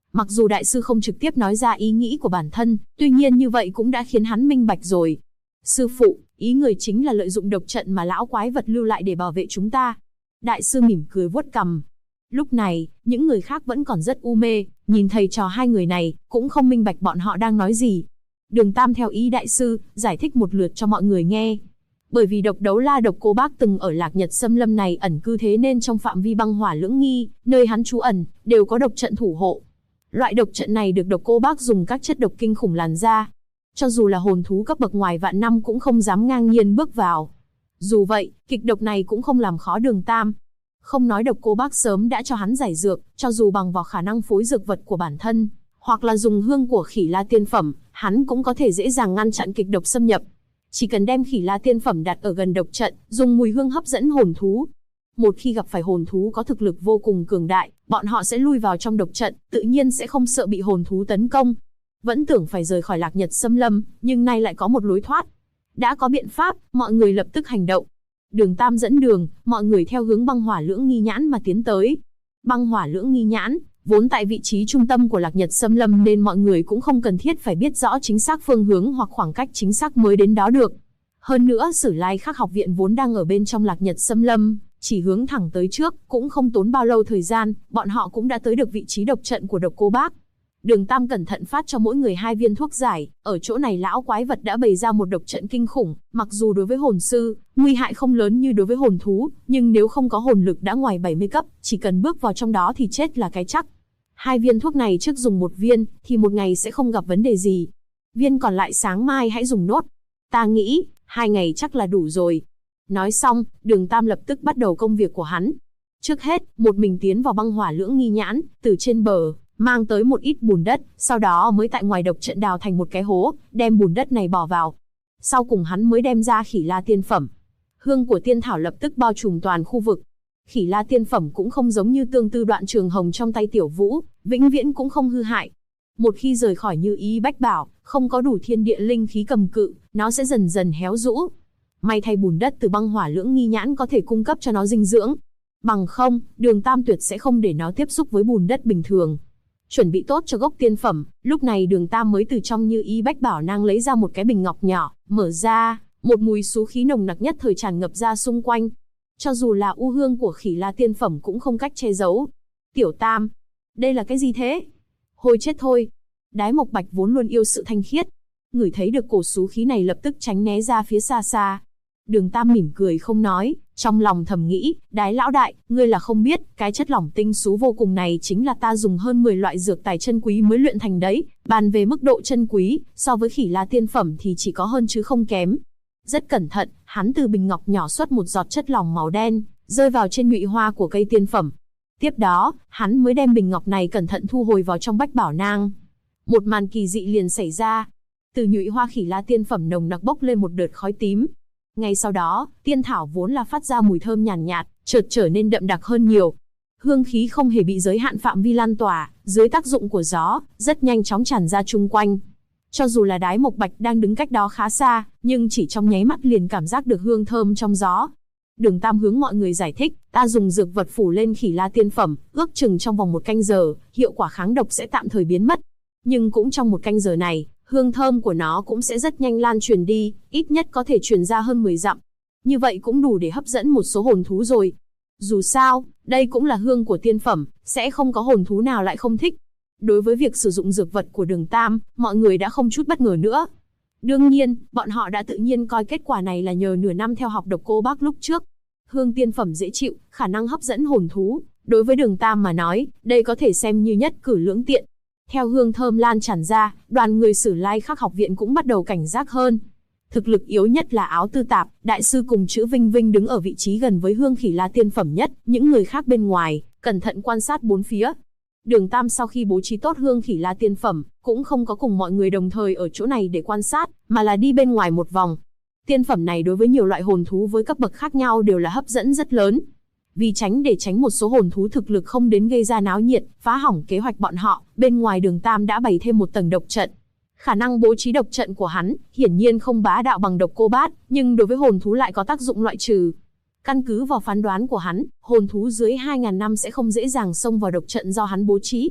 Mặc dù đại sư không trực tiếp nói ra ý nghĩ của bản thân, tuy nhiên như vậy cũng đã khiến hắn minh bạch rồi. Sư phụ, ý người chính là lợi dụng độc trận mà lão quái vật lưu lại để bảo vệ chúng ta. Đại sư mỉm cười vuốt cằm. Lúc này, những người khác vẫn còn rất u mê, nhìn thầy trò hai người này, cũng không minh bạch bọn họ đang nói gì. Đường Tam theo ý đại sư, giải thích một lượt cho mọi người nghe. Bởi vì độc đấu la độc cô bác từng ở Lạc Nhật Xâm Lâm này ẩn cư, thế nên trong phạm vi băng hỏa lưỡng nghi, nơi hắn trú ẩn, đều có độc trận thủ hộ. Loại độc trận này được độc cô bác dùng các chất độc kinh khủng làn ra. Cho dù là hồn thú cấp bậc ngoài vạn năm cũng không dám ngang nhiên bước vào. Dù vậy, kịch độc này cũng không làm khó Đường Tam. Không nói độc cô bác sớm đã cho hắn giải dược, cho dù bằng vào khả năng phối dược vật của bản thân, hoặc là dùng hương của Khỉ La tiên phẩm, hắn cũng có thể dễ dàng ngăn chặn kịch độc xâm nhập. Chỉ cần đem Khỉ La tiên phẩm đặt ở gần độc trận, dùng mùi hương hấp dẫn hồn thú. Một khi gặp phải hồn thú có thực lực vô cùng cường đại, bọn họ sẽ lui vào trong độc trận, tự nhiên sẽ không sợ bị hồn thú tấn công. Vẫn tưởng phải rời khỏi Lạc Nhật Xâm Lâm, nhưng nay lại có một lối thoát. Đã có biện pháp, mọi người lập tức hành động. Đường Tam dẫn đường, mọi người theo hướng băng hỏa lưỡng nghi nhãn mà tiến tới. Băng hỏa lưỡng nghi nhãn, vốn tại vị trí trung tâm của Lạc Nhật Xâm Lâm nên mọi người cũng không cần thiết phải biết rõ chính xác phương hướng hoặc khoảng cách chính xác mới đến đó được. Hơn nữa Sử Lai Khắc học viện vốn đang ở bên trong Lạc Nhật Xâm Lâm, chỉ hướng thẳng tới trước, cũng không tốn bao lâu thời gian, bọn họ cũng đã tới được vị trí độc trận của độc cô bác. Đường Tam cẩn thận phát cho mỗi người 2 viên thuốc giải, ở chỗ này lão quái vật đã bày ra một độc trận kinh khủng, mặc dù đối với hồn sư, nguy hại không lớn như đối với hồn thú, nhưng nếu không có hồn lực đã ngoài 70 cấp, chỉ cần bước vào trong đó thì chết là cái chắc. 2 viên thuốc này trước dùng 1 viên, thì 1 ngày sẽ không gặp vấn đề gì. Viên còn lại sáng mai hãy dùng nốt. Ta nghĩ, 2 ngày chắc là đủ rồi. Nói xong, Đường Tam lập tức bắt đầu công việc của hắn. Trước hết, một mình tiến vào băng hỏa lưỡng nghi nhãn, từ trên bờ mang tới một ít bùn đất, sau đó mới tại ngoài độc trận đào thành một cái hố, đem bùn đất này bỏ vào. Sau cùng hắn mới đem ra Khỉ La tiên phẩm. Hương của tiên thảo lập tức bao trùm toàn khu vực. Khỉ La tiên phẩm cũng không giống như tương tư đoạn trường hồng trong tay Tiểu Vũ, vĩnh viễn cũng không hư hại. Một khi rời khỏi Như Ý Bách Bảo, không có đủ thiên địa linh khí cầm cự, nó sẽ dần dần héo rũ. May thay bùn đất từ băng hỏa lưỡng nghi nhãn có thể cung cấp cho nó dinh dưỡng. Bằng không, Đường Tam tuyệt sẽ không để nó tiếp xúc với bùn đất bình thường. Chuẩn bị tốt cho gốc tiên phẩm, lúc này Đường Tam mới từ trong Như Ý Bách Bảo nang lấy ra một cái bình ngọc nhỏ, mở ra, một mùi xú khí nồng nặc nhất thời tràn ngập ra xung quanh. Cho dù là u hương của Khỉ La tiên phẩm cũng không cách che giấu. Tiểu Tam, đây là cái gì thế? Hôi chết thôi. Đái Mộc Bạch vốn luôn yêu sự thanh khiết, ngửi thấy được cổ xú khí này lập tức tránh né ra phía xa xa. Đường Tam mỉm cười không nói, trong lòng thầm nghĩ, Đái lão đại, ngươi là không biết, cái chất lỏng tinh xú vô cùng này chính là ta dùng hơn 10 loại dược tài chân quý mới luyện thành đấy. Bàn về mức độ chân quý, so với Khỉ La tiên phẩm thì chỉ có hơn chứ không kém. Rất cẩn thận, hắn từ bình ngọc nhỏ xuất một giọt chất lỏng màu đen, rơi vào trên nhụy hoa của cây tiên phẩm. Tiếp đó, hắn mới đem bình ngọc này cẩn thận thu hồi vào trong bách bảo nang. Một màn kỳ dị liền xảy ra. Từ nhụy hoa Khỉ La tiên phẩm nồng nặc bốc lên một đợt khói tím. Ngay sau đó, tiên thảo vốn là phát ra mùi thơm nhàn nhạt, chợt trở nên đậm đặc hơn nhiều. Hương khí không hề bị giới hạn phạm vi lan tỏa, dưới tác dụng của gió, rất nhanh chóng tràn ra chung quanh. Cho dù là Đái Mộc Bạch đang đứng cách đó khá xa, nhưng chỉ trong nháy mắt liền cảm giác được hương thơm trong gió. Đường Tam hướng mọi người giải thích, ta dùng dược vật phủ lên Khỉ La tiên phẩm, ước chừng trong vòng 1 canh giờ, hiệu quả kháng độc sẽ tạm thời biến mất. Nhưng cũng trong 1 canh giờ này, hương thơm của nó cũng sẽ rất nhanh lan truyền đi, ít nhất có thể truyền ra hơn 10 dặm. Như vậy cũng đủ để hấp dẫn một số hồn thú rồi. Dù sao, đây cũng là hương của tiên phẩm, sẽ không có hồn thú nào lại không thích. Đối với việc sử dụng dược vật của Đường Tam, mọi người đã không chút bất ngờ nữa. Đương nhiên, bọn họ đã tự nhiên coi kết quả này là nhờ nửa năm theo học độc cô bác lúc trước. Hương tiên phẩm dễ chịu, khả năng hấp dẫn hồn thú. Đối với Đường Tam mà nói, đây có thể xem như nhất cử lưỡng tiện. Theo hương thơm lan tràn ra, đoàn người Sử Lai Khắc học viện cũng bắt đầu cảnh giác hơn. Thực lực yếu nhất là Áo Tư Tạp, đại sư cùng Chữ Vinh Vinh đứng ở vị trí gần với hương Khỉ La tiên phẩm nhất, những người khác bên ngoài, cẩn thận quan sát bốn phía. Đường Tam sau khi bố trí tốt hương Khỉ La tiên phẩm, cũng không có cùng mọi người đồng thời ở chỗ này để quan sát, mà là đi bên ngoài một vòng. Tiên phẩm này đối với nhiều loại hồn thú với cấp bậc khác nhau đều là hấp dẫn rất lớn. Vì để tránh một số hồn thú thực lực không đến gây ra náo nhiệt, phá hỏng kế hoạch bọn họ, bên ngoài Đường Tam đã bày thêm một tầng độc trận. Khả năng bố trí độc trận của hắn, hiển nhiên không bá đạo bằng độc cô bát, nhưng đối với hồn thú lại có tác dụng loại trừ. Căn cứ vào phán đoán của hắn, hồn thú dưới 2.000 năm sẽ không dễ dàng xông vào độc trận do hắn bố trí.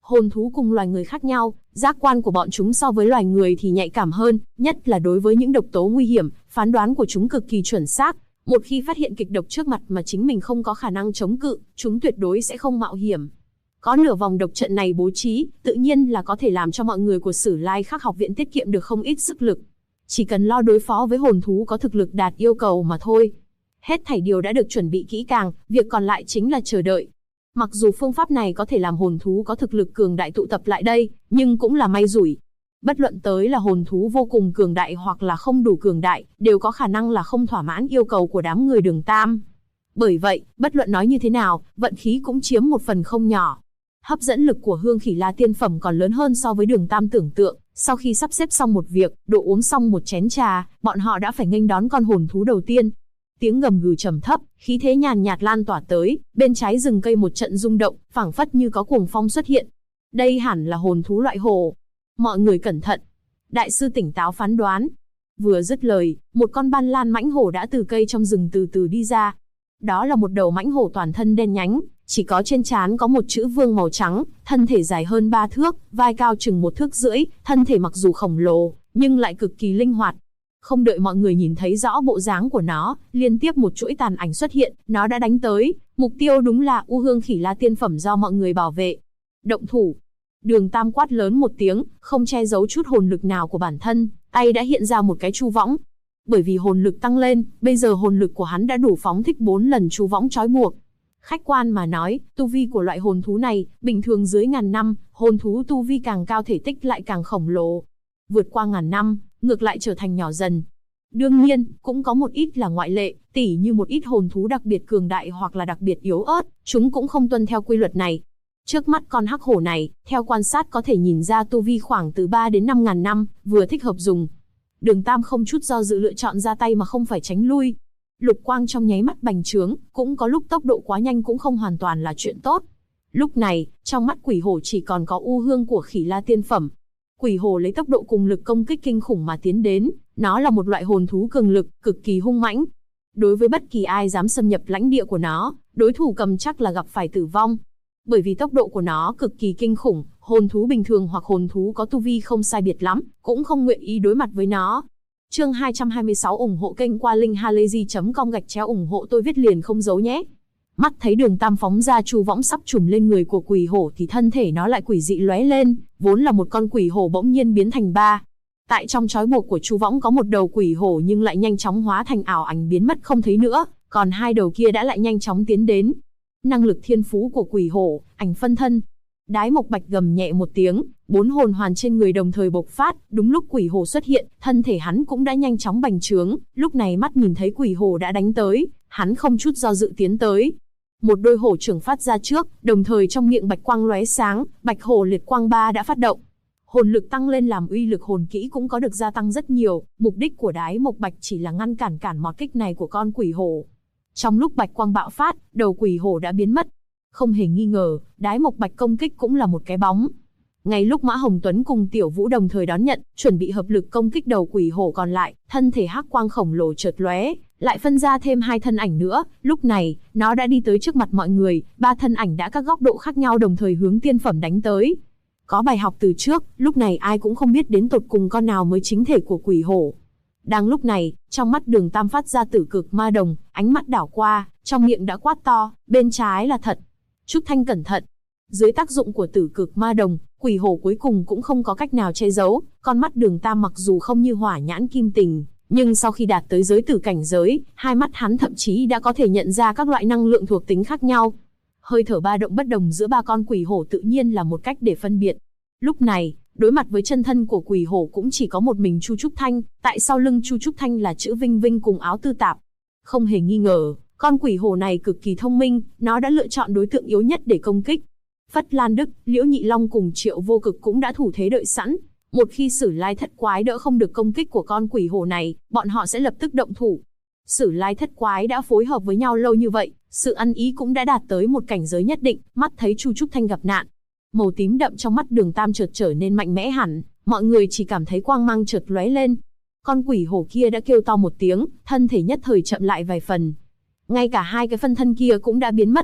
Hồn thú cùng loài người khác nhau, giác quan của bọn chúng so với loài người thì nhạy cảm hơn, nhất là đối với những độc tố nguy hiểm, phán đoán của chúng cực kỳ chuẩn xác. Một khi phát hiện kịch độc trước mặt mà chính mình không có khả năng chống cự, chúng tuyệt đối sẽ không mạo hiểm. Có nửa vòng độc trận này bố trí, tự nhiên là có thể làm cho mọi người của Sử Lai Khắc học viện tiết kiệm được không ít sức lực. Chỉ cần lo đối phó với hồn thú có thực lực đạt yêu cầu mà thôi. Hết thảy điều đã được chuẩn bị kỹ càng, việc còn lại chính là chờ đợi. Mặc dù phương pháp này có thể làm hồn thú có thực lực cường đại tụ tập lại đây, nhưng cũng là may rủi. Bất luận tới là hồn thú vô cùng cường đại hoặc là không đủ cường đại, đều có khả năng là không thỏa mãn yêu cầu của đám người Đường Tam. Bởi vậy, bất luận nói như thế nào, vận khí cũng chiếm một phần không nhỏ. Hấp dẫn lực của Hương Khỉ La tiên phẩm còn lớn hơn so với Đường Tam tưởng tượng. Sau khi sắp xếp xong một việc, độ uống xong một chén trà, bọn họ đã phải nghênh đón con hồn thú đầu tiên. Tiếng gầm gừ trầm thấp, khí thế nhàn nhạt lan tỏa tới, bên trái rừng cây một trận rung động, phảng phất như có cuồng phong xuất hiện. Đây hẳn là hồn thú loại hổ. Mọi người cẩn thận. Đại sư tỉnh táo phán đoán. Vừa dứt lời, một con ban lan mãnh hổ đã từ cây trong rừng từ từ đi ra. Đó là một đầu mãnh hổ toàn thân đen nhánh, chỉ có trên trán có một chữ vương màu trắng, thân thể dài hơn 3 thước, vai cao chừng 1 thước rưỡi, thân thể mặc dù khổng lồ, nhưng lại cực kỳ linh hoạt. Không đợi mọi người nhìn thấy rõ bộ dáng của nó, liên tiếp một chuỗi tàn ảnh xuất hiện, nó đã đánh tới, mục tiêu đúng là U Hương Khỉ La tiên phẩm do mọi người bảo vệ. Động thủ. Đường Tam quát lớn một tiếng, không che giấu chút hồn lực nào của bản thân, tay đã hiện ra một cái chu võng. Bởi vì hồn lực tăng lên, bây giờ hồn lực của hắn đã đủ phóng thích 4 lần chu võng trói buộc. Khách quan mà nói, tu vi của loại hồn thú này, bình thường dưới 1000 năm, hồn thú tu vi càng cao thể tích lại càng khổng lồ. Vượt qua 1000 năm, ngược lại trở thành nhỏ dần. Đương nhiên, cũng có một ít là ngoại lệ, tỉ như một ít hồn thú đặc biệt cường đại hoặc là đặc biệt yếu ớt, chúng cũng không tuân theo quy luật này. Trước mắt con hắc hổ này, theo quan sát có thể nhìn ra tu vi khoảng từ 3 đến 5.000 năm, vừa thích hợp dùng. Đường Tam không chút do dự lựa chọn ra tay mà không phải tránh lui. Lục quang trong nháy mắt bành trướng, cũng có lúc tốc độ quá nhanh cũng không hoàn toàn là chuyện tốt. Lúc này, trong mắt quỷ hổ chỉ còn có U Hương của Khỉ La tiên phẩm. Quỷ hổ lấy tốc độ cùng lực công kích kinh khủng mà tiến đến, nó là một loại hồn thú cường lực, cực kỳ hung mãnh. Đối với bất kỳ ai dám xâm nhập lãnh địa của nó, đối thủ cầm chắc là gặp phải tử vong. Bởi vì tốc độ của nó cực kỳ kinh khủng, hồn thú bình thường hoặc hồn thú có tu vi không sai biệt lắm, cũng không nguyện ý đối mặt với nó. Chương 226 ủng hộ kênh qua linkhalazy.com ủng hộ tôi viết liền không giấu nhé. Mắt thấy Đường Tam phóng ra chu võng sắp trùm lên người của quỷ hổ thì thân thể nó lại quỷ dị lóe lên, vốn là một con quỷ hổ bỗng nhiên biến thành 3. Tại trong trói buộc của chu võng có một đầu quỷ hổ nhưng lại nhanh chóng hóa thành ảo ảnh biến mất không thấy nữa, còn 2 đầu kia đã lại nhanh chóng tiến đến. Năng lực thiên phú của quỷ hổ, ảnh phân thân. Đái Mộc Bạch gầm nhẹ một tiếng, 4 hồn hoàn trên người đồng thời bộc phát, đúng lúc quỷ hổ xuất hiện, thân thể hắn cũng đã nhanh chóng bành trướng, lúc này mắt nhìn thấy quỷ hổ đã đánh tới, hắn không chút do dự tiến tới. Một đôi hổ trưởng phát ra trước, đồng thời trong miệng bạch quang lóe sáng, Bạch Hổ Liệt Quang 3 đã phát động. Hồn lực tăng lên làm uy lực hồn kỹ cũng có được gia tăng rất nhiều, mục đích của Đái Mộc Bạch chỉ là ngăn cản mọt kích này của con quỷ hổ. Trong lúc bạch quang bạo phát, đầu quỷ hổ đã biến mất. Không hề nghi ngờ, Đái Mộc Bạch công kích cũng là một cái bóng. Ngay lúc Mã Hồng Tuấn cùng Tiểu Vũ đồng thời đón nhận, chuẩn bị hợp lực công kích đầu quỷ hổ còn lại, thân thể hắc quang khổng lồ chợt lóe, lại phân ra thêm 2 thân ảnh nữa, lúc này, nó đã đi tới trước mặt mọi người, 3 thân ảnh đã các góc độ khác nhau đồng thời hướng tiên phẩm đánh tới. Có bài học từ trước, lúc này ai cũng không biết đến tột cùng con nào mới chính thể của quỷ hổ. Đang lúc này, trong mắt Đường Tam phát ra tử cực ma đồng, ánh mắt đảo qua, trong miệng đã quát to, bên trái là thật. Trúc Thanh cẩn thận. Dưới tác dụng của tử cực ma đồng, quỷ hổ cuối cùng cũng không có cách nào che giấu, con mắt Đường Tam mặc dù không như hỏa nhãn kim tình, nhưng sau khi đạt tới giới tử cảnh giới, hai mắt hắn thậm chí đã có thể nhận ra các loại năng lượng thuộc tính khác nhau. Hơi thở ba động bất đồng giữa 3 con quỷ hổ tự nhiên là một cách để phân biệt. Lúc này, đối mặt với chân thân của quỷ hổ cũng chỉ có một mình Chu Trúc Thanh, tại sau lưng Chu Trúc Thanh là chữ Vinh Vinh cùng áo tư tạp. Không hề nghi ngờ, con quỷ hổ này cực kỳ thông minh, nó đã lựa chọn đối tượng yếu nhất để công kích. Phất Lan Đức, Liễu Nhị Long cùng Triệu Vô Cực cũng đã thủ thế đợi sẵn. Một khi Sử Lai Thất Quái đỡ không được công kích của con quỷ hổ này, bọn họ sẽ lập tức động thủ. Sử Lai Thất Quái đã phối hợp với nhau lâu như vậy, sự ăn ý cũng đã đạt tới một cảnh giới nhất định, mắt thấy Chu Trúc Thanh gặp nạn. Màu tím đậm trong mắt Đường Tam chợt trở nên mạnh mẽ hẳn, mọi người chỉ cảm thấy quang mang chợt lóe lên. Con quỷ hổ kia đã kêu to một tiếng, thân thể nhất thời chậm lại vài phần. Ngay cả 2 cái phân thân kia cũng đã biến mất.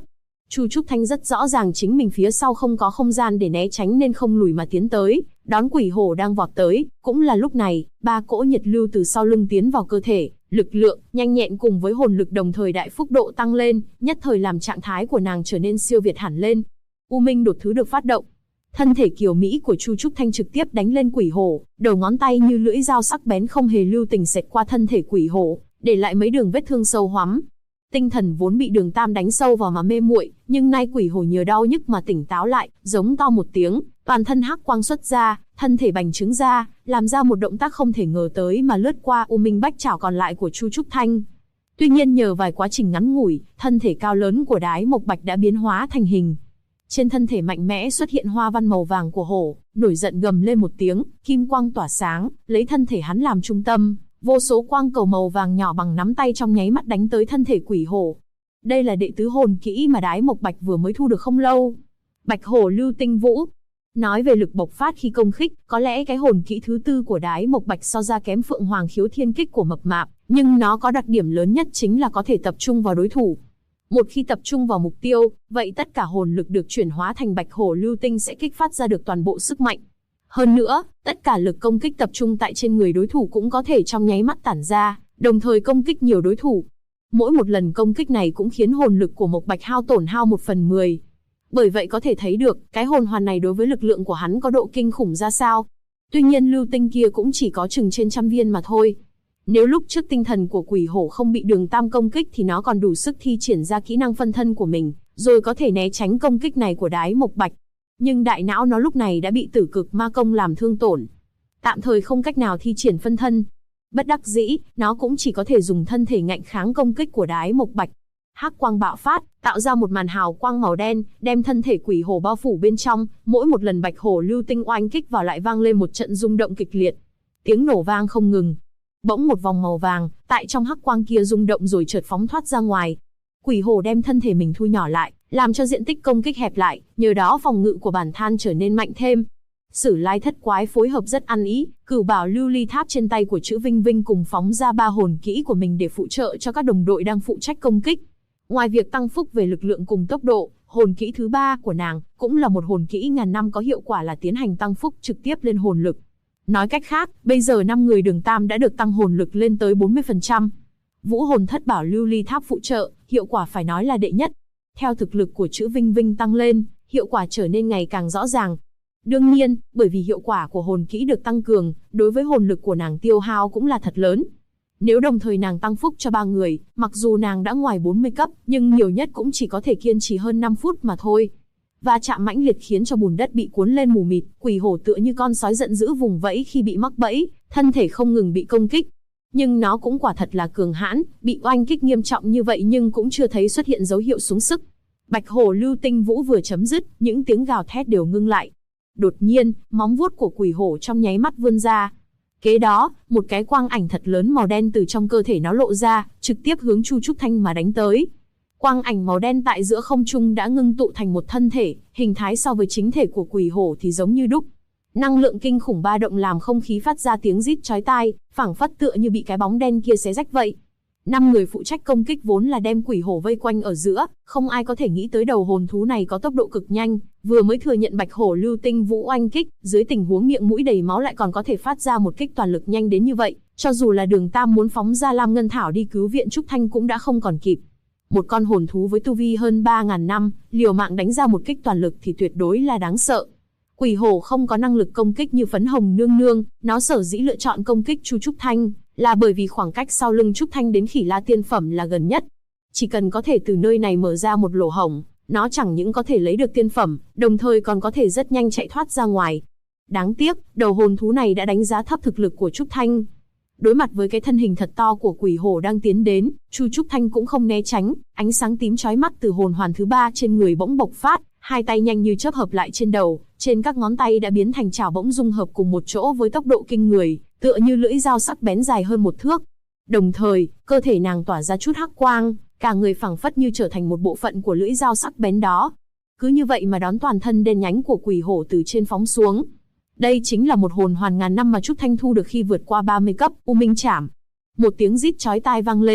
Chu Trúc Thanh rất rõ ràng chính mình phía sau không có không gian để né tránh nên không lùi mà tiến tới, đón quỷ hổ đang vọt tới. Cũng là lúc này, 3 cỗ nhiệt lưu từ sau lưng tiến vào cơ thể, lực lượng, nhanh nhẹn cùng với hồn lực đồng thời đại phúc độ tăng lên, nhất thời làm trạng thái của nàng trở nên siêu việt hẳn lên. U Minh đột thứ được phát động. Thân thể kiều mỹ của Chu Trúc Thanh trực tiếp đánh lên quỷ hổ, đầu ngón tay như lưỡi dao sắc bén không hề lưu tình xẹt qua thân thể quỷ hổ, để lại mấy đường vết thương sâu hoắm. Tinh thần vốn bị Đường Tam đánh sâu vào mà mê muội, nhưng nay quỷ hổ nhờ đau nhức mà tỉnh táo lại, giống to một tiếng, toàn thân hắc quang xuất ra, thân thể bành trướng ra, làm ra một động tác không thể ngờ tới mà lướt qua U Minh Bách Trảo còn lại của Chu Trúc Thanh. Tuy nhiên nhờ vài quá trình ngắn ngủi, thân thể cao lớn của Đái Mộc Bạch đã biến hóa thành hình. Trên thân thể mạnh mẽ xuất hiện hoa văn màu vàng của hổ, nổi giận gầm lên một tiếng, kim quang tỏa sáng, lấy thân thể hắn làm trung tâm, vô số quang cầu màu vàng nhỏ bằng nắm tay trong nháy mắt đánh tới thân thể quỷ hổ. Đây là đệ tứ hồn kỹ mà Đái Mộc Bạch vừa mới thu được không lâu. Bạch Hổ Lưu Tinh Vũ. Nói về lực bộc phát khi công kích, có lẽ cái hồn kỹ thứ tư của Đái Mộc Bạch so ra kém Phượng Hoàng Khiếu Thiên Kích của Mập Mạp, nhưng nó có đặc điểm lớn nhất chính là có thể tập trung vào đối thủ. Một khi tập trung vào mục tiêu, vậy tất cả hồn lực được chuyển hóa thành Bạch Hổ Lưu Tinh sẽ kích phát ra được toàn bộ sức mạnh. Hơn nữa, tất cả lực công kích tập trung tại trên người đối thủ cũng có thể trong nháy mắt tản ra, đồng thời công kích nhiều đối thủ. Mỗi một lần công kích này cũng khiến hồn lực của Mộc Bạch hao tổn hao 1/10. Bởi vậy có thể thấy được, cái hồn hoàn này đối với lực lượng của hắn có độ kinh khủng ra sao. Tuy nhiên lưu tinh kia cũng chỉ có chừng trên 100 viên mà thôi. Nếu lúc trước tinh thần của quỷ hổ không bị Đường Tam công kích thì nó còn đủ sức thi triển ra kỹ năng phân thân của mình, rồi có thể né tránh công kích này của Đái Mộc Bạch. Nhưng đại não nó lúc này đã bị Tử Cực Ma Công làm thương tổn, tạm thời không cách nào thi triển phân thân. Bất đắc dĩ, nó cũng chỉ có thể dùng thân thể ngạnh kháng công kích của Đái Mộc Bạch. Hắc quang bạo phát, tạo ra một màn hào quang màu đen, đem thân thể quỷ hổ bao phủ bên trong, mỗi một lần Bạch Hổ Lưu Tinh oanh kích vào lại vang lên một trận rung động kịch liệt. Tiếng nổ vang không ngừng. Bỗng một vòng màu vàng, tại trong hắc quang kia rung động rồi chợt phóng thoát ra ngoài. Quỷ hổ đem thân thể mình thu nhỏ lại, làm cho diện tích công kích hẹp lại, nhờ đó phòng ngự của bản than trở nên mạnh thêm. Sử Lai Thất Quái phối hợp rất ăn ý, Cửu Bảo Lưu Ly Tháp trên tay của Chữ Vinh Vinh cùng phóng ra 3 hồn kỹ của mình để phụ trợ cho các đồng đội đang phụ trách công kích. Ngoài việc tăng phúc về lực lượng cùng tốc độ, hồn kỹ thứ 3 của nàng cũng là một hồn kỹ ngàn năm có hiệu quả là tiến hành tăng phúc trực tiếp lên hồn lực. Nói cách khác, bây giờ 5 người Đường Tam đã được tăng hồn lực lên tới 40%. Vũ Hồn Thất Bảo Lưu Ly Tháp phụ trợ, hiệu quả phải nói là đệ nhất. Theo thực lực của Chữ Vinh Vinh tăng lên, hiệu quả trở nên ngày càng rõ ràng. Đương nhiên, bởi vì hiệu quả của hồn kỹ được tăng cường, đối với hồn lực của nàng tiêu hao cũng là thật lớn. Nếu đồng thời nàng tăng phúc cho 3 người, mặc dù nàng đã ngoài 40 cấp, nhưng nhiều nhất cũng chỉ có thể kiên trì hơn 5 phút mà thôi. Va chạm mãnh liệt khiến cho bùn đất bị cuốn lên mù mịt, quỷ hổ tựa như con sói giận dữ vùng vẫy khi bị mắc bẫy, thân thể không ngừng bị công kích. Nhưng nó cũng quả thật là cường hãn, bị oanh kích nghiêm trọng như vậy nhưng cũng chưa thấy xuất hiện dấu hiệu xuống sức. Bạch Hổ Lưu Tinh Vũ vừa chấm dứt, những tiếng gào thét đều ngưng lại. Đột nhiên, móng vuốt của quỷ hổ trong nháy mắt vươn ra. Kế đó, một cái quang ảnh thật lớn màu đen từ trong cơ thể nó lộ ra, trực tiếp hướng Chu Trúc Thanh mà đánh tới. Quang ảnh màu đen tại giữa không trung đã ngưng tụ thành một thân thể, hình thái so với chính thể của quỷ hổ thì giống như đúc. Năng lượng kinh khủng ba động làm không khí phát ra tiếng rít chói tai, phảng phất tựa như bị cái bóng đen kia xé rách vậy. 5 người phụ trách công kích vốn là đem quỷ hổ vây quanh ở giữa, không ai có thể nghĩ tới đầu hồn thú này có tốc độ cực nhanh, vừa mới thừa nhận Bạch Hổ Lưu Tinh Vũ oanh kích, dưới tình huống miệng mũi đầy máu lại còn có thể phát ra một kích toàn lực nhanh đến như vậy, cho dù là Đường Tam muốn phóng ra Lam Ngân Thảo đi cứu viện Trúc Thanh cũng đã không còn kịp. Một con hồn thú với tu vi hơn 3000 năm, liều mạng đánh ra một kích toàn lực thì tuyệt đối là đáng sợ. Quỷ hổ không có năng lực công kích như Phấn Hồng Nương Nương, nó sở dĩ lựa chọn công kích Chu Trúc Thanh là bởi vì khoảng cách sau lưng Trúc Thanh đến Khỉ La Tiên Phẩm là gần nhất. Chỉ cần có thể từ nơi này mở ra một lỗ hổng, nó chẳng những có thể lấy được tiên phẩm, đồng thời còn có thể rất nhanh chạy thoát ra ngoài. Đáng tiếc, đầu hồn thú này đã đánh giá thấp thực lực của Trúc Thanh. Đối mặt với cái thân hình thật to của quỷ hổ đang tiến đến, Chu Trúc Thanh cũng không né tránh, ánh sáng tím chói mắt từ hồn hoàn thứ 3 trên người bỗng bộc phát, hai tay nhanh như chớp hợp lại trên đầu, trên các ngón tay đã biến thành chảo bỗng dung hợp cùng một chỗ với tốc độ kinh người, tựa như lưỡi dao sắc bén dài hơn 1 thước. Đồng thời, cơ thể nàng tỏa ra chút hắc quang, cả người phảng phất như trở thành một bộ phận của lưỡi dao sắc bén đó. Cứ như vậy mà đón toàn thân đen nhánh của quỷ hổ từ trên phóng xuống. Đây chính là một hồn hoàn ngàn năm mà Trúc Thanh thu được khi vượt qua 30 cấp, U Minh Trảm. Một tiếng rít chói tai vang lên,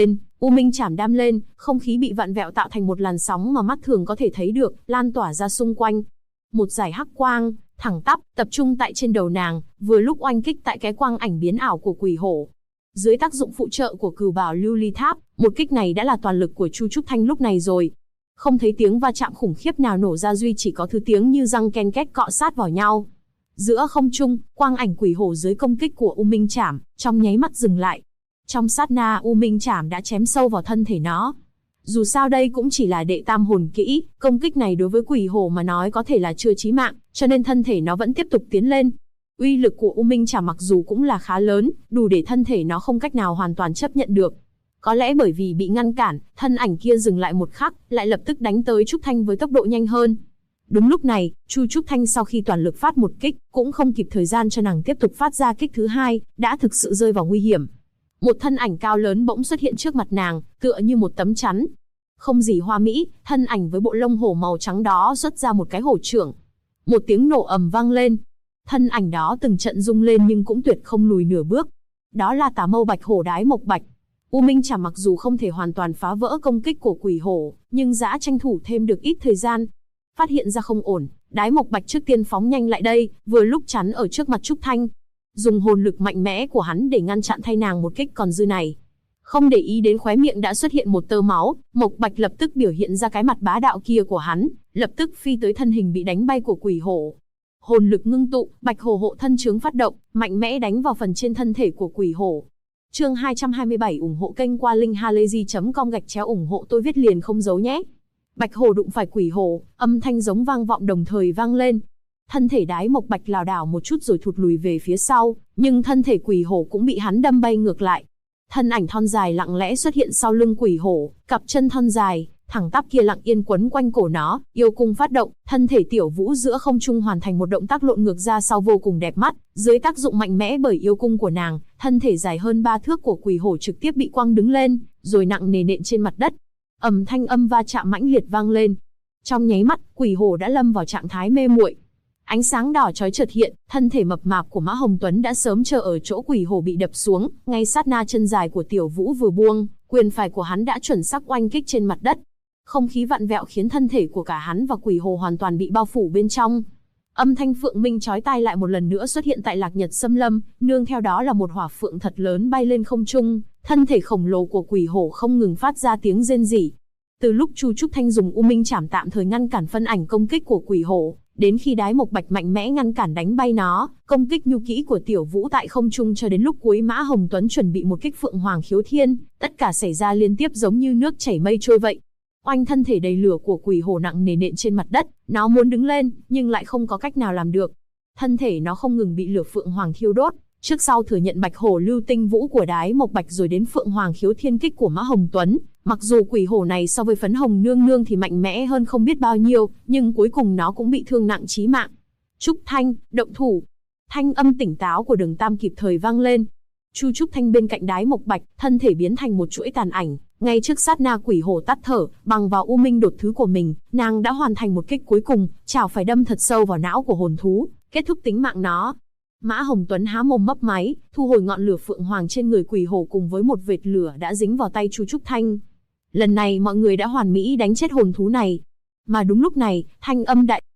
U Minh chảm đam lên, không khí bị vặn vẹo tạo thành một làn sóng mà mắt thường có thể thấy được, lan tỏa ra xung quanh. Một dải hắc quang, thẳng tắp, tập trung tại trên đầu nàng, vừa lúc oanh kích tại cái quang ảnh biến ảo của quỷ hổ. Dưới tác dụng phụ trợ của cửu bảo lưu ly tháp, một kích này đã là toàn lực của Chu Trúc Thanh lúc này rồi. Không thấy tiếng va chạm khủng khiếp nào nổ ra, duy chỉ có thứ tiếng như răng ken két cọ sát vào nhau. Giữa không trung, quang ảnh quỷ hổ dưới công kích của U Minh chảm, trong nháy mắt dừng lại. Trong sát na, U Minh chảm đã chém sâu vào thân thể nó. Dù sao đây cũng chỉ là đệ tam hồn kỹ, công kích này đối với quỷ hổ mà nói có thể là chưa chí mạng, cho nên thân thể nó vẫn tiếp tục tiến lên. Uy lực của U Minh chảm mặc dù cũng là khá lớn, đủ để thân thể nó không cách nào hoàn toàn chấp nhận được. Có lẽ bởi vì bị ngăn cản, thân ảnh kia dừng lại một khắc, lại lập tức đánh tới Trúc Thanh với tốc độ nhanh hơn. Đúng lúc này, Chu Trúc Thanh sau khi toàn lực phát một kích, cũng không kịp thời gian cho nàng tiếp tục phát ra kích thứ hai, đã thực sự rơi vào nguy hiểm. Một thân ảnh cao lớn bỗng xuất hiện trước mặt nàng, tựa như một tấm chắn. Không gì hoa mỹ, thân ảnh với bộ lông hổ màu trắng đó xuất ra một cái hổ chưởng. Một tiếng nổ ầm vang lên. Thân ảnh đó từng trận rung lên nhưng cũng tuyệt không lùi nửa bước. Đó là Tà Mâu Bạch Hổ Đái Mộc Bạch. U Minh chảm mặc dù không thể hoàn toàn phá vỡ công kích của quỷ hổ, nhưng dã tranh thủ thêm được ít thời gian. Phát hiện ra không ổn, Đái Mộc Bạch trước tiên phóng nhanh lại đây, vừa lúc chắn ở trước mặt Trúc Thanh. Dùng hồn lực mạnh mẽ của hắn để ngăn chặn thay nàng một kích còn dư này. Không để ý đến khóe miệng đã xuất hiện một tơ máu, Mộc Bạch lập tức biểu hiện ra cái mặt bá đạo kia của hắn, lập tức phi tới thân hình bị đánh bay của quỷ hổ. Hồn lực ngưng tụ, Bạch Hổ hộ thân chướng phát động, mạnh mẽ đánh vào phần trên thân thể của quỷ hổ. Chương 227 ủng hộ kênh qua linkhalazy.com ủng hộ tôi viết liền không giấu nhé. Bạch Hổ đụng phải quỷ hổ, âm thanh giống vang vọng đồng thời vang lên. Thân thể Đái Mộc Bạch lảo đảo một chút rồi thụt lùi về phía sau, nhưng thân thể quỷ hổ cũng bị hắn đâm bay ngược lại. Thân ảnh thon dài lặng lẽ xuất hiện sau lưng quỷ hổ, cặp chân thon dài, thẳng tắp kia lặng yên quấn quanh cổ nó, yêu cung phát động, thân thể Tiểu Vũ giữa không trung hoàn thành một động tác lộn ngược ra sau vô cùng đẹp mắt, dưới tác dụng mạnh mẽ bởi yêu cung của nàng, thân thể dài hơn 3 thước của quỷ hổ trực tiếp bị quăng đứng lên, rồi nặng nề nện trên mặt đất. Thanh âm va chạm mãnh liệt vang lên. Trong nháy mắt, quỷ hổ đã lâm vào trạng thái mê muội. Ánh sáng đỏ chói chợt hiện, thân thể mập mạp của Mã Hồng Tuấn đã sớm chờ ở chỗ quỷ hổ bị đập xuống, ngay sát na chân dài của Tiểu Vũ vừa buông, quyền phải của hắn đã chuẩn xác oanh kích trên mặt đất. Không khí vặn vẹo khiến thân thể của cả hắn và quỷ hồ hoàn toàn bị bao phủ bên trong. Âm thanh phượng minh chói tai lại một lần nữa xuất hiện tại Lạc Nhật Xâm Lâm, nương theo đó là một hỏa phượng thật lớn bay lên không trung, thân thể khổng lồ của quỷ hổ không ngừng phát ra tiếng rên rỉ. Từ lúc Chu Trúc Thanh dùng U Minh chảm tạm thời ngăn cản phân ảnh công kích của quỷ hổ, đến khi Đái Mộc Bạch mạnh mẽ ngăn cản đánh bay nó, công kích nhu kỹ của Tiểu Vũ tại không trung cho đến lúc cuối Mã Hồng Tuấn chuẩn bị một kích Phượng Hoàng Khiếu Thiên, tất cả xảy ra liên tiếp giống như nước chảy mây trôi vậy. Oanh, thân thể đầy lửa của quỷ hổ nặng nề nện trên mặt đất, nó muốn đứng lên, nhưng lại không có cách nào làm được. Thân thể nó không ngừng bị lửa Phượng Hoàng thiêu đốt, trước sau thừa nhận Bạch Hổ Lưu Tinh Vũ của Đái Mộc Bạch rồi đến Phượng Hoàng Khiếu Thiên kích của Mã Hồng Tuấn. Mặc dù quỷ hổ này so với Phấn Hồng Nương Nương thì mạnh mẽ hơn không biết bao nhiêu, nhưng cuối cùng nó cũng bị thương nặng chí mạng. Trúc Thanh, động thủ. Thanh âm tỉnh táo của Đường Tam kịp thời vang lên. Chu Trúc Thanh bên cạnh Đái Mộc Bạch, thân thể biến thành một chuỗi tàn ảnh. Ngay trước sát na quỷ hổ tắt thở, bằng vào U Minh đột thứ của mình, nàng đã hoàn thành một kích cuối cùng, chảo phải đâm thật sâu vào não của hồn thú, kết thúc tính mạng nó. Mã Hồng Tuấn há mồm mấp máy, thu hồi ngọn lửa Phượng Hoàng trên người quỷ hổ cùng với một vệt lửa đã dính vào tay Chu Trúc Thanh. Lần này mọi người đã hoàn mỹ đánh chết hồn thú này. Mà đúng lúc này, thanh âm đại.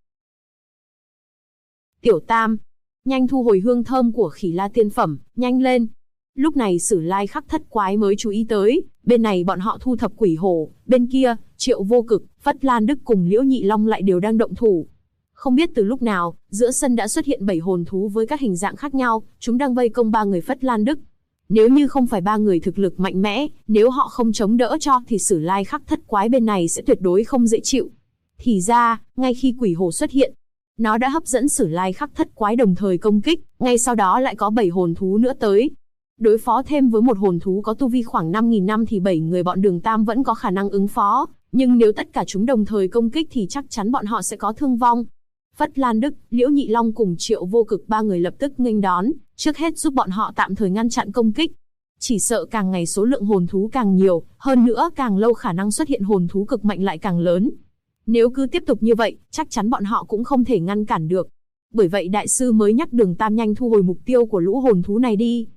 Tiểu Tam, nhanh thu hồi hương thơm của Khỉ La tiên phẩm, nhanh lên. Lúc này Sử Lai Khắc Thất Quái mới chú ý tới, bên này bọn họ thu thập quỷ hổ, bên kia, Triệu Vô Cực, Phất Lan Đức cùng Liễu Nhị Long lại đều đang động thủ. Không biết từ lúc nào, giữa sân đã xuất hiện 7 hồn thú với các hình dạng khác nhau, chúng đang vây công 3 người Phất Lan Đức. Nếu như không phải 3 người thực lực mạnh mẽ, nếu họ không chống đỡ cho thì Sử Lai Khắc Thất Quái bên này sẽ tuyệt đối không dễ chịu. Thì ra, ngay khi quỷ hổ xuất hiện, nó đã hấp dẫn Sử Lai Khắc Thất Quái đồng thời công kích, ngay sau đó lại có 7 hồn thú nữa tới. Đối phó thêm với một hồn thú có tu vi khoảng 5.000 năm thì 7 người bọn Đường Tam vẫn có khả năng ứng phó, nhưng nếu tất cả chúng đồng thời công kích thì chắc chắn bọn họ sẽ có thương vong. Phất Lan Đức, Liễu Nhị Long cùng Triệu Vô Cực 3 người lập tức nghênh đón, trước hết giúp bọn họ tạm thời ngăn chặn công kích. Chỉ sợ càng ngày số lượng hồn thú càng nhiều, hơn nữa càng lâu khả năng xuất hiện hồn thú cực mạnh lại càng lớn. Nếu cứ tiếp tục như vậy, chắc chắn bọn họ cũng không thể ngăn cản được. Bởi vậy đại sư mới nhắc Đường Tam nhanh thu hồi mục tiêu của lũ hồn thú này đi.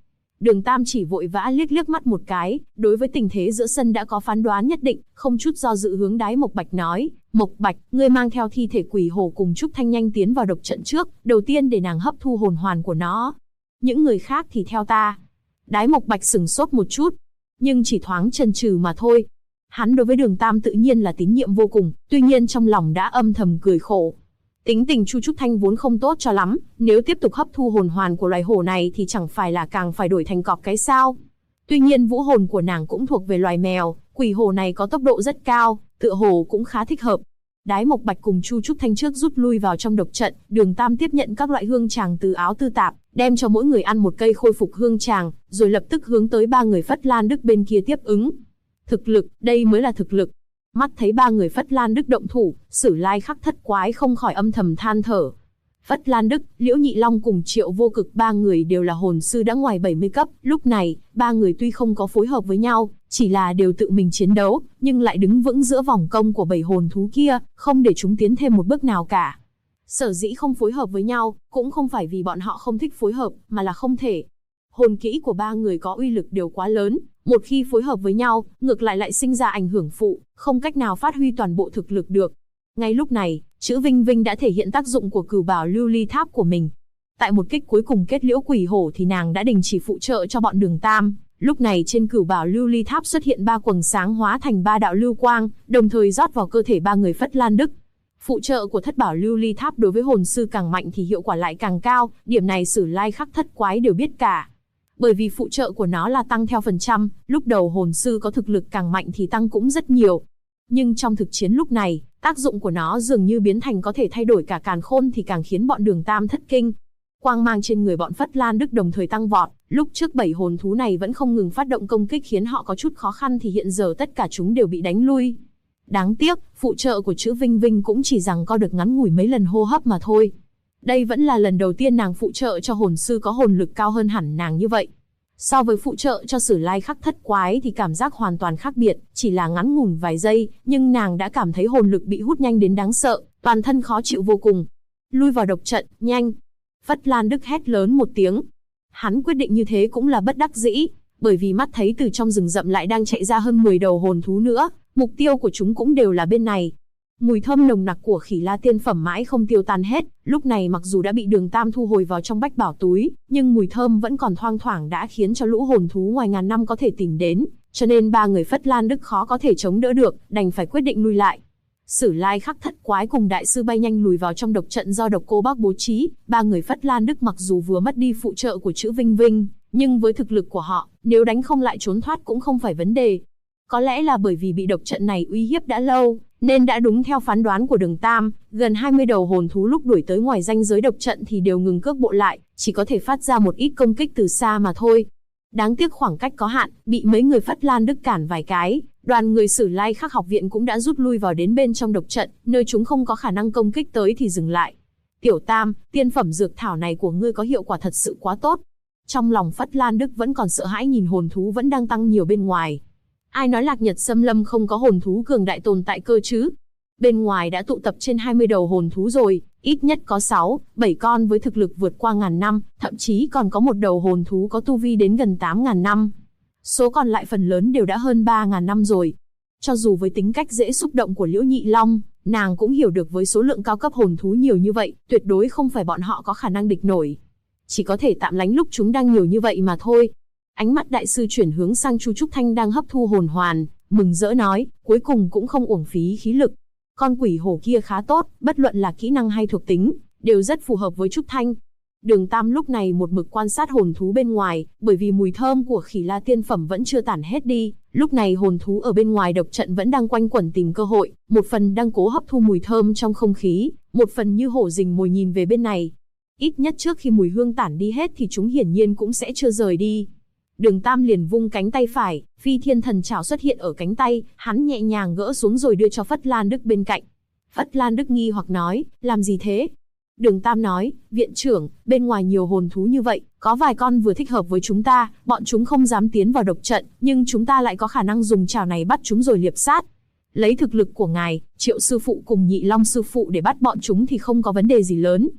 Đường Tam chỉ vội vã liếc liếc mắt một cái, đối với tình thế giữa sân đã có phán đoán nhất định, không chút do dự hướng Đái Mộc Bạch nói, Mộc Bạch, ngươi mang theo thi thể quỷ hổ cùng Trúc Thanh nhanh tiến vào độc trận trước, đầu tiên để nàng hấp thu hồn hoàn của nó. Những người khác thì theo ta. Đái Mộc Bạch sừng sốt một chút, nhưng chỉ thoáng chần chừ mà thôi. Hắn đối với Đường Tam tự nhiên là tín nhiệm vô cùng, tuy nhiên trong lòng đã âm thầm cười khổ. Tính tình Chu Trúc Thanh vốn không tốt cho lắm, nếu tiếp tục hấp thu hồn hoàn của loài hổ này thì chẳng phải là càng phải đổi thành cọp cái sao. Tuy nhiên vũ hồn của nàng cũng thuộc về loài mèo, quỷ hổ này có tốc độ rất cao, tựa hồ cũng khá thích hợp. Đái Mộc Bạch cùng Chu Trúc Thanh trước rút lui vào trong độc trận, Đường Tam tiếp nhận các loại hương tràng từ áo tư tạp, đem cho mỗi người ăn một cây khôi phục hương tràng, rồi lập tức hướng tới ba người Phất Lan Đức bên kia tiếp ứng. Thực lực, đây mới là thực lực. Mắt thấy ba người Phất Lan Đức động thủ, Sử Lai Khắc Thất Quái không khỏi âm thầm than thở. Phất Lan Đức, Liễu Nhị Long cùng Triệu Vô Cực ba người đều là hồn sư đã ngoài 70 cấp, lúc này, ba người tuy không có phối hợp với nhau, chỉ là đều tự mình chiến đấu, nhưng lại đứng vững giữa vòng công của 7 hồn thú kia, không để chúng tiến thêm một bước nào cả. Sở dĩ không phối hợp với nhau, cũng không phải vì bọn họ không thích phối hợp, mà là không thể. Hồn kỹ của ba người có uy lực đều quá lớn, một khi phối hợp với nhau, ngược lại sinh ra ảnh hưởng phụ, không cách nào phát huy toàn bộ thực lực được. Ngay lúc này, chữ Vinh Vinh đã thể hiện tác dụng của Cửu Bảo Lưu Ly Tháp của mình. Tại một kích cuối cùng kết liễu quỷ hổ thì nàng đã đình chỉ phụ trợ cho bọn Đường Tam. Lúc này trên Cửu Bảo Lưu Ly Tháp xuất hiện 3 quầng sáng hóa thành 3 đạo lưu quang, đồng thời rót vào cơ thể ba người Phất Lan Đức. Phụ trợ của Thất Bảo Lưu Ly Tháp đối với hồn sư càng mạnh thì hiệu quả lại càng cao, điểm này Sử Lai Khắc Thất Quái đều biết cả. Bởi vì phụ trợ của nó là tăng theo phần trăm, lúc đầu hồn sư có thực lực càng mạnh thì tăng cũng rất nhiều. Nhưng trong thực chiến lúc này, tác dụng của nó dường như biến thành có thể thay đổi cả càn khôn thì càng khiến bọn Đường Tam thất kinh. Quang mang trên người bọn Phất Lan Đức đồng thời tăng vọt, lúc trước 7 hồn thú này vẫn không ngừng phát động công kích khiến họ có chút khó khăn thì hiện giờ tất cả chúng đều bị đánh lui. Đáng tiếc, phụ trợ của chữ Vinh Vinh cũng chỉ rằng co được ngắn ngủi mấy lần hô hấp mà thôi. Đây vẫn là lần đầu tiên nàng phụ trợ cho hồn sư có hồn lực cao hơn hẳn nàng như vậy. So với phụ trợ cho Sử Lai Khắc Thất Quái thì cảm giác hoàn toàn khác biệt, chỉ là ngắn ngủn vài giây, nhưng nàng đã cảm thấy hồn lực bị hút nhanh đến đáng sợ, toàn thân khó chịu vô cùng. Lui vào độc trận, nhanh! Phất Lan Đức hét lớn một tiếng. Hắn quyết định như thế cũng là bất đắc dĩ, bởi vì mắt thấy từ trong rừng rậm lại đang chạy ra hơn 10 đầu hồn thú nữa, mục tiêu của chúng cũng đều là bên này. Mùi thơm nồng nặc của Khỉ La tiên phẩm mãi không tiêu tan hết, lúc này mặc dù đã bị Đường Tam thu hồi vào trong bách bảo túi, nhưng mùi thơm vẫn còn thoang thoảng đã khiến cho lũ hồn thú ngoài ngàn năm có thể tìm đến, cho nên ba người Phất Lan Đức khó có thể chống đỡ được, đành phải quyết định lui lại. Sử Lai Khắc Thất Quái cùng đại sư bay nhanh lùi vào trong độc trận do Độc Cô Bác bố trí, ba người Phất Lan Đức mặc dù vừa mất đi phụ trợ của chữ Vinh Vinh, nhưng với thực lực của họ, nếu đánh không lại trốn thoát cũng không phải vấn đề. Có lẽ là bởi vì bị độc trận này uy hiếp đã lâu, nên đã đúng theo phán đoán của Đường Tam, gần 20 đầu hồn thú lúc đuổi tới ngoài ranh giới độc trận thì đều ngừng cước bộ lại, chỉ có thể phát ra một ít công kích từ xa mà thôi. Đáng tiếc khoảng cách có hạn, bị mấy người Phất Lan Đức cản vài cái, đoàn người Sử Lai Khắc học viện cũng đã rút lui vào đến bên trong độc trận, nơi chúng không có khả năng công kích tới thì dừng lại. Tiểu Tam, tiên phẩm dược thảo này của ngươi có hiệu quả thật sự quá tốt. Trong lòng Phất Lan Đức vẫn còn sợ hãi nhìn hồn thú vẫn đang tăng nhiều bên ngoài. Ai nói Lạc Nhật Xâm Lâm không có hồn thú cường đại tồn tại cơ chứ? Bên ngoài đã tụ tập trên 20 đầu hồn thú rồi, ít nhất có 6, 7 con với thực lực vượt qua ngàn năm, thậm chí còn có một đầu hồn thú có tu vi đến gần 8.000 năm. Số còn lại phần lớn đều đã hơn 3.000 năm rồi. Cho dù với tính cách dễ xúc động của Liễu Nhị Long, nàng cũng hiểu được với số lượng cao cấp hồn thú nhiều như vậy, tuyệt đối không phải bọn họ có khả năng địch nổi. Chỉ có thể tạm lánh lúc chúng đang nhiều như vậy mà thôi. Ánh mắt đại sư chuyển hướng sang Chu Trúc Thanh đang hấp thu hồn hoàn, mừng rỡ nói, cuối cùng cũng không uổng phí khí lực. Con quỷ hổ kia khá tốt, bất luận là kỹ năng hay thuộc tính, đều rất phù hợp với Trúc Thanh. Đường Tam lúc này một mực quan sát hồn thú bên ngoài, bởi vì mùi thơm của Khỉ La tiên phẩm vẫn chưa tản hết đi, lúc này hồn thú ở bên ngoài độc trận vẫn đang quanh quẩn tìm cơ hội, một phần đang cố hấp thu mùi thơm trong không khí, một phần như hổ rình mồi nhìn về bên này. Ít nhất trước khi mùi hương tản đi hết thì chúng hiển nhiên cũng sẽ chưa rời đi. Đường Tam liền vung cánh tay phải, Phi Thiên Thần Trảo xuất hiện ở cánh tay, hắn nhẹ nhàng gỡ xuống rồi đưa cho Phất Lan Đức bên cạnh. Phất Lan Đức nghi hoặc nói, làm gì thế? Đường Tam nói, viện trưởng, bên ngoài nhiều hồn thú như vậy, có vài con vừa thích hợp với chúng ta, bọn chúng không dám tiến vào độc trận, nhưng chúng ta lại có khả năng dùng trảo này bắt chúng rồi liệp sát. Lấy thực lực của ngài, Triệu sư phụ cùng Nhị Long sư phụ để bắt bọn chúng thì không có vấn đề gì lớn.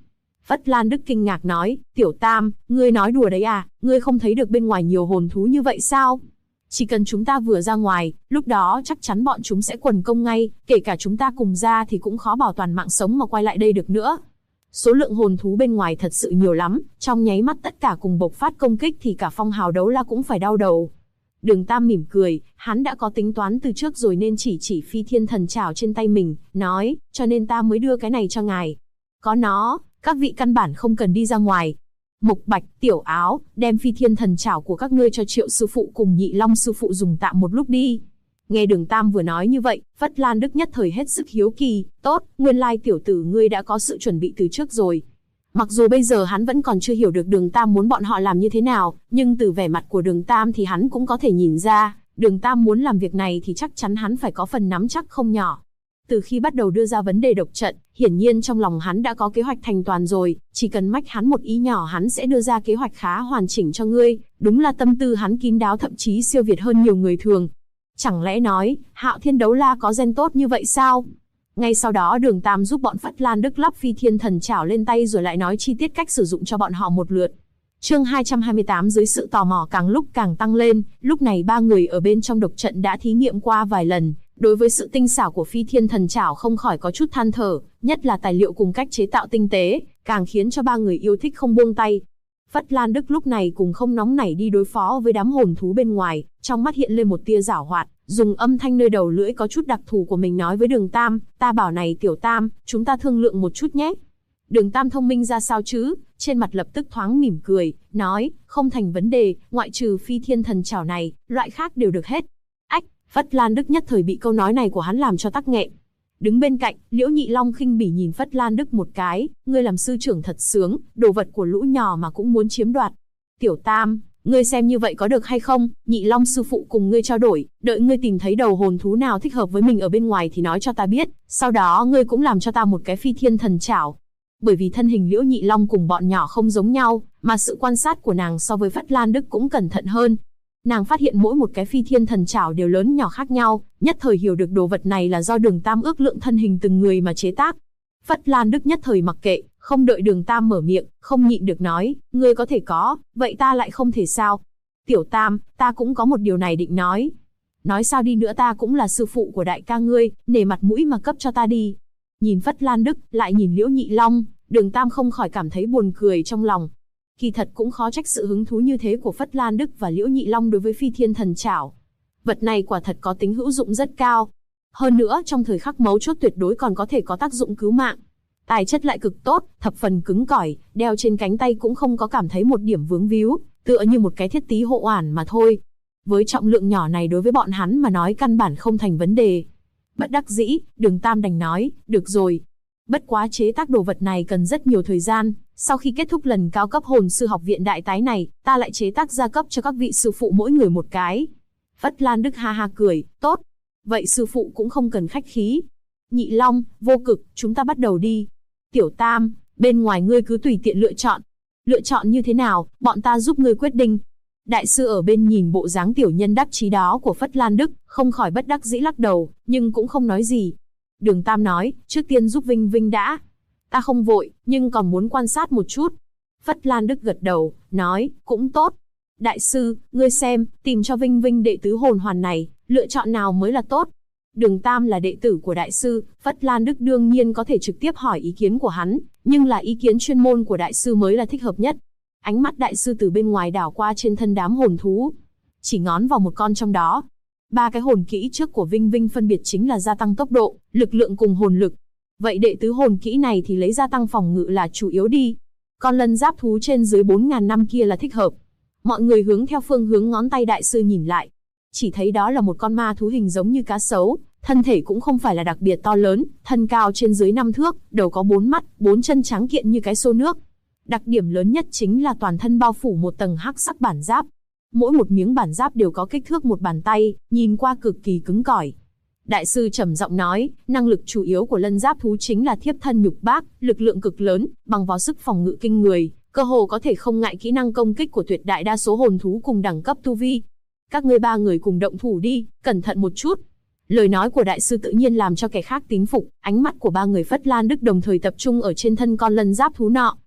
Phất Lan Đức kinh ngạc nói, Tiểu Tam, ngươi nói đùa đấy à, ngươi không thấy được bên ngoài nhiều hồn thú như vậy sao? Chỉ cần chúng ta vừa ra ngoài, lúc đó chắc chắn bọn chúng sẽ quần công ngay, kể cả chúng ta cùng ra thì cũng khó bảo toàn mạng sống mà quay lại đây được nữa. Số lượng hồn thú bên ngoài thật sự nhiều lắm, trong nháy mắt tất cả cùng bộc phát công kích thì cả Phong Hào Đấu La cũng phải đau đầu. Đường Tam mỉm cười, hắn đã có tính toán từ trước rồi nên chỉ Phi Thiên Thần Trảo trên tay mình, nói, cho nên ta mới đưa cái này cho ngài. Có nó, các vị căn bản không cần đi ra ngoài. Mộc Bạch, Tiểu Áo, đem Phi Thiên Thần Trảo của các ngươi cho Triệu sư phụ cùng Nhị Long sư phụ dùng tạm một lúc đi. Nghe Đường Tam vừa nói như vậy, Phất Lan Đức nhất thời hết sức hiếu kỳ, tốt, nguyên lai tiểu tử ngươi đã có sự chuẩn bị từ trước rồi. Mặc dù bây giờ hắn vẫn còn chưa hiểu được Đường Tam muốn bọn họ làm như thế nào, nhưng từ vẻ mặt của Đường Tam thì hắn cũng có thể nhìn ra, Đường Tam muốn làm việc này thì chắc chắn hắn phải có phần nắm chắc không nhỏ. Từ khi bắt đầu đưa ra vấn đề độc trận, hiển nhiên trong lòng hắn đã có kế hoạch thành toàn rồi, chỉ cần mách hắn một ý nhỏ hắn sẽ đưa ra kế hoạch khá hoàn chỉnh cho ngươi, đúng là tâm tư hắn kín đáo thậm chí siêu việt hơn nhiều người thường. Chẳng lẽ nói, Hạo Thiên Đấu La có gen tốt như vậy sao? Ngay sau đó Đường Tam giúp bọn Phất Lan Đức lắp Phi Thiên Thần Trảo lên tay rồi lại nói chi tiết cách sử dụng cho bọn họ một lượt. Chương 228 dưới sự tò mò càng lúc càng tăng lên, lúc này ba người ở bên trong độc trận đã thí nghiệm qua vài lần, đối với sự tinh xảo của Phi Thiên Thần Trảo không khỏi có chút than thở, nhất là tài liệu cùng cách chế tạo tinh tế, càng khiến cho ba người yêu thích không buông tay. Phất Lan Đức lúc này cùng không nóng nảy đi đối phó với đám hồn thú bên ngoài, trong mắt hiện lên một tia giảo hoạt, dùng âm thanh nơi đầu lưỡi có chút đặc thù của mình nói với Đường Tam, ta bảo này Tiểu Tam, chúng ta thương lượng một chút nhé. Đường Tam thông minh ra sao chứ, trên mặt lập tức thoáng mỉm cười, nói, không thành vấn đề, ngoại trừ Phi Thiên Thần Trảo này, loại khác đều được hết. Ách, Phất Lan Đức nhất thời bị câu nói này của hắn làm cho tắc nghẹn. Đứng bên cạnh, Liễu Nhị Long khinh bỉ nhìn Phất Lan Đức một cái, ngươi làm sư trưởng thật sướng, đồ vật của lũ nhỏ mà cũng muốn chiếm đoạt. Tiểu Tam, ngươi xem như vậy có được hay không, Nhị Long sư phụ cùng ngươi trao đổi, đợi ngươi tìm thấy đầu hồn thú nào thích hợp với mình ở bên ngoài thì nói cho ta biết, sau đó ngươi cũng làm cho ta một cái Phi Thiên Thần Trảo. Bởi vì thân hình Liễu Nhị Long cùng bọn nhỏ không giống nhau, mà sự quan sát của nàng so với Phất Lan Đức cũng cẩn thận hơn. Nàng phát hiện mỗi một cái Phi Thiên Thần Trảo đều lớn nhỏ khác nhau, nhất thời hiểu được đồ vật này là do Đường Tam ước lượng thân hình từng người mà chế tác. Phất Lan Đức nhất thời mặc kệ, không đợi Đường Tam mở miệng, không nhịn được nói, ngươi có thể có, vậy ta lại không thể sao? Tiểu Tam, ta cũng có một điều này định nói. Nói sao đi nữa ta cũng là sư phụ của đại ca ngươi, nể mặt mũi mà cấp cho ta đi. Nhìn Phất Lan Đức, lại nhìn Liễu Nhị Long, Đường Tam không khỏi cảm thấy buồn cười trong lòng. Kỳ thật cũng khó trách sự hứng thú như thế của Phất Lan Đức và Liễu Nhị Long đối với Phi Thiên Thần Trảo. Vật này quả thật có tính hữu dụng rất cao. Hơn nữa trong thời khắc mấu chốt tuyệt đối còn có thể có tác dụng cứu mạng. Tài chất lại cực tốt, thập phần cứng cỏi, đeo trên cánh tay cũng không có cảm thấy một điểm vướng víu, tựa như một cái thiết tí hộ oản mà thôi. Với trọng lượng nhỏ này đối với bọn hắn mà nói căn bản không thành vấn đề. Bất đắc dĩ, Đường Tam đành nói, được rồi. Bất quá chế tác đồ vật này cần rất nhiều thời gian, sau khi kết thúc lần cao cấp hồn sư học viện đại tái này, ta lại chế tác gia cấp cho các vị sư phụ mỗi người một cái. Phất Lan Đức ha ha cười, tốt. Vậy sư phụ cũng không cần khách khí. Nhị Long, Vô Cực, chúng ta bắt đầu đi. Tiểu Tam, bên ngoài ngươi cứ tùy tiện lựa chọn. Lựa chọn như thế nào, bọn ta giúp ngươi quyết định. Đại sư ở bên nhìn bộ dáng tiểu nhân đắc chí đó của Phất Lan Đức, không khỏi bất đắc dĩ lắc đầu, nhưng cũng không nói gì. Đường Tam nói, trước tiên giúp Vinh Vinh đã. Ta không vội, nhưng còn muốn quan sát một chút. Phất Lan Đức gật đầu, nói, cũng tốt. Đại sư, ngươi xem, tìm cho Vinh Vinh đệ tứ hồn hoàn này, lựa chọn nào mới là tốt. Đường Tam là đệ tử của đại sư, Phất Lan Đức đương nhiên có thể trực tiếp hỏi ý kiến của hắn, nhưng là ý kiến chuyên môn của đại sư mới là thích hợp nhất. Ánh mắt đại sư từ bên ngoài đảo qua trên thân đám hồn thú, chỉ ngón vào một con trong đó. Ba cái hồn kỹ trước của Vinh Vinh phân biệt chính là gia tăng tốc độ, lực lượng cùng hồn lực. Vậy đệ tứ hồn kỹ này thì lấy gia tăng phòng ngự là chủ yếu đi. Con lân giáp thú trên dưới 4.000 năm kia là thích hợp. Mọi người hướng theo phương hướng ngón tay đại sư nhìn lại. Chỉ thấy đó là một con ma thú hình giống như cá sấu, thân thể cũng không phải là đặc biệt to lớn, thân cao trên dưới 5 thước, đầu có 4 mắt, 4 chân trắng kiện như cái xô nước. Đặc điểm lớn nhất chính là toàn thân bao phủ một tầng hắc sắc bản giáp. Mỗi một miếng bản giáp đều có kích thước một bàn tay, nhìn qua cực kỳ cứng cỏi. Đại sư trầm giọng nói, năng lực chủ yếu của lân giáp thú chính là thiếp thân nhục bác, lực lượng cực lớn, bằng vào sức phòng ngự kinh người, cơ hồ có thể không ngại kỹ năng công kích của tuyệt đại đa số hồn thú cùng đẳng cấp tu vi. Các ngươi ba người cùng động thủ đi, cẩn thận một chút. Lời nói của đại sư tự nhiên làm cho kẻ khác tín phục, ánh mắt của ba người Phất Lan Đức đồng thời tập trung ở trên thân con lân giáp thú nọ,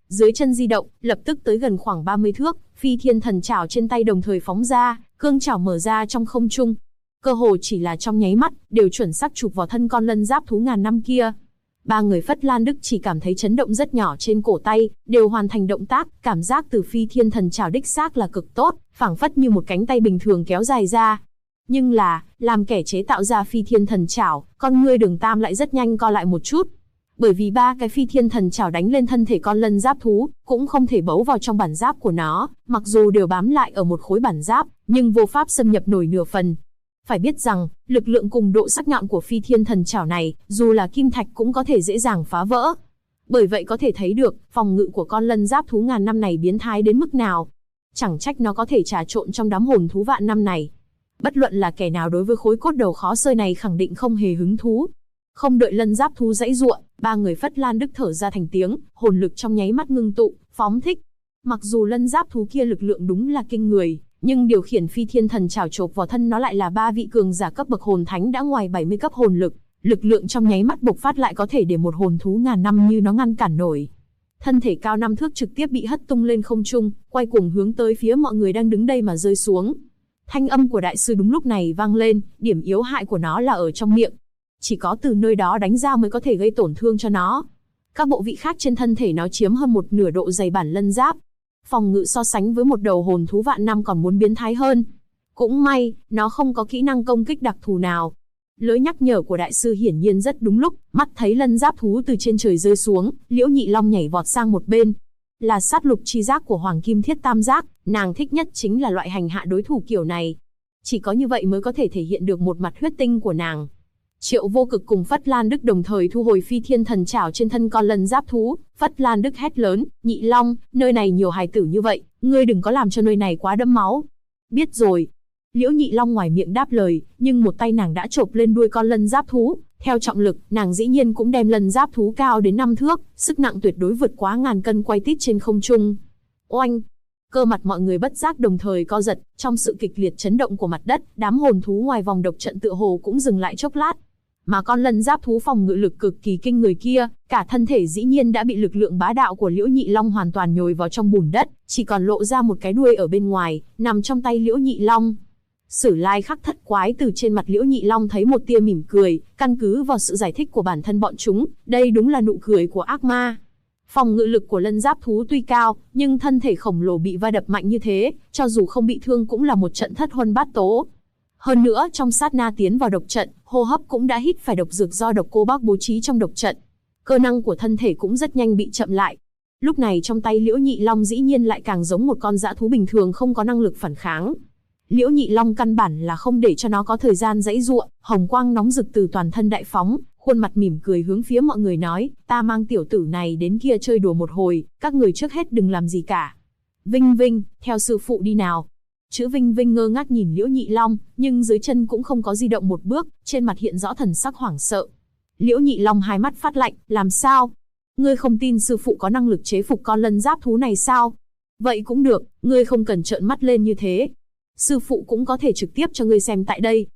dưới chân di động, lập tức tới gần khoảng 30 thước, Phi Thiên Thần Chảo trên tay đồng thời phóng ra, cương chảo mở ra trong không trung. Cơ hồ chỉ là trong nháy mắt, đều chuẩn xác chụp vào thân con lân giáp thú ngàn năm kia. Ba người Phất Lan Đức chỉ cảm thấy chấn động rất nhỏ trên cổ tay, đều hoàn thành động tác, cảm giác từ Phi Thiên Thần Chảo đích xác là cực tốt, phảng phất như một cánh tay bình thường kéo dài ra. Nhưng là, làm kẻ chế tạo ra Phi Thiên Thần Chảo, con ngươi Đường Tam lại rất nhanh co lại một chút. Bởi vì ba cái Phi Thiên Thần Chảo đánh lên thân thể con lân giáp thú, cũng không thể bấu vào trong bản giáp của nó, mặc dù đều bám lại ở một khối bản giáp, nhưng vô pháp xâm nhập nổi nửa phần. Phải biết rằng, lực lượng cùng độ sắc nhọn của Phi Thiên Thần Chảo này, dù là kim thạch cũng có thể dễ dàng phá vỡ. Bởi vậy có thể thấy được, phòng ngự của con lân giáp thú ngàn năm này biến thái đến mức nào. Chẳng trách nó có thể trà trộn trong đám hồn thú vạn năm này. Bất luận là kẻ nào đối với khối cốt đầu khó sơi này khẳng định không hề hứng thú. Không đợi lân giáp thú giãy giụa, ba người Phất Lan Đức thở ra thành tiếng, hồn lực trong nháy mắt ngưng tụ, phóng thích. Mặc dù lân giáp thú kia lực lượng đúng là kinh người, nhưng điều khiển Phi Thiên Thần Chảo chộp vào thân nó lại là ba vị cường giả cấp bậc hồn thánh đã ngoài 70 cấp hồn lực, lực lượng trong nháy mắt bộc phát lại có thể để một hồn thú ngàn năm như nó ngăn cản nổi. Thân thể cao 5 thước trực tiếp bị hất tung lên không trung, quay cuồng hướng tới phía mọi người đang đứng đây mà rơi xuống. Thanh âm của đại sư đúng lúc này vang lên, điểm yếu hại của nó là ở trong miệng. Chỉ có từ nơi đó đánh ra mới có thể gây tổn thương cho nó. Các bộ vị khác trên thân thể nó chiếm hơn một nửa độ dày bản lân giáp. Phòng ngự so sánh với một đầu hồn thú vạn năm còn muốn biến thái hơn. Cũng may, nó không có kỹ năng công kích đặc thù nào. Lời nhắc nhở của đại sư hiển nhiên rất đúng lúc, mắt thấy lân giáp thú từ trên trời rơi xuống, Liễu Nhị Long nhảy vọt sang một bên. Là sát lục chi giác của Hoàng Kim Thiết Tam Giác, nàng thích nhất chính là loại hành hạ đối thủ kiểu này. Chỉ có như vậy mới có thể thể hiện được một mặt huyết tinh của nàng. Triệu Vô Cực cùng Phất Lan Đức đồng thời thu hồi Phi Thiên Thần Chảo trên thân con lân giáp thú. Phất Lan Đức hét lớn, Nhị Long, nơi này nhiều hài tử như vậy, ngươi đừng có làm cho nơi này quá đẫm máu. Biết rồi. Liễu Nhị Long ngoài miệng đáp lời, nhưng một tay nàng đã chộp lên đuôi con lân giáp thú. Theo trọng lực, nàng dĩ nhiên cũng đem lân giáp thú cao đến 5 thước, sức nặng tuyệt đối vượt quá ngàn cân quay tít trên không trung. Oanh! Cơ mặt mọi người bất giác đồng thời co giật, trong sự kịch liệt chấn động của mặt đất, đám hồn thú ngoài vòng độc trận tựa hồ cũng dừng lại chốc lát. Mà con lân giáp thú phòng ngự lực cực kỳ kinh người kia, cả thân thể dĩ nhiên đã bị lực lượng bá đạo của Liễu Nhị Long hoàn toàn nhồi vào trong bùn đất, chỉ còn lộ ra một cái đuôi ở bên ngoài, nằm trong tay Liễu Nhị Long. Sử Lai Khắc Thất Quái từ trên mặt Liễu Nhị Long thấy một tia mỉm cười, căn cứ vào sự giải thích của bản thân bọn chúng, đây đúng là nụ cười của ác ma. Phòng ngự lực của lân giáp thú tuy cao, nhưng thân thể khổng lồ bị va đập mạnh như thế, cho dù không bị thương cũng là một trận thất huân bát tố. Hơn nữa, trong sát na tiến vào độc trận, hô hấp cũng đã hít phải độc dược do độc cô bác bố trí trong độc trận. Cơ năng của thân thể cũng rất nhanh bị chậm lại. Lúc này trong tay Liễu Nhị Long dĩ nhiên lại càng giống một con dã thú bình thường không có năng lực phản kháng. Liễu Nhị Long căn bản là không để cho nó có thời gian giãy giụa, hồng quang nóng rực từ toàn thân đại phóng, khuôn mặt mỉm cười hướng phía mọi người nói, ta mang tiểu tử này đến kia chơi đùa một hồi, các người trước hết đừng làm gì cả. Vinh Vinh, theo sư phụ đi nào. Chữ Vinh Vinh ngơ ngác nhìn Liễu Nhị Long, nhưng dưới chân cũng không có di động một bước, trên mặt hiện rõ thần sắc hoảng sợ. Liễu Nhị Long hai mắt phát lạnh, làm sao? Ngươi không tin sư phụ có năng lực chế phục con lân giáp thú này sao? Vậy cũng được, ngươi không cần trợn mắt lên như thế. Sư phụ cũng có thể trực tiếp cho ngươi xem tại đây.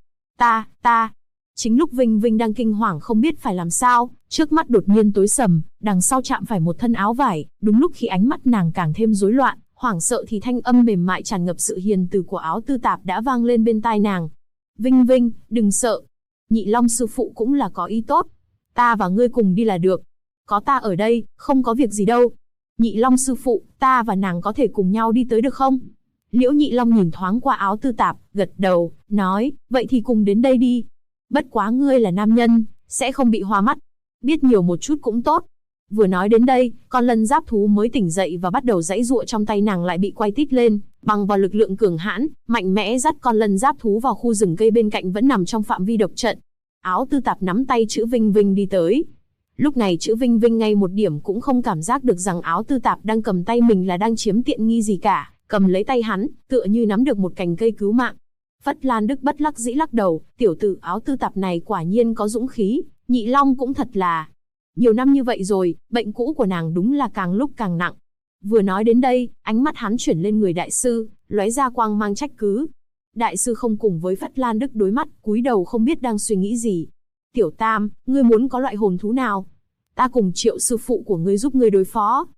Ta. Chính lúc Vinh Vinh đang kinh hoàng không biết phải làm sao, trước mắt đột nhiên tối sầm, đằng sau chạm phải một thân áo vải, đúng lúc khi ánh mắt nàng càng thêm rối loạn, hoảng sợ thì thanh âm mềm mại tràn ngập sự hiền từ của Áo Tư Tạp đã vang lên bên tai nàng. Vinh Vinh, đừng sợ. Nhị Long sư phụ cũng là có ý tốt. Ta và ngươi cùng đi là được. Có ta ở đây, không có việc gì đâu. Nhị Long sư phụ, ta và nàng có thể cùng nhau đi tới được không? Liễu Nhị Long nhìn thoáng qua Áo Tư Tạp, gật đầu, nói, vậy thì cùng đến đây đi. Bất quá ngươi là nam nhân, sẽ không bị hoa mắt. Biết nhiều một chút cũng tốt. Vừa nói đến đây, con lân giáp thú mới tỉnh dậy và bắt đầu giãy giụa trong tay nàng lại bị quay tít lên, bằng vào lực lượng cường hãn, mạnh mẽ dắt con lân giáp thú vào khu rừng cây bên cạnh vẫn nằm trong phạm vi độc trận. Áo Tư Tạp nắm tay chữ Vinh Vinh đi tới. Lúc này chữ Vinh Vinh ngay một điểm cũng không cảm giác được rằng Áo Tư Tạp đang cầm tay mình là đang chiếm tiện nghi gì cả, cầm lấy tay hắn, tựa như nắm được một cành cây cứu mạng. Phất Lan Đức bất đắc dĩ lắc đầu, tiểu tử Áo Tư Tạp này quả nhiên có dũng khí, Nhị Long cũng thật là. Nhiều năm như vậy rồi, bệnh cũ của nàng đúng là càng lúc càng nặng. Vừa nói đến đây, ánh mắt hắn chuyển lên người đại sư, lóe ra quang mang trách cứ. Đại sư không cùng với Phất Lan Đức đối mắt, cúi đầu không biết đang suy nghĩ gì. Tiểu Tam, ngươi muốn có loại hồn thú nào? Ta cùng Triệu sư phụ của ngươi giúp ngươi đối phó.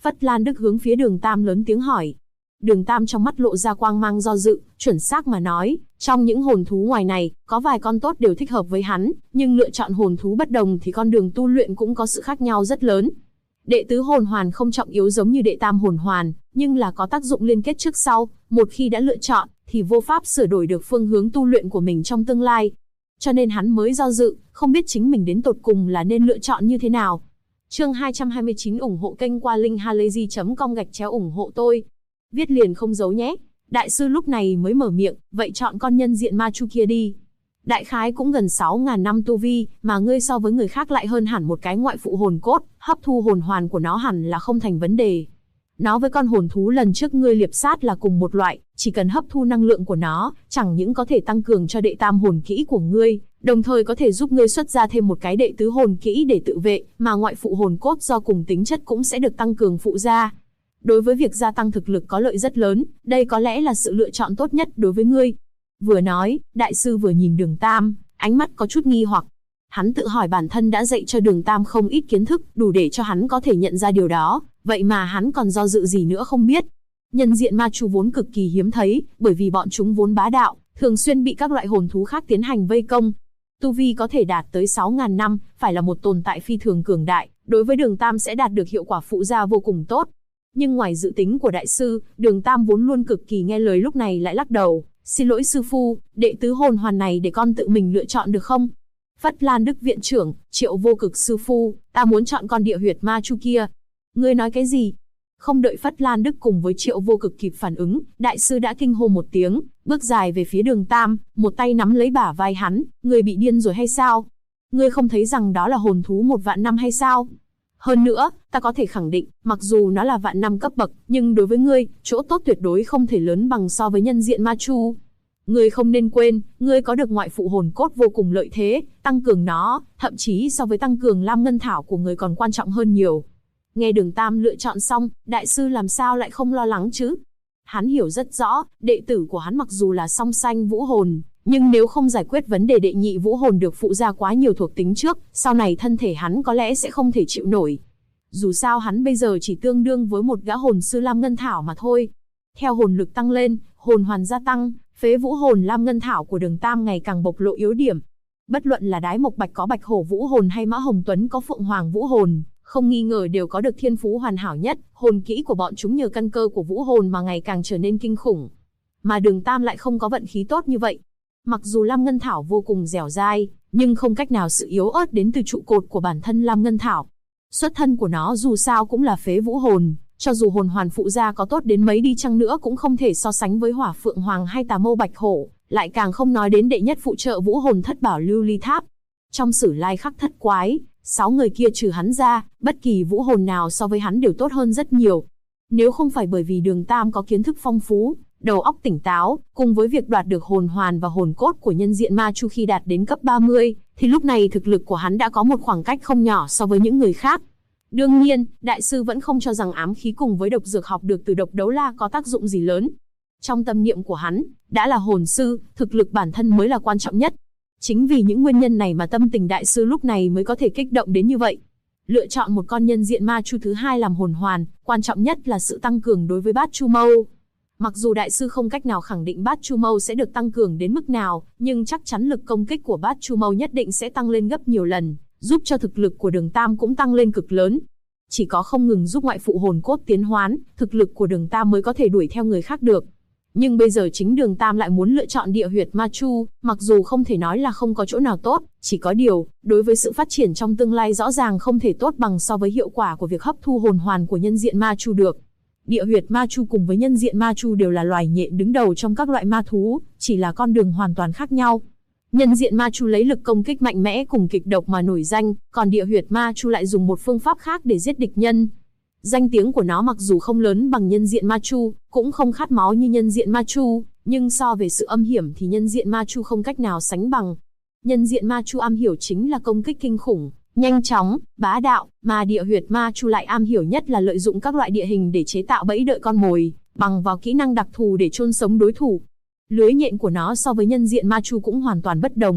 Phất Lan Đức hướng phía Đường Tam lớn tiếng hỏi. Đường Tam trong mắt lộ ra quang mang do dự, chuẩn xác mà nói, trong những hồn thú ngoài này, có vài con tốt đều thích hợp với hắn, nhưng lựa chọn hồn thú bất đồng thì con đường tu luyện cũng có sự khác nhau rất lớn. Đệ tứ hồn hoàn không trọng yếu giống như đệ tam hồn hoàn, nhưng là có tác dụng liên kết trước sau, một khi đã lựa chọn, thì vô pháp sửa đổi được phương hướng tu luyện của mình trong tương lai. Cho nên hắn mới do dự, không biết chính mình đến tột cùng là nên lựa chọn như thế nào. Chương 229 ủng hộ kênh qua linkhalazy.com/ủng hộ tôi. Viết liền không giấu nhé. Đại sư lúc này mới mở miệng, vậy chọn con nhân diện ma chu kia đi. Đại khái cũng gần 6.000 năm tu vi, mà ngươi so với người khác lại hơn hẳn một cái ngoại phụ hồn cốt, hấp thu hồn hoàn của nó hẳn là không thành vấn đề. Nó với con hồn thú lần trước ngươi liệp sát là cùng một loại, chỉ cần hấp thu năng lượng của nó, chẳng những có thể tăng cường cho đệ tam hồn kỹ của ngươi, đồng thời có thể giúp ngươi xuất ra thêm một cái đệ tứ hồn kỹ để tự vệ, mà ngoại phụ hồn cốt do cùng tính chất cũng sẽ được tăng cường phụ ra. Đối với việc gia tăng thực lực có lợi rất lớn, đây có lẽ là sự lựa chọn tốt nhất đối với ngươi. Vừa nói, đại sư vừa nhìn Đường Tam, ánh mắt có chút nghi hoặc. Hắn tự hỏi bản thân đã dạy cho Đường Tam không ít kiến thức, đủ để cho hắn có thể nhận ra điều đó, vậy mà hắn còn do dự gì nữa không biết. Nhân diện ma chu vốn cực kỳ hiếm thấy, bởi vì bọn chúng vốn bá đạo, thường xuyên bị các loại hồn thú khác tiến hành vây công. Tu vi có thể đạt tới 6.000 năm, phải là một tồn tại phi thường cường đại, đối với Đường Tam sẽ đạt được hiệu quả phụ gia vô cùng tốt. Nhưng ngoài dự tính của đại sư, Đường Tam vốn luôn cực kỳ nghe lời lúc này lại lắc đầu. Xin lỗi sư phu, đệ tứ hồn hoàn này để con tự mình lựa chọn được không? Phất Lan Đức viện trưởng, Triệu Vô Cực sư phu, ta muốn chọn con địa huyệt ma chu kia. Ngươi nói cái gì? Không đợi Phất Lan Đức cùng với Triệu Vô Cực kịp phản ứng, đại sư đã kinh hô một tiếng, bước dài về phía Đường Tam, một tay nắm lấy bả vai hắn. Ngươi bị điên rồi hay sao? Ngươi không thấy rằng đó là hồn thú 1.000 năm hay sao? Hơn nữa, ta có thể khẳng định, mặc dù nó là vạn năm cấp bậc, nhưng đối với ngươi, chỗ tốt tuyệt đối không thể lớn bằng so với nhân diện ma chu. Ngươi không nên quên, ngươi có được ngoại phụ hồn cốt vô cùng lợi thế, tăng cường nó, thậm chí so với tăng cường lam ngân thảo của ngươi còn quan trọng hơn nhiều. Nghe Đường Tam lựa chọn xong, đại sư làm sao lại không lo lắng chứ? Hắn hiểu rất rõ, đệ tử của hắn mặc dù là song sanh vũ hồn, nhưng nếu không giải quyết vấn đề đệ nhị vũ hồn được phụ ra quá nhiều thuộc tính trước, sau này thân thể hắn có lẽ sẽ không thể chịu nổi. Dù sao hắn bây giờ chỉ tương đương với một gã hồn sư lam ngân thảo mà thôi. Theo hồn lực tăng lên, hồn hoàn gia tăng, phế vũ hồn lam ngân thảo của Đường Tam ngày càng bộc lộ yếu điểm. Bất luận là Đái Mộc Bạch có bạch hổ vũ hồn hay Mã Hồng Tuấn có phượng hoàng vũ hồn, không nghi ngờ đều có được thiên phú hoàn hảo nhất, hồn kỹ của bọn chúng nhờ căn cơ của vũ hồn mà ngày càng trở nên kinh khủng. Mà Đường Tam lại không có vận khí tốt như vậy. Mặc dù lam ngân thảo vô cùng dẻo dai, nhưng không cách nào sự yếu ớt đến từ trụ cột của bản thân lam ngân thảo. Xuất thân của nó dù sao cũng là phế vũ hồn, cho dù hồn hoàn phụ gia có tốt đến mấy đi chăng nữa cũng không thể so sánh với hỏa phượng hoàng hay tà mâu bạch hổ, lại càng không nói đến đệ nhất phụ trợ vũ hồn thất bảo lưu ly tháp. Trong sử lai khắc thất quái, 6 người kia trừ hắn ra, bất kỳ vũ hồn nào so với hắn đều tốt hơn rất nhiều. Nếu không phải bởi vì Đường Tam có kiến thức phong phú, đầu óc tỉnh táo, cùng với việc đoạt được hồn hoàn và hồn cốt của nhân diện ma chu khi đạt đến cấp 30, thì lúc này thực lực của hắn đã có một khoảng cách không nhỏ so với những người khác. Đương nhiên, đại sư vẫn không cho rằng ám khí cùng với độc dược học được từ độc đấu la có tác dụng gì lớn. Trong tâm niệm của hắn, đã là hồn sư, thực lực bản thân mới là quan trọng nhất. Chính vì những nguyên nhân này mà tâm tình đại sư lúc này mới có thể kích động đến như vậy. Lựa chọn một con nhân diện ma chu thứ hai làm hồn hoàn, quan trọng nhất là sự tăng cường đối với bát chu mâu. Mặc dù đại sư không cách nào khẳng định bát chu mâu sẽ được tăng cường đến mức nào, nhưng chắc chắn lực công kích của bát chu mâu nhất định sẽ tăng lên gấp nhiều lần, giúp cho thực lực của Đường Tam cũng tăng lên cực lớn. Chỉ có không ngừng giúp ngoại phụ hồn cốt tiến hoán, thực lực của Đường Tam mới có thể đuổi theo người khác được. Nhưng bây giờ chính Đường Tam lại muốn lựa chọn địa huyệt ma chu, mặc dù không thể nói là không có chỗ nào tốt, chỉ có điều, đối với sự phát triển trong tương lai rõ ràng không thể tốt bằng so với hiệu quả của việc hấp thu hồn hoàn của nhân diện ma chu được. Địa huyệt ma chu cùng với nhân diện ma chu đều là loài nhện đứng đầu trong các loại ma thú, chỉ là con đường hoàn toàn khác nhau. Nhân diện ma chu lấy lực công kích mạnh mẽ cùng kịch độc mà nổi danh, còn địa huyệt ma chu lại dùng một phương pháp khác để giết địch nhân. Danh tiếng của nó mặc dù không lớn bằng nhân diện ma chu, cũng không khát máu như nhân diện ma chu, nhưng so về sự âm hiểm thì nhân diện ma chu không cách nào sánh bằng. Nhân diện ma chu am hiểu chính là công kích kinh khủng, nhanh chóng, bá đạo, mà địa huyệt ma chu lại am hiểu nhất là lợi dụng các loại địa hình để chế tạo bẫy đợi con mồi, bằng vào kỹ năng đặc thù để chôn sống đối thủ. Lưới nhện của nó so với nhân diện ma chu cũng hoàn toàn bất đồng,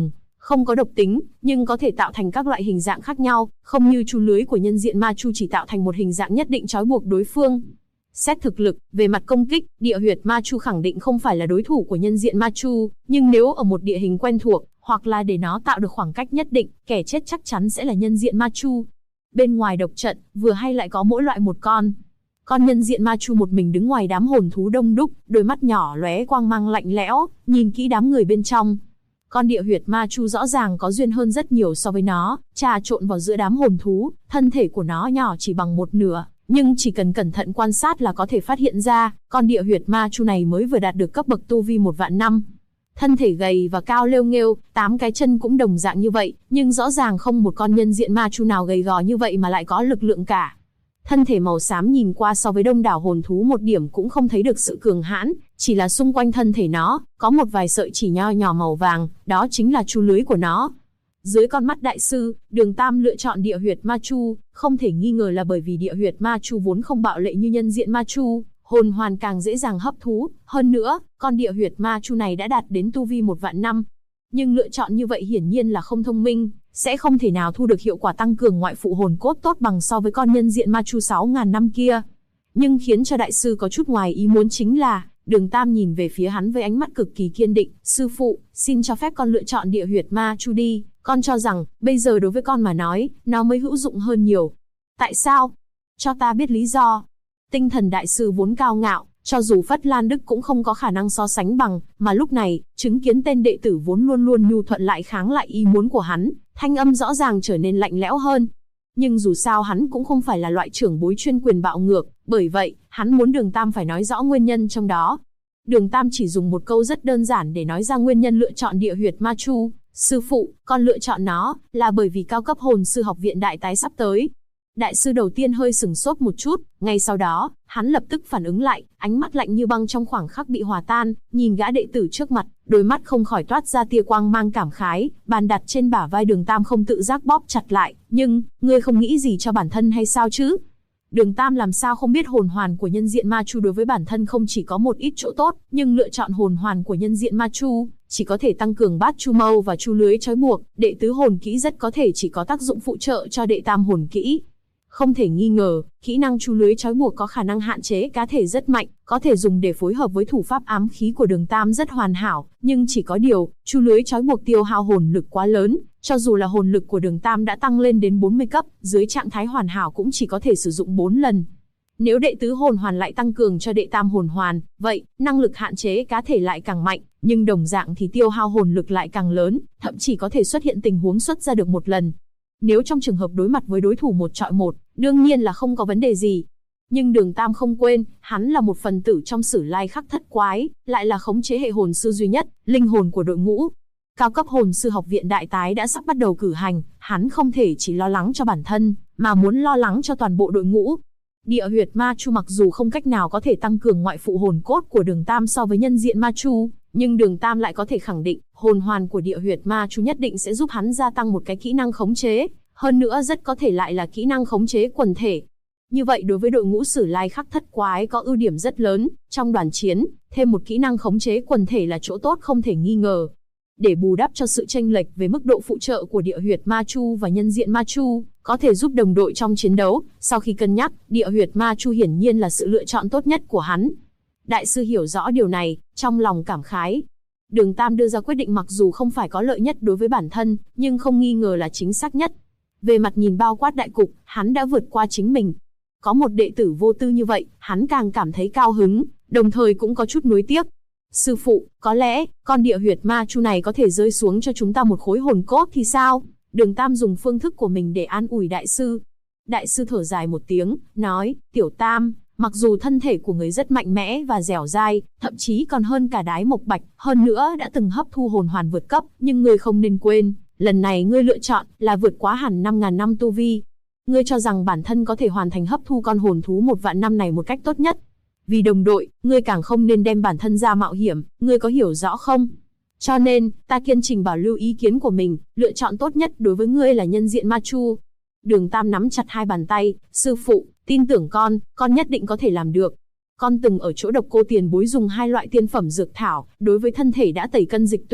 không có độc tính, nhưng có thể tạo thành các loại hình dạng khác nhau, không như chu lưới của nhân diện ma chu chỉ tạo thành một hình dạng nhất định trói buộc đối phương. Xét thực lực, về mặt công kích, địa huyệt ma chu khẳng định không phải là đối thủ của nhân diện ma chu, nhưng nếu ở một địa hình quen thuộc, hoặc là để nó tạo được khoảng cách nhất định, kẻ chết chắc chắn sẽ là nhân diện ma chu. Bên ngoài độc trận, vừa hay lại có mỗi loại một con. Con nhân diện ma chu một mình đứng ngoài đám hồn thú đông đúc, đôi mắt nhỏ lóe quang mang lạnh lẽo, nhìn kỹ đám người bên trong. Con địa huyệt ma chu rõ ràng có duyên hơn rất nhiều so với nó, trà trộn vào giữa đám hồn thú, thân thể của nó nhỏ chỉ bằng một nửa, nhưng chỉ cần cẩn thận quan sát là có thể phát hiện ra, con địa huyệt ma chu này mới vừa đạt được cấp bậc tu vi 1 vạn năm. Thân thể gầy và cao lêu nghêu, 8 cái chân cũng đồng dạng như vậy, nhưng rõ ràng không một con nhân diện ma chu nào gầy gò như vậy mà lại có lực lượng cả. Thân thể màu xám nhìn qua so với đông đảo hồn thú một điểm cũng không thấy được sự cường hãn, chỉ là xung quanh thân thể nó, có một vài sợi chỉ nho nhỏ màu vàng, đó chính là chu lưới của nó. Dưới con mắt đại sư, Đường Tam lựa chọn địa huyệt ma chu, không thể nghi ngờ là bởi vì địa huyệt ma chu vốn không bạo lệ như nhân diện ma chu, hồn hoàn càng dễ dàng hấp thú, hơn nữa, con địa huyệt ma chu này đã đạt đến tu vi 1 vạn năm. Nhưng lựa chọn như vậy hiển nhiên là không thông minh, sẽ không thể nào thu được hiệu quả tăng cường ngoại phụ hồn cốt tốt bằng so với con nhân diện ma chu 6.000 năm kia. Nhưng khiến cho đại sư có chút ngoài ý muốn chính là, Đường Tam nhìn về phía hắn với ánh mắt cực kỳ kiên định, sư phụ, xin cho phép con lựa chọn địa huyệt ma chu đi, con cho rằng, bây giờ đối với con mà nói, nó mới hữu dụng hơn nhiều. Tại sao? Cho ta biết lý do. Tinh thần đại sư vốn cao ngạo, cho dù Phất Lan Đức cũng không có khả năng so sánh bằng, mà lúc này, chứng kiến tên đệ tử vốn luôn luôn nhu thuận lại kháng lại ý muốn của hắn, thanh âm rõ ràng trở nên lạnh lẽo hơn. Nhưng dù sao hắn cũng không phải là loại trưởng bối chuyên quyền bạo ngược, bởi vậy, hắn muốn Đường Tam phải nói rõ nguyên nhân trong đó. Đường Tam chỉ dùng một câu rất đơn giản để nói ra nguyên nhân lựa chọn địa huyệt ma chu. Sư phụ, con lựa chọn nó, là bởi vì cao cấp hồn sư học viện đại tái sắp tới. Đại sư đầu tiên hơi sừng sốt một chút, ngay sau đó, hắn lập tức phản ứng lại, ánh mắt lạnh như băng trong khoảng khắc bị hòa tan, nhìn gã đệ tử trước mặt, đôi mắt không khỏi toát ra tia quang mang cảm khái, bàn đặt trên bả vai Đường Tam không tự giác bóp chặt lại, nhưng, ngươi không nghĩ gì cho bản thân hay sao chứ? Đường Tam làm sao không biết hồn hoàn của nhân diện ma chu đối với bản thân không chỉ có một ít chỗ tốt, nhưng lựa chọn hồn hoàn của nhân diện ma chu, chỉ có thể tăng cường bát chu mâu và chu lưới trói buộc, đệ tứ hồn kỹ rất có thể chỉ có tác dụng phụ trợ cho đệ tam hồn kỹ. Không thể nghi ngờ, kỹ năng chu lưới trói buộc có khả năng hạn chế cá thể rất mạnh, có thể dùng để phối hợp với thủ pháp ám khí của Đường Tam rất hoàn hảo, nhưng chỉ có điều, chu lưới trói buộc tiêu hao hồn lực quá lớn, cho dù là hồn lực của Đường Tam đã tăng lên đến 40 cấp, dưới trạng thái hoàn hảo cũng chỉ có thể sử dụng 4 lần. Nếu đệ tứ hồn hoàn lại tăng cường cho đệ tam hồn hoàn, vậy, năng lực hạn chế cá thể lại càng mạnh, nhưng đồng dạng thì tiêu hao hồn lực lại càng lớn, thậm chí có thể xuất hiện tình huống xuất ra được một lần. Nếu trong trường hợp đối mặt với đối thủ 1 chọi 1, đương nhiên là không có vấn đề gì. Nhưng Đường Tam không quên, hắn là một phần tử trong Sử Lai Khắc Thất Quái, lại là khống chế hệ hồn sư duy nhất, linh hồn của đội ngũ. Cao cấp hồn sư học viện đại tái đã sắp bắt đầu cử hành, hắn không thể chỉ lo lắng cho bản thân, mà muốn lo lắng cho toàn bộ đội ngũ. Địa huyệt ma chu mặc dù không cách nào có thể tăng cường ngoại phụ hồn cốt của Đường Tam so với nhân diện ma chu, nhưng Đường Tam lại có thể khẳng định, hồn hoàn của địa huyệt ma chu nhất định sẽ giúp hắn gia tăng một cái kỹ năng khống chế, hơn nữa rất có thể lại là kỹ năng khống chế quần thể. Như vậy đối với đội ngũ Sử Lai Khắc Thất Quái có ưu điểm rất lớn, trong đoàn chiến, thêm một kỹ năng khống chế quần thể là chỗ tốt không thể nghi ngờ. Để bù đắp cho sự chênh lệch về mức độ phụ trợ của địa huyệt ma chu và nhân diện ma chu, có thể giúp đồng đội trong chiến đấu, sau khi cân nhắc, địa huyệt ma chu hiển nhiên là sự lựa chọn tốt nhất của hắn. Đại sư hiểu rõ điều này, trong lòng cảm khái. Đường Tam đưa ra quyết định mặc dù không phải có lợi nhất đối với bản thân, nhưng không nghi ngờ là chính xác nhất. Về mặt nhìn bao quát đại cục, hắn đã vượt qua chính mình. Có một đệ tử vô tư như vậy, hắn càng cảm thấy cao hứng, đồng thời cũng có chút nuối tiếc. Sư phụ, có lẽ, con địa huyệt ma chu này có thể rơi xuống cho chúng ta một khối hồn cốt thì sao? Đường Tam dùng phương thức của mình để an ủi đại sư. Đại sư thở dài một tiếng, nói, Tiểu Tam, mặc dù thân thể của người rất mạnh mẽ và dẻo dai, thậm chí còn hơn cả Đái Mộc Bạch, hơn nữa đã từng hấp thu hồn hoàn vượt cấp, nhưng ngươi không nên quên, lần này ngươi lựa chọn là vượt quá hẳn 5.000 năm tu vi. Ngươi cho rằng bản thân có thể hoàn thành hấp thu con hồn thú 1 vạn năm này một cách tốt nhất. Vì đồng đội, ngươi càng không nên đem bản thân ra mạo hiểm, ngươi có hiểu rõ không? Cho nên, ta kiên trì bảo lưu ý kiến của mình, lựa chọn tốt nhất đối với ngươi là nhân diện ma chu. Đường Tam nắm chặt hai bàn tay, sư phụ, tin tưởng con nhất định có thể làm được. Con từng ở chỗ Độc Cô tiền bối dùng 2 loại tiên phẩm dược thảo, đối với thân thể đã tẩy cân dịch tủy,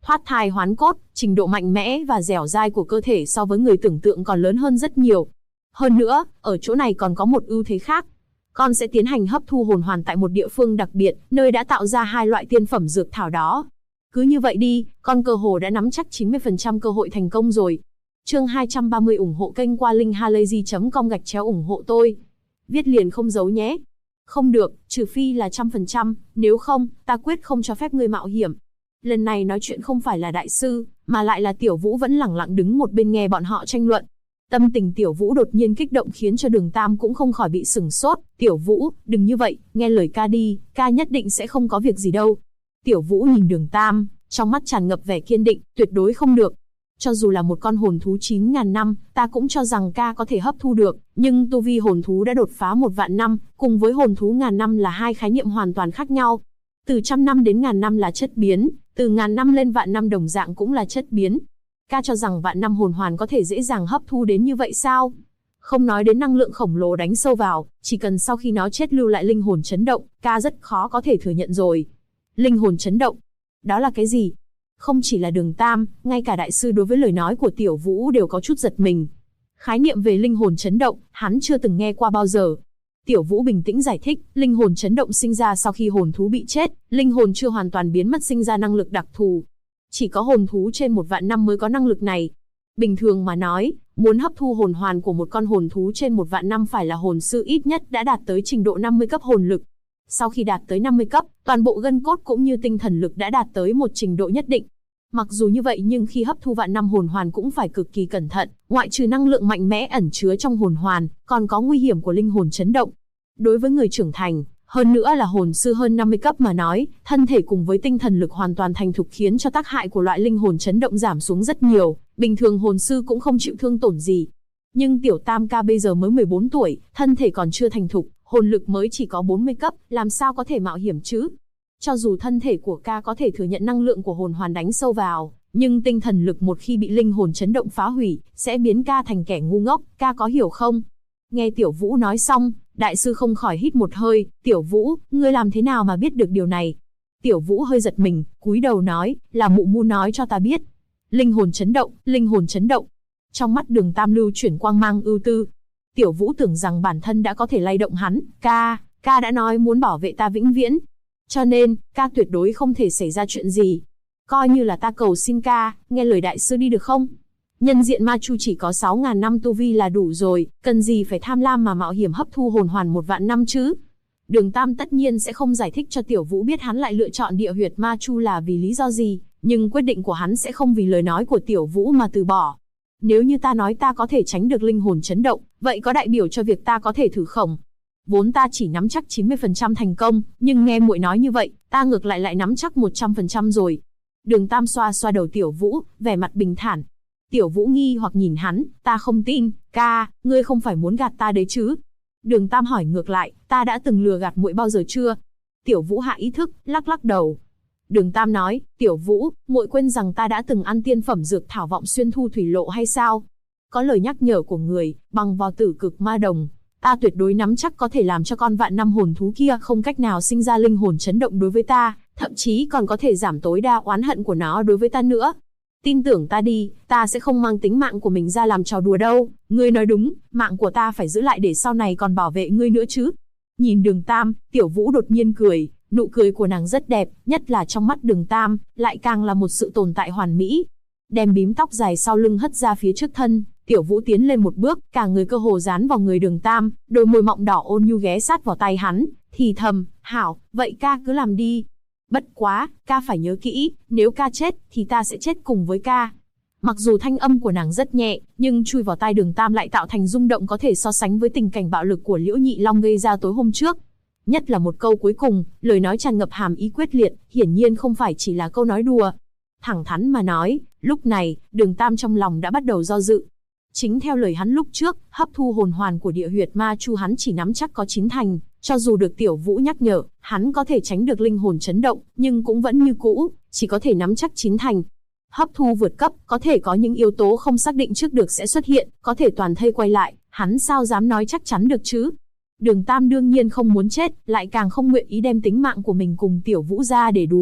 thoát thai hoán cốt, trình độ mạnh mẽ và dẻo dai của cơ thể so với người tưởng tượng còn lớn hơn rất nhiều. Hơn nữa, ở chỗ này còn có một ưu thế khác. Con sẽ tiến hành hấp thu hồn hoàn tại một địa phương đặc biệt, nơi đã tạo ra 2 loại tiên phẩm dược thảo đó. Cứ như vậy đi, con cơ hồ đã nắm chắc 90% cơ hội thành công rồi. Chương 230 ủng hộ kênh qua linkhalazy.com/ủng hộ tôi. Viết liền không giấu nhé. Không được, trừ phi là 100%, nếu không, ta quyết không cho phép ngươi mạo hiểm. Lần này nói chuyện không phải là đại sư, mà lại là Tiểu Vũ vẫn lẳng lặng đứng một bên nghe bọn họ tranh luận. Tâm tình Tiểu Vũ đột nhiên kích động khiến cho Đường Tam cũng không khỏi bị sửng sốt. Tiểu Vũ, đừng như vậy, nghe lời ca đi, ca nhất định sẽ không có việc gì đâu. Tiểu Vũ nhìn Đường Tam, trong mắt tràn ngập vẻ kiên định, tuyệt đối không được. Cho dù là một con hồn thú 9.000 năm, ta cũng cho rằng ca có thể hấp thu được, nhưng tu vi hồn thú đã đột phá 1.000.000 năm, cùng với hồn thú 1.000 năm là 2 khái niệm hoàn toàn khác nhau. Từ 100 năm đến 1.000 năm là chất biến, từ 1.000 năm lên vạn năm đồng dạng cũng là chất biến. Ca cho rằng vạn năm hồn hoàn có thể dễ dàng hấp thu đến như vậy sao? Không nói đến năng lượng khổng lồ đánh sâu vào, chỉ cần sau khi nó chết lưu lại linh hồn chấn động, ca rất khó có thể thừa nhận rồi. Linh hồn chấn động? Đó là cái gì? Không chỉ là Đường Tam, ngay cả đại sư đối với lời nói của Tiểu Vũ đều có chút giật mình. Khái niệm về linh hồn chấn động, hắn chưa từng nghe qua bao giờ. Tiểu Vũ bình tĩnh giải thích, linh hồn chấn động sinh ra sau khi hồn thú bị chết, linh hồn chưa hoàn toàn biến mất sinh ra năng lực đặc thù. Chỉ có hồn thú trên 1.000.000 năm mới có năng lực này. Bình thường mà nói, muốn hấp thu hồn hoàn của một con hồn thú trên 1.000.000 năm phải là hồn sư ít nhất đã đạt tới trình độ 50 cấp hồn lực. Sau khi đạt tới 50 cấp, toàn bộ gân cốt cũng như tinh thần lực đã đạt tới một trình độ nhất định. Mặc dù như vậy nhưng khi hấp thu vạn năm hồn hoàn cũng phải cực kỳ cẩn thận, ngoại trừ năng lượng mạnh mẽ ẩn chứa trong hồn hoàn, còn có nguy hiểm của linh hồn chấn động. Đối với người trưởng thành, hơn nữa là hồn sư hơn 50 cấp mà nói, thân thể cùng với tinh thần lực hoàn toàn thành thục khiến cho tác hại của loại linh hồn chấn động giảm xuống rất nhiều, bình thường hồn sư cũng không chịu thương tổn gì. Nhưng Tiểu Tam ca bây giờ mới 14 tuổi, thân thể còn chưa thành thục, hồn lực mới chỉ có 40 cấp, làm sao có thể mạo hiểm chứ? Cho dù thân thể của ca có thể thừa nhận năng lượng của hồn hoàn đánh sâu vào, nhưng tinh thần lực một khi bị linh hồn chấn động phá hủy, sẽ biến ca thành kẻ ngu ngốc, ca có hiểu không? Nghe Tiểu Vũ nói xong, đại sư không khỏi hít một hơi, Tiểu Vũ, ngươi làm thế nào mà biết được điều này? Tiểu Vũ hơi giật mình, cúi đầu nói, là mụ mu nói cho ta biết. Linh hồn chấn động, linh hồn chấn động. Trong mắt Đường Tam lưu chuyển quang mang ưu tư. Tiểu Vũ tưởng rằng bản thân đã có thể lay động hắn, ca đã nói muốn bảo vệ ta vĩnh viễn. Cho nên, ca tuyệt đối không thể xảy ra chuyện gì. Coi như là ta cầu xin ca, nghe lời đại sư đi được không? Nhân diện ma chu chỉ có 6.000 năm tu vi là đủ rồi, cần gì phải tham lam mà mạo hiểm hấp thu hồn hoàn 1.000.000 năm chứ? Đường Tam tất nhiên sẽ không giải thích cho Tiểu Vũ biết hắn lại lựa chọn địa huyệt ma chu là vì lý do gì, nhưng quyết định của hắn sẽ không vì lời nói của Tiểu Vũ mà từ bỏ. Nếu như ta nói ta có thể tránh được linh hồn chấn động, vậy có đại biểu cho việc ta có thể thử không? Vốn ta chỉ nắm chắc 90% thành công, nhưng nghe muội nói như vậy, ta ngược lại nắm chắc 100% rồi. Đường Tam xoa xoa đầu Tiểu Vũ, vẻ mặt bình thản. Tiểu Vũ nghi hoặc nhìn hắn, ta không tin, ca, ngươi không phải muốn gạt ta đấy chứ? Đường Tam hỏi ngược lại, ta đã từng lừa gạt muội bao giờ chưa? Tiểu Vũ hạ ý thức, lắc lắc đầu. Đường Tam nói, Tiểu Vũ, muội quên rằng ta đã từng ăn tiên phẩm dược thảo vọng xuyên thu thủy lộ hay sao? Có lời nhắc nhở của người, bằng vào tử cực ma đồng, ta tuyệt đối nắm chắc có thể làm cho con vạn năm hồn thú kia không cách nào sinh ra linh hồn chấn động đối với ta, thậm chí còn có thể giảm tối đa oán hận của nó đối với ta nữa. Tin tưởng ta đi, ta sẽ không mang tính mạng của mình ra làm trò đùa đâu, ngươi nói đúng, mạng của ta phải giữ lại để sau này còn bảo vệ ngươi nữa chứ. Nhìn Đường Tam, Tiểu Vũ đột nhiên cười, nụ cười của nàng rất đẹp, nhất là trong mắt Đường Tam, lại càng là một sự tồn tại hoàn mỹ. Đem bím tóc dài sau lưng hất ra phía trước thân, Tiểu Vũ tiến lên một bước, cả người cơ hồ dán vào người Đường Tam, đôi môi mọng đỏ ôn nhu ghé sát vào tay hắn, thì thầm, hảo, vậy ca cứ làm đi. Bất quá, ca phải nhớ kỹ, nếu ca chết, thì ta sẽ chết cùng với ca. Mặc dù thanh âm của nàng rất nhẹ, nhưng chui vào tai Đường Tam lại tạo thành rung động có thể so sánh với tình cảnh bạo lực của Liễu Nhị Long gây ra tối hôm trước. Nhất là một câu cuối cùng, lời nói tràn ngập hàm ý quyết liệt, hiển nhiên không phải chỉ là câu nói đùa. Thẳng thắn mà nói, lúc này, Đường Tam trong lòng đã bắt đầu do dự. Chính theo lời hắn lúc trước, hấp thu hồn hoàn của địa huyệt ma chu hắn chỉ nắm chắc có 9 thành, cho dù được Tiểu Vũ nhắc nhở, hắn có thể tránh được linh hồn chấn động, nhưng cũng vẫn như cũ, chỉ có thể nắm chắc 9 thành. Hấp thu vượt cấp, có thể có những yếu tố không xác định trước được sẽ xuất hiện, có thể toàn thây quay lại, hắn sao dám nói chắc chắn được chứ? Đường Tam đương nhiên không muốn chết, lại càng không nguyện ý đem tính mạng của mình cùng Tiểu Vũ ra để đùa,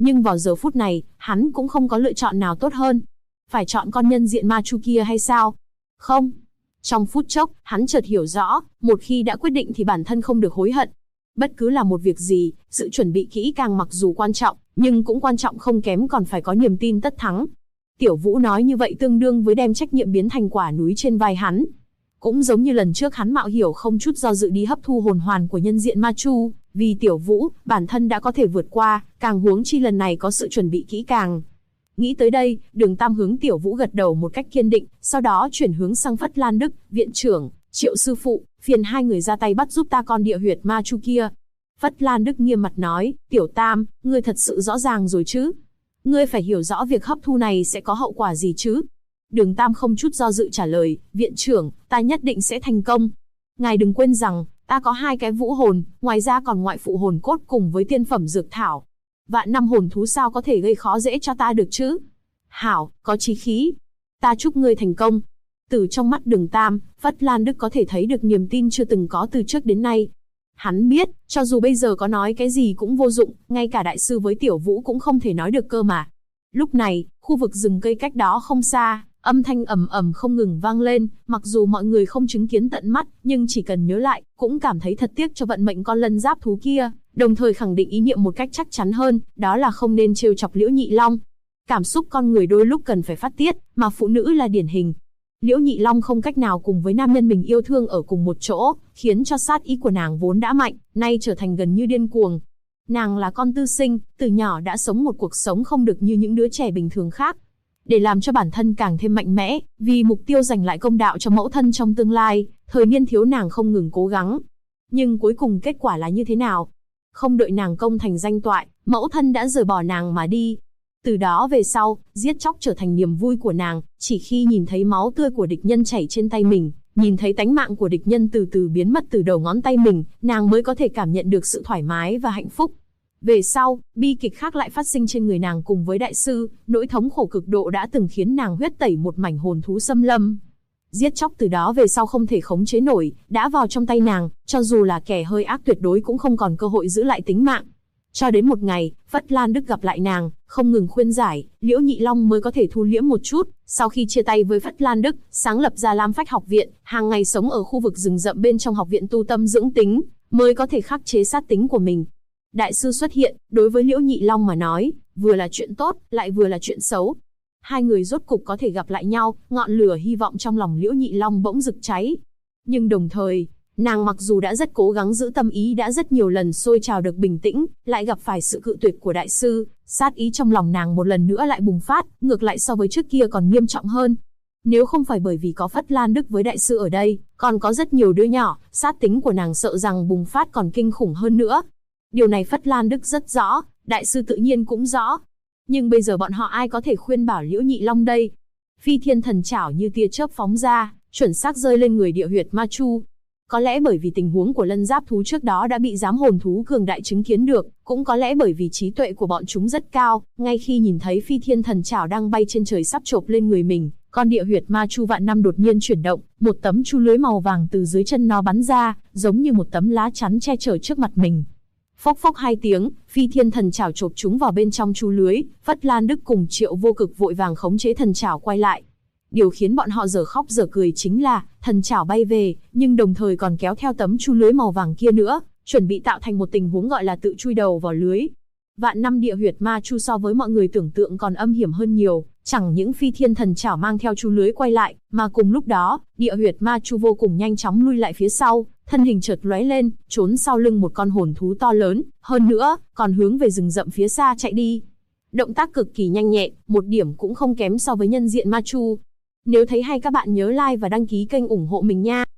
Nhưng vào giờ phút này, hắn cũng không có lựa chọn nào tốt hơn. Phải chọn con nhân diện ma chu kia hay sao? Không. Trong phút chốc, hắn chợt hiểu rõ, một khi đã quyết định thì bản thân không được hối hận. Bất cứ là một việc gì, sự chuẩn bị kỹ càng mặc dù quan trọng, nhưng cũng quan trọng không kém còn phải có niềm tin tất thắng. Tiểu Vũ nói như vậy tương đương với đem trách nhiệm biến thành quả núi trên vai hắn. Cũng giống như lần trước hắn mạo hiểu không chút do dự đi hấp thu hồn hoàn của nhân diện ma chu, vì Tiểu Vũ, bản thân đã có thể vượt qua, càng huống chi lần này có sự chuẩn bị kỹ càng. Nghĩ tới đây, Đường Tam hướng Tiểu Vũ gật đầu một cách kiên định, sau đó chuyển hướng sang Phất Lan Đức, viện trưởng, Triệu sư phụ, phiền hai người ra tay bắt giúp ta con địa huyệt ma chu kia. Phất Lan Đức nghiêm mặt nói, Tiểu Tam, ngươi thật sự rõ ràng rồi chứ? Ngươi phải hiểu rõ việc hấp thu này sẽ có hậu quả gì chứ? Đường Tam không chút do dự trả lời, viện trưởng, ta nhất định sẽ thành công. Ngài đừng quên rằng, ta có 2 cái vũ hồn, ngoài ra còn ngoại phụ hồn cốt cùng với tiên phẩm dược thảo. Vạn năm hồn thú sao có thể gây khó dễ cho ta được chứ? Hảo, có chí khí. Ta chúc ngươi thành công. Từ trong mắt Đường Tam, Phất Lan Đức có thể thấy được niềm tin chưa từng có từ trước đến nay. Hắn biết, cho dù bây giờ có nói cái gì cũng vô dụng, ngay cả đại sư với Tiểu Vũ cũng không thể nói được cơ mà. Lúc này, khu vực rừng cây cách đó không xa, âm thanh ầm ầm không ngừng vang lên, mặc dù mọi người không chứng kiến tận mắt, nhưng chỉ cần nhớ lại, cũng cảm thấy thật tiếc cho vận mệnh con lân giáp thú kia, đồng thời khẳng định ý niệm một cách chắc chắn hơn, đó là không nên trêu chọc Liễu Nhị Long. Cảm xúc con người đôi lúc cần phải phát tiết, mà phụ nữ là điển hình. Liễu Nhị Long không cách nào cùng với nam nhân mình yêu thương ở cùng một chỗ, khiến cho sát ý của nàng vốn đã mạnh, nay trở thành gần như điên cuồng. Nàng là con tư sinh, từ nhỏ đã sống một cuộc sống không được như những đứa trẻ bình thường khác. Để làm cho bản thân càng thêm mạnh mẽ, vì mục tiêu giành lại công đạo cho mẫu thân trong tương lai, thời niên thiếu nàng không ngừng cố gắng. Nhưng cuối cùng kết quả là như thế nào? Không đợi nàng công thành danh toại, mẫu thân đã rời bỏ nàng mà đi. Từ đó về sau, giết chóc trở thành niềm vui của nàng, chỉ khi nhìn thấy máu tươi của địch nhân chảy trên tay mình, nhìn thấy tánh mạng của địch nhân từ từ biến mất từ đầu ngón tay mình, nàng mới có thể cảm nhận được sự thoải mái và hạnh phúc. Về sau, bi kịch khác lại phát sinh trên người nàng cùng với đại sư, nỗi thống khổ cực độ đã từng khiến nàng huyết tẩy một mảnh hồn thú xâm lâm. Giết chóc từ đó về sau không thể khống chế nổi, đã vào trong tay nàng, cho dù là kẻ hơi ác tuyệt đối cũng không còn cơ hội giữ lại tính mạng. Cho đến một ngày, Phất Lan Đức gặp lại nàng, không ngừng khuyên giải, Liễu Nhị Long mới có thể thu liễm một chút. Sau khi chia tay với Phất Lan Đức, sáng lập ra Lam Phách học viện, hàng ngày sống ở khu vực rừng rậm bên trong học viện tu tâm dưỡng tính, mới có thể khắc chế sát tính của mình. Đại sư xuất hiện, đối với Liễu Nhị Long mà nói, vừa là chuyện tốt, lại vừa là chuyện xấu. Hai người rốt cục có thể gặp lại nhau, ngọn lửa hy vọng trong lòng Liễu Nhị Long bỗng rực cháy. Nhưng đồng thời, nàng mặc dù đã rất cố gắng giữ tâm ý đã rất nhiều lần sôi trào được bình tĩnh, lại gặp phải sự cự tuyệt của đại sư, sát ý trong lòng nàng một lần nữa lại bùng phát, ngược lại so với trước kia còn nghiêm trọng hơn. Nếu không phải bởi vì có Phất Lan Đức với đại sư ở đây, còn có rất nhiều đứa nhỏ, sát tính của nàng sợ rằng bùng phát còn kinh khủng hơn nữa. Điều này Phất Lan Đức rất rõ, đại sư tự nhiên cũng rõ. Nhưng bây giờ bọn họ ai có thể khuyên bảo Liễu Nhị Long đây? Phi thiên thần chảo như tia chớp phóng ra, chuẩn xác rơi lên người địa huyệt ma chu. Có lẽ bởi vì tình huống của lân giáp thú trước đó đã bị giám hồn thú cường đại chứng kiến được, cũng có lẽ bởi vì trí tuệ của bọn chúng rất cao, ngay khi nhìn thấy phi thiên thần chảo đang bay trên trời sắp chộp lên người mình, con địa huyệt ma chu vạn năm đột nhiên chuyển động, một tấm chu lưới màu vàng từ dưới chân nó bắn ra, giống như một tấm lá chắn che chở trước mặt mình. Phốc phốc hai tiếng, phi thiên thần chảo chộp chúng vào bên trong chu lưới, Phất Lan Đức cùng Triệu Vô Cực vội vàng khống chế thần chảo quay lại. Điều khiến bọn họ dở khóc dở cười chính là, thần chảo bay về, nhưng đồng thời còn kéo theo tấm chu lưới màu vàng kia nữa, chuẩn bị tạo thành một tình huống gọi là tự chui đầu vào lưới. Vạn năm địa huyệt ma chu so với mọi người tưởng tượng còn âm hiểm hơn nhiều, chẳng những phi thiên thần chảo mang theo chu lưới quay lại, mà cùng lúc đó, địa huyệt ma chu vô cùng nhanh chóng lui lại phía sau, thân hình chợt lóe lên, trốn sau lưng một con hồn thú to lớn, hơn nữa, còn hướng về rừng rậm phía xa chạy đi. Động tác cực kỳ nhanh nhẹn, một điểm cũng không kém so với nhân diện ma chu. Nếu thấy hay các bạn nhớ like và đăng ký kênh ủng hộ mình nha.